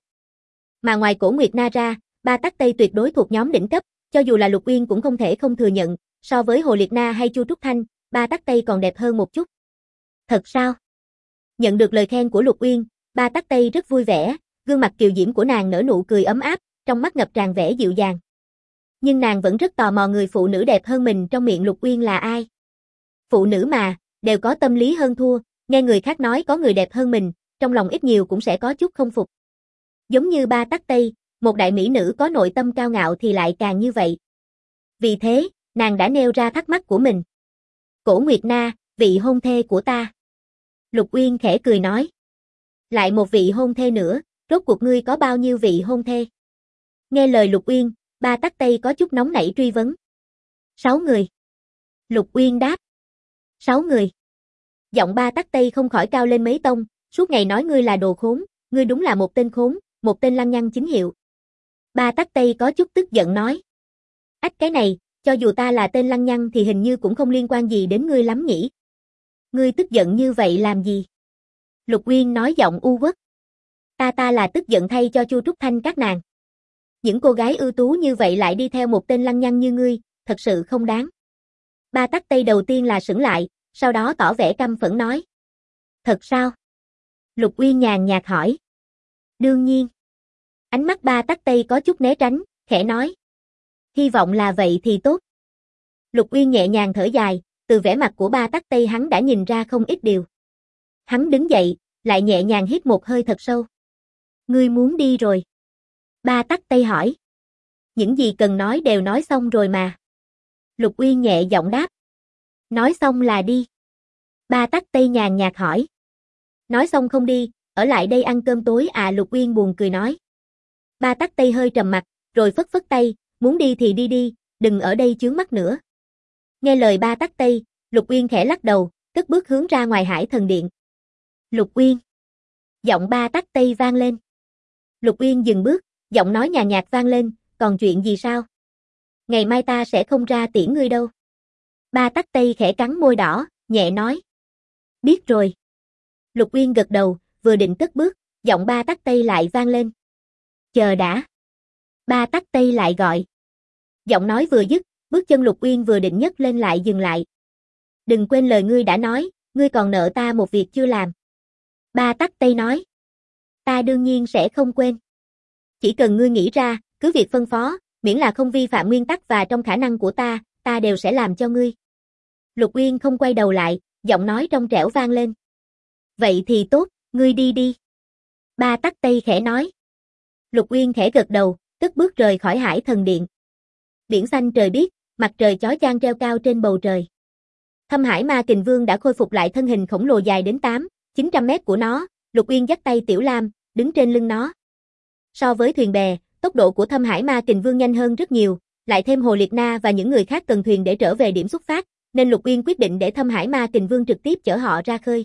Mà ngoài Cổ Nguyệt Na ra, Ba Tắc Tây tuyệt đối thuộc nhóm đỉnh cấp, cho dù là Lục Uyên cũng không thể không thừa nhận, so với Hồ Liệt Na hay Chu Trúc Thanh, Ba Tắc Tây còn đẹp hơn một chút. Thật sao? Nhận được lời khen của Lục Uyên, Ba Tắc Tây rất vui vẻ, gương mặt kiều diễm của nàng nở nụ cười ấm áp, trong mắt ngập tràn vẻ dịu dàng. Nhưng nàng vẫn rất tò mò người phụ nữ đẹp hơn mình trong miệng Lục Uyên là ai. Phụ nữ mà, đều có tâm lý hơn thua, nghe người khác nói có người đẹp hơn mình, trong lòng ít nhiều cũng sẽ có chút không phục. Giống như Ba Tắc Tây, một đại mỹ nữ có nội tâm cao ngạo thì lại càng như vậy. Vì thế, nàng đã nêu ra thắc mắc của mình. Cổ Nguyệt Na, vị hôn thê của ta. Lục Uyên khẽ cười nói. Lại một vị hôn thê nữa, rốt cuộc ngươi có bao nhiêu vị hôn thê? Nghe lời Lục Uyên, Ba Tắc Tây có chút nóng nảy truy vấn. 6 người. Lục Uyên đáp. 6 người. Giọng Ba Tắc Tây không khỏi cao lên mấy tông, suốt ngày nói ngươi là đồ khốn, ngươi đúng là một tên khốn, một tên lăng nhăng chính hiệu. Ba Tắc Tây có chút tức giận nói. Ách cái này, cho dù ta là tên lăng nhăng thì hình như cũng không liên quan gì đến ngươi lắm nhỉ. Ngươi tức giận như vậy làm gì? Lục Uyên nói giọng u uất. Ta là tức giận thay cho Chu Trúc Thanh các nàng. Những cô gái ưu tú như vậy lại đi theo một tên lăng nhăng như ngươi, thật sự không đáng. Ba Tắc Tây đầu tiên là sững lại, sau đó tỏ vẻ căm phẫn nói. Thật sao? Lục Uyên nhàn nhạt hỏi. Đương nhiên. Ánh mắt Ba Tắc Tây có chút né tránh, khẽ nói. Hy vọng là vậy thì tốt. Lục Uyên nhẹ nhàng thở dài, từ vẻ mặt của Ba Tắc Tây hắn đã nhìn ra không ít điều. Hắn đứng dậy, lại nhẹ nhàng hít một hơi thật sâu. Ngươi muốn đi rồi. Ba Tắc Tây hỏi. Những gì cần nói đều nói xong rồi mà. Lục Uyên nhẹ giọng đáp. Nói xong là đi. Ba Tắc Tây nhàn nhạt hỏi. Nói xong không đi, ở lại đây ăn cơm tối à? Lục Uyên buồn cười nói. Ba Tắc Tây hơi trầm mặt, rồi phất phất tay, muốn đi thì đi đi, đừng ở đây chướng mắt nữa. Nghe lời Ba Tắc Tây, Lục Uyên khẽ lắc đầu, cất bước hướng ra ngoài Hải Thần Điện. Lục Uyên. Giọng Ba Tắc Tây vang lên. Lục Uyên dừng bước, giọng nói nhàn nhạt vang lên, còn chuyện gì sao? Ngày mai ta sẽ không ra tiễn ngươi đâu. Ba Tắc Tây khẽ cắn môi đỏ, nhẹ nói. Biết rồi. Lục Uyên gật đầu, vừa định cất bước, giọng Ba Tắc Tây lại vang lên. Chờ đã. Ba Tắc Tây lại gọi. Giọng nói vừa dứt, bước chân Lục Uyên vừa định nhấc lên lại dừng lại. Đừng quên lời ngươi đã nói, ngươi còn nợ ta một việc chưa làm. Ba Tắc Tây nói. Ta đương nhiên sẽ không quên. Chỉ cần ngươi nghĩ ra, cứ việc phân phó, miễn là không vi phạm nguyên tắc và trong khả năng của ta đều sẽ làm cho ngươi. Lục Uyên không quay đầu lại, giọng nói trong trẻo vang lên. Vậy thì tốt, ngươi đi đi. Ba Tắc Tây khẽ nói. Lục Uyên khẽ gật đầu, cất bước rời khỏi Hải Thần Điện. Biển xanh trời biếc, mặt trời chói chang treo cao trên bầu trời. Thâm Hải Ma Kình Vương đã khôi phục lại thân hình khổng lồ dài đến 800-900 mét của nó, Lục Uyên dắt tay Tiểu Lam, đứng trên lưng nó. So với thuyền bè, tốc độ của Thâm Hải Ma Kình Vương nhanh hơn rất nhiều, lại thêm Hồ Liệt Na và những người khác cần thuyền để trở về điểm xuất phát, nên Lục Uyên quyết định để Thâm Hải Ma Kình Vương trực tiếp chở họ ra khơi.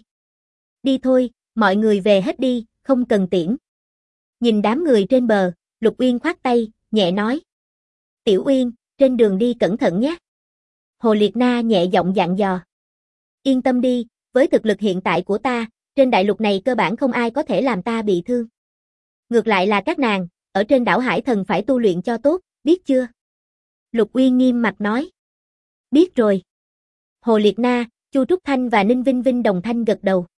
Đi thôi, mọi người về hết đi, không cần tiễn. Nhìn đám người trên bờ, Lục Uyên khoát tay, nhẹ nói. Tiểu Uyên, trên đường đi cẩn thận nhé. Hồ Liệt Na nhẹ giọng dặn dò. Yên tâm đi, với thực lực hiện tại của ta, trên đại lục này cơ bản không ai có thể làm ta bị thương. Ngược lại là các nàng, ở trên đảo Hải Thần phải tu luyện cho tốt, biết chưa? Lục Uyên nghiêm mặt nói. Biết rồi. Hồ Liệt Na, Chu Trúc Thanh và Ninh Vinh Vinh đồng thanh gật đầu.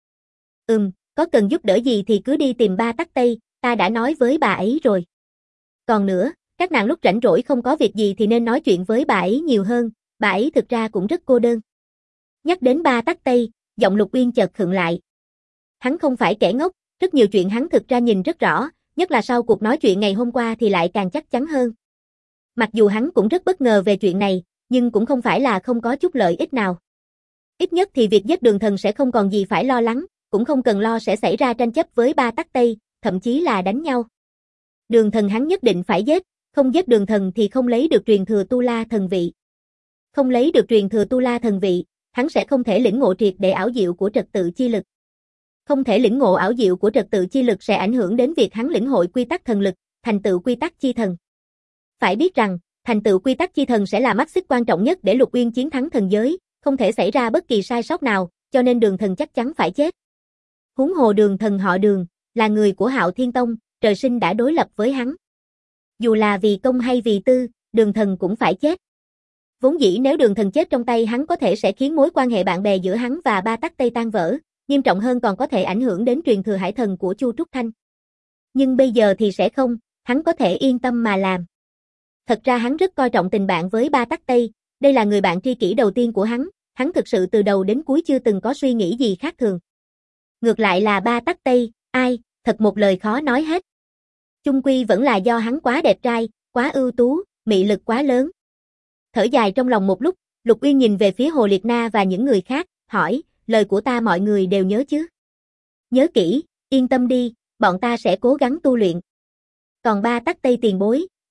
Có cần giúp đỡ gì thì cứ đi tìm Ba Tắc Tây, ta đã nói với bà ấy rồi. Còn nữa, các nàng lúc rảnh rỗi không có việc gì thì nên nói chuyện với bà ấy nhiều hơn, bà ấy thực ra cũng rất cô đơn. Nhắc đến Ba Tắc Tây, giọng Lục Uyên chợt khựng lại. Hắn không phải kẻ ngốc, rất nhiều chuyện hắn thực ra nhìn rất rõ, nhất là sau cuộc nói chuyện ngày hôm qua thì lại càng chắc chắn hơn. Mặc dù hắn cũng rất bất ngờ về chuyện này, nhưng cũng không phải là không có chút lợi ích nào. Ít nhất thì việc giết Đường Thần sẽ không còn gì phải lo lắng, cũng không cần lo sẽ xảy ra tranh chấp với Ba Tắc Tây, thậm chí là đánh nhau. Đường Thần hắn nhất định phải giết, không giết Đường Thần thì không lấy được truyền thừa Tu La Thần Vị. Không lấy được truyền thừa Tu La Thần Vị, hắn sẽ không thể lĩnh ngộ triệt để ảo diệu của trật tự chi lực. Không thể lĩnh ngộ ảo diệu của trật tự chi lực sẽ ảnh hưởng đến việc hắn lĩnh hội quy tắc thần lực, thành tựu quy tắc chi thần. Phải biết rằng, thành tựu quy tắc chi thần sẽ là mắt xích quan trọng nhất để Lục Uyên chiến thắng thần giới, không thể xảy ra bất kỳ sai sót nào, cho nên Đường Thần chắc chắn phải chết. Huống hồ Đường Thần họ Đường, là người của Hạo Thiên Tông, trời sinh đã đối lập với hắn. Dù là vì công hay vì tư, Đường Thần cũng phải chết. Vốn dĩ nếu Đường Thần chết trong tay hắn có thể sẽ khiến mối quan hệ bạn bè giữa hắn và Ba Tắc Tây tan vỡ, nghiêm trọng hơn còn có thể ảnh hưởng đến truyền thừa Hải Thần của Chu Trúc Thanh. Nhưng bây giờ thì sẽ không, hắn có thể yên tâm mà làm. Thật ra hắn rất coi trọng tình bạn với Ba Tắc Tây, đây là người bạn tri kỷ đầu tiên của hắn thực sự từ đầu đến cuối chưa từng có suy nghĩ gì khác thường. Ngược lại là Ba Tắc Tây, ai, thật một lời khó nói hết. Chung quy vẫn là do hắn quá đẹp trai, quá ưu tú, mị lực quá lớn. Thở dài trong lòng một lúc, Lục Uyên nhìn về phía Hồ Liệt Na và những người khác, hỏi, lời của ta mọi người đều nhớ chứ? Nhớ kỹ, yên tâm đi, bọn ta sẽ cố gắng tu luyện. Còn Ba Tắc Tây tiền bối,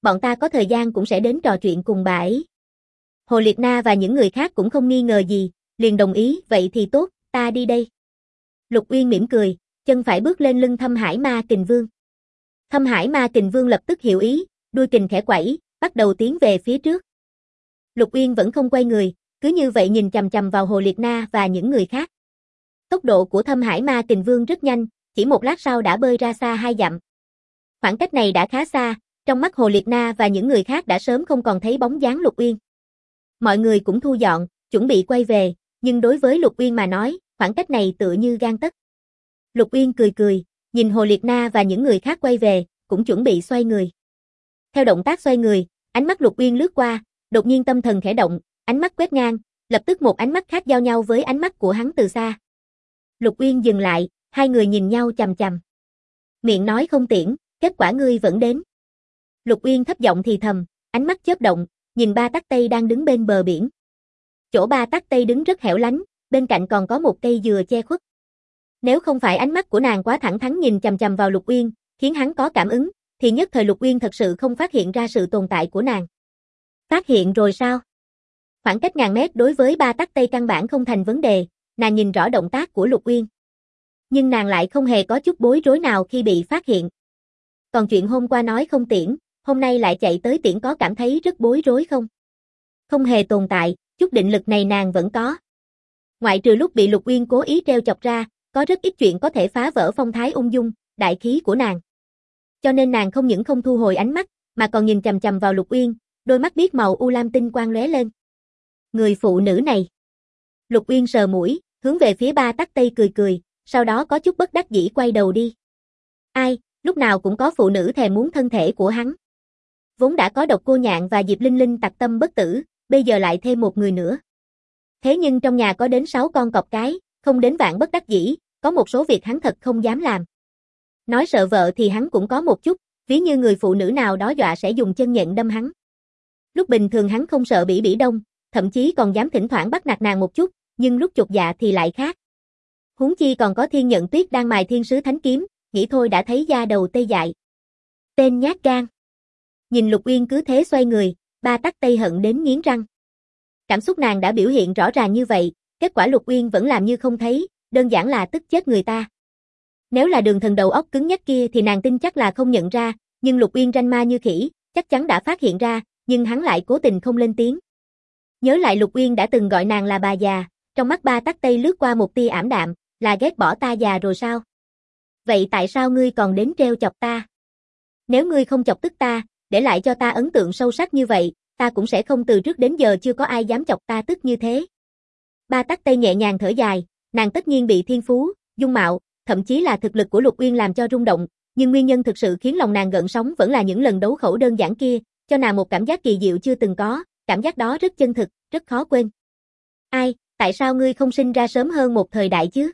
bọn ta có thời gian cũng sẽ đến trò chuyện cùng bà ấy. Hồ Liệt Na và những người khác cũng không nghi ngờ gì, liền đồng ý, vậy thì tốt, ta đi đây. Lục Uyên mỉm cười, chân phải bước lên lưng Thâm Hải Ma Kình Vương. Thâm Hải Ma Kình Vương lập tức hiểu ý, đuôi kình khẽ quẩy, bắt đầu tiến về phía trước. Lục Uyên vẫn không quay người, cứ như vậy nhìn chằm chằm vào Hồ Liệt Na và những người khác. Tốc độ của Thâm Hải Ma Kình Vương rất nhanh, chỉ một lát sau đã bơi ra xa 2 dặm. Khoảng cách này đã khá xa, trong mắt Hồ Liệt Na và những người khác đã sớm không còn thấy bóng dáng Lục Uyên. Mọi người cũng thu dọn, chuẩn bị quay về, nhưng đối với Lục Uyên mà nói, khoảng cách này tựa như gang tấc. Lục Uyên cười cười, nhìn Hồ Liệt Na và những người khác quay về, cũng chuẩn bị xoay người. Theo động tác xoay người, ánh mắt Lục Uyên lướt qua, đột nhiên tâm thần khẽ động, ánh mắt quét ngang, lập tức một ánh mắt khác giao nhau với ánh mắt của hắn từ xa. Lục Uyên dừng lại, hai người nhìn nhau chằm chằm. Miệng nói không tiễn, kết quả ngươi vẫn đến. Lục Uyên thấp giọng thì thầm, ánh mắt chớp động, nhìn Ba Tắc Tây đang đứng bên bờ biển. Chỗ Ba Tắc Tây đứng rất hẻo lánh, bên cạnh còn có một cây dừa che khuất. Nếu không phải ánh mắt của nàng quá thẳng thắn nhìn chằm chằm vào Lục Uyên, khiến hắn có cảm ứng, thì nhất thời Lục Uyên thật sự không phát hiện ra sự tồn tại của nàng. Phát hiện rồi sao? Khoảng cách ngàn mét đối với Ba Tắc Tây căn bản không thành vấn đề, nàng nhìn rõ động tác của Lục Uyên. Nhưng nàng lại không hề có chút bối rối nào khi bị phát hiện. Còn chuyện hôm qua nói không tiễn, hôm nay lại chạy tới tiễn có cảm thấy rất bối rối không? Không hề tồn tại, chút định lực này nàng vẫn có. Ngoại trừ lúc bị Lục Uyên cố ý treo chọc ra, có rất ít chuyện có thể phá vỡ phong thái ung dung, đại khí của nàng. Cho nên nàng không những không thu hồi ánh mắt, mà còn nhìn chằm chằm vào Lục Uyên, đôi mắt biếc màu u lam tinh quang lóe lên. Người phụ nữ này. Lục Uyên sờ mũi, hướng về phía Ba Tắc Tây cười cười, sau đó có chút bất đắc dĩ quay đầu đi. Ai, lúc nào cũng có phụ nữ thèm muốn thân thể của hắn. Vốn đã có Độc Cô Nhạn và Diệp Linh Linh tặc tâm bất tử, bây giờ lại thêm một người nữa. Thế nhưng trong nhà có đến 6 con cọp cái, không đến vạn bất đắc dĩ, có một số việc hắn thật không dám làm. Nói sợ vợ thì hắn cũng có một chút, ví như người phụ nữ nào đó dọa sẽ dùng chân nhện đâm hắn. Lúc bình thường hắn không sợ bỉ bỉ đông, thậm chí còn dám thỉnh thoảng bắt nạt nàng một chút, nhưng lúc chột dạ thì lại khác. Huống chi còn có Thiên Nhận Tuyết đang mài thiên sứ thánh kiếm, nghĩ thôi đã thấy da đầu tê dại. Tên nhát gan. Nhìn Lục Uyên cứ thế xoay người, Ba Tắc Tây hận đến nghiến răng. Cảm xúc nàng đã biểu hiện rõ ràng như vậy, kết quả Lục Uyên vẫn làm như không thấy, đơn giản là tức chết người ta. Nếu là Đường Thần đầu óc cứng nhắc kia thì nàng tin chắc là không nhận ra, nhưng Lục Uyên ranh ma như khỉ, chắc chắn đã phát hiện ra, nhưng hắn lại cố tình không lên tiếng. Nhớ lại Lục Uyên đã từng gọi nàng là bà già, trong mắt Ba Tắc Tây lướt qua một tia ảm đạm, là ghét bỏ ta già rồi sao? Vậy tại sao ngươi còn đến treo chọc ta? Nếu ngươi không chọc tức ta, để lại cho ta ấn tượng sâu sắc như vậy, ta cũng sẽ không từ trước đến giờ chưa có ai dám chọc ta tức như thế. Ba Tắc Tây nhẹ nhàng thở dài, nàng tất nhiên bị thiên phú, dung mạo, thậm chí là thực lực của Lục Uyên làm cho rung động, nhưng nguyên nhân thực sự khiến lòng nàng gợn sóng vẫn là những lần đấu khẩu đơn giản kia, cho nàng một cảm giác kỳ diệu chưa từng có, cảm giác đó rất chân thực, rất khó quên. Ai, tại sao ngươi không sinh ra sớm hơn một thời đại chứ?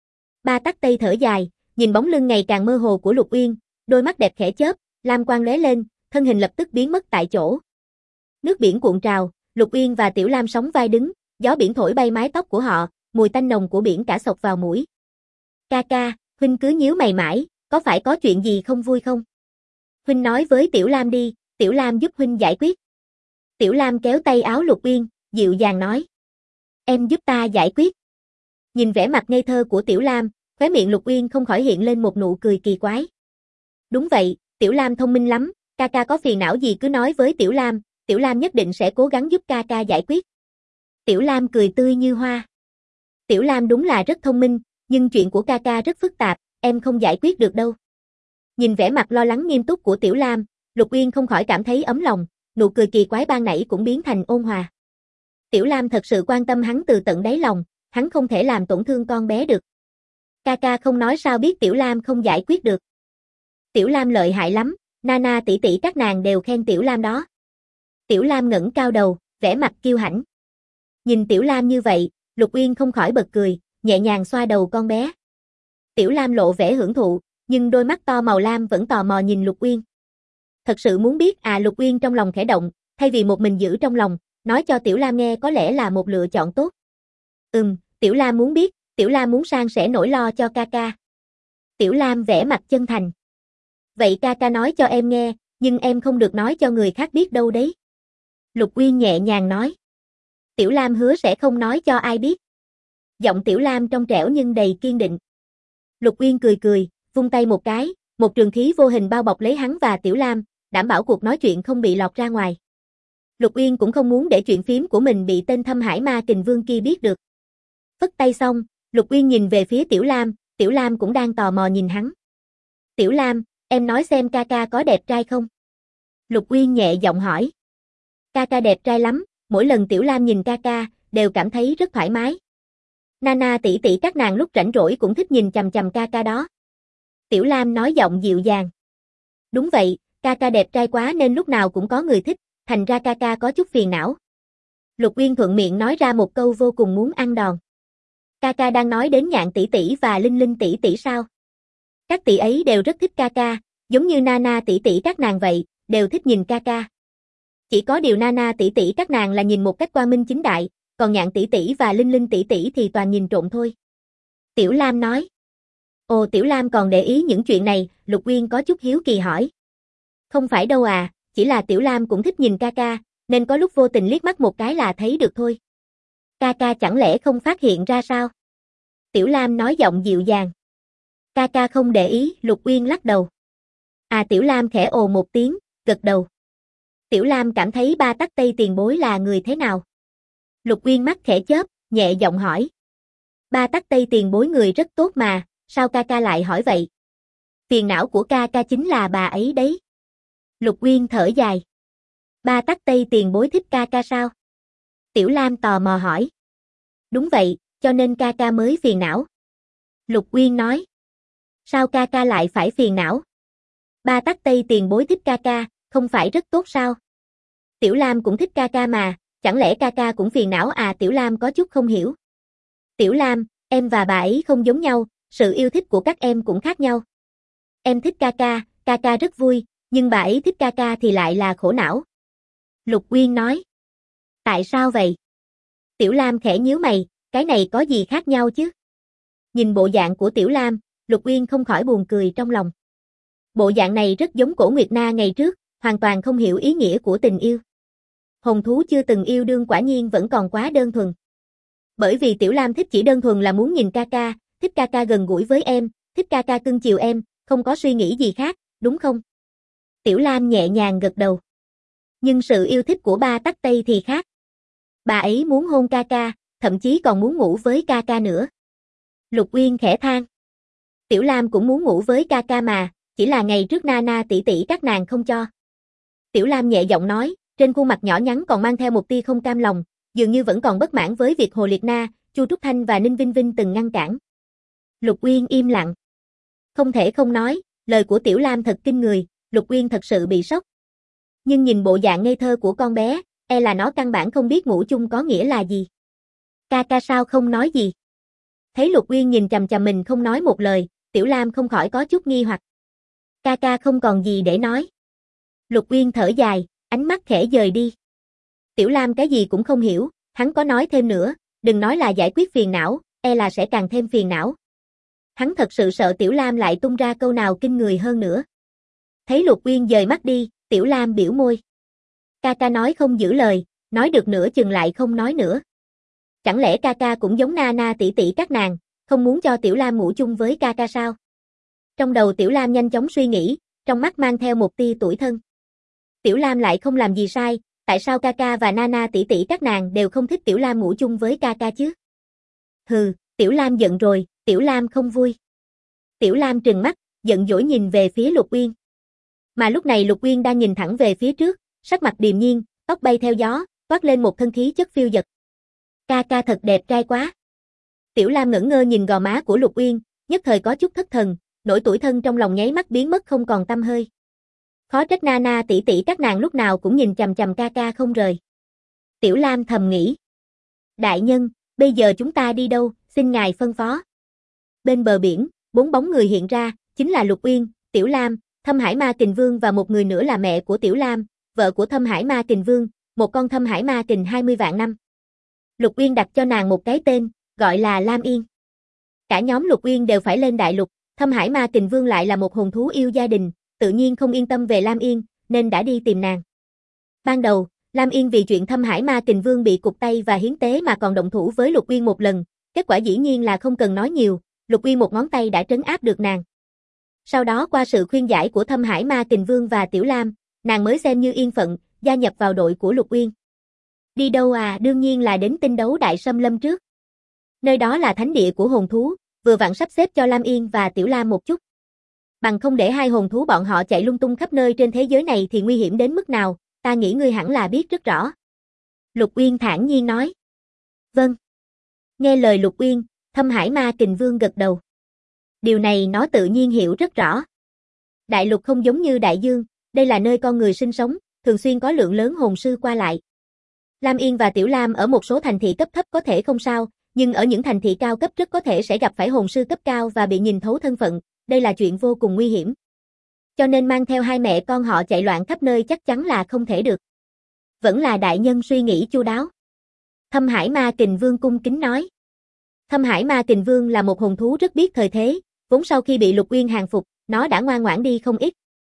Ba Tắc Tây thở dài, nhìn bóng lưng ngày càng mơ hồ của Lục Uyên, đôi mắt đẹp khẽ chớp, lam quang lóe lên, thân hình lập tức biến mất tại chỗ. Nước biển cuộn trào, Lục Uyên và Tiểu Lam sóng vai đứng, gió biển thổi bay mái tóc của họ, mùi tanh nồng của biển cả xộc vào mũi. Ca ca, huynh cứ nhíu mày mãi, có phải có chuyện gì không vui không? Huynh nói với Tiểu Lam đi, Tiểu Lam giúp huynh giải quyết. Tiểu Lam kéo tay áo Lục Uyên, dịu dàng nói. Em giúp ta giải quyết. Nhìn vẻ mặt ngây thơ của Tiểu Lam, khóe miệng Lục Uyên không khỏi hiện lên một nụ cười kỳ quái. Đúng vậy, Tiểu Lam thông minh lắm, ca ca có phiền não gì cứ nói với Tiểu Lam, Tiểu Lam nhất định sẽ cố gắng giúp ca ca giải quyết. Tiểu Lam cười tươi như hoa. Tiểu Lam đúng là rất thông minh, nhưng chuyện của ca ca rất phức tạp, em không giải quyết được đâu. Nhìn vẻ mặt lo lắng nghiêm túc của Tiểu Lam, Lục Uyên không khỏi cảm thấy ấm lòng, nụ cười kỳ quái ban nãy cũng biến thành ôn hòa. Tiểu Lam thật sự quan tâm hắn từ tận đáy lòng, hắn không thể làm tổn thương con bé được. Ca ca không nói sao biết Tiểu Lam không giải quyết được. Tiểu Lam lợi hại lắm, Nana tỷ tỷ các nàng đều khen Tiểu Lam đó. Tiểu Lam ngẩng cao đầu, vẻ mặt kiêu hãnh. Nhìn Tiểu Lam như vậy, Lục Uyên không khỏi bật cười, nhẹ nhàng xoa đầu con bé. Tiểu Lam lộ vẻ hưởng thụ, nhưng đôi mắt to màu lam vẫn tò mò nhìn Lục Uyên. Thật sự muốn biết à? Lục Uyên trong lòng khẽ động, thay vì một mình giữ trong lòng, nói cho Tiểu Lam nghe có lẽ là một lựa chọn tốt. Tiểu Lam muốn biết, Tiểu Lam muốn san sẻ nỗi lo cho ca ca. Tiểu Lam vẻ mặt chân thành. Vậy ca ca nói cho em nghe, Nhưng em không được nói cho người khác biết đâu đấy. Lục Uyên nhẹ nhàng nói. Tiểu Lam hứa sẽ không nói cho ai biết. Giọng Tiểu Lam trong trẻo nhưng đầy kiên định. Lục Uyên cười cười, vung tay một cái, một trường khí vô hình bao bọc lấy hắn và Tiểu Lam, đảm bảo cuộc nói chuyện không bị lọt ra ngoài. Lục Uyên cũng không muốn để chuyện phiếm của mình bị tên Thâm Hải Ma Kình Vương kia biết được. Phất tay xong, Lục Uyên nhìn về phía Tiểu Lam cũng đang tò mò nhìn hắn. Tiểu Lam, em nói xem ca ca có đẹp trai không? Lục Uyên nhẹ giọng hỏi. Ca ca đẹp trai lắm, mỗi lần Tiểu Lam nhìn ca ca, đều cảm thấy rất thoải mái. Nana tỷ tỷ các nàng lúc rảnh rỗi cũng thích nhìn chằm chằm ca ca đó. Tiểu Lam nói giọng dịu dàng. Đúng vậy, ca ca đẹp trai quá nên lúc nào cũng có người thích, thành ra ca ca có chút phiền não. Lục Uyên thuận miệng nói ra một câu vô cùng muốn ăn đòn. Ca ca đang nói đến Nhạn tỷ tỷ và Linh Linh tỷ tỷ sao? Các tỷ ấy đều rất thích ca ca, giống như Nana tỷ tỷ các nàng vậy, đều thích nhìn ca ca. Chỉ có điều Nana tỷ tỷ các nàng là nhìn một cách quang minh chính đại, còn Nhạn tỷ tỷ và Linh Linh tỷ tỷ thì toàn nhìn trộm thôi. Tiểu Lam nói. Ồ, Tiểu Lam còn để ý những chuyện này, Lục Uyên có chút hiếu kỳ hỏi. Không phải đâu à, chỉ là Tiểu Lam cũng thích nhìn ca ca, nên có lúc vô tình liếc mắt một cái là thấy được thôi. Ca ca chẳng lẽ không phát hiện ra sao? Tiểu Lam nói giọng dịu dàng. Ca ca không để ý, Lục Uyên lắc đầu. À, Tiểu Lam khẽ ồ một tiếng, gật đầu. Tiểu Lam cảm thấy Ba Tắc Tây tiền bối là người thế nào? Lục Uyên mắt khẽ chớp, nhẹ giọng hỏi. Ba Tắc Tây tiền bối người rất tốt mà, sao ca ca lại hỏi vậy? Phiền não của ca ca chính là bà ấy đấy. Lục Uyên thở dài. Ba Tắc Tây tiền bối thích ca ca sao? Tiểu Lam tò mò hỏi. Đúng vậy, cho nên ca ca mới phiền não. Lục Uyên nói. Sao ca ca lại phải phiền não? Ba Tắc Tây tiền bối thích ca ca, không phải rất tốt sao? Tiểu Lam cũng thích ca ca mà, chẳng lẽ ca ca cũng phiền não à? Tiểu Lam có chút không hiểu. Tiểu Lam, em và bà ấy không giống nhau, sự yêu thích của các em cũng khác nhau. Em thích ca ca rất vui, nhưng bà ấy thích ca ca thì lại là khổ não. Lục Uyên nói. Tại sao vậy? Tiểu Lam khẽ nhíu mày, cái này có gì khác nhau chứ? Nhìn bộ dạng của Tiểu Lam, Lục Uyên không khỏi buồn cười trong lòng. Bộ dạng này rất giống Cổ Nguyệt Na ngày trước, hoàn toàn không hiểu ý nghĩa của tình yêu. Hồn thú chưa từng yêu đương quả nhiên vẫn còn quá đơn thuần. Bởi vì Tiểu Lam thích chỉ đơn thuần là muốn nhìn ca ca, thích ca ca gần gũi với em, thích ca ca cưng chiều em, không có suy nghĩ gì khác, đúng không? Tiểu Lam nhẹ nhàng gật đầu. Nhưng sự yêu thích của Ba Tắc Tây thì khác. Bà ấy muốn hôn ca ca, thậm chí còn muốn ngủ với ca ca nữa. Lục Uyên khẽ than. Tiểu Lam cũng muốn ngủ với ca ca mà, chỉ là ngày trước Nana tỷ tỷ các nàng không cho. Tiểu Lam nhẹ giọng nói, trên khuôn mặt nhỏ nhắn còn mang theo một tia không cam lòng, dường như vẫn còn bất mãn với việc Hồ Liệt Na, Chu Trúc Thanh và Ninh Vinh Vinh từng ngăn cản. Lục Uyên im lặng. Không thể không nói, lời của Tiểu Lam thật kinh người, Lục Uyên thật sự bị sốc. Nhưng nhìn bộ dạng ngây thơ của con bé, e là nó căn bản không biết ngủ chung có nghĩa là gì. Ca ca sao không nói gì? Thấy Lục Uyên nhìn chằm chằm mình không nói một lời, Tiểu Lam không khỏi có chút nghi hoặc. Ca ca không còn gì để nói. Lục Uyên thở dài, ánh mắt khẽ dời đi. Tiểu Lam cái gì cũng không hiểu, hắn có nói thêm nữa, đừng nói là giải quyết phiền não, e là sẽ càng thêm phiền não. Hắn thật sự sợ Tiểu Lam lại tung ra câu nào kinh người hơn nữa. Thấy Lục Uyên dời mắt đi, Tiểu Lam biểu môi. Ca ca nói không giữ lời, nói được nửa chừng lại không nói nữa. Chẳng lẽ ca ca cũng giống Nana tỷ tỷ các nàng, không muốn cho Tiểu Lam ngủ chung với ca ca sao? Trong đầu Tiểu Lam nhanh chóng suy nghĩ, trong mắt mang theo một tia tủi thân. Tiểu Lam lại không làm gì sai, tại sao ca ca và Nana tỷ tỷ các nàng đều không thích Tiểu Lam ngủ chung với ca ca chứ? Hừ, Tiểu Lam giận rồi, Tiểu Lam không vui. Tiểu Lam trừng mắt, giận dỗi nhìn về phía Lục Uyên. Mà lúc này Lục Uyên đang nhìn thẳng về phía trước, sắc mặt điềm nhiên, tóc bay theo gió, toát lên một thân khí chất phiêu dật. Ca ca thật đẹp trai quá. Tiểu Lam ngẩn ngơ nhìn gò má của Lục Uyên, nhất thời có chút thất thần, nỗi tủi thân trong lòng nháy mắt biến mất không còn tăm hơi. Khó trách Nana tỷ tỷ các nàng lúc nào cũng nhìn chằm chằm ca ca không rời. Tiểu Lam thầm nghĩ. Đại nhân, bây giờ chúng ta đi đâu, xin ngài phân phó. Bên bờ biển, 4 bóng người hiện ra, chính là Lục Uyên, Tiểu Lam, Thâm Hải Ma Kình Vương và một người nữa là mẹ của Tiểu Lam, vợ của Thâm Hải Ma Kình Vương, một con Thâm Hải Ma Kình 20 vạn năm. Lục Uyên đặt cho nàng một cái tên, gọi là Lam Yên. Cả nhóm Lục Uyên đều phải lên đại lục, Thâm Hải Ma Kình Vương lại là một hồn thú yêu gia đình, tự nhiên không yên tâm về Lam Yên, nên đã đi tìm nàng. Ban đầu, Lam Yên vì chuyện Thâm Hải Ma Kình Vương bị cụt tay và hiến tế mà còn động thủ với Lục Uyên một lần, kết quả dĩ nhiên là không cần nói nhiều, Lục Uyên một ngón tay đã trấn áp được nàng. Sau đó qua sự khuyên giải của Thâm Hải Ma Kình Vương và Tiểu Lam, nàng mới xem như yên phận, gia nhập vào đội của Lục Uyên. Đi đâu à, đương nhiên là đến Tinh Đấu Đại Xâm Lâm trước. Nơi đó là thánh địa của hồn thú, vừa vặn sắp xếp cho Lam Yên và Tiểu Lam một chút. Bằng không để hai hồn thú bọn họ chạy lung tung khắp nơi trên thế giới này thì nguy hiểm đến mức nào, ta nghĩ ngươi hẳn là biết rất rõ. Lục Uyên thản nhiên nói. Vâng. Nghe lời Lục Uyên, Thâm Hải Ma Kình Vương gật đầu. Điều này nó tự nhiên hiểu rất rõ. Đại lục không giống như đại dương, đây là nơi con người sinh sống, thường xuyên có lượng lớn hồn sư qua lại. Lam Yên và Tiểu Lam ở một số thành thị cấp thấp có thể không sao, nhưng ở những thành thị cao cấp rất có thể sẽ gặp phải hồn sư cấp cao và bị nhìn thấu thân phận, đây là chuyện vô cùng nguy hiểm. Cho nên mang theo hai mẹ con họ chạy loạn khắp nơi chắc chắn là không thể được. Vẫn là đại nhân suy nghĩ chu đáo. Thâm Hải Ma Kình Vương cung kính nói. Thâm Hải Ma Kình Vương là một hồn thú rất biết thời thế, vốn sau khi bị Lục Uyên hàng phục, nó đã ngoan ngoãn đi không ít.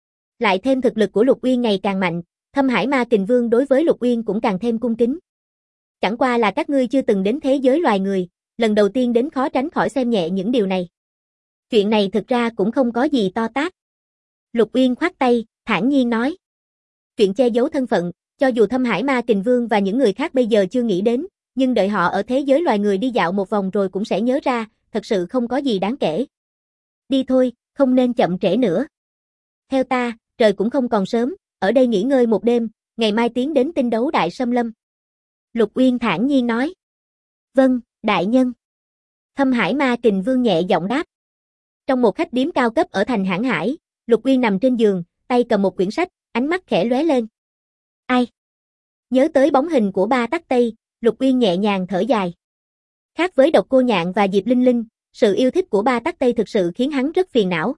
Lại thêm thực lực của Lục Uyên ngày càng mạnh, Thâm Hải Ma Kình Vương đối với Lục Uyên cũng càng thêm cung kính. Chẳng qua là các ngươi chưa từng đến thế giới loài người, lần đầu tiên đến khó tránh khỏi xem nhẹ những điều này. Chuyện này thực ra cũng không có gì to tát. Lục Uyên khoát tay, thản nhiên nói. Chuyện che giấu thân phận, cho dù Thâm Hải Ma Kình Vương và những người khác bây giờ chưa nghĩ đến, nhưng đợi họ ở thế giới loài người đi dạo một vòng rồi cũng sẽ nhớ ra, thật sự không có gì đáng kể. Đi thôi, không nên chậm trễ nữa. Theo ta, trời cũng không còn sớm, ở đây nghỉ ngơi một đêm, ngày mai tiến đến Tinh Đấu Đại Xâm Lâm. Lục Uyên thản nhiên nói. Vâng, đại nhân. Thâm Hải Ma Kình Vương nhẹ giọng đáp. Trong một khách điếm cao cấp ở thành Hãn Hải, Lục Uyên nằm trên giường, tay cầm một quyển sách, ánh mắt khẽ lóe lên. Ai? Nhớ tới bóng hình của Ba Tắc Tây, Lục Uyên nhẹ nhàng thở dài. Khác với Độc Cô Nhạn và Diệp Linh Linh, sự yêu thích của Ba Tắc Tây thực sự khiến hắn rất phiền não.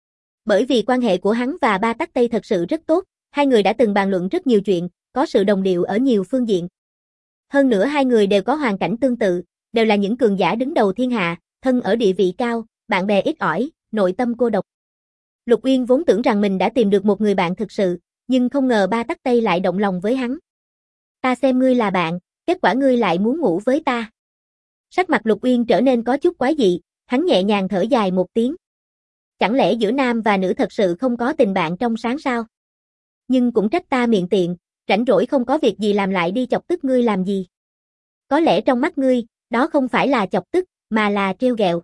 Bởi vì quan hệ của hắn và Ba Tắc Tây thật sự rất tốt, hai người đã từng bàn luận rất nhiều chuyện, có sự đồng điệu ở nhiều phương diện. Hơn nữa hai người đều có hoàn cảnh tương tự, đều là những cường giả đứng đầu thiên hạ, thân ở địa vị cao, bạn bè ít ỏi, nội tâm cô độc. Lục Uyên vốn tưởng rằng mình đã tìm được một người bạn thực sự, nhưng không ngờ Ba Tắc Tây lại động lòng với hắn. Ta xem ngươi là bạn, kết quả ngươi lại muốn ngủ với ta. Sắc mặt Lục Uyên trở nên có chút quái dị, hắn nhẹ nhàng thở dài một tiếng. Chẳng lẽ giữa nam và nữ thật sự không có tình bạn trong sáng sao? Nhưng cũng trách ta miệng tiện, rảnh rỗi không có việc gì làm lại đi chọc tức ngươi làm gì. Có lẽ trong mắt ngươi, đó không phải là chọc tức, mà là trêu ghẹo.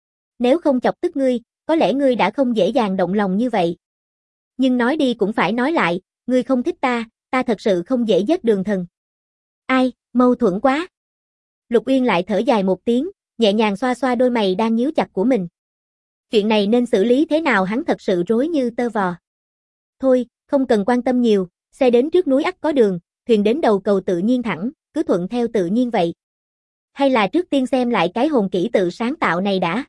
Nếu không chọc tức ngươi, có lẽ ngươi đã không dễ dàng động lòng như vậy. Nhưng nói đi cũng phải nói lại, ngươi không thích ta, ta thật sự không dễ dết đường thần. Ai, mâu thuẫn quá. Lục Uyên lại thở dài một tiếng, nhẹ nhàng xoa xoa đôi mày đang nhíu chặt của mình. Chuyện này nên xử lý thế nào hắn thật sự rối như tơ vò. Thôi, không cần quan tâm nhiều, xe đến trước núi ắt có đường, thuyền đến đầu cầu tự nhiên thẳng, cứ thuận theo tự nhiên vậy. Hay là trước tiên xem lại cái hồn kỹ tự sáng tạo này đã.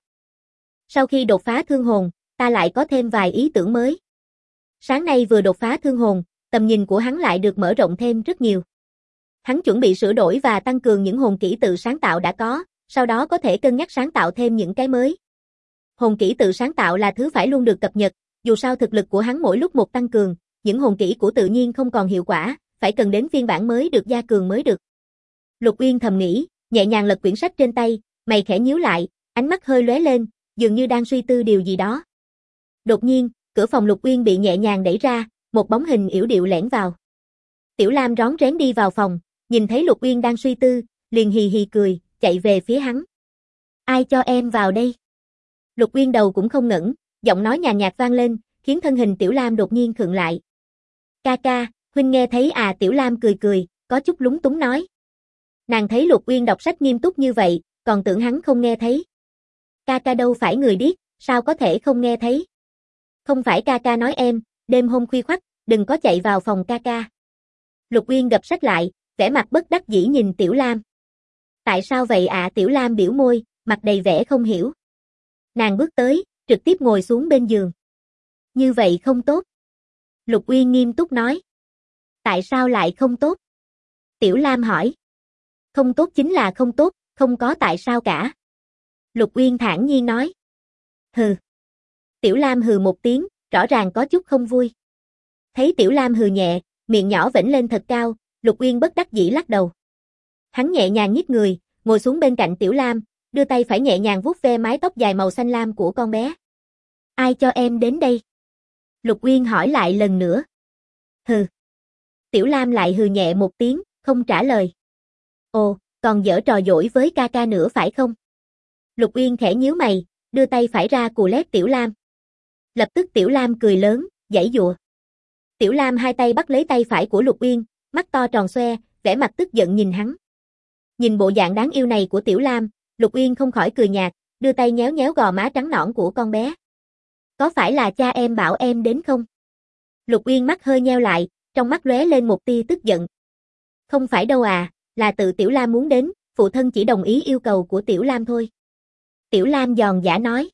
Sau khi đột phá thương hồn, ta lại có thêm vài ý tưởng mới. Sáng nay vừa đột phá thương hồn, tầm nhìn của hắn lại được mở rộng thêm rất nhiều. Hắn chuẩn bị sửa đổi và tăng cường những hồn kỹ tự sáng tạo đã có, sau đó có thể cân nhắc sáng tạo thêm những cái mới. Hồn kỹ tự sáng tạo là thứ phải luôn được cập nhật, dù sao thực lực của hắn mỗi lúc một tăng cường, những hồn kỹ của tự nhiên không còn hiệu quả, phải cần đến phiên bản mới được gia cường mới được. Lục Uyên thầm nghĩ, nhẹ nhàng lật quyển sách trên tay, mày khẽ nhíu lại, ánh mắt hơi lóe lên, dường như đang suy tư điều gì đó. Đột nhiên, cửa phòng Lục Uyên bị nhẹ nhàng đẩy ra, một bóng hình yểu điệu lẻn vào. Tiểu Lam rón rén đi vào phòng, nhìn thấy Lục Uyên đang suy tư, liền hì hì cười, chạy về phía hắn. Ai cho em vào đây? Lục Uyên đầu cũng không ngẩng, giọng nói nhàn nhạt vang lên, khiến thân hình Tiểu Lam đột nhiên khựng lại. Ca ca, huynh nghe thấy à? Tiểu Lam cười cười, có chút lúng túng nói. Nàng thấy Lục Uyên đọc sách nghiêm túc như vậy, còn tưởng hắn không nghe thấy. Ca ca đâu phải người điếc, sao có thể không nghe thấy? Không phải ca ca nói em, đêm hôm khuya khoắt, đừng có chạy vào phòng ca ca. Lục Uyên gập sách lại, vẻ mặt bất đắc dĩ nhìn Tiểu Lam. Tại sao vậy ạ? Tiểu Lam biểu môi, mặt đầy vẻ không hiểu. Nàng bước tới, trực tiếp ngồi xuống bên giường. Như vậy không tốt. Lục Uyên nghiêm túc nói. Tại sao lại không tốt? Tiểu Lam hỏi. Không tốt chính là không tốt, không có tại sao cả. Lục Uyên thản nhiên nói. Hừ. Tiểu Lam hừ một tiếng, rõ ràng có chút không vui. Thấy Tiểu Lam hừ nhẹ, miệng nhỏ vểnh lên thật cao, Lục Uyên bất đắc dĩ lắc đầu. Hắn nhẹ nhàng nhích người, ngồi xuống bên cạnh Tiểu Lam, đưa tay phải nhẹ nhàng vuốt ve mái tóc dài màu xanh lam của con bé. Ai cho em đến đây? Lục Uyên hỏi lại lần nữa. Hừ. Tiểu Lam lại hừ nhẹ một tiếng, không trả lời. Ồ, còn giở trò dỗi với ca ca nữa phải không? Lục Uyên khẽ nhíu mày, đưa tay phải ra cù lét Tiểu Lam. Lập tức Tiểu Lam cười lớn, giãy giụa. Tiểu Lam hai tay bắt lấy tay phải của Lục Uyên, mắt to tròn xoe, vẻ mặt tức giận nhìn hắn. Nhìn bộ dạng đáng yêu này của Tiểu Lam, Lục Uyên không khỏi cười nhạt, đưa tay nhéo nhéo gò má trắng nõn của con bé. Có phải là cha em bảo em đến không? Lục Uyên mắt hơi nheo lại, trong mắt lóe lên một tia tức giận. Không phải đâu à, là tự Tiểu Lam muốn đến, phụ thân chỉ đồng ý yêu cầu của Tiểu Lam thôi. Tiểu Lam giòn giả nói.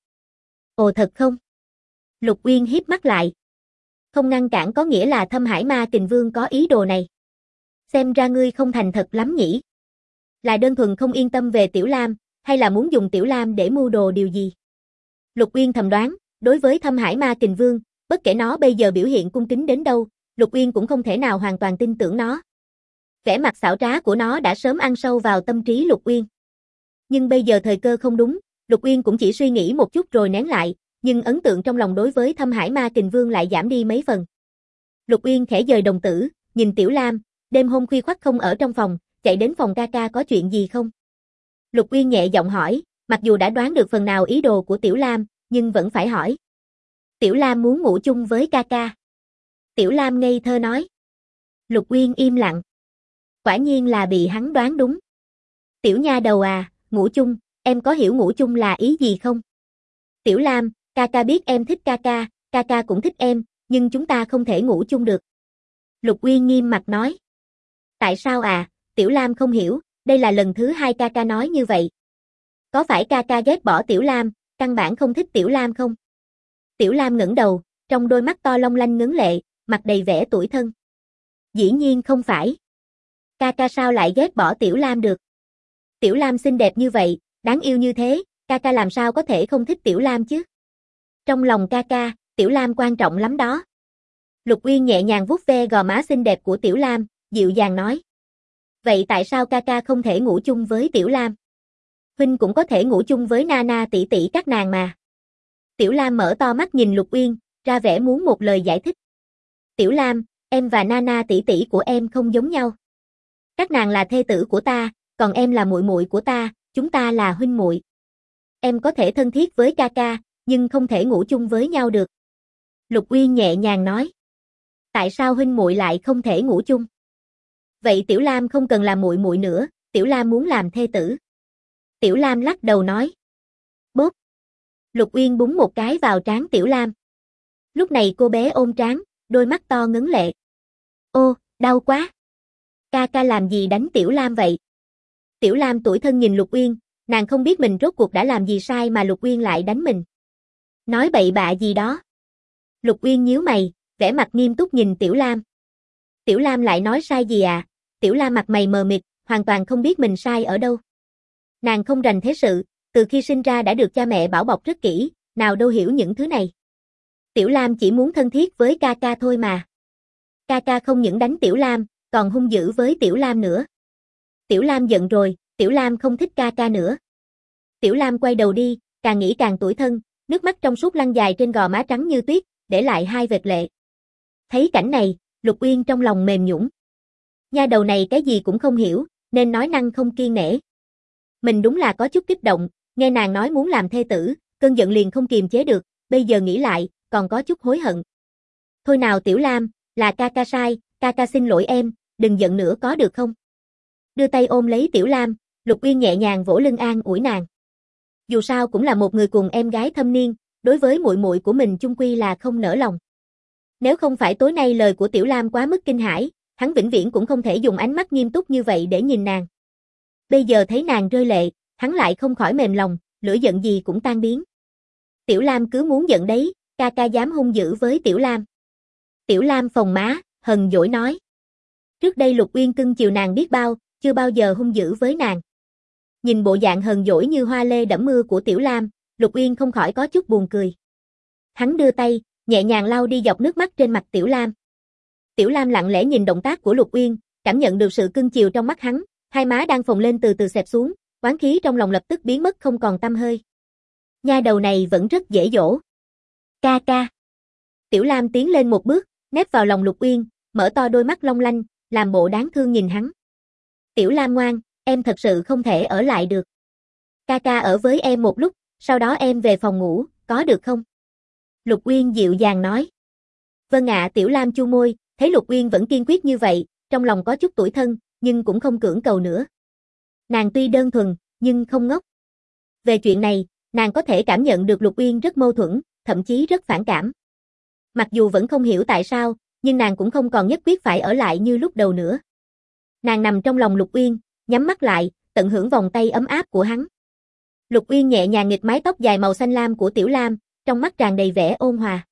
Ồ thật không? Lục Uyên híp mắt lại. Không ngăn cản có nghĩa là Thâm Hải Ma Kình Vương có ý đồ này. Xem ra ngươi không thành thật lắm nhỉ? Là đơn thuần không yên tâm về Tiểu Lam, hay là muốn dùng Tiểu Lam để mưu đồ điều gì? Lục Uyên thầm đoán, đối với Thâm Hải Ma Kình Vương, bất kể nó bây giờ biểu hiện cung kính đến đâu, Lục Uyên cũng không thể nào hoàn toàn tin tưởng nó. Vẻ mặt xảo trá của nó đã sớm ăn sâu vào tâm trí Lục Uyên. Nhưng bây giờ thời cơ không đúng, Lục Uyên cũng chỉ suy nghĩ một chút rồi nén lại, nhưng ấn tượng trong lòng đối với Thâm Hải Ma Kình Vương lại giảm đi mấy phần. Lục Uyên khẽ dời đồng tử, nhìn Tiểu Lam, đêm hôm khuya khoắt không ở trong phòng, chạy đến phòng ca ca có chuyện gì không? Lục Uyên nhẹ giọng hỏi, mặc dù đã đoán được phần nào ý đồ của Tiểu Lam, nhưng vẫn phải hỏi. Tiểu Lam muốn ngủ chung với ca ca. Tiểu Lam ngây thơ nói. Lục Uyên im lặng. Quả nhiên là bị hắn đoán đúng. Tiểu nha đầu à, ngủ chung, em có hiểu ngủ chung là ý gì không? Tiểu Lam, ca ca biết em thích ca ca cũng thích em, nhưng chúng ta không thể ngủ chung được. Lục Uyên nghiêm mặt nói. Tại sao à, Tiểu Lam không hiểu, đây là lần thứ hai ca ca nói như vậy. Có phải ca ca ghét bỏ Tiểu Lam, căn bản không thích Tiểu Lam không? Tiểu Lam ngẩng đầu, trong đôi mắt to long lanh ngấn lệ, mặt đầy vẻ tủi thân. Dĩ nhiên không phải. Ca ca sao lại ghét bỏ Tiểu Lam được? Tiểu Lam xinh đẹp như vậy, đáng yêu như thế, ca ca làm sao có thể không thích Tiểu Lam chứ? Trong lòng ca ca, Tiểu Lam quan trọng lắm đó. Lục Uyên nhẹ nhàng vuốt ve gò má xinh đẹp của Tiểu Lam, dịu dàng nói. Vậy tại sao ca ca không thể ngủ chung với Tiểu Lam? Huynh cũng có thể ngủ chung với Nana tỷ tỷ các nàng mà. Tiểu Lam mở to mắt nhìn Lục Uyên, ra vẻ muốn một lời giải thích. Tiểu Lam, em và Nana tỷ tỷ của em không giống nhau. Các nàng là thê tử của ta, còn em là muội muội của ta, chúng ta là huynh muội. Em có thể thân thiết với ca ca, nhưng không thể ngủ chung với nhau được. Lục Uyên nhẹ nhàng nói. Tại sao huynh muội lại không thể ngủ chung? Vậy Tiểu Lam không cần làm muội muội nữa, Tiểu Lam muốn làm thê tử. Tiểu Lam lắc đầu nói. Bốp. Lục Uyên búng một cái vào trán Tiểu Lam. Lúc này cô bé ôm trán, đôi mắt to ngấn lệ. Ô, đau quá. Ca ca làm gì đánh Tiểu Lam vậy? Tiểu Lam tủi thân nhìn Lục Uyên, nàng không biết mình rốt cuộc đã làm gì sai mà Lục Uyên lại đánh mình. Nói bậy bạ gì đó. Lục Uyên nhíu mày, vẻ mặt nghiêm túc nhìn Tiểu Lam. Tiểu Lam lại nói sai gì à? Tiểu Lam mặt mày mờ mịt, hoàn toàn không biết mình sai ở đâu. Nàng không rành thế sự, từ khi sinh ra đã được cha mẹ bảo bọc rất kỹ, nào đâu hiểu những thứ này. Tiểu Lam chỉ muốn thân thiết với ca ca thôi mà. Ca ca không những đánh Tiểu Lam, còn hung dữ với Tiểu Lam nữa. Tiểu Lam giận rồi, Tiểu Lam không thích ca ca nữa. Tiểu Lam quay đầu đi, càng nghĩ càng tủi thân, nước mắt trong suốt lăn dài trên gò má trắng như tuyết, để lại hai vệt lệ. Thấy cảnh này, Lục Uyên trong lòng mềm nhũn. Nha đầu này cái gì cũng không hiểu, nên nói năng không kiêng nể. Mình đúng là có chút kích động, nghe nàng nói muốn làm thê tử, cơn giận liền không kiềm chế được, bây giờ nghĩ lại, còn có chút hối hận. Thôi nào Tiểu Lam, là ca ca sai, ca ca xin lỗi em, đừng giận nữa có được không? Đưa tay ôm lấy Tiểu Lam, Lục Uyên nhẹ nhàng vỗ lưng an ủi nàng. Dù sao cũng là một người cùng em gái thâm niên, đối với muội muội của mình chung quy là không nỡ lòng. Nếu không phải tối nay lời của Tiểu Lam quá mức kinh hãi, hắn vĩnh viễn cũng không thể dùng ánh mắt nghiêm túc như vậy để nhìn nàng. Bây giờ thấy nàng rơi lệ, hắn lại không khỏi mềm lòng, lửa giận gì cũng tan biến. Tiểu Lam cứ muốn giận đấy, ca ca dám hung dữ với Tiểu Lam. Tiểu Lam phồng má, hờn dỗi nói. Trước đây Lục Uyên cưng chiều nàng biết bao, chưa bao giờ hung dữ với nàng. Nhìn bộ dạng hờn dỗi như hoa lê đẫm mưa của Tiểu Lam, Lục Uyên không khỏi có chút buồn cười. Hắn đưa tay, nhẹ nhàng lau đi giọt nước mắt trên mặt Tiểu Lam. Tiểu Lam lặng lẽ nhìn động tác của Lục Uyên, cảm nhận được sự cưng chiều trong mắt hắn, hai má đang phồng lên từ từ xẹp xuống, oán khí trong lòng lập tức biến mất không còn tăm hơi. Nha đầu này vẫn rất dễ dỗ. Ca ca. Tiểu Lam tiến lên một bước, nép vào lòng Lục Uyên, mở to đôi mắt long lanh, làm bộ đáng thương nhìn hắn. Tiểu Lam ngoan, em thật sự không thể ở lại được. Ca ca ở với em một lúc, sau đó em về phòng ngủ, có được không? Lục Uyên dịu dàng nói. Vâng ạ. Tiểu Lam chu môi, thấy Lục Uyên vẫn kiên quyết như vậy, trong lòng có chút tủi thân, nhưng cũng không cưỡng cầu nữa. Nàng tuy đơn thuần, nhưng không ngốc. Về chuyện này, nàng có thể cảm nhận được Lục Uyên rất mâu thuẫn, thậm chí rất phản cảm. Mặc dù vẫn không hiểu tại sao, nhưng nàng cũng không còn nhất quyết phải ở lại như lúc đầu nữa. Nàng nằm trong lòng Lục Uyên, nhắm mắt lại, tận hưởng vòng tay ấm áp của hắn. Lục Uyên nhẹ nhàng nghịch mái tóc dài màu xanh lam của Tiểu Lam, trong mắt tràn đầy vẻ ôn hòa.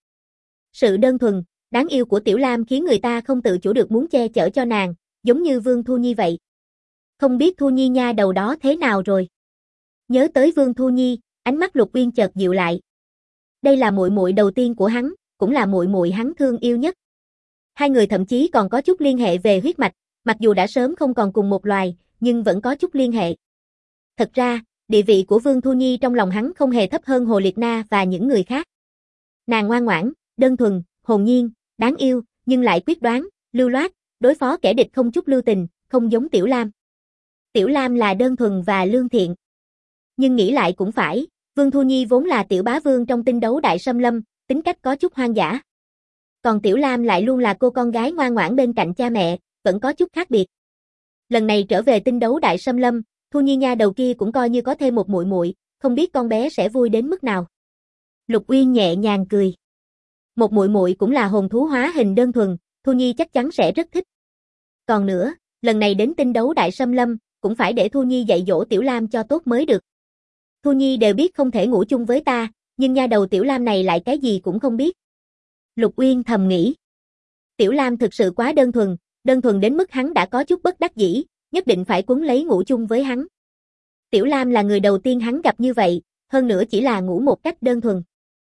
Sự đơn thuần, đáng yêu của Tiểu Lam khiến người ta không tự chủ được muốn che chở cho nàng, giống như Vương Thu Nhi vậy. Không biết Thu Nhi nha đầu đó thế nào rồi? Nhớ tới Vương Thu Nhi, ánh mắt Lục Uyên chợt dịu lại. Đây là muội muội đầu tiên của hắn, cũng là muội muội hắn thương yêu nhất. Hai người thậm chí còn có chút liên hệ về huyết mạch, mặc dù đã sớm không còn cùng một loài, nhưng vẫn có chút liên hệ. Thật ra, địa vị của Vương Thu Nhi trong lòng hắn không hề thấp hơn Hồ Liệt Na và những người khác. Nàng ngoan ngoãn, đơn thuần, hồn nhiên, đáng yêu, nhưng lại quyết đoán, lưu loát, đối phó kẻ địch không chút lưu tình, không giống Tiểu Lam. Tiểu Lam là đơn thuần và lương thiện. Nhưng nghĩ lại cũng phải, Vương Thu Nhi vốn là tiểu bá vương trong tinh đấu Đại Xâm Lâm, tính cách có chút hoang dã. Còn Tiểu Lam lại luôn là cô con gái ngoan ngoãn bên cạnh cha mẹ, vẫn có chút khác biệt. Lần này trở về tinh đấu Đại Xâm Lâm, Thu Nhi nha đầu kia cũng coi như có thêm một muội muội, không biết con bé sẽ vui đến mức nào. Lục Uyên nhẹ nhàng cười. Một muội muội cũng là hồn thú hóa hình đơn thuần, Thu Nhi chắc chắn sẽ rất thích. Còn nữa, lần này đến tinh đấu Đại Xâm Lâm, cũng phải để Thu Nhi dạy dỗ Tiểu Lam cho tốt mới được. Thu Nhi đều biết không thể ngủ chung với ta, nhưng nha đầu Tiểu Lam này lại cái gì cũng không biết. Lục Uyên thầm nghĩ. Tiểu Lam thực sự quá đơn thuần đến mức hắn đã có chút bất đắc dĩ, nhất định phải quấn lấy ngủ chung với hắn. Tiểu Lam là người đầu tiên hắn gặp như vậy, hơn nữa chỉ là ngủ một cách đơn thuần.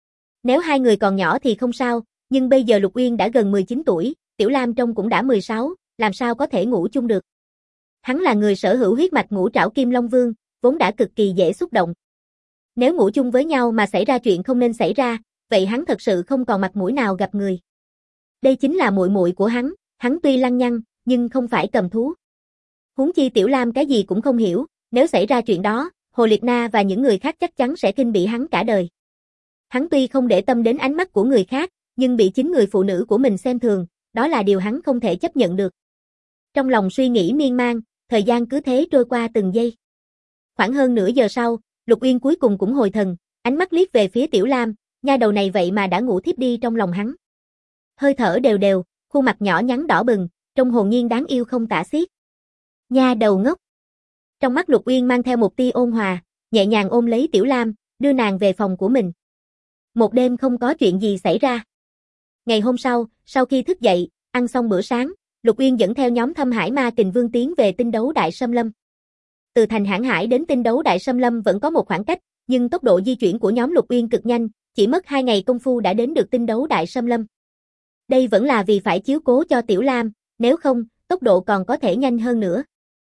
Nếu hai người còn nhỏ thì không sao, nhưng bây giờ Lục Uyên đã gần 19 tuổi, Tiểu Lam trông cũng đã 16, làm sao có thể ngủ chung được. Hắn là người sở hữu huyết mạch ngũ trảo Kim Long Vương, vốn đã cực kỳ dễ xúc động. Nếu ngủ chung với nhau mà xảy ra chuyện không nên xảy ra, vậy hắn thật sự không còn mặt mũi nào gặp người. Đây chính là muội muội của hắn tuy lăng nhăng, nhưng không phải cầm thú. Huống chi Tiểu Lam cái gì cũng không hiểu, nếu xảy ra chuyện đó, Hồ Liệt Na và những người khác chắc chắn sẽ khinh bỉ hắn cả đời. Hắn tuy không để tâm đến ánh mắt của người khác, nhưng bị chính người phụ nữ của mình xem thường, đó là điều hắn không thể chấp nhận được. Trong lòng suy nghĩ miên man, thời gian cứ thế trôi qua từng giây. Khoảng hơn nửa giờ sau, Lục Uyên cuối cùng cũng hồi thần, ánh mắt liếc về phía Tiểu Lam, nha đầu này vậy mà đã ngủ thiếp đi trong lòng hắn. Hơi thở đều đều, khuôn mặt nhỏ nhắn đỏ bừng, trông hồn nhiên đáng yêu không tả xiết. Nha đầu ngốc. Trong mắt Lục Uyên mang theo một tia ôn hòa, nhẹ nhàng ôm lấy Tiểu Lam, đưa nàng về phòng của mình. Một đêm không có chuyện gì xảy ra. Ngày hôm sau, sau khi thức dậy, ăn xong bữa sáng, Lục Uyên dẫn theo nhóm Thâm Hải Ma Kình Vương tiến về tinh đấu Đại Xâm Lâm. Từ thành Hãn Hải đến tinh đấu Đại Xâm Lâm vẫn có một khoảng cách, nhưng tốc độ di chuyển của nhóm Lục Uyên cực nhanh, chỉ mất 2 ngày công phu đã đến được tinh đấu Đại Xâm Lâm. Đây vẫn là vì phải chiếu cố cho Tiểu Lam, nếu không, tốc độ còn có thể nhanh hơn nữa.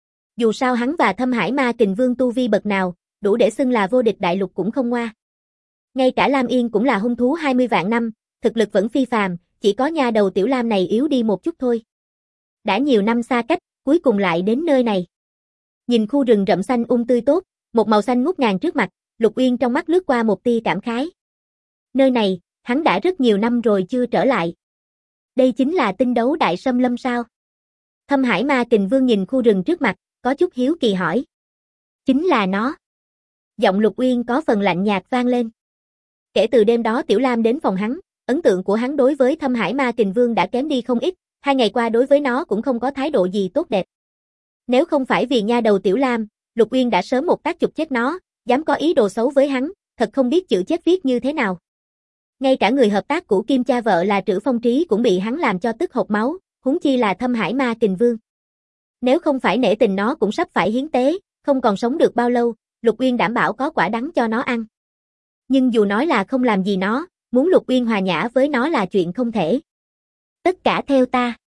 Dù sao hắn và Thâm Hải Ma Kình Vương tu vi bậc nào, đủ để xưng là vô địch đại lục cũng không ngoa. Ngay cả Lam Yên cũng là hung thú 20 vạn năm, thực lực vẫn phi phàm, chỉ có nha đầu Tiểu Lam này yếu đi một chút thôi. Đã nhiều năm xa cách, cuối cùng lại đến nơi này. Nhìn khu rừng rậm xanh tươi tốt, một màu xanh ngút ngàn trước mặt, Lục Uyên trong mắt lướt qua một tia cảm khái. Nơi này, hắn đã rất nhiều năm rồi chưa trở lại. Đây chính là tinh đấu Đại Xâm Lâm sao? Thâm Hải Ma Kình Vương nhìn khu rừng trước mặt, có chút hiếu kỳ hỏi. Chính là nó. Giọng Lục Uyên có phần lạnh nhạt vang lên. Kể từ đêm đó Tiểu Lam đến phòng hắn, ấn tượng của hắn đối với Thâm Hải Ma Kình Vương đã kém đi không ít, 2 ngày qua đối với nó cũng không có thái độ gì tốt đẹp. Nếu không phải vì nha đầu Tiểu Lam, Lục Uyên đã sớm một tác chụp chết nó, dám có ý đồ xấu với hắn, thật không biết chữ chết viết như thế nào. Ngay cả người hợp tác của Kim cha vợ là Trử Phong Trí cũng bị hắn làm cho tức hộc máu, huống chi là Thâm Hải Ma Kình Vương. Nếu không phải nể tình nó cũng sắp phải hiến tế, không còn sống được bao lâu, Lục Uyên đảm bảo có quả đắng cho nó ăn. Nhưng dù nói là không làm gì nó, muốn Lục Uyên hòa nhã với nó là chuyện không thể. Tất cả theo ta.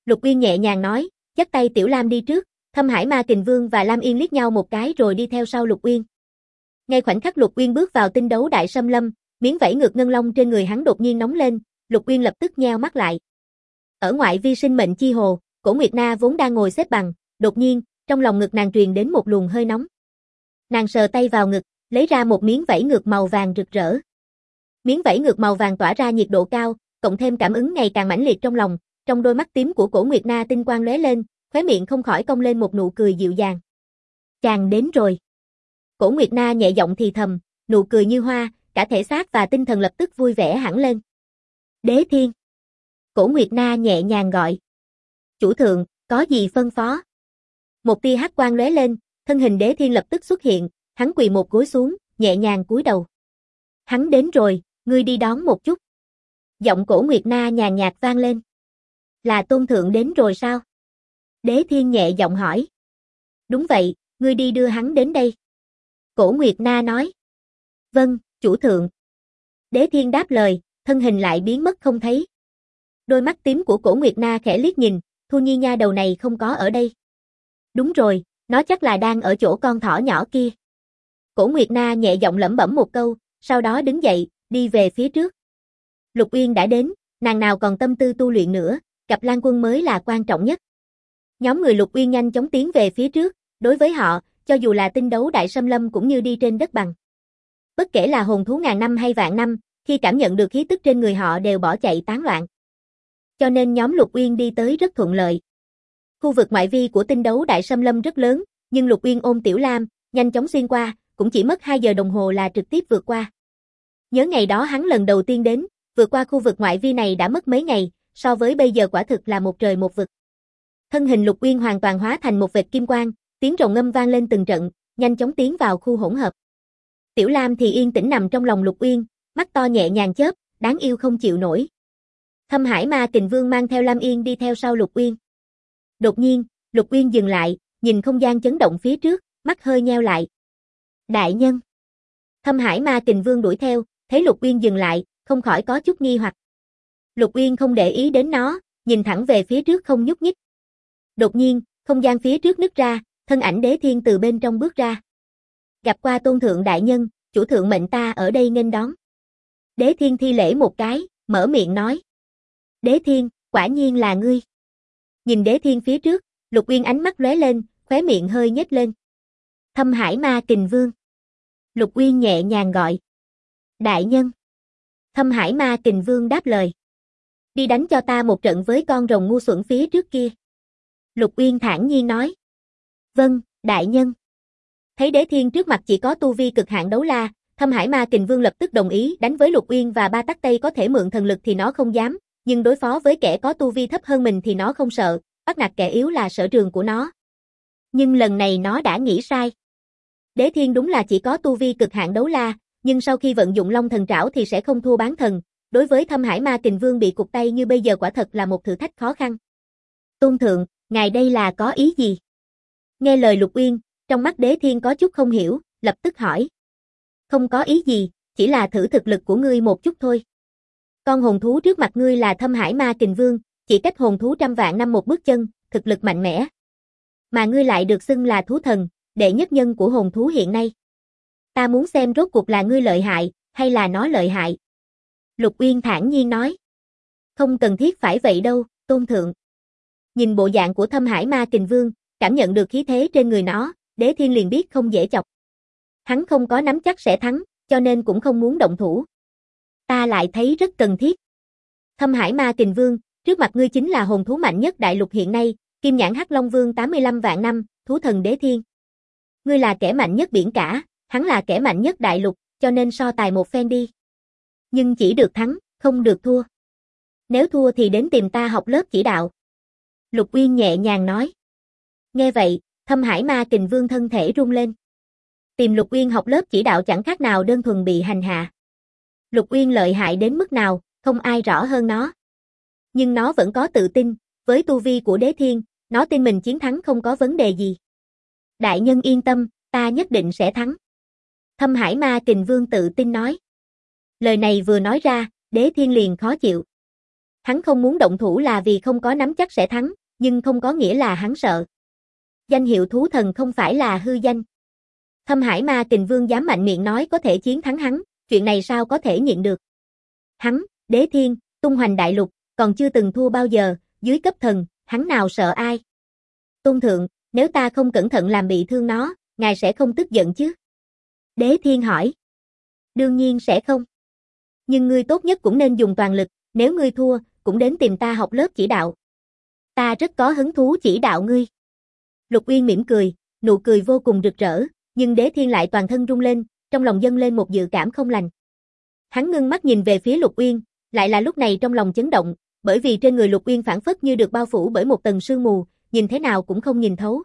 Lục Uyên nhẹ nhàng nói, dắt tay Tiểu Lam đi trước, Thâm Hải Ma Kình Vương và Lam Yên liếc nhau một cái rồi đi theo sau Lục Uyên. Ngay khoảnh khắc Lục Uyên bước vào tinh đấu đại xâm lâm, miếng vảy ngược ngân long trên người hắn đột nhiên nóng lên, Lục Uyên lập tức nheo mắt lại. Ở ngoại vi sinh mệnh chi hồ, Cổ Nguyệt Na vốn đang ngồi xếp bằng, đột nhiên, trong lòng ngực nàng truyền đến một luồng hơi nóng. Nàng sờ tay vào ngực, lấy ra một miếng vảy ngược màu vàng rực rỡ. Miếng vảy ngược màu vàng tỏa ra nhiệt độ cao, cộng thêm cảm ứng ngày càng mãnh liệt trong lòng, trong đôi mắt tím của Cổ Nguyệt Na tinh quang lóe lên, khóe miệng không khỏi cong lên một nụ cười dịu dàng. Chàng đến rồi. Cổ Nguyệt Na nhẹ giọng thì thầm, nụ cười như hoa, cả thể xác và tinh thần lập tức vui vẻ hẳn lên. Đế Thiên. Cổ Nguyệt Na nhẹ nhàng gọi. Chủ thượng, có gì phân phó? Một tia hắc quang lóe lên, thân hình Đế Thiên lập tức xuất hiện, hắn quỳ một gối xuống, nhẹ nhàng cúi đầu. Hắn đến rồi, ngươi đi đón một chút. Giọng Cổ Nguyệt Na nhàn nhạt vang lên. Là tôn thượng đến rồi sao? Đế Thiên nhẹ giọng hỏi. Đúng vậy, ngươi đi đưa hắn đến đây. Cổ Nguyệt Na nói. Vâng, chủ thượng. Đế Thiên đáp lời, thân hình lại biến mất không thấy. Đôi mắt tím của Cổ Nguyệt Na khẽ liếc nhìn, Thu Nhi nha đầu này không có ở đây. Đúng rồi, nó chắc là đang ở chỗ con thỏ nhỏ kia. Cổ Nguyệt Na nhẹ giọng lẩm bẩm một câu, sau đó đứng dậy, đi về phía trước. Lục Uyên đã đến, nàng nào còn tâm tư tu luyện nữa, cặp Lan Quân mới là quan trọng nhất. Nhóm người Lục Uyên nhanh chóng tiến về phía trước, đối với họ, cho dù là tinh đấu đại xâm lâm cũng như đi trên đất bằng. Bất kể là hồn thú ngàn năm hay vạn năm, khi cảm nhận được khí tức trên người họ đều bỏ chạy tán loạn. Cho nên nhóm Lục Uyên đi tới rất thuận lợi. Khu vực ngoại vi của tinh đấu đại xâm lâm rất lớn, nhưng Lục Uyên ôm Tiểu Lam, nhanh chóng xuyên qua, cũng chỉ mất 2 giờ đồng hồ là trực tiếp vượt qua. Nhớ ngày đó hắn lần đầu tiên đến, vượt qua khu vực ngoại vi này đã mất mấy ngày, so với bây giờ quả thực là một trời một vực. Thân hình Lục Uyên hoàn toàn hóa thành một vệt kim quang, tiếng rồng ngâm vang lên từng trận, nhanh chóng tiến vào khu hỗn hợp. Tiểu Lam thì yên tĩnh nằm trong lòng Lục Uyên, mắt to nhẹ nhàng chớp, đáng yêu không chịu nổi. Thâm Hải Ma Kình Vương mang theo Lam Yên đi theo sau Lục Uyên. Đột nhiên, Lục Uyên dừng lại, nhìn không gian chấn động phía trước, mắt hơi nheo lại. Đại nhân. Thâm Hải Ma Kình Vương đuổi theo, thấy Lục Uyên dừng lại, không khỏi có chút nghi hoặc. Lục Uyên không để ý đến nó, nhìn thẳng về phía trước không nhúc nhích. Đột nhiên, không gian phía trước nứt ra, thân ảnh Đế Thiên từ bên trong bước ra. Gặp qua tôn thượng đại nhân, chủ thượng mệnh ta ở đây nghênh đón. Đế Thiên thi lễ một cái, mở miệng nói. Đế Thiên, quả nhiên là ngươi. Nhìn Đế Thiên phía trước, Lục Uyên ánh mắt lóe lên, khóe miệng hơi nhếch lên. Thâm Hải Ma Kình Vương. Lục Uyên nhẹ nhàng gọi. Đại nhân. Thâm Hải Ma Kình Vương đáp lời. Đi đánh cho ta một trận với con rồng ngu xuẩn phía trước kia. Lục Uyên thản nhiên nói. Vâng, đại nhân. Thấy Đế Thiên trước mặt chỉ có tu vi cực hạn đấu la, Thâm Hải Ma Kình Vương lập tức đồng ý đánh với Lục Uyên và Ba Tắc Tây có thể mượn thần lực thì nó không dám, nhưng đối phó với kẻ có tu vi thấp hơn mình thì nó không sợ, bắt nạt kẻ yếu là sở trường của nó. Nhưng lần này nó đã nghĩ sai. Đế Thiên đúng là chỉ có tu vi cực hạn đấu la, nhưng sau khi vận dụng Long Thần Trảo thì sẽ không thua bán thần, đối với Thâm Hải Ma Kình Vương bị cụt tay như bây giờ quả thật là một thử thách khó khăn. Tôn thượng, ngài đây là có ý gì? Nghe lời Lục Uyên, trong mắt Đế Thiên có chút không hiểu, lập tức hỏi. Không có ý gì, chỉ là thử thực lực của ngươi một chút thôi. Con hồn thú trước mặt ngươi là Thâm Hải Ma Kình Vương, chỉ cách hồn thú trăm vạn năm một bước chân, thực lực mạnh mẽ. Mà ngươi lại được xưng là thú thần, đệ nhất nhân của hồn thú hiện nay. Ta muốn xem rốt cuộc là ngươi lợi hại, hay là nó lợi hại. Lục Uyên thản nhiên nói. Không cần thiết phải vậy đâu, tôn thượng. Nhìn bộ dạng của Thâm Hải Ma Kình Vương, cảm nhận được khí thế trên người nó, Đế Thiên liền biết không dễ chọc. Hắn không có nắm chắc sẽ thắng, cho nên cũng không muốn động thủ. Ta lại thấy rất cần thiết. Thâm Hải Ma Kình Vương, trước mặt ngươi chính là hồn thú mạnh nhất đại lục hiện nay, Kim Nhãn Hắc Long Vương 85 vạn năm, thú thần Đế Thiên. Ngươi là kẻ mạnh nhất biển cả, hắn là kẻ mạnh nhất đại lục, cho nên so tài một phen đi. Nhưng chỉ được thắng, không được thua. Nếu thua thì đến tìm ta học lớp chỉ đạo. Lục Uyên nhẹ nhàng nói. Nghe vậy, Thâm Hải Ma Kình Vương thân thể rung lên. Tìm Lục Uyên học lớp chỉ đạo chẳng khác nào đơn thuần bị hành hạ. Lục Uyên lợi hại đến mức nào, không ai rõ hơn nó. Nhưng nó vẫn có tự tin, với tu vi của Đế Thiên, nó tin mình chiến thắng không có vấn đề gì. Đại nhân yên tâm, ta nhất định sẽ thắng. Thâm Hải Ma Kình Vương tự tin nói. Lời này vừa nói ra, Đế Thiên liền khó chịu. Hắn không muốn động thủ là vì không có nắm chắc sẽ thắng, nhưng không có nghĩa là hắn sợ. Danh hiệu thú thần không phải là hư danh. Thâm Hải Ma Kình Vương dám mạnh miệng nói có thể chiến thắng hắn, chuyện này sao có thể nhịn được. Hắn, Đế Thiên, tung hoành đại lục, còn chưa từng thua bao giờ, dưới cấp thần, hắn nào sợ ai. Tôn thượng, nếu ta không cẩn thận làm bị thương nó, ngài sẽ không tức giận chứ? Đế Thiên hỏi. Đương nhiên sẽ không. Nhưng ngươi tốt nhất cũng nên dùng toàn lực, nếu ngươi thua, cũng đến tìm ta học lớp chỉ đạo. Ta rất có hứng thú chỉ đạo ngươi. Lục Uyên mỉm cười, nụ cười vô cùng rực rỡ, nhưng Đế Thiên lại toàn thân rung lên, trong lòng dâng lên một dự cảm không lành. Hắn ngưng mắt nhìn về phía Lục Uyên, lại là lúc này trong lòng chấn động, bởi vì trên người Lục Uyên phảng phất như được bao phủ bởi một tầng sương mù, nhìn thế nào cũng không nhìn thấu.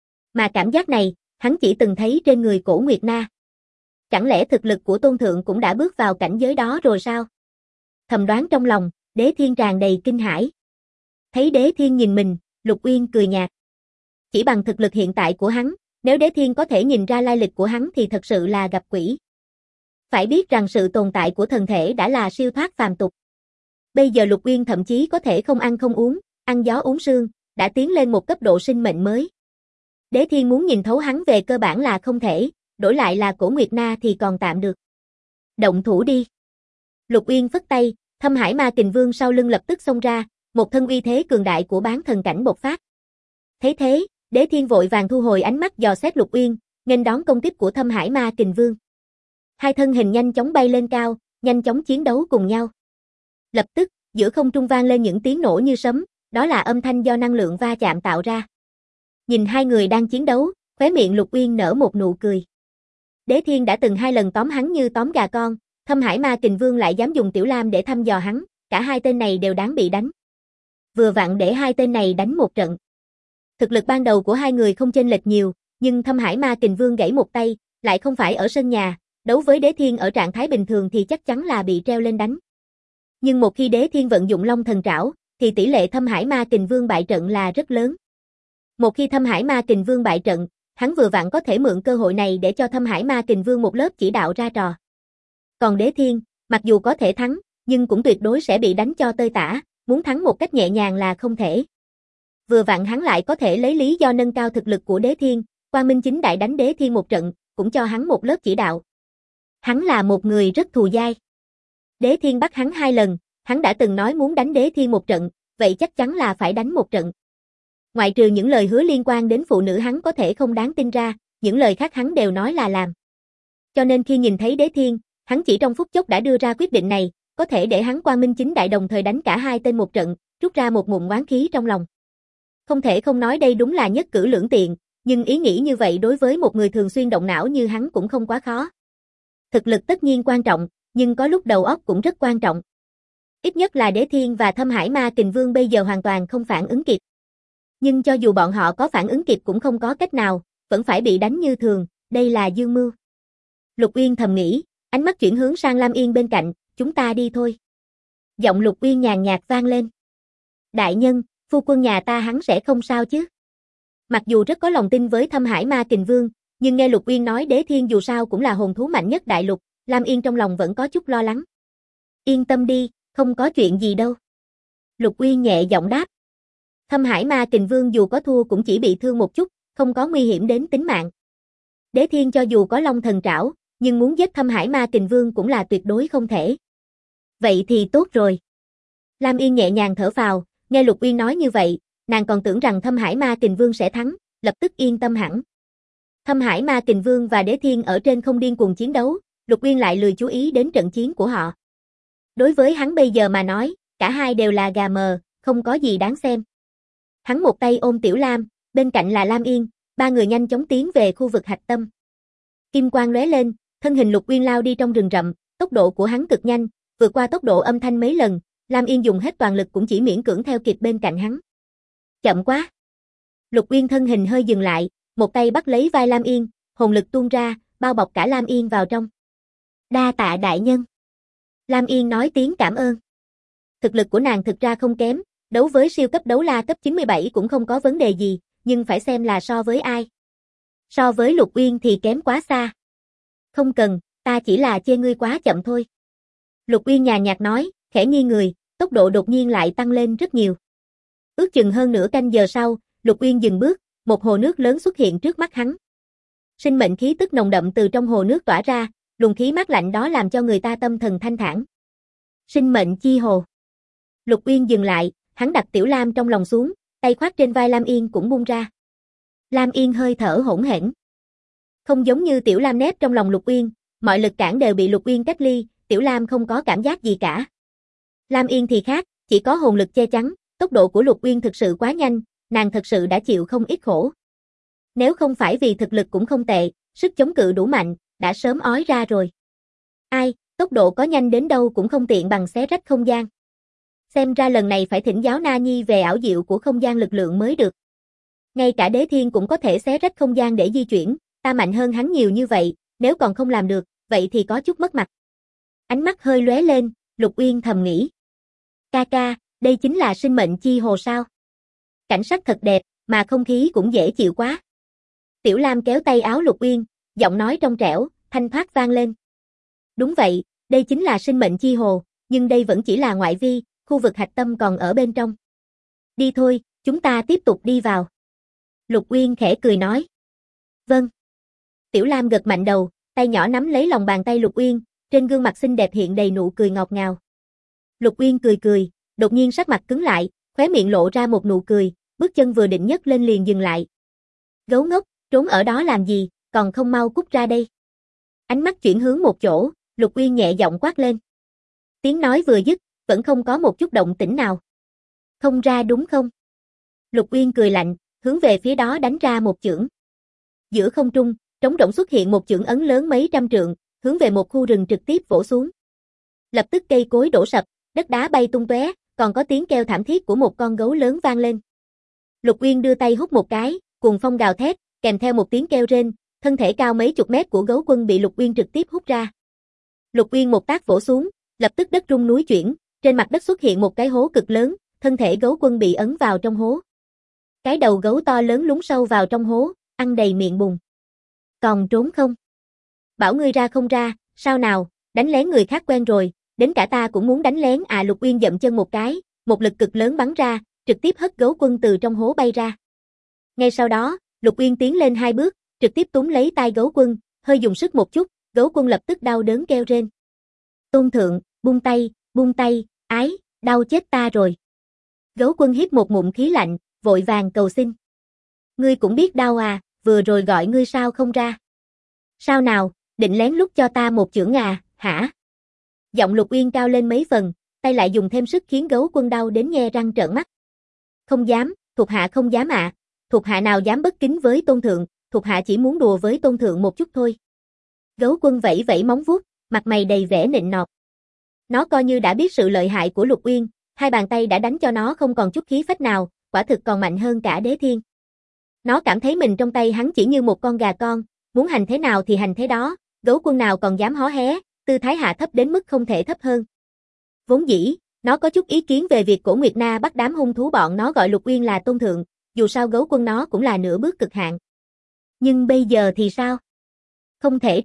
Mà cảm giác này, hắn chỉ từng thấy trên người Cổ Nguyệt Na. Chẳng lẽ thực lực của Tôn Thượng cũng đã bước vào cảnh giới đó rồi sao? Thầm đoán trong lòng, Đế Thiên tràn đầy kinh hãi. Thấy Đế Thiên nhìn mình, Lục Uyên cười nhạt. Chỉ bằng thực lực hiện tại của hắn, nếu Đế Thiên có thể nhìn ra lai lịch của hắn thì thật sự là gặp quỷ. Phải biết rằng sự tồn tại của thần thể đã là siêu thoát phàm tục. Bây giờ Lục Uyên thậm chí có thể không ăn không uống, ăn gió uống sương, đã tiến lên một cấp độ sinh mệnh mới. Đế Thiên muốn nhìn thấu hắn về cơ bản là không thể, đổi lại là Cổ Nguyệt Na thì còn tạm được. Động thủ đi. Lục Uyên phất tay, Thâm Hải Ma Kình Vương sau lưng lập tức xông ra, một thân uy thế cường đại của bán thần cảnh bộc phát. Thấy thế, Đế Thiên vội vàng thu hồi ánh mắt dò xét Lục Uyên, nghênh đón công kích của Thâm Hải Ma Kình Vương. Hai thân hình nhanh chóng bay lên cao, nhanh chóng chiến đấu cùng nhau. Lập tức, giữa không trung vang lên những tiếng nổ như sấm, đó là âm thanh do năng lượng va chạm tạo ra. Nhìn hai người đang chiến đấu, khóe miệng Lục Uyên nở một nụ cười. Đế Thiên đã từng hai lần tóm hắn như tóm gà con, Thâm Hải Ma Kình Vương lại dám dùng Tiểu Lam để thăm dò hắn, cả hai tên này đều đáng bị đánh. Vừa vặn để hai tên này đánh một trận. Thực lực ban đầu của hai người không chênh lệch nhiều, nhưng Thâm Hải Ma Kình Vương gãy một tay, lại không phải ở sân nhà, đấu với Đế Thiên ở trạng thái bình thường thì chắc chắn là bị treo lên đánh. Nhưng một khi Đế Thiên vận dụng Long Thần Trảo, thì tỷ lệ Thâm Hải Ma Kình Vương bại trận là rất lớn. Một khi Thâm Hải Ma Kình Vương bại trận, hắn vừa vặn có thể mượn cơ hội này để cho Thâm Hải Ma Kình Vương một lớp chỉ đạo ra trò. Còn Đế Thiên, mặc dù có thể thắng, nhưng cũng tuyệt đối sẽ bị đánh cho tơi tả, muốn thắng một cách nhẹ nhàng là không thể. Vừa vặn hắn lại có thể lấy lý do nâng cao thực lực của Đế Thiên, Quang Minh Chính Đại đánh Đế Thiên một trận, cũng cho hắn một lớp chỉ đạo. Hắn là một người rất thù dai. Đế Thiên bắt hắn 2 lần, hắn đã từng nói muốn đánh Đế Thiên một trận, vậy chắc chắn là phải đánh một trận. Ngoại trừ những lời hứa liên quan đến phụ nữ hắn có thể không đáng tin ra, những lời khác hắn đều nói là làm. Cho nên khi nhìn thấy Đế Thiên, hắn chỉ trong phút chốc đã đưa ra quyết định này, có thể để hắn Quang Minh Chính Đại đồng thời đánh cả hai tên một trận, rút ra một ngụm oán khí trong lòng. Không thể không nói đây đúng là nhất cử lưỡng tiện, nhưng ý nghĩ như vậy đối với một người thường xuyên động não như hắn cũng không quá khó. Thực lực tất nhiên quan trọng, nhưng có lúc đầu óc cũng rất quan trọng. Ít nhất là Đế Thiên và Thâm Hải Ma Kình Vương bây giờ hoàn toàn không phản ứng kịp. Nhưng cho dù bọn họ có phản ứng kịp cũng không có cách nào, vẫn phải bị đánh như thường, đây là dương mưu. Lục Uyên thầm nghĩ, ánh mắt chuyển hướng sang Lam Yên bên cạnh, chúng ta đi thôi. Giọng Lục Uyên nhàn nhạt vang lên. Đại nhân, phu quân nhà ta hắn sẽ không sao chứ? Mặc dù rất có lòng tin với Thâm Hải Ma Kình Vương, nhưng nghe Lục Uyên nói Đế Thiên dù sao cũng là hồn thú mạnh nhất đại lục, Lam Yên trong lòng vẫn có chút lo lắng. Yên tâm đi, không có chuyện gì đâu. Lục Uyên nhẹ giọng đáp. Thâm Hải Ma Kình Vương dù có thua cũng chỉ bị thương một chút, không có nguy hiểm đến tính mạng. Đế Thiên cho dù có Long Thần Trảo, nhưng muốn giết Thâm Hải Ma Kình Vương cũng là tuyệt đối không thể. Vậy thì tốt rồi. Lam Yên nhẹ nhàng thở phào, nghe Lục Uyên nói như vậy, nàng còn tưởng rằng Thâm Hải Ma Kình Vương sẽ thắng, lập tức yên tâm hẳn. Thâm Hải Ma Kình Vương và Đế Thiên ở trên không điên cuồng chiến đấu, Lục Uyên lại lười chú ý đến trận chiến của họ. Đối với hắn bây giờ mà nói, cả hai đều là gà mờ, không có gì đáng xem. Hắn một tay ôm Tiểu Lam, bên cạnh là Lam Yên, ba người nhanh chóng tiến về khu vực hạch tâm. Kim quang lóe lên, thân hình Lục Uyên lao đi trong rừng rậm, tốc độ của hắn cực nhanh, vượt qua tốc độ âm thanh mấy lần, Lam Yên dùng hết toàn lực cũng chỉ miễn cưỡng theo kịp bên cạnh hắn. Chậm quá. Lục Uyên thân hình hơi dừng lại, một tay bắt lấy vai Lam Yên, hồn lực tuôn ra, bao bọc cả Lam Yên vào trong. Đa tạ đại nhân. Lam Yên nói tiếng cảm ơn. Thực lực của nàng thực ra không kém, đấu với siêu cấp đấu la cấp 97 cũng không có vấn đề gì, nhưng phải xem là so với ai. So với Lục Uyên thì kém quá xa. Không cần, ta chỉ là chê ngươi quá chậm thôi. Lục Uyên nhàn nhạt nói, khẽ nghiêng người, tốc độ đột nhiên lại tăng lên rất nhiều. Ước chừng hơn nửa canh giờ sau, Lục Uyên dừng bước, một hồ nước lớn xuất hiện trước mắt hắn. Sinh mệnh khí tức nồng đậm từ trong hồ nước tỏa ra, luồng khí mát lạnh đó làm cho người ta tâm thần thanh thản. Sinh mệnh chi hồ. Lục Uyên dừng lại, hắn đặt Tiểu Lam trong lòng xuống, tay khoác trên vai Lam Yên cũng buông ra. Lam Yên hơi thở hỗn hển. Không giống như Tiểu Lam nép trong lòng Lục Uyên, mọi lực cản đều bị Lục Uyên cách ly, Tiểu Lam không có cảm giác gì cả. Lam Yên thì khác, chỉ có hồn lực che chắn, tốc độ của Lục Uyên thực sự quá nhanh, nàng thật sự đã chịu không ít khổ. Nếu không phải vì thực lực cũng không tệ, sức chống cự đủ mạnh, đã sớm ói ra rồi. Ai, tốc độ có nhanh đến đâu cũng không tiện bằng xé rách không gian. Xem ra lần này phải thỉnh giáo Na Nhi về ảo diệu của không gian lực lượng mới được. Ngay cả Đế Thiên cũng có thể xé rách không gian để di chuyển, ta mạnh hơn hắn nhiều như vậy, nếu còn không làm được, vậy thì có chút mất mặt. Ánh mắt hơi lóe lên, Lục Uyên thầm nghĩ. Ca ca, đây chính là sinh mệnh chi hồ sao? Cảnh sắc thật đẹp, mà không khí cũng dễ chịu quá. Tiểu Lam kéo tay áo Lục Uyên, giọng nói trong trẻo, thanh thoát vang lên. Đúng vậy, đây chính là sinh mệnh chi hồ, nhưng đây vẫn chỉ là ngoại vi, khu vực hạch tâm còn ở bên trong. Đi thôi, chúng ta tiếp tục đi vào. Lục Uyên khẽ cười nói. Vâng. Tiểu Lam gật mạnh đầu, tay nhỏ nắm lấy lòng bàn tay Lục Uyên, trên gương mặt xinh đẹp hiện đầy nụ cười ngọt ngào. Lục Uyên cười cười, đột nhiên sắc mặt cứng lại, khóe miệng lộ ra một nụ cười, bước chân vừa định nhấc lên liền dừng lại. Gấu ngốc, trốn ở đó làm gì, còn không mau cút ra đây. Ánh mắt chuyển hướng một chỗ, Lục Uyên nhẹ giọng quát lên. Tiếng nói vừa dứt, vẫn không có một chút động tĩnh nào. Không ra đúng không? Lục Uyên cười lạnh, hướng về phía đó đánh ra một chưởng. Giữa không trung, trống rỗng xuất hiện một chưởng ấn lớn mấy trăm trượng, hướng về một khu rừng trực tiếp vỗ xuống. Lập tức cây cối đổ sập, đất đá bay tung tóe, còn có tiếng kêu thảm thiết của một con gấu lớn vang lên. Lục Uyên đưa tay hút một cái, cuồng phong gào thét, kèm theo một tiếng kêu rên, thân thể cao mấy chục mét của gấu quân bị Lục Uyên trực tiếp hút ra. Lục Uyên một tác vỗ xuống, lập tức đất rung núi chuyển, trên mặt đất xuất hiện một cái hố cực lớn, thân thể gấu quân bị ấn vào trong hố. Cái đầu gấu to lớn lún sâu vào trong hố, ăn đầy miệng bùn. Còn trốn không? Bảo ngươi ra không ra, sao nào, đánh lén người khác quen rồi, đến cả ta cũng muốn đánh lén à. Lục Uyên dậm chân một cái, một lực cực lớn bắn ra, trực tiếp hất gấu quân từ trong hố bay ra. Ngay sau đó, Lục Uyên tiến lên 2 bước, trực tiếp túm lấy tai gấu quân, hơi dùng sức một chút, gấu quân lập tức đau đớn kêu rên. Tôn thượng, buông tay, ái, đau chết ta rồi. Gấu quân hít một ngụm khí lạnh, vội vàng cầu xin. Ngươi cũng biết đau à, vừa rồi gọi ngươi sao không ra. Sao nào, định lén lút cho ta một chưởng à, hả? Giọng Lục Uyên cao lên mấy phần, tay lại dùng thêm sức khiến gấu quân đau đến nhe răng trợn mắt. Không dám, thuộc hạ không dám ạ. Thuộc hạ nào dám bất kính với tôn thượng, thuộc hạ chỉ muốn đùa với tôn thượng một chút thôi. Gấu quân vẫy vẫy móng vuốt, mặt mày đầy vẻ nịnh nọt. Nó coi như đã biết sự lợi hại của Lục Uyên, 2 bàn tay đã đánh cho nó không còn chút khí phách nào, quả thực còn mạnh hơn cả Đế Thiên. Nó cảm thấy mình trong tay hắn chỉ như một con gà con, muốn hành thế nào thì hành thế đó, gấu quân nào còn dám hó hé, tư thái hạ thấp đến mức không thể thấp hơn. Vốn dĩ, nó có chút ý kiến về việc Cổ Nguyệt Na bắt đám hung thú bọn nó gọi Lục Uyên là tôn thượng, dù sao gấu quân nó cũng là nửa bước cực hạn. Nhưng bây giờ thì sao? Không thể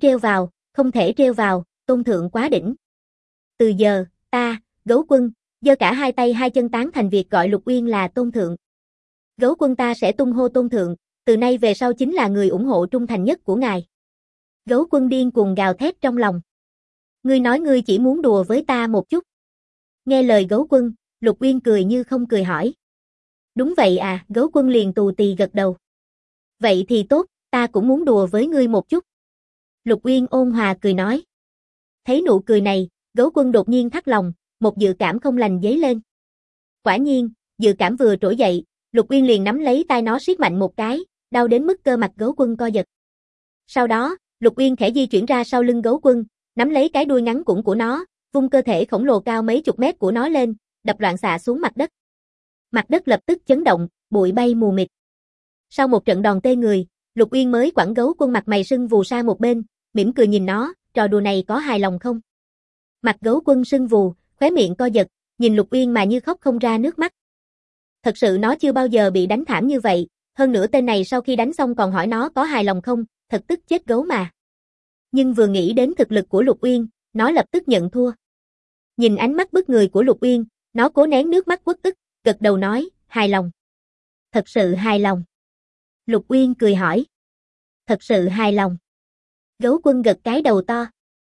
trêu vào, tôn thượng quá đỉnh. Từ giờ, ta, gấu quân, giơ cả 2 tay 2 chân tán thành việc gọi Lục Uyên là tôn thượng. Gấu quân ta sẽ tung hô tôn thượng, từ nay về sau chính là người ủng hộ trung thành nhất của ngài. Gấu quân điên cuồng gào thét trong lòng. Ngươi nói ngươi chỉ muốn đùa với ta một chút. Nghe lời gấu quân, Lục Uyên cười như không cười hỏi. Đúng vậy à, gấu quân liền tù tì gật đầu. Vậy thì tốt, ta cũng muốn đùa với ngươi một chút. Lục Uyên ôn hòa cười nói. Thấy nụ cười này, gấu quân đột nhiên thắt lòng, một dự cảm không lành dấy lên. Quả nhiên, dự cảm vừa trỗi dậy, Lục Uyên liền nắm lấy tai nó siết mạnh một cái, đau đến mức cơ mặt gấu quân co giật. Sau đó, Lục Uyên khẽ di chuyển ra sau lưng gấu quân, nắm lấy cái đuôi ngắn củng của nó, vung cơ thể khổng lồ cao mấy chục mét của nó lên, đập loạn xạ xuống mặt đất. Mặt đất lập tức chấn động, bụi bay mù mịt. Sau một trận đòn tê người, Lục Uyên mới quẳng gấu quân mặt mày sưng vù sang một bên, mỉm cười nhìn nó, trò đùa này có hài lòng không? Mặt gấu quân sưng vù, khóe miệng co giật, nhìn Lục Uyên mà như khóc không ra nước mắt. Thật sự nó chưa bao giờ bị đánh thảm như vậy, hơn nữa tên này sau khi đánh xong còn hỏi nó có hài lòng không, thật tức chết gấu mà. Nhưng vừa nghĩ đến thực lực của Lục Uyên, nó lập tức nhận thua. Nhìn ánh mắt bức người của Lục Uyên, nó cố nén nước mắt uất ức, gật đầu nói, hài lòng. Thật sự hài lòng. Lục Uyên cười hỏi. Thật sự hài lòng. Gấu Quân gật cái đầu to.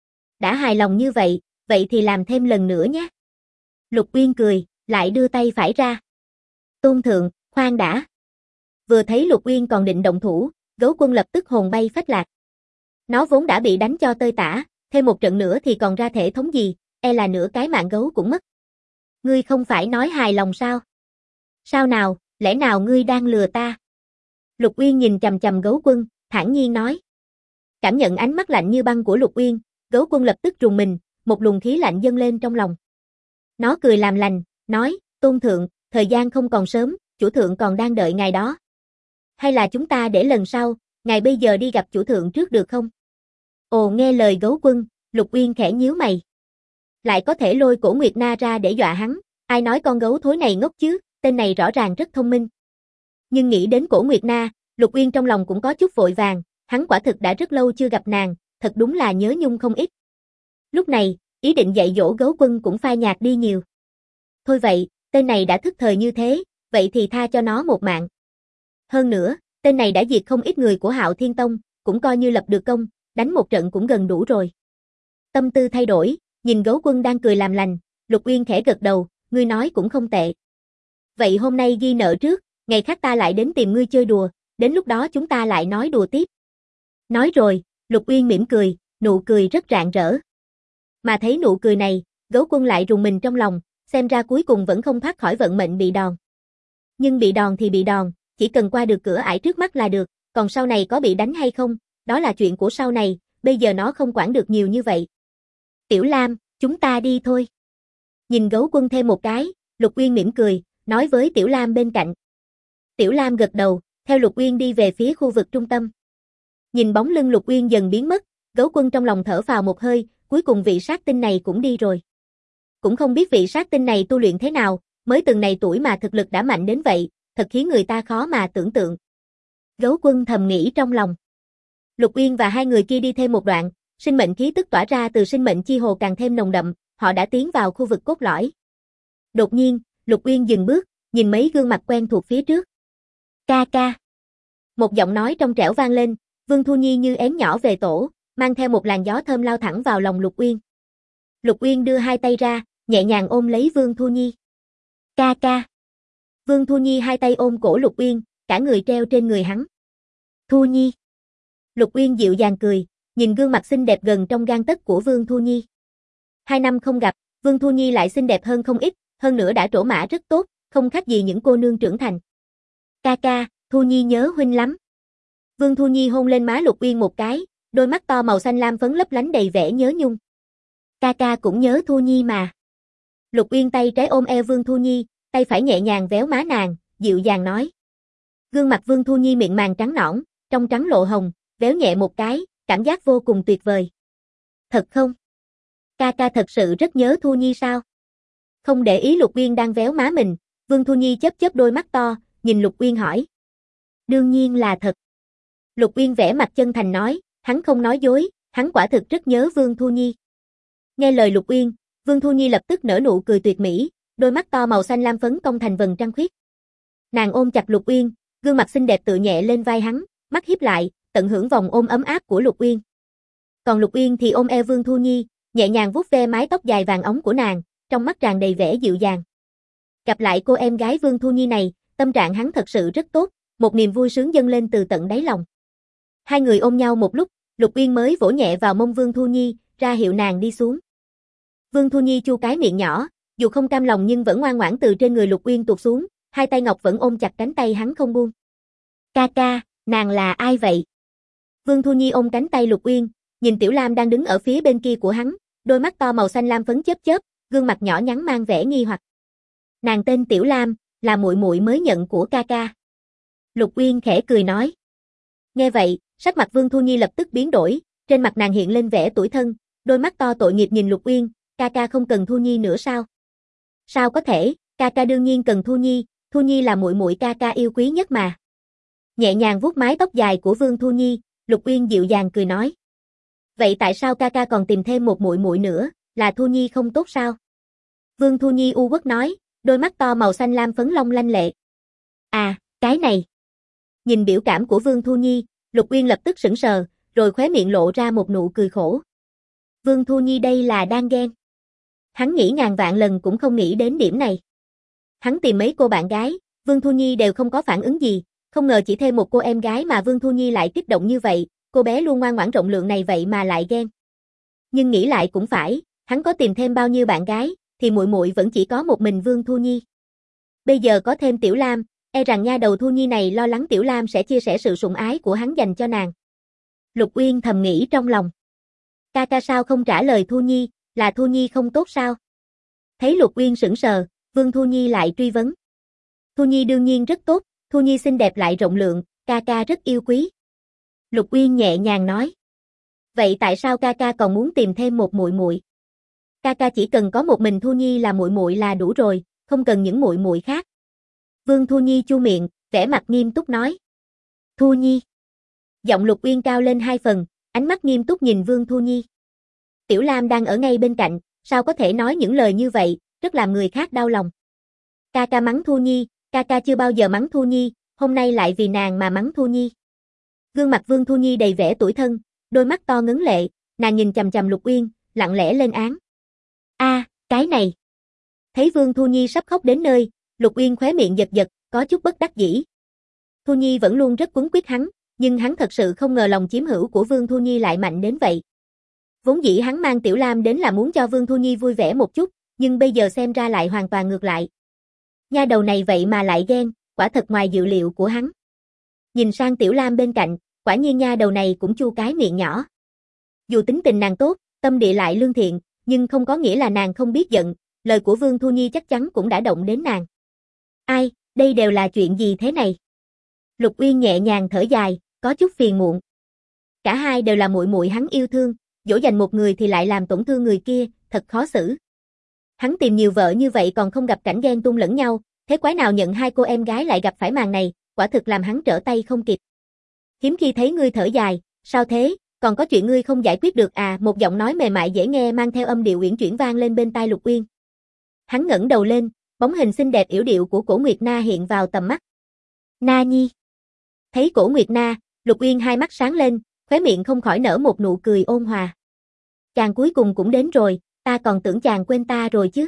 Đã hài lòng như vậy, vậy thì làm thêm lần nữa nhé. Lục Uyên cười, lại đưa tay phải ra. Tôn thượng, khoan đã. Vừa thấy Lục Uyên còn định động thủ, Gấu Quân lập tức hồn bay phách lạc. Nó vốn đã bị đánh cho tơi tả, thêm một trận nữa thì còn ra thể thống gì, e là nửa cái mạng gấu cũng mất. Ngươi không phải nói hài lòng sao? Sao nào, lẽ nào ngươi đang lừa ta? Lục Uyên nhìn chằm chằm Gấu Quân, thản nhiên nói. Cảm nhận ánh mắt lạnh như băng của Lục Uyên, Gấu Quân lập tức rùng mình, một luồng khí lạnh dâng lên trong lòng. Nó cười làm lành, nói, Tôn thượng, thời gian không còn sớm, chủ thượng còn đang đợi ngài đó. Hay là chúng ta để lần sau, ngài bây giờ đi gặp chủ thượng trước được không? Ồ, nghe lời Gấu Quân, Lục Uyên khẽ nhíu mày. Lại có thể lôi Cổ Nguyệt Na ra để dọa hắn, ai nói con gấu thối này ngốc chứ, tên này rõ ràng rất thông minh. Nhưng nghĩ đến Cổ Nguyệt Na, Lục Uyên trong lòng cũng có chút vội vàng, hắn quả thực đã rất lâu chưa gặp nàng, thật đúng là nhớ nhung không ít. Lúc này, ý định dạy dỗ Gấu Quân cũng phai nhạt đi nhiều. Thôi vậy, tên này đã thức thời như thế, vậy thì tha cho nó một mạng. Hơn nữa, tên này đã diệt không ít người của Hạo Thiên Tông, cũng coi như lập được công, đánh một trận cũng gần đủ rồi. Tâm tư thay đổi, nhìn Gấu Quân đang cười làm lành, Lục Uyên khẽ gật đầu, ngươi nói cũng không tệ. Vậy hôm nay ghi nợ trước, ngày khác ta lại đến tìm ngươi chơi đùa, đến lúc đó chúng ta lại nói đùa tiếp. Nói rồi, Lục Uyên mỉm cười, nụ cười rất rạng rỡ. Mà thấy nụ cười này, Gấu Quân lại rùng mình trong lòng, xem ra cuối cùng vẫn không thoát khỏi vận mệnh bị đòn. Nhưng bị đòn thì bị đòn, chỉ cần qua được cửa ải trước mắt là được, còn sau này có bị đánh hay không, đó là chuyện của sau này, bây giờ nó không quản được nhiều như vậy. Tiểu Lam, chúng ta đi thôi. Nhìn Gấu Quân thêm một cái, Lục Uyên mỉm cười, nói với Tiểu Lam bên cạnh. Tiểu Lam gật đầu, theo Lục Uyên đi về phía khu vực trung tâm. Nhìn bóng lưng Lục Uyên dần biến mất, Gấu Quân trong lòng thở phào một hơi, cuối cùng vị sát tinh này cũng đi rồi. Cũng không biết vị sát tinh này tu luyện thế nào, mới từng này tuổi mà thực lực đã mạnh đến vậy, thật khiến người ta khó mà tưởng tượng. Gấu Quân thầm nghĩ trong lòng. Lục Uyên và hai người kia đi thêm một đoạn, sinh mệnh khí tức tỏa ra từ sinh mệnh chi hồ càng thêm nồng đậm, họ đã tiến vào khu vực cốt lõi. Đột nhiên, Lục Uyên dừng bước, nhìn mấy gương mặt quen thuộc phía trước. Ca ca. Một giọng nói trong trẻo vang lên, Vương Thu Nhi như én nhỏ về tổ, mang theo một làn gió thơm lao thẳng vào lòng Lục Uyên. Lục Uyên đưa hai tay ra, nhẹ nhàng ôm lấy Vương Thu Nhi. Ca ca. Vương Thu Nhi hai tay ôm cổ Lục Uyên, cả người treo trên người hắn. Thu Nhi. Lục Uyên dịu dàng cười, nhìn gương mặt xinh đẹp gần trong gang tấc của Vương Thu Nhi. 2 năm không gặp, Vương Thu Nhi lại xinh đẹp hơn không ít, hơn nữa đã trổ mã rất tốt, không khác gì những cô nương trưởng thành. Ca ca, Thu Nhi nhớ huynh lắm. Vương Thu Nhi hôn lên má Lục Uyên một cái, đôi mắt to màu xanh lam phấn lấp lánh đầy vẻ nhớ nhung. Ca ca cũng nhớ Thu Nhi mà. Lục Uyên tay trái ôm eo Vương Thu Nhi, tay phải nhẹ nhàng véo má nàng, dịu dàng nói. Gương mặt Vương Thu Nhi mịn màng trắng nõn, trong trắng lộ hồng, véo nhẹ một cái, cảm giác vô cùng tuyệt vời. Thật không? Ca ca thật sự rất nhớ Thu Nhi sao? Không để ý Lục Uyên đang véo má mình, Vương Thu Nhi chớp chớp đôi mắt to, nhìn Lục Uyên hỏi. Đương nhiên là thật. Lục Uyên vẻ mặt chân thành nói, hắn không nói dối, hắn quả thực rất nhớ Vương Thu Nhi. Nghe lời Lục Uyên, Vương Thu Nhi lập tức nở nụ cười tuyệt mỹ, đôi mắt to màu xanh lam phấn cong thành vầng trăng khuyết. Nàng ôm chặt Lục Uyên, gương mặt xinh đẹp tựa nhẹ lên vai hắn, mắt híp lại, tận hưởng vòng ôm ấm áp của Lục Uyên. Còn Lục Uyên thì ôm eo Vương Thu Nhi, nhẹ nhàng vuốt ve mái tóc dài vàng óng của nàng, trong mắt tràn đầy vẻ dịu dàng. Gặp lại cô em gái Vương Thu Nhi này, tâm trạng hắn thật sự rất tốt, một niềm vui sướng dâng lên từ tận đáy lòng. Hai người ôm nhau một lúc, Lục Uyên mới vỗ nhẹ vào mông Vương Thu Nhi, ra hiệu nàng đi xuống. Vương Thu Nhi chu cái miệng nhỏ, dù không cam lòng nhưng vẫn ngoan ngoãn từ trên người Lục Uyên tuột xuống, hai tay ngọc vẫn ôm chặt cánh tay hắn không buông. Ca ca, nàng là ai vậy? Vương Thu Nhi ôm cánh tay Lục Uyên, nhìn Tiểu Lam đang đứng ở phía bên kia của hắn, đôi mắt to màu xanh lam phấn chớp chớp, gương mặt nhỏ nhắn mang vẻ nghi hoặc. Nàng tên Tiểu Lam, là muội muội mới nhận của ca ca. Lục Uyên khẽ cười nói. Nghe vậy, sắc mặt Vương Thu Nhi lập tức biến đổi, trên mặt nàng hiện lên vẻ tủi thân, đôi mắt to tội nghiệp nhìn Lục Uyên, ca ca không cần Thu Nhi nữa sao? Sao có thể, ca ca đương nhiên cần Thu Nhi là muội muội ca ca yêu quý nhất mà. Nhẹ nhàng vuốt mái tóc dài của Vương Thu Nhi, Lục Uyên dịu dàng cười nói. Vậy tại sao ca ca còn tìm thêm một muội muội nữa, là Thu Nhi không tốt sao? Vương Thu Nhi u uất nói, đôi mắt to màu xanh lam phấn long lanh lệ. À, cái này. Nhìn biểu cảm của Vương Thu Nhi, Lục Uyên lập tức sững sờ, rồi khóe miệng lộ ra một nụ cười khổ. Vương Thu Nhi đây là đang ghen. Hắn nghĩ ngàn vạn lần cũng không nghĩ đến điểm này. Hắn tìm mấy cô bạn gái, Vương Thu Nhi đều không có phản ứng gì, không ngờ chỉ thêm một cô em gái mà Vương Thu Nhi lại kích động như vậy, cô bé luôn ngoan ngoãn rộng lượng này vậy mà lại ghen. Nhưng nghĩ lại cũng phải, hắn có tìm thêm bao nhiêu bạn gái, thì muội muội vẫn chỉ có một mình Vương Thu Nhi. Bây giờ có thêm Tiểu Lam, e rằng nha đầu Thu Nhi này lo lắng Tiểu Lam sẽ chia sẻ sự sủng ái của hắn dành cho nàng. Lục Uyên thầm nghĩ trong lòng. Ca ca sao không trả lời Thu Nhi, là Thu Nhi không tốt sao? Thấy Lục Uyên sững sờ, Vương Thu Nhi lại truy vấn. Thu Nhi đương nhiên rất tốt, Thu Nhi xinh đẹp lại rộng lượng, ca ca rất yêu quý. Lục Uyên nhẹ nhàng nói. Vậy tại sao ca ca còn muốn tìm thêm một muội muội? Ca ca chỉ cần có một mình Thu Nhi là muội muội là đủ rồi, không cần những muội muội khác. Vương Thu Nhi chu miệng, vẻ mặt nghiêm túc nói. Thu Nhi. Giọng Lục Uyên cao lên 2 phần, ánh mắt nghiêm túc nhìn Vương Thu Nhi. Tiểu Lam đang ở ngay bên cạnh, sao có thể nói những lời như vậy, rất làm người khác đau lòng. Ca ca mắng Thu Nhi, ca ca chưa bao giờ mắng Thu Nhi, hôm nay lại vì nàng mà mắng Thu Nhi. Gương mặt Vương Thu Nhi đầy vẻ tủi thân, đôi mắt to ngấn lệ, nàng nhìn chằm chằm Lục Uyên, lặng lẽ lên án. Cái này. Thấy Vương Thu Nhi sắp khóc đến nơi, Lục Uyên khóe miệng giật giật, có chút bất đắc dĩ. Thu Nhi vẫn luôn rất quấn quýt hắn, nhưng hắn thật sự không ngờ lòng chiếm hữu của Vương Thu Nhi lại mạnh đến vậy. Vốn dĩ hắn mang Tiểu Lam đến là muốn cho Vương Thu Nhi vui vẻ một chút, nhưng bây giờ xem ra lại hoàn toàn ngược lại. Nha đầu này vậy mà lại ghen, quả thật ngoài dự liệu của hắn. Nhìn sang Tiểu Lam bên cạnh, quả nhiên nha đầu này cũng chu cái miệng nhỏ. Dù tính tình nàng tốt, tâm địa lại lương thiện, nhưng không có nghĩa là nàng không biết giận, lời của Vương Thu Nhi chắc chắn cũng đã động đến nàng. Ai, đây đều là chuyện gì thế này? Lục Uyên nhẹ nhàng thở dài, có chút phiền muộn. Cả hai đều là muội muội hắn yêu thương, dỗ dành một người thì lại làm tổn thương người kia, thật khó xử. Hắn tìm nhiều vợ như vậy còn không gặp cảnh ghen tung lẫn nhau, thế quái nào nhận hai cô em gái lại gặp phải màn này, quả thực làm hắn trở tay không kịp. Hiếm khi thấy ngươi thở dài, sao thế, còn có chuyện ngươi không giải quyết được à? Một giọng nói mềm mại dễ nghe mang theo âm điệu uyển chuyển vang lên bên tai Lục Uyên. Hắn ngẩng đầu lên, bóng hình xinh đẹp yểu điệu của Cổ Nguyệt Na hiện vào tầm mắt. Na Nhi. Thấy Cổ Nguyệt Na, Lục Uyên hai mắt sáng lên, khóe miệng không khỏi nở một nụ cười ôn hòa. Chàng cuối cùng cũng đến rồi, ta còn tưởng chàng quên ta rồi chứ.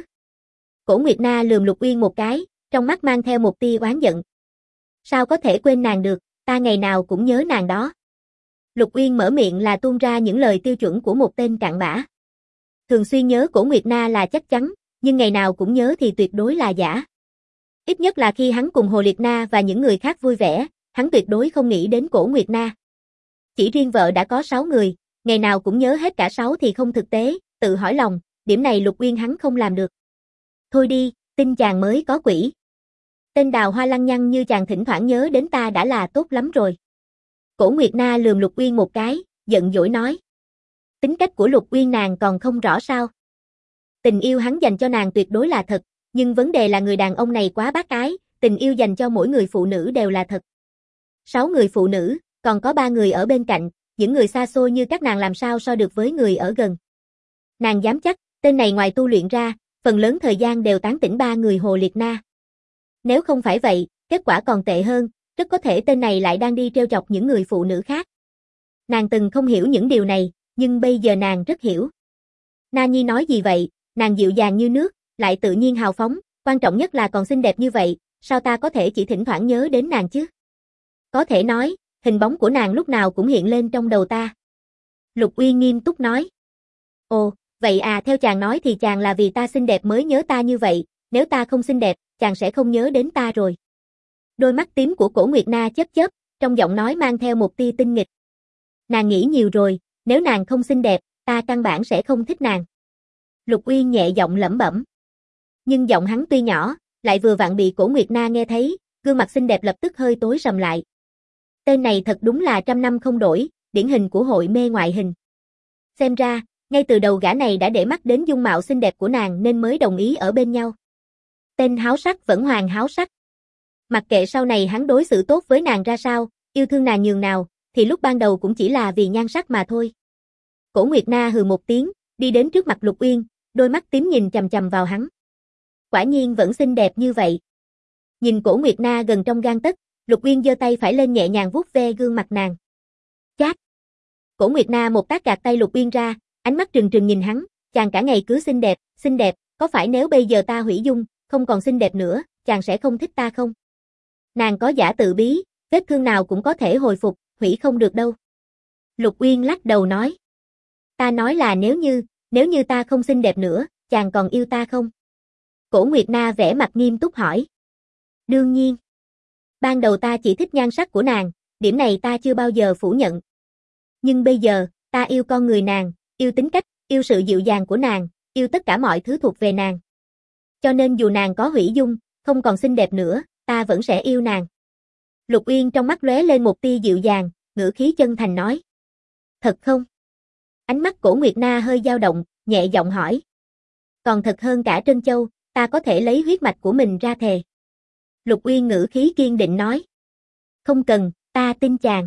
Cổ Nguyệt Na lườm Lục Uyên một cái, trong mắt mang theo một tia oán giận. Sao có thể quên nàng được, ta ngày nào cũng nhớ nàng đó. Lục Uyên mở miệng là tuôn ra những lời tiêu chuẩn của một tên cặn bã. Thường xuyên nhớ Cổ Nguyệt Na là chắc chắn, nhưng ngày nào cũng nhớ thì tuyệt đối là giả. Ít nhất là khi hắn cùng Hồ Liệt Na và những người khác vui vẻ, hắn tuyệt đối không nghĩ đến Cổ Nguyệt Na. Chỉ riêng vợ đã có 6 người, ngày nào cũng nhớ hết cả 6 thì không thực tế, tự hỏi lòng, điểm này Lục Uyên hắn không làm được. Thôi đi, tin chàng mới có quỷ. Tên đào hoa lăng nhăng như chàng thỉnh thoảng nhớ đến ta đã là tốt lắm rồi. Cổ Nguyệt Na lườm Lục Uyên một cái, giận dỗi nói. Tính cách của Lục Uyên nàng còn không rõ sao. Tình yêu hắn dành cho nàng tuyệt đối là thật, nhưng vấn đề là người đàn ông này quá bác ái, tình yêu dành cho mỗi người phụ nữ đều là thật. 6 người phụ nữ, còn có 3 người ở bên cạnh, những người xa xôi như các nàng làm sao so được với người ở gần. Nàng dám chắc, tên này ngoài tu luyện ra, phần lớn thời gian đều tán tỉnh 3 người Hồ Liệt Na. Nếu không phải vậy, kết quả còn tệ hơn, rất có thể tên này lại đang đi trêu chọc những người phụ nữ khác. Nàng từng không hiểu những điều này, nhưng bây giờ nàng rất hiểu. Na Nhi nói gì vậy, nàng dịu dàng như nước, lại tự nhiên hào phóng, quan trọng nhất là còn xinh đẹp như vậy, sao ta có thể chỉ thỉnh thoảng nhớ đến nàng chứ? Có thể nói, hình bóng của nàng lúc nào cũng hiện lên trong đầu ta. Lục Uyên nghiêm túc nói. Ồ, vậy à, theo chàng nói thì chàng là vì ta xinh đẹp mới nhớ ta như vậy, nếu ta không xinh đẹp, chàng sẽ không nhớ đến ta rồi. Đôi mắt tím của Cổ Nguyệt Na chớp chớp, trong giọng nói mang theo một tia tinh nghịch. Nàng nghĩ nhiều rồi, nếu nàng không xinh đẹp, ta căn bản sẽ không thích nàng. Lục Uyên nhẹ giọng lẩm bẩm. Nhưng giọng hắn tuy nhỏ, lại vừa vặn bị Cổ Nguyệt Na nghe thấy, gương mặt xinh đẹp lập tức hơi tối sầm lại. Tên này thật đúng là trăm năm không đổi, điển hình của hội mê ngoại hình. Xem ra, ngay từ đầu gã này đã để mắt đến dung mạo xinh đẹp của nàng nên mới đồng ý ở bên nhau. Tên háo sắc vẫn hoàng háo sắc. Mặc kệ sau này hắn đối xử tốt với nàng ra sao, yêu thương nàng nhường nào, thì lúc ban đầu cũng chỉ là vì nhan sắc mà thôi. Cổ Nguyệt Na hừ một tiếng, đi đến trước mặt Lục Uyên, đôi mắt tím nhìn chằm chằm vào hắn. Quả nhiên vẫn xinh đẹp như vậy. Nhìn Cổ Nguyệt Na gần trong gang tấc, Lục Uyên giơ tay phải lên nhẹ nhàng vuốt ve gương mặt nàng. Chát. Cổ Nguyệt Na một tác gạt tay Lục Uyên ra, ánh mắt trừng trừng nhìn hắn, chàng cả ngày cứ xinh đẹp, có phải nếu bây giờ ta hủy dung, không còn xinh đẹp nữa, chàng sẽ không thích ta không? Nàng có giả tự bí, vết thương nào cũng có thể hồi phục, hủy không được đâu. Lục Uyên lắc đầu nói. Ta nói là nếu như ta không xinh đẹp nữa, chàng còn yêu ta không? Cổ Nguyệt Na vẻ mặt nghiêm túc hỏi. Đương nhiên. Ban đầu ta chỉ thích nhan sắc của nàng, điểm này ta chưa bao giờ phủ nhận. Nhưng bây giờ, ta yêu con người nàng, yêu tính cách, yêu sự dịu dàng của nàng, yêu tất cả mọi thứ thuộc về nàng. Cho nên dù nàng có hủy dung, không còn xinh đẹp nữa, ta vẫn sẽ yêu nàng. Lục Uyên trong mắt lóe lên một tia dịu dàng, ngữ khí chân thành nói. Thật không? Ánh mắt Cổ Nguyệt Na hơi dao động, nhẹ giọng hỏi. Còn thật hơn cả trân châu, ta có thể lấy huyết mạch của mình ra thề. Lục Uyên ngữ khí kiên định nói. Không cần, ta tin chàng.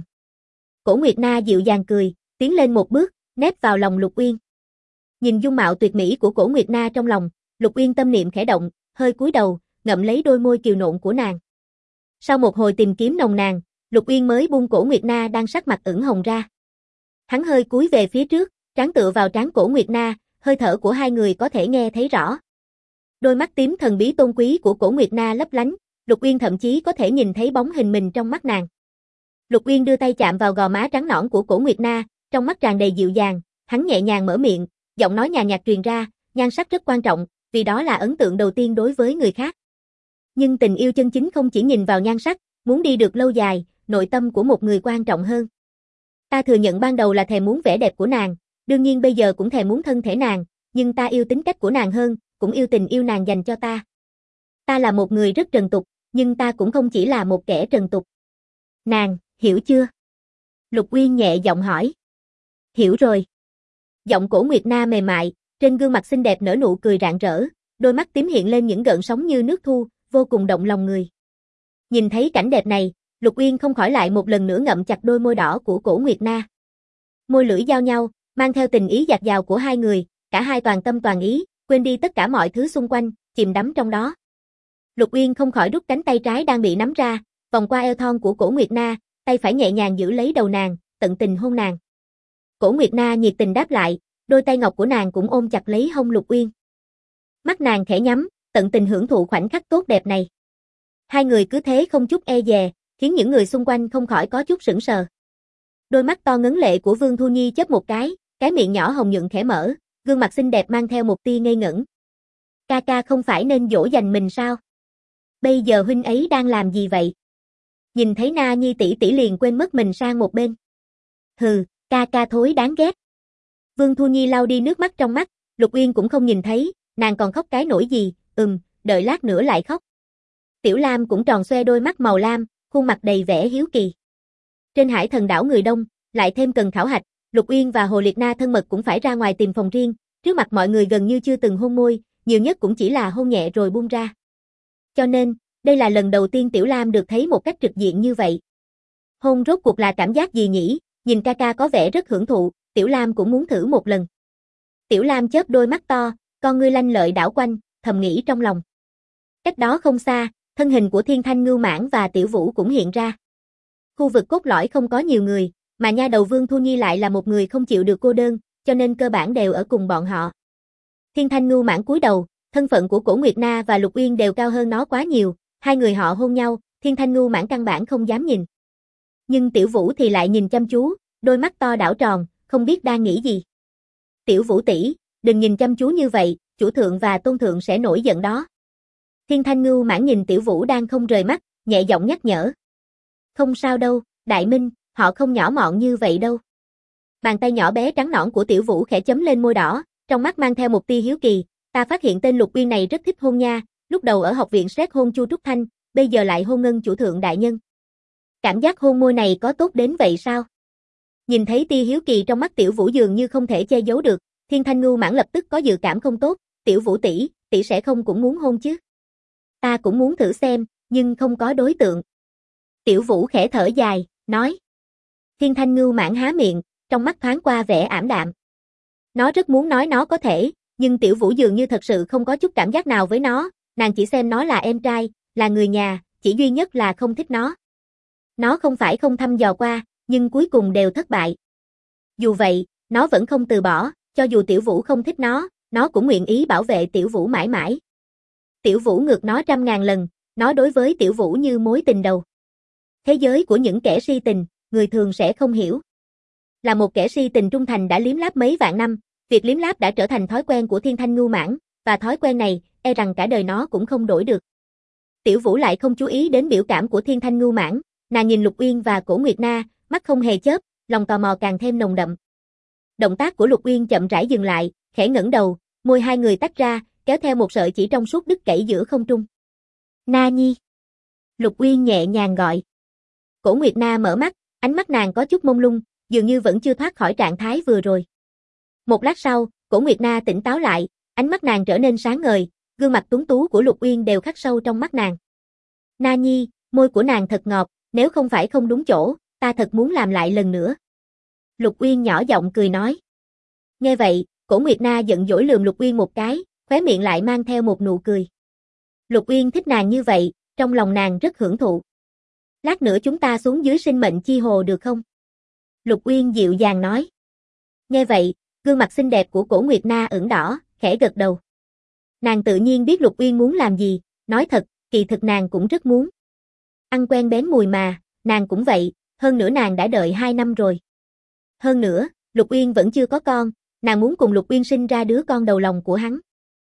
Cổ Nguyệt Na dịu dàng cười, tiến lên một bước, nép vào lòng Lục Uyên. Nhìn dung mạo tuyệt mỹ của Cổ Nguyệt Na trong lòng, Lục Uyên tâm niệm khẽ động, hơi cúi đầu, ngậm lấy đôi môi kiều nộn của nàng. Sau một hồi tìm kiếm nồng nàn, Lục Uyên mới buông Cổ Nguyệt Na đang sắc mặt ửng hồng ra. Hắn hơi cúi về phía trước, trán tựa vào trán Cổ Nguyệt Na, hơi thở của hai người có thể nghe thấy rõ. Đôi mắt tím thần bí tôn quý của Cổ Nguyệt Na lấp lánh, Lục Uyên thậm chí có thể nhìn thấy bóng hình mình trong mắt nàng. Lục Uyên đưa tay chạm vào gò má trắng nõn của Cổ Nguyệt Na, trong mắt tràn đầy dịu dàng, hắn nhẹ nhàng mở miệng, giọng nói nhàn nhạt truyền ra, nhan sắc rất quan trọng, vì đó là ấn tượng đầu tiên đối với người khác. Nhưng tình yêu chân chính không chỉ nhìn vào nhan sắc, muốn đi được lâu dài, nội tâm của một người quan trọng hơn. Ta thừa nhận ban đầu là thèm muốn vẻ đẹp của nàng, đương nhiên bây giờ cũng thèm muốn thân thể nàng, nhưng ta yêu tính cách của nàng hơn, cũng yêu tình yêu nàng dành cho ta. Ta là một người rất trần tục, nhưng ta cũng không chỉ là một kẻ trần tục. Nàng, hiểu chưa? Lục Uyên nhẹ giọng hỏi. Hiểu rồi. Giọng Cổ Nguyệt Na mềm mại, trên gương mặt xinh đẹp nở nụ cười rạng rỡ, đôi mắt tím hiện lên những gợn sóng như nước thu, vô cùng động lòng người. Nhìn thấy cảnh đẹp này, Lục Uyên không khỏi lại một lần nữa ngậm chặt đôi môi đỏ của Cổ Nguyệt Na. Môi lưỡi giao nhau, mang theo tình ý dạt dào của hai người, cả hai toàn tâm toàn ý, quên đi tất cả mọi thứ xung quanh, chìm đắm trong đó. Lục Uyên không khỏi rút cánh tay trái đang bị nắm ra, vòng qua eo thon của Cổ Nguyệt Na, tay phải nhẹ nhàng giữ lấy đầu nàng, tận tình hôn nàng. Cổ Nguyệt Na nhiệt tình đáp lại, đôi tay ngọc của nàng cũng ôm chặt lấy hông Lục Uyên. Mắt nàng khẽ nhắm, tận tình hưởng thụ khoảnh khắc tốt đẹp này. Hai người cứ thế không chút e dè, khiến những người xung quanh không khỏi có chút sững sờ. Đôi mắt to ngấn lệ của Vương Thu Nhi chớp một cái miệng nhỏ hồng nhuận khẽ mở, gương mặt xinh đẹp mang theo một tia ngây ngẩn. Ca ca không phải nên dỗ dành mình sao? Bây giờ huynh ấy đang làm gì vậy? Nhìn thấy Na Nhi tỷ tỷ liền quên mất mình sang một bên. Hừ, ca ca thối đáng ghét. Vương Thu Nhi lau đi nước mắt trong mắt, Lục Uyên cũng không nhìn thấy, nàng còn khóc cái nỗi gì, đợi lát nữa lại khóc. Tiểu Lam cũng tròn xoe đôi mắt màu lam, khuôn mặt đầy vẻ hiếu kỳ. Trên hải thần đảo người đông, lại thêm cần khảo hạch, Lục Uyên và Hồ Liệt Na thân mật cũng phải ra ngoài tìm phòng riêng, trước mặt mọi người gần như chưa từng hôn môi, nhiều nhất cũng chỉ là hôn nhẹ rồi buông ra. Cho nên, đây là lần đầu tiên Tiểu Lam được thấy một cách trực diện như vậy. Hôn rốt cuộc là cảm giác gì nhỉ? Nhìn ca ca có vẻ rất hưởng thụ, Tiểu Lam cũng muốn thử một lần. Tiểu Lam chớp đôi mắt to, con ngươi lanh lợi đảo quanh, thầm nghĩ trong lòng. Cách đó không xa, thân hình của Thiên Thanh Ngưu Mãn và Tiểu Vũ cũng hiện ra. Khu vực cốt lõi không có nhiều người, mà nha đầu Vương Thu Nhi lại là một người không chịu được cô đơn, cho nên cơ bản đều ở cùng bọn họ. Thiên Thanh Ngưu Mãn cúi đầu, thân phận của Cổ Nguyệt Na và Lục Uyên đều cao hơn nó quá nhiều, hai người họ hôn nhau, Thiên Thanh Ngưu Mãn căn bản không dám nhìn. Nhưng Tiểu Vũ thì lại nhìn chăm chú, đôi mắt to đảo tròn, không biết đang nghĩ gì. Tiểu Vũ tỷ, đừng nhìn chăm chú như vậy, chủ thượng và tôn thượng sẽ nổi giận đó. Thiên Thanh Ngưu Mãn nhìn Tiểu Vũ đang không rời mắt, nhẹ giọng nhắc nhở. Không sao đâu, Đại Minh, họ không nhỏ mọn như vậy đâu. Bàn tay nhỏ bé trắng nõn của Tiểu Vũ khẽ chấm lên môi đỏ, trong mắt mang theo một tia hiếu kỳ, ta phát hiện tên Lục Uyên này rất thích hôn nha, lúc đầu ở học viện Sét hôn Chu Trúc Thanh, bây giờ lại hôn Ngân chủ thượng đại nhân. Cảm giác hôn môi này có tốt đến vậy sao? Nhìn thấy tia hiếu kỳ trong mắt Tiểu Vũ dường như không thể che giấu được, Thiên Thanh Ngưu Mãn lập tức có dự cảm không tốt, Tiểu Vũ tỷ, tỷ sẽ không cũng muốn hôn chứ? Ta cũng muốn thử xem, nhưng không có đối tượng. Tiểu Vũ khẽ thở dài, nói. Thiên Thanh Ngưu Mãn há miệng, trong mắt thoáng qua vẻ ảm đạm. Nó rất muốn nói nó có thể, nhưng Tiểu Vũ dường như thật sự không có chút cảm giác nào với nó, nàng chỉ xem nó là em trai, là người nhà, chỉ duy nhất là không thích nó. Nó không phải không thăm dò qua, nhưng cuối cùng đều thất bại. Dù vậy, nó vẫn không từ bỏ, cho dù Tiểu Vũ không thích nó cũng nguyện ý bảo vệ Tiểu Vũ mãi mãi. Tiểu Vũ ngược nó 100.000 lần, nó đối với Tiểu Vũ như mối tình đầu. Thế giới của những kẻ si tình, người thường sẽ không hiểu. Là một kẻ si tình trung thành đã liếm láp mấy vạn năm, việc liếm láp đã trở thành thói quen của Thiên Thanh Ngưu Mãng, và thói quen này, e rằng cả đời nó cũng không đổi được. Tiểu Vũ lại không chú ý đến biểu cảm của Thiên Thanh Ngưu Mãng, nàng nhìn Lục Uyên và Cổ Nguyệt Na, mắt không hề chớp, lòng tò mò càng thêm nồng đậm. Động tác của Lục Uyên chậm rãi dừng lại, khẽ ngẩng đầu, môi hai người tách ra, kéo theo một sợi chỉ trong suốt đứt gãy giữa không trung. Na Nhi. Lục Uyên nhẹ nhàng gọi. Cổ Nguyệt Na mở mắt, ánh mắt nàng có chút mông lung, dường như vẫn chưa thoát khỏi trạng thái vừa rồi. Một lát sau, Cổ Nguyệt Na tỉnh táo lại, ánh mắt nàng trở nên sáng ngời, gương mặt tuấn tú của Lục Uyên đều khắc sâu trong mắt nàng. Na Nhi, môi của nàng thật ngọt, nếu không phải không đúng chỗ, ta thật muốn làm lại lần nữa. Lục Uyên nhỏ giọng cười nói. Nghe vậy, Cổ Nguyệt Na giận dỗi lườm Lục Uyên một cái, khóe miệng lại mang theo một nụ cười. Lục Uyên thích nàng như vậy, trong lòng nàng rất hưởng thụ. Lát nữa chúng ta xuống dưới sinh mệnh chi hồ được không? Lục Uyên dịu dàng nói. Nghe vậy, gương mặt xinh đẹp của Cổ Nguyệt Na ửng đỏ, khẽ gật đầu. Nàng tự nhiên biết Lục Uyên muốn làm gì, nói thật, kỳ thực nàng cũng rất muốn. Ăn quen bén mùi mà, nàng cũng vậy, hơn nữa nàng đã đợi 2 năm rồi. Hơn nữa, Lục Uyên vẫn chưa có con, nàng muốn cùng Lục Uyên sinh ra đứa con đầu lòng của hắn.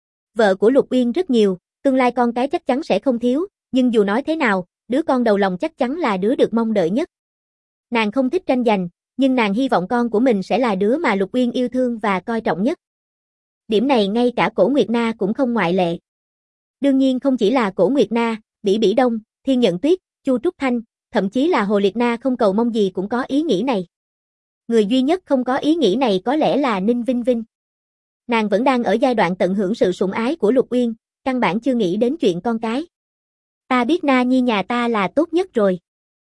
Vợ của Lục Uyên rất nhiều, tương lai con cái chắc chắn sẽ không thiếu, nhưng dù nói thế nào, đứa con đầu lòng chắc chắn là đứa được mong đợi nhất. Nàng không thích tranh giành, nhưng nàng hy vọng con của mình sẽ là đứa mà Lục Uyên yêu thương và coi trọng nhất. Điểm này ngay cả Cổ Nguyệt Na cũng không ngoại lệ. Đương nhiên không chỉ là Cổ Nguyệt Na, Bỉ Bỉ Đông, Thiên Nhận Tuyết, Chu Trúc Thanh, thậm chí là Hồ Liệt Na không cầu mong gì cũng có ý nghĩ này. Người duy nhất không có ý nghĩ này có lẽ là Ninh Vinh Vinh. Nàng vẫn đang ở giai đoạn tận hưởng sự sủng ái của Lục Uyên, căn bản chưa nghĩ đến chuyện con cái. Ta biết Na Nhi nhà ta là tốt nhất rồi.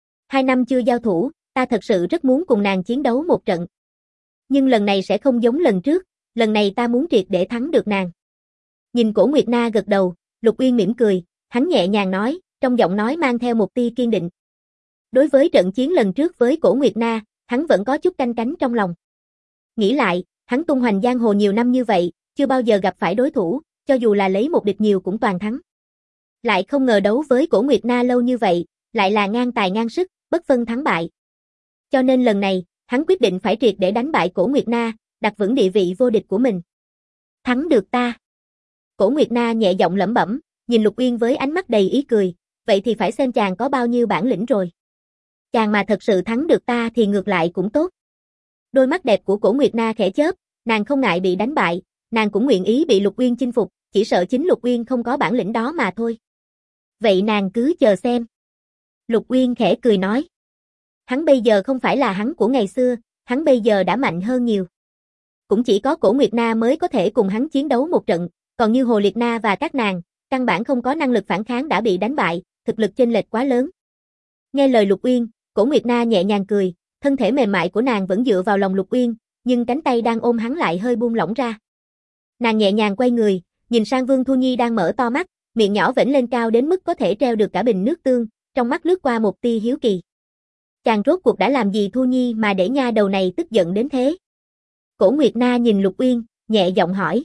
2 năm chưa giao thủ, ta thật sự rất muốn cùng nàng chiến đấu một trận. Nhưng lần này sẽ không giống lần trước, lần này ta muốn triệt để thắng được nàng. Nhìn Cổ Nguyệt Na gật đầu, Lục Uyên mỉm cười, hắn nhẹ nhàng nói, trong giọng nói mang theo một tia kiên định. Đối với trận chiến lần trước với Cổ Nguyệt Na, hắn vẫn có chút canh cánh trong lòng. Nghĩ lại, hắn tung hoành giang hồ nhiều năm như vậy, chưa bao giờ gặp phải đối thủ, cho dù là lấy một địch nhiều cũng toàn thắng. Lại không ngờ đấu với Cổ Nguyệt Na lâu như vậy, lại là ngang tài ngang sức, bất phân thắng bại. Cho nên lần này, hắn quyết định phải triệt để đánh bại Cổ Nguyệt Na, đặt vững địa vị vô địch của mình. Thắng được ta. Cổ Nguyệt Na nhẹ giọng lẩm bẩm, nhìn Lục Uyên với ánh mắt đầy ý cười, vậy thì phải xem chàng có bao nhiêu bản lĩnh rồi. Chàng mà thật sự thắng được ta thì ngược lại cũng tốt. Đôi mắt đẹp của Cổ Nguyệt Na khẽ chớp, nàng không ngại bị đánh bại, nàng cũng nguyện ý bị Lục Uyên chinh phục, chỉ sợ chính Lục Uyên không có bản lĩnh đó mà thôi. Vậy nàng cứ chờ xem. Lục Uyên khẽ cười nói. Hắn bây giờ không phải là hắn của ngày xưa, hắn bây giờ đã mạnh hơn nhiều. Cũng chỉ có Cổ Nguyệt Na mới có thể cùng hắn chiến đấu một trận, còn như Hồ Liệt Na và các nàng, căn bản không có năng lực phản kháng đã bị đánh bại, thực lực chênh lệch quá lớn. Nghe lời Lục Uyên, Cổ Nguyệt Na nhẹ nhàng cười, thân thể mềm mại của nàng vẫn dựa vào lòng Lục Uyên, nhưng cánh tay đang ôm hắn lại hơi buông lỏng ra. Nàng nhẹ nhàng quay người, nhìn sang Vương Thu Nhi đang mở to mắt, miệng nhỏ vểnh lên cao đến mức có thể treo được cả bình nước tương, trong mắt lướt qua một tia hiếu kỳ. Chàng rốt cuộc đã làm gì Thu Nhi mà để nha đầu này tức giận đến thế? Cổ Nguyệt Na nhìn Lục Uyên, nhẹ giọng hỏi.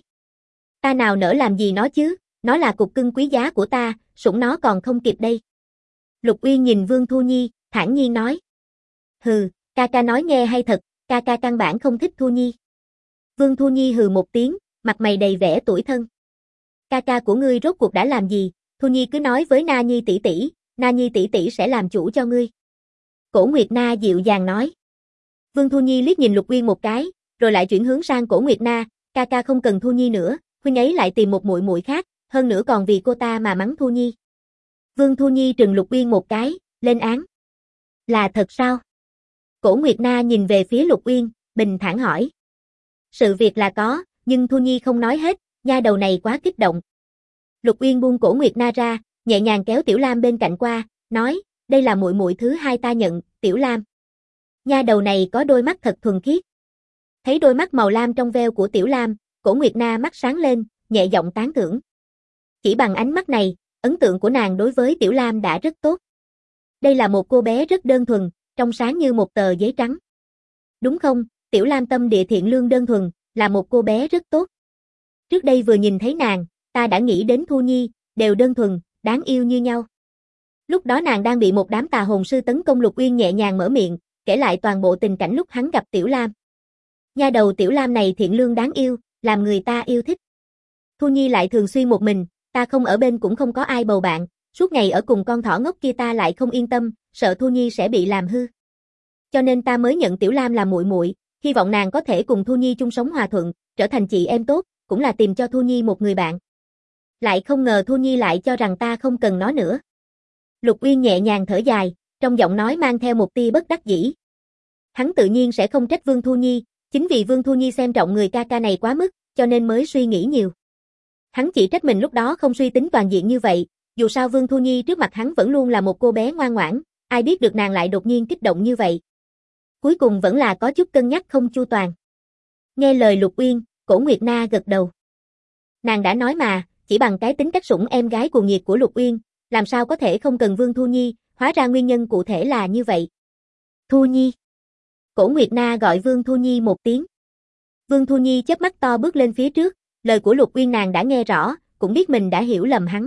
Ta nào nỡ làm gì nó chứ, nó là cục cưng quý giá của ta, sủng nó còn không kịp đây. Lục Uyên nhìn Vương Thu Nhi, thản nhiên nói. Hừ, ca ca nói nghe hay thật, ca ca căn bản không thích Thu Nhi. Vương Thu Nhi hừ một tiếng, mặt mày đầy vẻ tủi thân. Ca ca của ngươi rốt cuộc đã làm gì, Thu Nhi cứ nói với Na Nhi tỷ tỷ sẽ làm chủ cho ngươi. Cổ Nguyệt Na dịu dàng nói. Vương Thu Nhi liếc nhìn Lục Uyên một cái, rồi lại chuyển hướng sang Cổ Nguyệt Na, ca ca không cần Thu Nhi nữa, huynh ấy lại tìm một muội muội khác, hơn nữa còn vì cô ta mà mắng Thu Nhi. Vương Thu Nhi trừng Lục Uyên một cái, lên án. Là thật sao? Cổ Nguyệt Na nhìn về phía Lục Uyên, bình thản hỏi. Sự việc là có, nhưng Thu Nhi không nói hết, nha đầu này quá kích động. Lục Uyên buông Cổ Nguyệt Na ra, nhẹ nhàng kéo Tiểu Lam bên cạnh qua, nói, đây là muội muội thứ hai ta nhận, Tiểu Lam. Nha đầu này có đôi mắt thật thuần khiết. Thấy đôi mắt màu lam trong veo của Tiểu Lam, Cổ Nguyệt Na mắt sáng lên, nhẹ giọng tán thưởng. Chỉ bằng ánh mắt này, ấn tượng của nàng đối với Tiểu Lam đã rất tốt. Đây là một cô bé rất đơn thuần, trong sáng như một tờ giấy trắng. Đúng không, Tiểu Lam tâm địa thiện lương đơn thuần, là một cô bé rất tốt. Trước đây vừa nhìn thấy nàng, ta đã nghĩ đến Thu Nhi, đều đơn thuần, đáng yêu như nhau. Lúc đó nàng đang bị một đám tà hồn sư tấn công, Lục Uyên nhẹ nhàng mở miệng, kể lại toàn bộ tình cảnh lúc hắn gặp Tiểu Lam. Nha đầu Tiểu Lam này thiện lương đáng yêu, làm người ta yêu thích. Thu Nhi lại thường xuyên một mình, ta không ở bên cũng không có ai bầu bạn, suốt ngày ở cùng con thỏ ngốc kia ta lại không yên tâm, sợ Thu Nhi sẽ bị làm hư. Cho nên ta mới nhận Tiểu Lam làm muội muội, hy vọng nàng có thể cùng Thu Nhi chung sống hòa thuận, trở thành chị em tốt, cũng là tìm cho Thu Nhi một người bạn. Lại không ngờ Thu Nhi lại cho rằng ta không cần nó nữa. Lục Uyên nhẹ nhàng thở dài, trong giọng nói mang theo một tia bất đắc dĩ. Hắn tự nhiên sẽ không trách Vương Thu Nhi, chính vì Vương Thu Nhi xem trọng người ca ca này quá mức, cho nên mới suy nghĩ nhiều. Hắn chỉ trách mình lúc đó không suy tính toàn diện như vậy, dù sao Vương Thu Nhi trước mặt hắn vẫn luôn là một cô bé ngoan ngoãn, ai biết được nàng lại đột nhiên kích động như vậy. Cuối cùng vẫn là có chút cân nhắc không chu toàn. Nghe lời Lục Uyên, Cổ Nguyệt Na gật đầu. Nàng đã nói mà, chỉ bằng cái tính cách sủng em gái cuồng nhiệt của Lục Uyên, làm sao có thể không cần Vương Thu Nhi, hóa ra nguyên nhân cụ thể là như vậy. Thu Nhi. Cổ Nguyệt Na gọi Vương Thu Nhi một tiếng. Vương Thu Nhi chớp mắt to bước lên phía trước, lời của Lục Uyên nàng đã nghe rõ, cũng biết mình đã hiểu lầm hắn.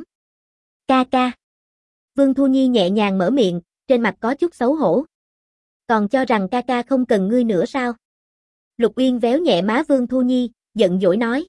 Ca ca. Vương Thu Nhi nhẹ nhàng mở miệng, trên mặt có chút xấu hổ. Còn cho rằng ca ca không cần ngươi nữa sao? Lục Uyên véo nhẹ má Vương Thu Nhi, giận dỗi nói.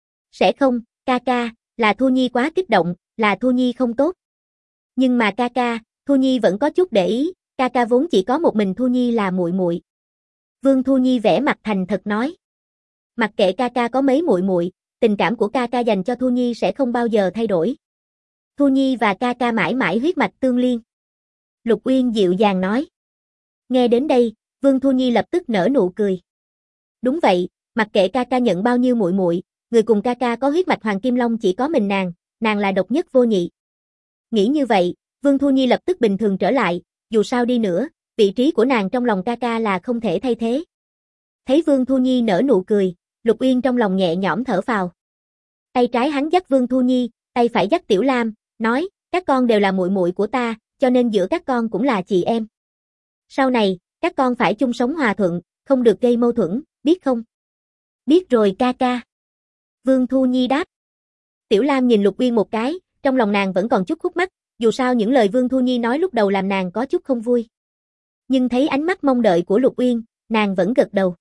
Sẽ không, ca ca, là Thu Nhi quá kích động, là Thu Nhi không tốt. Nhưng mà ca ca, Thu Nhi vẫn có chút để ý, ca ca vốn chỉ có một mình Thu Nhi là muội muội. Vương Thu Nhi vẻ mặt thành thật nói. Mặc kệ ca ca có mấy muội muội, tình cảm của ca ca dành cho Thu Nhi sẽ không bao giờ thay đổi. Thu Nhi và ca ca mãi mãi huyết mạch tương liên. Lục Uyên dịu dàng nói. Nghe đến đây, Vương Thu Nhi lập tức nở nụ cười. Đúng vậy, mặc kệ ca ca nhận bao nhiêu muội muội, người cùng ca ca có huyết mạch Hoàng Kim Long chỉ có mình nàng là độc nhất vô nhị. Nghĩ như vậy, Vương Thu Nhi lập tức bình thường trở lại, dù sao đi nữa, vị trí của nàng trong lòng ca ca là không thể thay thế. Thấy Vương Thu Nhi nở nụ cười, Lục Uyên trong lòng nhẹ nhõm thở phào. Tay trái hắn dắt Vương Thu Nhi, tay phải dắt Tiểu Lam, nói, các con đều là muội muội của ta, cho nên giữa các con cũng là chị em. Sau này, các con phải chung sống hòa thuận, không được gây mâu thuẫn, biết không? Biết rồi ca ca. Vương Thu Nhi đáp. Tiểu Lam nhìn Lục Uyên một cái, trong lòng nàng vẫn còn chút khúc mắc, dù sao những lời Vương Thu Nhi nói lúc đầu làm nàng có chút không vui. Nhưng thấy ánh mắt mong đợi của Lục Uyên, nàng vẫn gật đầu.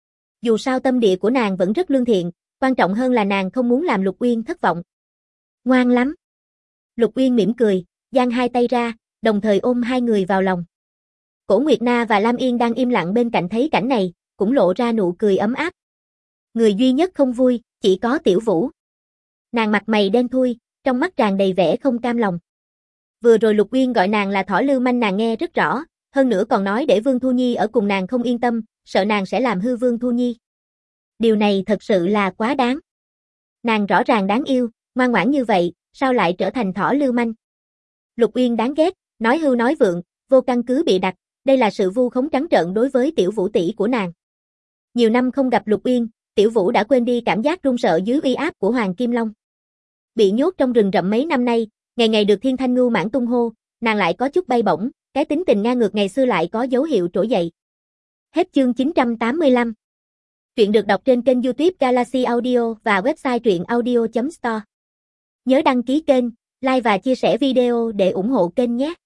Dù sao tâm địa của nàng vẫn rất lương thiện, quan trọng hơn là nàng không muốn làm Lục Uyên thất vọng. Ngoan lắm. Lục Uyên mỉm cười, giang hai tay ra, đồng thời ôm hai người vào lòng. Cổ Nguyệt Na và Lam Yên đang im lặng bên cạnh thấy cảnh này, cũng lộ ra nụ cười ấm áp. Người duy nhất không vui, chỉ có Tiểu Vũ. Nàng mặt mày đen thui, trong mắt tràn đầy vẻ không cam lòng. Vừa rồi Lục Uyên gọi nàng là thỏ lưu manh nàng nghe rất rõ, hơn nữa còn nói để Vương Thu Nhi ở cùng nàng không yên tâm, sợ nàng sẽ làm hư Vương Thu Nhi. Điều này thật sự là quá đáng. Nàng rõ ràng đáng yêu, ngoan ngoãn như vậy, sao lại trở thành thỏ lưu manh? Lục Uyên đáng ghét, nói hưu nói vượng, vô căn cứ bị đặt, đây là sự vu khống trắng trợn đối với Tiểu Vũ tỷ của nàng. Nhiều năm không gặp Lục Uyên, Tiểu Vũ đã quên đi cảm giác run sợ dưới uy áp của Hoàng Kim Long. Bị nhốt trong rừng rậm mấy năm nay, ngày ngày được Thiên Thanh Ngưu Mãn tung hô, nàng lại có chút bay bổng, cái tính tình ngang ngược ngày xưa lại có dấu hiệu trỗi dậy. Hết chương 985. Truyện được đọc trên kênh YouTube Galaxy Audio và website truyệnaudio.store. Nhớ đăng ký kênh, like và chia sẻ video để ủng hộ kênh nhé.